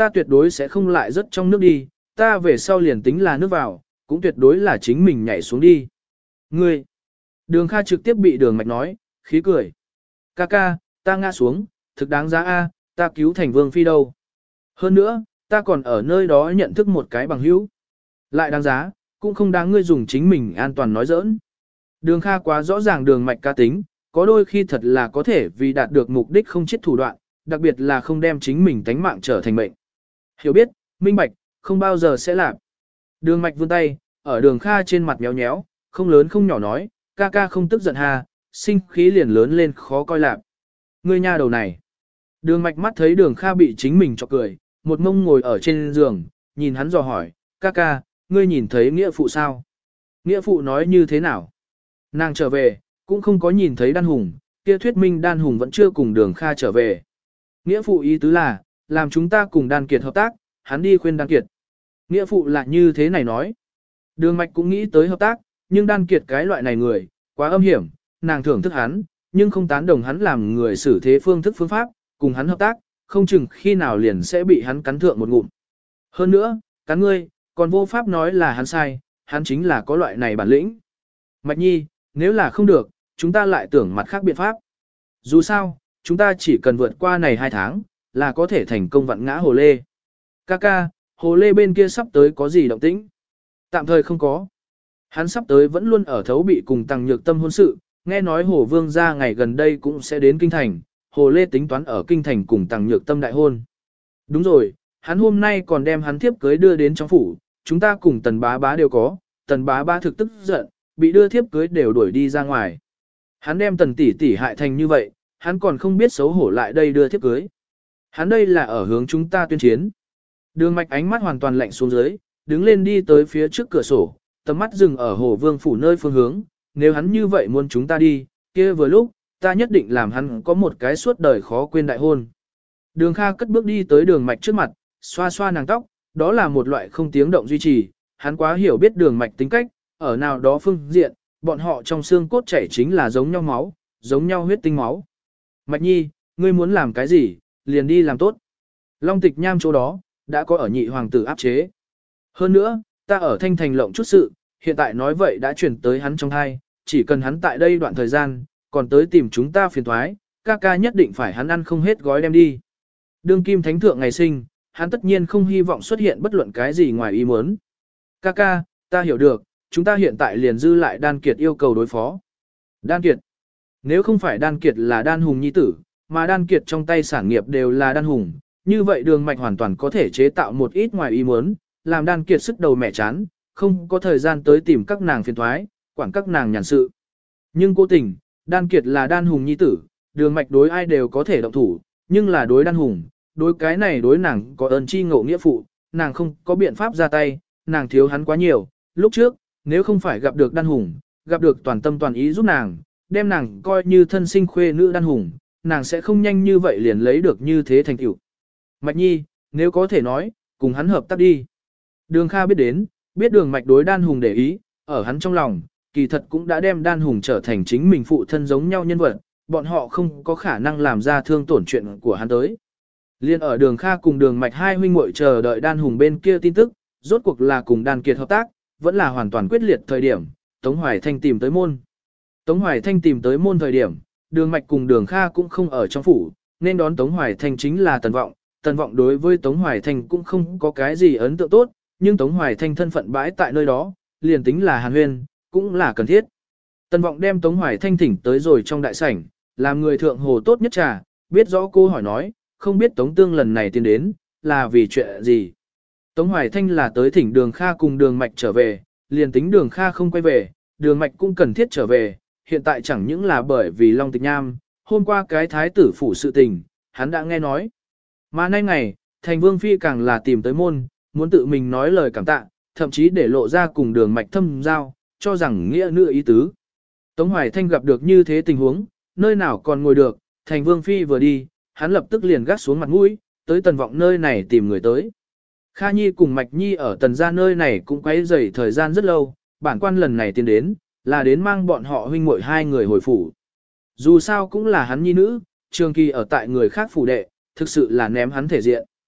ta tuyệt đối sẽ không lại rớt trong nước đi, ta về sau liền tính là nước vào, cũng tuyệt đối là chính mình nhảy xuống đi. Ngươi, Đường Kha trực tiếp bị Đường Mạch nói, khí cười. Ca ca, ta ngã xuống, thực đáng giá a, ta cứu thành Vương Phi đâu. Hơn nữa, ta còn ở nơi đó nhận thức một cái bằng hữu. Lại đáng giá, cũng không đáng ngươi dùng chính mình an toàn nói giỡn. Đường Kha quá rõ ràng Đường Mạch ca tính, có đôi khi thật là có thể vì đạt được mục đích không chết thủ đoạn, đặc biệt là không đem chính mình tánh mạng trở thành mệnh. Hiểu biết, minh bạch, không bao giờ sẽ làm. Đường Mạch vươn tay, ở Đường Kha trên mặt méo méo, không lớn không nhỏ nói, ca ca không tức giận ha, sinh khí liền lớn lên khó coi lạc. Ngươi nha đầu này. Đường Mạch mắt thấy Đường Kha bị chính mình chọc cười, một mông ngồi ở trên giường, nhìn hắn dò hỏi, ca ca, ngươi nhìn thấy nghĩa phụ sao? Nghĩa phụ nói như thế nào? Nàng trở về, cũng không có nhìn thấy Đan Hùng, kia thuyết minh Đan Hùng vẫn chưa cùng Đường Kha trở về. Nghĩa phụ ý tứ là, làm chúng ta cùng Đan Kiệt hợp tác, hắn đi khuyên Đan Kiệt. Nghĩa phụ là như thế này nói. Đường Mạch cũng nghĩ tới hợp tác, nhưng Đan Kiệt cái loại này người, quá âm hiểm, nàng thưởng thức hắn, nhưng không tán đồng hắn làm người xử thế phương thức phương pháp, cùng hắn hợp tác, không chừng khi nào liền sẽ bị hắn cắn thượng một ngụm. Hơn nữa, cắn ngươi, còn vô pháp nói là hắn sai, hắn chính là có loại này bản lĩnh. Mạch Nhi, nếu là không được, chúng ta lại tưởng mặt khác biện pháp. Dù sao, chúng ta chỉ cần vượt qua này 2 tháng, là có thể thành công vặn ngã Hồ Lê. Kaka, Hồ Lê bên kia sắp tới có gì động tĩnh? Tạm thời không có. Hắn sắp tới vẫn luôn ở thấu bị cùng Tằng Nhược Tâm hôn sự, nghe nói Hồ Vương gia ngày gần đây cũng sẽ đến Kinh Thành, Hồ Lê tính toán ở Kinh Thành cùng Tằng Nhược Tâm đại hôn. Đúng rồi, hắn hôm nay còn đem hắn thiếp cưới đưa đến trong phủ, chúng ta cùng Tần Bá Bá đều có, Tần Bá Bá thực tức giận, bị đưa thiếp cưới đều đuổi đi ra ngoài. Hắn đem Tần tỷ tỷ hại thành như vậy, hắn còn không biết xấu hổ lại đây đưa thiếp cưới. Hắn đây là ở hướng chúng ta tuyên chiến. Đường Mạch ánh mắt hoàn toàn lạnh xuống dưới, đứng lên đi tới phía trước cửa sổ, tầm mắt dừng ở Hồ Vương phủ nơi phương hướng, nếu hắn như vậy muốn chúng ta đi, kia vừa lúc, ta nhất định làm hắn có một cái suốt đời khó quên đại hôn. Đường Kha cất bước đi tới Đường Mạch trước mặt, xoa xoa nàng tóc, đó là một loại không tiếng động duy trì, hắn quá hiểu biết Đường Mạch tính cách, ở nào đó phương diện, bọn họ trong xương cốt chảy chính là giống nhau máu, giống nhau huyết tinh máu. Mạch Nhi, ngươi muốn làm cái gì, liền đi làm tốt. Long Tịch Nham chỗ đó, đã có ở nhị hoàng tử áp chế. Hơn nữa, ta ở Thanh Thành lộng chút sự, hiện tại nói vậy đã chuyển tới hắn trong thai, chỉ cần hắn tại đây đoạn thời gian, còn tới tìm chúng ta phiền thoái, ca ca nhất định phải hắn ăn không hết gói đem đi. Đương kim thánh thượng ngày sinh, hắn tất nhiên không hy vọng xuất hiện bất luận cái gì ngoài ý muốn. Ca ca, ta hiểu được, chúng ta hiện tại liền dư lại Đan Kiệt yêu cầu đối phó. Đan Kiệt. Nếu không phải Đan Kiệt là Đan Hùng nhi tử, mà Đan Kiệt trong tay sản nghiệp đều là Đan Hùng, như vậy Đường Mạch hoàn toàn có thể chế tạo một ít ngoài ý muốn, làm Đan Kiệt sức đầu mẹ chán, không có thời gian tới tìm các nàng phiền thoái, quản các nàng nhàn sự. Nhưng cố tình, Đan Kiệt là Đan Hùng nhi tử, Đường Mạch đối ai đều có thể động thủ, nhưng là đối Đan Hùng, đối cái này đối nàng có ơn chi ngộ nghĩa phụ, nàng không có biện pháp ra tay, nàng thiếu hắn quá nhiều, lúc trước, nếu không phải gặp được Đan Hùng, gặp được toàn tâm toàn ý giúp nàng, đem nàng coi như thân sinh khuê nữ Đan Hùng, nàng sẽ không nhanh như vậy liền lấy được như thế thành tựu. Mạch Nhi, nếu có thể nói, cùng hắn hợp tác đi. Đường Kha biết đến, biết Đường Mạch đối Đan Hùng để ý, ở hắn trong lòng, kỳ thật cũng đã đem Đan Hùng trở thành chính mình phụ thân giống nhau nhân vật, bọn họ không có khả năng làm ra thương tổn chuyện của hắn tới. Liên ở Đường Kha cùng Đường Mạch hai huynh muội chờ đợi Đan Hùng bên kia tin tức, rốt cuộc là cùng Đan Kiệt hợp tác, vẫn là hoàn toàn quyết liệt thời điểm, Tống Hoài Thanh tìm tới môn. Tống Hoài Thanh tìm tới môn thời điểm, Đường Mạch cùng Đường Kha cũng không ở trong phủ, nên đón Tống Hoài Thanh chính là Tần Vọng. Tần Vọng đối với Tống Hoài Thanh cũng không có cái gì ấn tượng tốt, nhưng Tống Hoài Thanh thân phận bãi tại nơi đó, liền tính là hàn huyên, cũng là cần thiết. Tần Vọng đem Tống Hoài Thanh thỉnh tới rồi trong đại sảnh, làm người thượng hồ tốt nhất trà, biết rõ cô hỏi nói, không biết Tống Tương lần này tiến đến, là vì chuyện gì. Tống Hoài Thanh là tới thỉnh Đường Kha cùng Đường Mạch trở về, liền tính Đường Kha không quay về, Đường Mạch cũng cần thiết trở về, hiện tại chẳng những là bởi vì Long Tịch Nham, hôm qua cái thái tử phủ sự tình, hắn đã nghe nói. Mà nay ngày, Thành Vương Phi càng là tìm tới môn, muốn tự mình nói lời cảm tạ, thậm chí để lộ ra cùng Đường Mạch thâm giao, cho rằng nghĩa nữ ý tứ. Tống Hoài Thanh gặp được như thế tình huống, nơi nào còn ngồi được, Thành Vương Phi vừa đi, hắn lập tức liền gác xuống mặt mũi, tới Tần Vọng nơi này tìm người tới. Kha Nhi cùng Mạch Nhi ở Tần gia nơi này cũng quấy rầy thời gian rất lâu, bản quan lần này tiến đến, là đến mang bọn họ huynh muội hai người hồi phủ. Dù sao cũng là hắn nhi nữ, trường kỳ ở tại người khác phủ đệ, thực sự là ném hắn thể diện.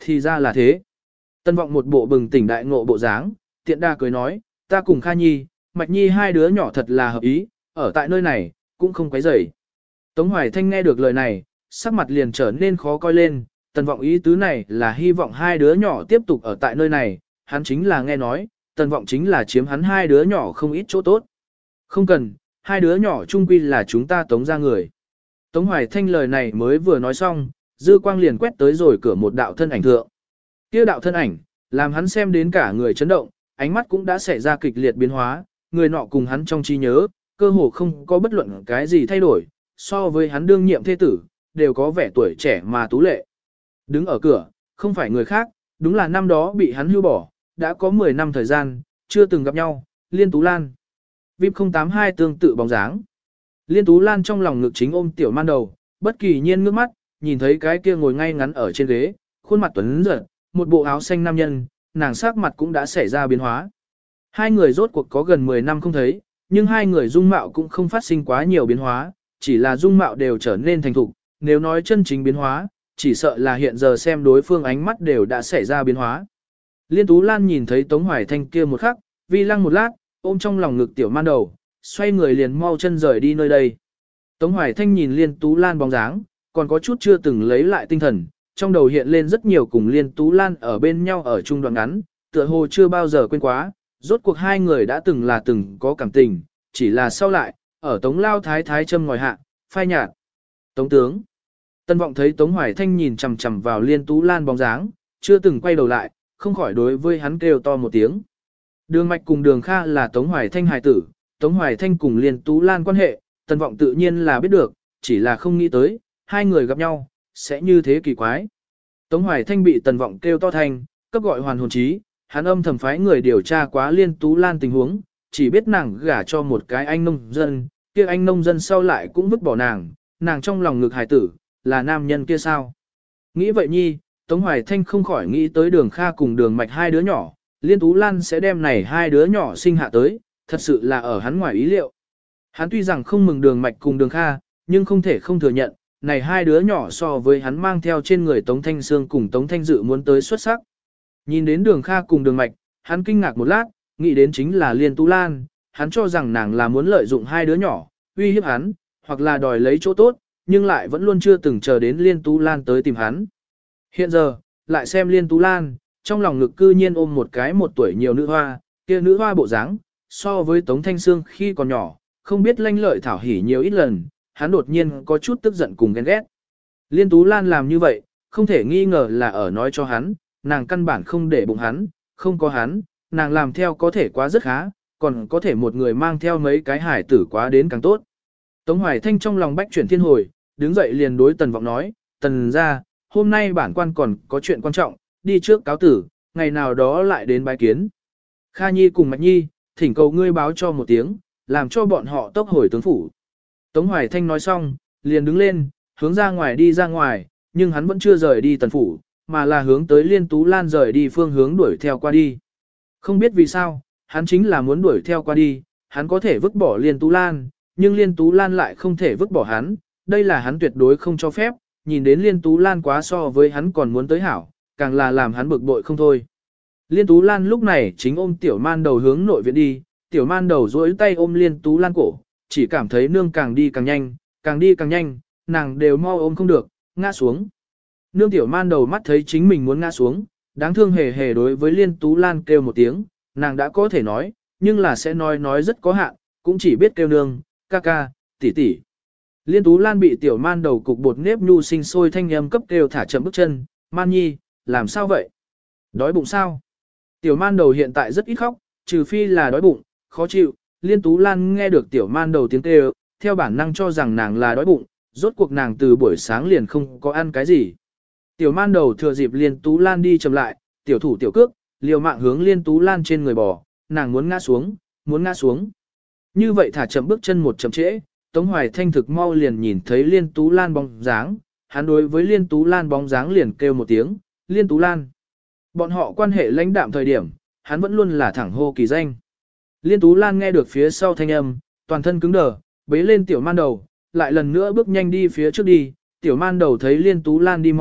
thì ra là thế. Tân vọng một bộ bừng tỉnh đại ngộ bộ dáng, tiện đa cười nói, ta cùng Kha Nhi, Mạch Nhi hai đứa nhỏ thật là hợp ý, ở tại nơi này, cũng không quấy rầy. Tống Hoài Thanh nghe được lời này, sắc mặt liền trở nên khó coi lên, tần vọng ý tứ này là hy vọng hai đứa nhỏ tiếp tục ở tại nơi này, hắn chính là nghe nói, tần vọng chính là chiếm hắn hai đứa nhỏ không ít chỗ tốt. Không cần, hai đứa nhỏ chung quy là chúng ta tống ra người. Tống Hoài Thanh lời này mới vừa nói xong, dư quang liền quét tới rồi cửa một đạo thân ảnh thượng. Kia đạo thân ảnh, làm hắn xem đến cả người chấn động, ánh mắt cũng đã xảy ra kịch liệt biến hóa, người nọ cùng hắn trong trí nhớ, cơ hồ không có bất luận cái gì thay đổi, so với hắn đương nhiệm thế tử, đều có vẻ tuổi trẻ mà tú lệ. Đứng ở cửa, không phải người khác, đúng là năm đó bị hắn hưu bỏ, đã có 10 năm thời gian, chưa từng gặp nhau, Liên Tú Lan. VIP 082 tương tự bóng dáng. Liên Tú Lan trong lòng ngực chính ôm tiểu man đầu, bất kỳ nhiên ngước mắt, nhìn thấy cái kia ngồi ngay ngắn ở trên ghế, khuôn mặt tuấn giật, một bộ áo xanh nam nhân, nàng sắc mặt cũng đã xảy ra biến hóa. Hai người rốt cuộc có gần 10 năm không thấy, nhưng hai người dung mạo cũng không phát sinh quá nhiều biến hóa, chỉ là dung mạo đều trở nên thành thục, nếu nói chân chính biến hóa, chỉ sợ là hiện giờ xem đối phương ánh mắt đều đã xảy ra biến hóa. Liên Tú Lan nhìn thấy Tống Hoài Thanh kia một khắc, vi lăng một lát, ôm trong lòng ngực tiểu man đầu, xoay người liền mau chân rời đi nơi đây. Tống Hoài Thanh nhìn Liên Tú Lan bóng dáng, còn có chút chưa từng lấy lại tinh thần, trong đầu hiện lên rất nhiều cùng Liên Tú Lan ở bên nhau ở chung đoạn ngắn, tựa hồ chưa bao giờ quên quá, rốt cuộc hai người đã từng là từng có cảm tình, chỉ là sau lại, ở Tống Lao Thái Thái châm ngòi hạ, phai nhạt. Tống tướng. Tân vọng thấy Tống Hoài Thanh nhìn chằm chằm vào Liên Tú Lan bóng dáng, chưa từng quay đầu lại, không khỏi đối với hắn kêu to một tiếng. Đường Mạch cùng Đường Kha là Tống Hoài Thanh hài tử, Tống Hoài Thanh cùng Liên Tú Lan quan hệ, Tân vọng tự nhiên là biết được, chỉ là không nghĩ tới, hai người gặp nhau, sẽ như thế kỳ quái. Tống Hoài Thanh bị Tần vọng kêu to thành, cấp gọi hoàn hồn trí, hắn âm thầm phái người điều tra quá Liên Tú Lan tình huống, chỉ biết nàng gả cho một cái anh nông dân, kia anh nông dân sau lại cũng vứt bỏ nàng trong lòng ngực hài tử, là nam nhân kia sao? Nghĩ vậy nhi, Tống Hoài Thanh không khỏi nghĩ tới Đường Kha cùng Đường Mạch hai đứa nhỏ, Liên Tú Lan sẽ đem này hai đứa nhỏ sinh hạ tới, thật sự là ở hắn ngoài ý liệu. Hắn tuy rằng không mừng Đường Mạch cùng Đường Kha, nhưng không thể không thừa nhận, này hai đứa nhỏ so với hắn mang theo trên người Tống Thanh Sương cùng Tống Thanh Dự muốn tới xuất sắc. Nhìn đến Đường Kha cùng Đường Mạch, hắn kinh ngạc một lát, nghĩ đến chính là Liên Tú Lan, hắn cho rằng nàng là muốn lợi dụng hai đứa nhỏ, uy hiếp hắn, hoặc là đòi lấy chỗ tốt, nhưng lại vẫn luôn chưa từng chờ đến Liên Tú Lan tới tìm hắn. Hiện giờ, lại xem Liên Tú Lan, trong lòng ngực cư nhiên ôm một cái một tuổi nhiều nữ hoa, kia nữ hoa bộ dáng, so với Tống Thanh Sương khi còn nhỏ, không biết lanh lợi thảo hỉ nhiều ít lần, hắn đột nhiên có chút tức giận cùng ghen ghét. Liên Tú Lan làm như vậy, không thể nghi ngờ là ở nói cho hắn, nàng căn bản không để bụng hắn, không có hắn, nàng làm theo có thể quá rất khá, còn có thể một người mang theo mấy cái hải tử quá đến càng tốt. Tống Hoài Thanh trong lòng bách chuyển thiên hồi, đứng dậy liền đối Tần Vọng nói, Tần ra, hôm nay bản quan còn có chuyện quan trọng, đi trước cáo tử, ngày nào đó lại đến bái kiến. Kha Nhi cùng Mạch Nhi, thỉnh cầu ngươi báo cho một tiếng, làm cho bọn họ tốc hồi tướng phủ. Tống Hoài Thanh nói xong, liền đứng lên, hướng ra ngoài đi ra ngoài, nhưng hắn vẫn chưa rời đi tần phủ, mà là hướng tới Liên Tú Lan rời đi phương hướng đuổi theo qua đi. Không biết vì sao, hắn chính là muốn đuổi theo qua đi, hắn có thể vứt bỏ Liên Tú Lan, nhưng Liên Tú Lan lại không thể vứt bỏ hắn, đây là hắn tuyệt đối không cho phép, nhìn đến Liên Tú Lan quá so với hắn còn muốn tới hảo, càng là làm hắn bực bội không thôi. Liên Tú Lan lúc này chính ôm tiểu man đầu hướng nội viện đi, tiểu man đầu duỗi tay ôm Liên Tú Lan cổ, chỉ cảm thấy nương càng đi càng nhanh, càng đi càng nhanh, nàng đều mau ôm không được, ngã xuống. Nương tiểu man đầu mắt thấy chính mình muốn ngã xuống, đáng thương hề hề đối với Liên Tú Lan kêu một tiếng, nàng đã có thể nói, nhưng là sẽ nói rất có hạn, cũng chỉ biết kêu nương, ca ca, tỷ tỷ. Liên Tú Lan bị tiểu man đầu cục bột nếp nhu sinh sôi thanh âm cấp kêu thả chậm bước chân, man nhi, làm sao vậy? Đói bụng sao? Tiểu man đầu hiện tại rất ít khóc, trừ phi là đói bụng, khó chịu. Liên Tú Lan nghe được tiểu man đầu tiếng kêu, theo bản năng cho rằng nàng là đói bụng, rốt cuộc nàng từ buổi sáng liền không có ăn cái gì. Tiểu man đầu thừa dịp Liên Tú Lan đi chậm lại, tiểu thủ tiểu cước, liều mạng hướng Liên Tú Lan trên người bò, nàng muốn ngã xuống, muốn ngã xuống. Như vậy thả chậm bước chân một chậm trễ, Tống Hoài Thanh thực mau liền nhìn thấy Liên Tú Lan bóng dáng, hắn đối với Liên Tú Lan bóng dáng liền kêu một tiếng, Liên Tú Lan. Bọn họ quan hệ lãnh đạm thời điểm, hắn vẫn luôn là thẳng hô kỳ danh. Liên Tú Lan nghe được phía sau thanh âm, toàn thân cứng đờ, bế lên tiểu man đầu, lại lần nữa bước nhanh đi phía trước đi, tiểu man đầu thấy Liên Tú Lan đi mau,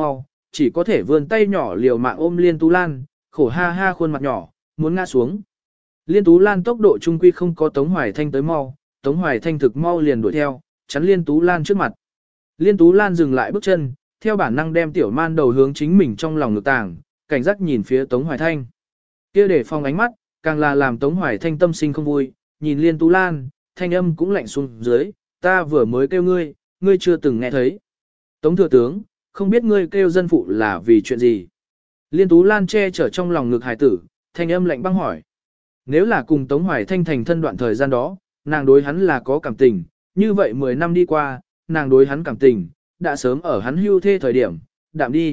chỉ có thể vươn tay nhỏ liều mạng ôm Liên Tú Lan, khổ ha ha khuôn mặt nhỏ, muốn ngã xuống. Liên Tú Lan tốc độ trung quy không có Tống Hoài Thanh tới mau, Tống Hoài Thanh thực mau liền đuổi theo, chắn Liên Tú Lan trước mặt. Liên Tú Lan dừng lại bước chân, theo bản năng đem tiểu man đầu hướng chính mình trong lòng ngực tàng, cảnh giác nhìn phía Tống Hoài Thanh. Kia để phòng ánh mắt, càng là làm Tống Hoài Thanh tâm sinh không vui, nhìn Liên Tú Lan, thanh âm cũng lạnh xuống dưới, ta vừa mới kêu ngươi, ngươi chưa từng nghe thấy. Tống thừa tướng, không biết ngươi kêu dân phụ là vì chuyện gì. Liên Tú Lan che chở trong lòng ngực hài tử, thanh âm lạnh băng hỏi. Nếu là cùng Tống Hoài Thanh thành thân đoạn thời gian đó, nàng đối hắn là có cảm tình, như vậy 10 năm đi qua, nàng đối hắn cảm tình, đã sớm ở hắn hưu thê thời điểm, đạm đi.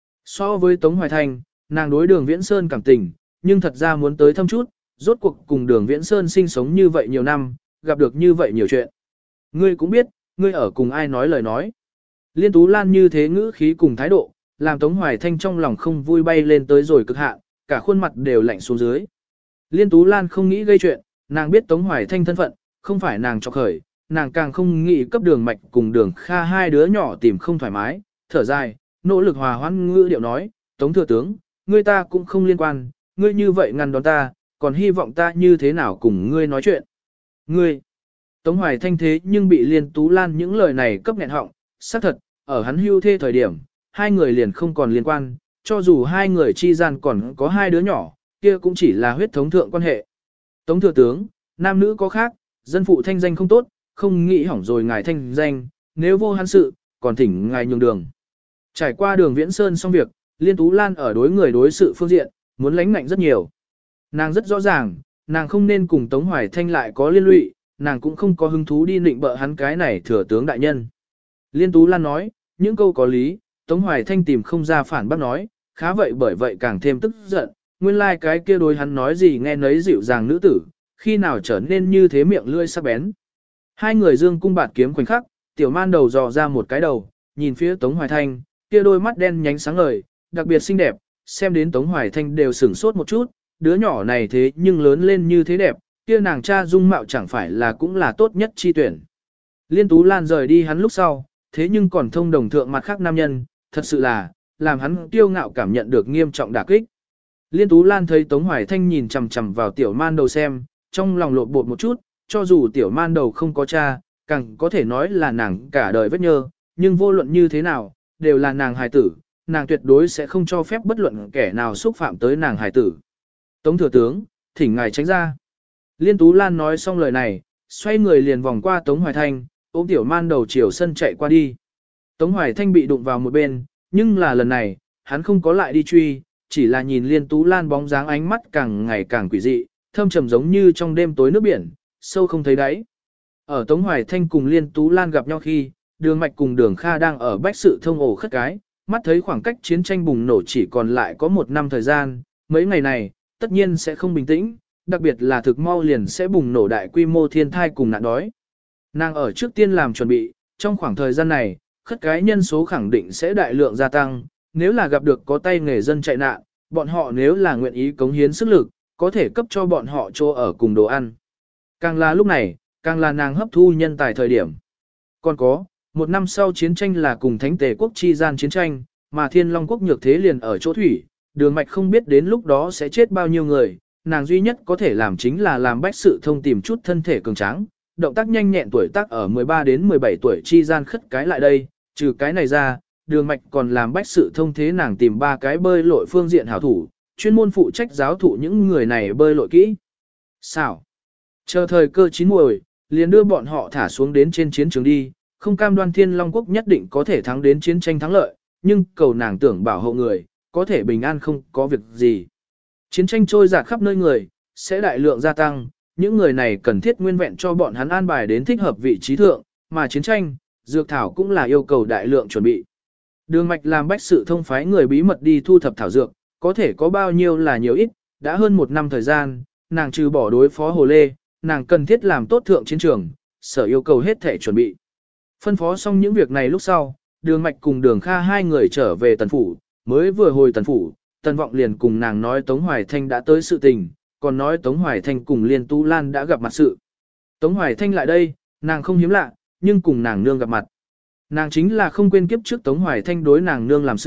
So với Tống Hoài Thanh, nàng đối Đường Viễn Sơn cảm tình, nhưng thật ra muốn tới thăm chút, rốt cuộc cùng Đường Viễn Sơn sinh sống như vậy nhiều năm, gặp được như vậy nhiều chuyện. Ngươi cũng biết, ngươi ở cùng ai nói lời nói. Liên Tú Lan như thế ngữ khí cùng thái độ, làm Tống Hoài Thanh trong lòng không vui bay lên tới rồi cực hạn, cả khuôn mặt đều lạnh xuống dưới. Liên Tú Lan không nghĩ gây chuyện, nàng biết Tống Hoài Thanh thân phận, không phải nàng cho khởi, nàng càng không nghĩ cấp Đường Mạch cùng Đường Kha hai đứa nhỏ tìm không thoải mái, thở dài, nỗ lực hòa hoãn ngữ điệu nói, Tống thừa tướng, ngươi ta cũng không liên quan, ngươi như vậy ngăn đón ta, còn hy vọng ta như thế nào cùng ngươi nói chuyện. Ngươi, Tống Hoài Thanh thế nhưng bị Liên Tú Lan những lời này cấp nghẹn họng, xác thật, ở hắn hưu thê thời điểm, hai người liền không còn liên quan, cho dù hai người chi gian còn có hai đứa nhỏ, kia cũng chỉ là huyết thống thượng quan hệ. Tống thừa tướng, nam nữ có khác, dân phụ thanh danh không tốt, không nghĩ hỏng rồi ngài thanh danh, nếu vô hắn sự, còn thỉnh ngài nhường đường. Trải qua Đường Viễn Sơn xong việc, Liên Tú Lan ở đối người đối sự phương diện, muốn lánh ngạnh rất nhiều. Nàng rất rõ ràng, nàng không nên cùng Tống Hoài Thanh lại có liên lụy, nàng cũng không có hứng thú đi nịnh bợ hắn cái này thừa tướng đại nhân. Liên Tú Lan nói, những câu có lý, Tống Hoài Thanh tìm không ra phản bác nói, khá vậy bởi vậy càng thêm tức giận, nguyên lai cái kia đối hắn nói gì nghe nấy dịu dàng nữ tử, khi nào trở nên như thế miệng lưỡi sắc bén. Hai người dương cung bạt kiếm khoảnh khắc, tiểu man đầu dò ra một cái đầu, nhìn phía Tống Hoài Thanh, kia đôi mắt đen nhánh sáng ngời, đặc biệt xinh đẹp, xem đến Tống Hoài Thanh đều sửng sốt một chút, đứa nhỏ này thế nhưng lớn lên như thế đẹp, kia nàng cha dung mạo chẳng phải là cũng là tốt nhất chi tuyển. Liên Tú Lan rời đi hắn lúc sau, thế nhưng còn thông đồng thượng mặt khác nam nhân, thật sự là, làm hắn kiêu ngạo cảm nhận được nghiêm trọng đả kích. Liên Tú Lan thấy Tống Hoài Thanh nhìn chằm chằm vào tiểu man đầu xem, trong lòng lộn bột một chút, cho dù tiểu man đầu không có cha, càng có thể nói là nàng cả đời vết nhơ, nhưng vô luận như thế nào, đều là nàng hài tử, nàng tuyệt đối sẽ không cho phép bất luận kẻ nào xúc phạm tới nàng hài tử. Tống thừa tướng, thỉnh ngài tránh ra. Liên Tú Lan nói xong lời này, xoay người liền vòng qua Tống Hoài Thanh, ôm tiểu man đầu chiều sân chạy qua đi. Tống Hoài Thanh bị đụng vào một bên, nhưng là lần này, hắn không có lại đi truy, chỉ là nhìn Liên Tú Lan bóng dáng ánh mắt càng ngày càng quỷ dị, thâm trầm giống như trong đêm tối nước biển, sâu không thấy đáy. Ở Tống Hoài Thanh cùng Liên Tú Lan gặp nhau khi, Đường Mạch cùng Đường Kha đang ở bách sự thông ổ khất cái, mắt thấy khoảng cách chiến tranh bùng nổ chỉ còn lại có 1 năm thời gian, mấy ngày này, tất nhiên sẽ không bình tĩnh, đặc biệt là thực mau liền sẽ bùng nổ đại quy mô thiên thai cùng nạn đói. Nàng ở trước tiên làm chuẩn bị, trong khoảng thời gian này, khất cái nhân số khẳng định sẽ đại lượng gia tăng, nếu là gặp được có tay nghề dân chạy nạn, bọn họ nếu là nguyện ý cống hiến sức lực, có thể cấp cho bọn họ chỗ ở cùng đồ ăn. Càng là lúc này, càng là nàng hấp thu nhân tài thời điểm. Còn có, 1 năm sau chiến tranh là cùng Thánh Tề quốc chi gian chiến tranh, mà Thiên Long quốc nhược thế liền ở chỗ thủy, Đường Mạch không biết đến lúc đó sẽ chết bao nhiêu người, nàng duy nhất có thể làm chính là làm bách sự thông tìm chút thân thể cường tráng, động tác nhanh nhẹn tuổi tác ở 13 đến 17 tuổi chi gian khất cái lại đây, trừ cái này ra, Đường Mạch còn làm bách sự thông thế nàng tìm 3 cái bơi lội phương diện hảo thủ, chuyên môn phụ trách giáo thụ những người này bơi lội kỹ. Sao? Chờ thời cơ chín muồi, liền đưa bọn họ thả xuống đến trên chiến trường đi, không cam đoan Thiên Long quốc nhất định có thể thắng đến chiến tranh thắng lợi, nhưng cầu nàng tưởng bảo hộ người, có thể bình an không có việc gì. Chiến tranh trôi dạt khắp nơi người, sẽ đại lượng gia tăng, những người này cần thiết nguyên vẹn cho bọn hắn an bài đến thích hợp vị trí thượng, mà chiến tranh, dược thảo cũng là yêu cầu đại lượng chuẩn bị. Đường Mạch làm bách sự thông phái người bí mật đi thu thập thảo dược, có thể có bao nhiêu là nhiều ít, đã hơn 1 năm thời gian, nàng trừ bỏ đối phó Hồ Lê, nàng cần thiết làm tốt thượng chiến trường, sở yêu cầu hết thể chuẩn bị. Phân phó xong những việc này lúc sau, Đường Mạch cùng Đường Kha hai người trở về Tần Phủ, mới vừa hồi Tần Phủ, Tần Vọng liền cùng nàng nói Tống Hoài Thanh đã tới sự tình, còn nói Tống Hoài Thanh cùng Liên Tú Lan đã gặp mặt sự. Tống Hoài Thanh lại đây, nàng không hiếm lạ, nhưng cùng nàng nương gặp mặt. Nàng chính là không quên kiếp trước Tống Hoài Thanh đối nàng nương làm sự,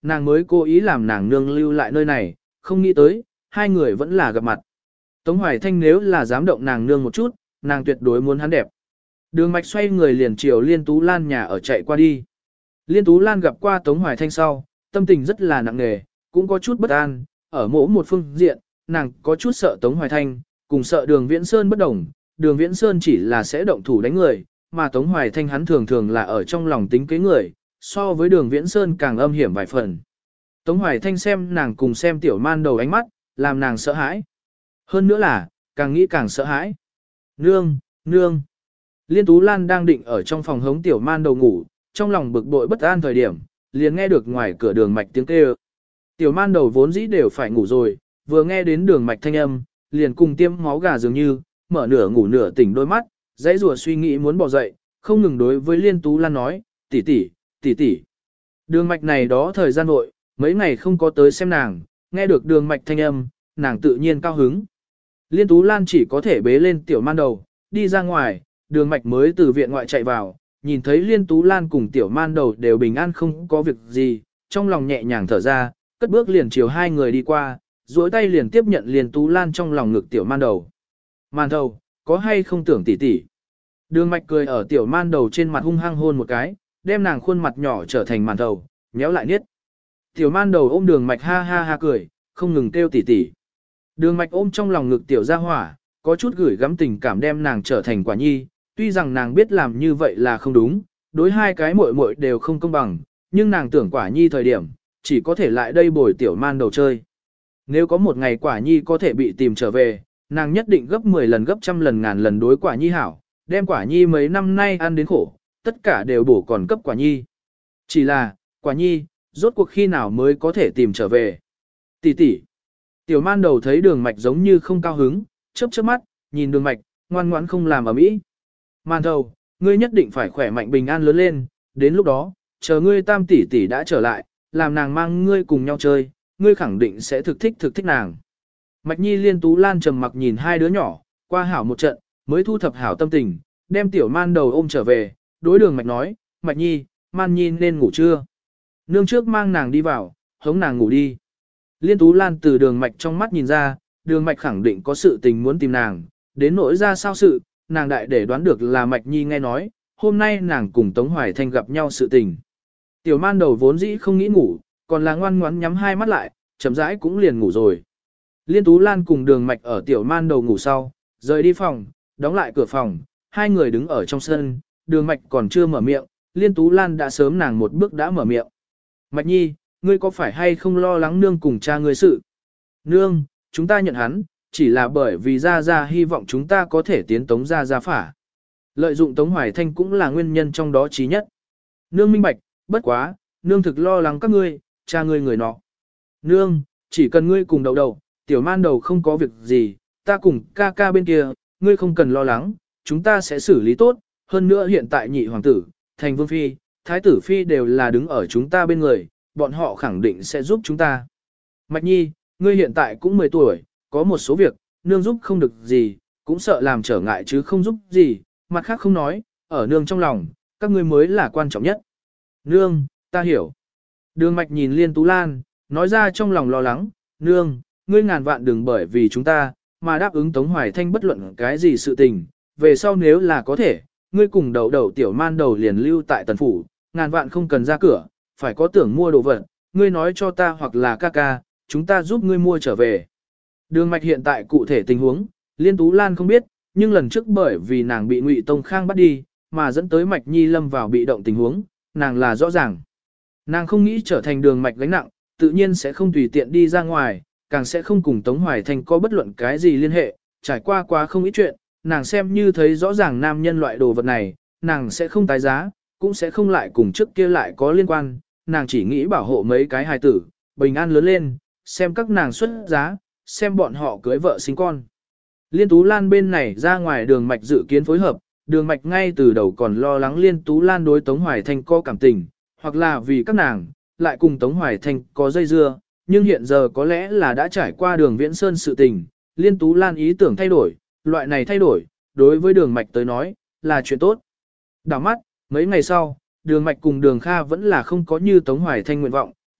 nàng mới cố ý làm nàng nương lưu lại nơi này, không nghĩ tới, hai người vẫn là gặp mặt. Tống Hoài Thanh nếu là dám động nàng nương một chút, nàng tuyệt đối muốn hắn đẹp. Đường Mạch xoay người liền chiều Liên Tú Lan nhà ở chạy qua đi. Liên Tú Lan gặp qua Tống Hoài Thanh sau, tâm tình rất là nặng nề, cũng có chút bất an, ở mỗi một phương diện, nàng có chút sợ Tống Hoài Thanh, cùng sợ Đường Viễn Sơn bất đồng. Đường Viễn Sơn chỉ là sẽ động thủ đánh người, mà Tống Hoài Thanh hắn thường thường là ở trong lòng tính kế người, so với Đường Viễn Sơn càng âm hiểm vài phần. Tống Hoài Thanh xem nàng cùng xem tiểu man đầu ánh mắt, làm nàng sợ hãi. Hơn nữa là, càng nghĩ càng sợ hãi. Nương, nương. Liên Tú Lan đang định ở trong phòng hống tiểu man đầu ngủ, trong lòng bực bội bất an thời điểm, liền nghe được ngoài cửa Đường Mạch tiếng kêu. Tiểu man đầu vốn dĩ đều phải ngủ rồi, vừa nghe đến Đường Mạch thanh âm, liền cùng tiêm máu gà dường như, mở nửa ngủ nửa tỉnh đôi mắt, dãy rùa suy nghĩ muốn bỏ dậy, không ngừng đối với Liên Tú Lan nói, tỷ tỷ, tỷ tỷ. Đường Mạch này đó thời gian vội, mấy ngày không có tới xem nàng, nghe được Đường Mạch thanh âm, nàng tự nhiên cao hứng. Liên Tú Lan chỉ có thể bế lên tiểu man đầu, đi ra ngoài, Đường Mạch mới từ viện ngoại chạy vào, nhìn thấy Liên Tú Lan cùng tiểu man đầu đều bình an không có việc gì, trong lòng nhẹ nhàng thở ra, cất bước liền chiều hai người đi qua, duỗi tay liền tiếp nhận Liên Tú Lan trong lòng ngực tiểu man đầu. Man đầu, có hay không tưởng tỷ tỷ? Đường Mạch cười ở tiểu man đầu trên mặt hung hăng hôn một cái, đem nàng khuôn mặt nhỏ trở thành màn đầu, nhéo lại niết. Tiểu man đầu ôm Đường Mạch ha ha ha cười, không ngừng kêu tỷ tỷ. Đường Mạch ôm trong lòng ngực tiểu gia hỏa, có chút gửi gắm tình cảm đem nàng trở thành quả nhi, tuy rằng nàng biết làm như vậy là không đúng, đối hai cái muội muội đều không công bằng, nhưng nàng tưởng quả nhi thời điểm, chỉ có thể lại đây bồi tiểu man đầu chơi. Nếu có một ngày quả nhi có thể bị tìm trở về, nàng nhất định gấp 10 lần gấp trăm lần ngàn lần đối quả nhi hảo, đem quả nhi mấy năm nay ăn đến khổ, tất cả đều bổ còn cấp quả nhi. Chỉ là, quả nhi, rốt cuộc khi nào mới có thể tìm trở về. Tỷ tỷ. Tiểu man đầu thấy Đường Mạch giống như không cao hứng, chớp chớp mắt, nhìn Đường Mạch, ngoan ngoãn không làm ở mỹ. Man đầu, ngươi nhất định phải khỏe mạnh bình an lớn lên, đến lúc đó, chờ ngươi tam tỷ tỷ đã trở lại, làm nàng mang ngươi cùng nhau chơi, ngươi khẳng định sẽ thực thích nàng. Mạch Nhi Liên Tú Lan trầm mặc nhìn hai đứa nhỏ, qua hảo một trận, mới thu thập hảo tâm tình, đem tiểu man đầu ôm trở về, đối Đường Mạch nói, Mạch Nhi, Man Nhi nên ngủ chưa? Nương trước mang nàng đi vào, hống nàng ngủ đi. Liên Tú Lan từ Đường Mạch trong mắt nhìn ra, Đường Mạch khẳng định có sự tình muốn tìm nàng, đến nỗi ra sao sự, nàng đại để đoán được là Mạch Nhi nghe nói, hôm nay nàng cùng Tống Hoài Thanh gặp nhau sự tình. Tiểu man đầu vốn dĩ không nghĩ ngủ, còn là ngoan ngoãn nhắm hai mắt lại, chậm rãi cũng liền ngủ rồi. Liên Tú Lan cùng Đường Mạch ở tiểu man đầu ngủ sau, rời đi phòng, đóng lại cửa phòng, hai người đứng ở trong sân, Đường Mạch còn chưa mở miệng, Liên Tú Lan đã sớm nàng một bước đã mở miệng. Mạch Nhi, ngươi có phải hay không lo lắng nương cùng cha ngươi sự? Nương, chúng ta nhận hắn, chỉ là bởi vì Gia Gia hy vọng chúng ta có thể tiến Tống Gia Gia phả. Lợi dụng Tống Hoài Thanh cũng là nguyên nhân trong đó chí nhất. Nương minh bạch, bất quá, nương thực lo lắng các ngươi, cha ngươi người nọ. Nương, chỉ cần ngươi cùng đầu đầu, tiểu man đầu không có việc gì, ta cùng ca ca bên kia, ngươi không cần lo lắng, chúng ta sẽ xử lý tốt, hơn nữa hiện tại nhị hoàng tử, thành vương phi, thái tử phi đều là đứng ở chúng ta bên người, bọn họ khẳng định sẽ giúp chúng ta. Mạch Nhi, ngươi hiện tại cũng 10 tuổi, có một số việc, nương giúp không được gì, cũng sợ làm trở ngại chứ không giúp gì, mặt khác không nói, ở nương trong lòng, các ngươi mới là quan trọng nhất. Nương, ta hiểu. Đường Mạch nhìn Liên Tú Lan, nói ra trong lòng lo lắng, nương, ngươi ngàn vạn đừng bởi vì chúng ta, mà đáp ứng Tống Hoài Thanh bất luận cái gì sự tình, về sau nếu là có thể, ngươi cùng đầu đầu tiểu man đầu liền lưu tại tần phủ, ngàn vạn không cần ra cửa, phải có tưởng mua đồ vật, ngươi nói cho ta hoặc là ca ca, chúng ta giúp ngươi mua trở về. Đường Mạch hiện tại cụ thể tình huống, Liên Tú Lan không biết, nhưng lần trước bởi vì nàng bị Ngụy Tông Khang bắt đi, mà dẫn tới Mạch Nhi lâm vào bị động tình huống, nàng là rõ ràng. Nàng không nghĩ trở thành Đường Mạch gánh nặng, tự nhiên sẽ không tùy tiện đi ra ngoài, càng sẽ không cùng Tống Hoài Thanh có bất luận cái gì liên hệ, trải qua quá không ít chuyện, nàng xem như thấy rõ ràng nam nhân loại đồ vật này, nàng sẽ không tái giá, cũng sẽ không lại cùng trước kia lại có liên quan, nàng chỉ nghĩ bảo hộ mấy cái hài tử, bình an lớn lên, xem các nàng xuất giá, xem bọn họ cưới vợ sinh con. Liên Tú Lan bên này ra ngoài Đường Mạch dự kiến phối hợp, Đường Mạch ngay từ đầu còn lo lắng Liên Tú Lan đối Tống Hoài Thanh có cảm tình, hoặc là vì các nàng, lại cùng Tống Hoài Thanh có dây dưa, nhưng hiện giờ có lẽ là đã trải qua Đường Viễn Sơn sự tình, Liên Tú Lan ý tưởng thay đổi, loại này thay đổi, đối với Đường Mạch tới nói, là chuyện tốt. Đảo mắt, mấy ngày sau, Đường Mạch cùng Đường Kha vẫn là không có như Tống Hoài Thanh nguyện vọng,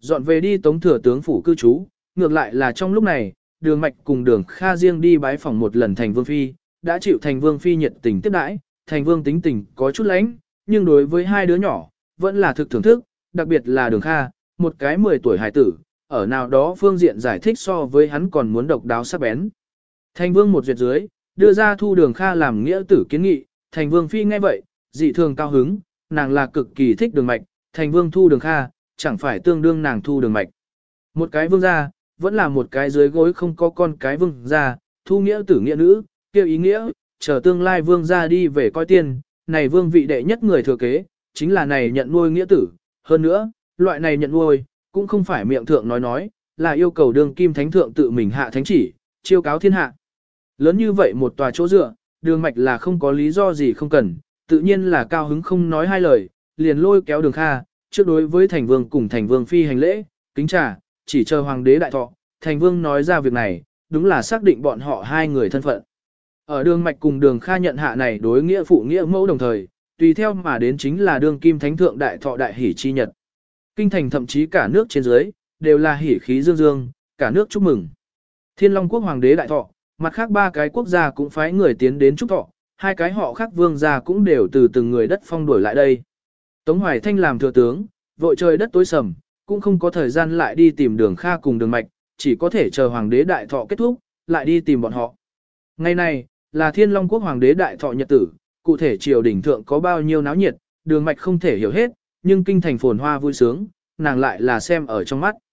dọn về đi Tống Thừa tướng phủ cư trú, ngược lại là trong lúc này, Đường Mạch cùng Đường Kha riêng đi bái phỏng một lần Thành Vương Phi, đã chịu Thành Vương Phi nhiệt tình tiếp đãi, Thành Vương tính tình có chút lãnh, nhưng đối với hai đứa nhỏ, vẫn là thực thưởng thức, đặc biệt là Đường Kha, một cái 10 tuổi hài tử, ở nào đó phương diện giải thích so với hắn còn muốn độc đáo sắc bén. Thành Vương một duyệt dưới, đưa ra thu Đường Kha làm nghĩa tử kiến nghị, Thành Vương Phi nghe vậy, dị thường cao hứng, nàng là cực kỳ thích Đường Mạch, Thành Vương thu Đường Kha, chẳng phải tương đương nàng thu Đường Mạch. Một cái vương gia, vẫn là một cái dưới gối không có con cái vương gia, thu nghĩa tử nghĩa nữ, kêu ý nghĩa, chờ tương lai vương gia đi về coi tiên, này vương vị đệ nhất người thừa kế, chính là này nhận nuôi nghĩa tử. Hơn nữa, loại này nhận nuôi, cũng không phải miệng thượng nói, là yêu cầu đương kim thánh thượng tự mình hạ thánh chỉ, chiêu cáo thiên hạ. Lớn như vậy một tòa chỗ dựa, Đường Mạch là không có lý do gì không cần, tự nhiên là cao hứng không nói hai lời, liền lôi kéo Đường Kha, trước đối với Thành Vương cùng Thành Vương Phi hành lễ, kính trà, chỉ chờ hoàng đế đại thọ. Thành Vương nói ra việc này, đúng là xác định bọn họ hai người thân phận. Ở Đường Mạch cùng Đường Kha nhận hạ này đối nghĩa phụ nghĩa mẫu đồng thời, tùy theo mà đến chính là đương kim thánh thượng đại thọ đại hỷ chi nhật. Kinh thành thậm chí cả nước trên dưới, đều là hỷ khí dương dương, cả nước chúc mừng. Thiên Long quốc hoàng đế đại thọ, mặt khác ba cái quốc gia cũng phái người tiến đến chúc thọ, hai cái họ khác vương gia cũng đều từ từng người đất phong đuổi lại đây. Tống Hoài Thanh làm thừa tướng, vội trời đất tối sầm, cũng không có thời gian lại đi tìm Đường Kha cùng Đường Mạch, chỉ có thể chờ hoàng đế đại thọ kết thúc, lại đi tìm bọn họ. Ngày này, là Thiên Long quốc hoàng đế đại thọ nhật tử, cụ thể triều đình thượng có bao nhiêu náo nhiệt, Đường Mạch không thể hiểu hết, nhưng kinh thành phồn hoa vui sướng, nàng lại là xem ở trong mắt.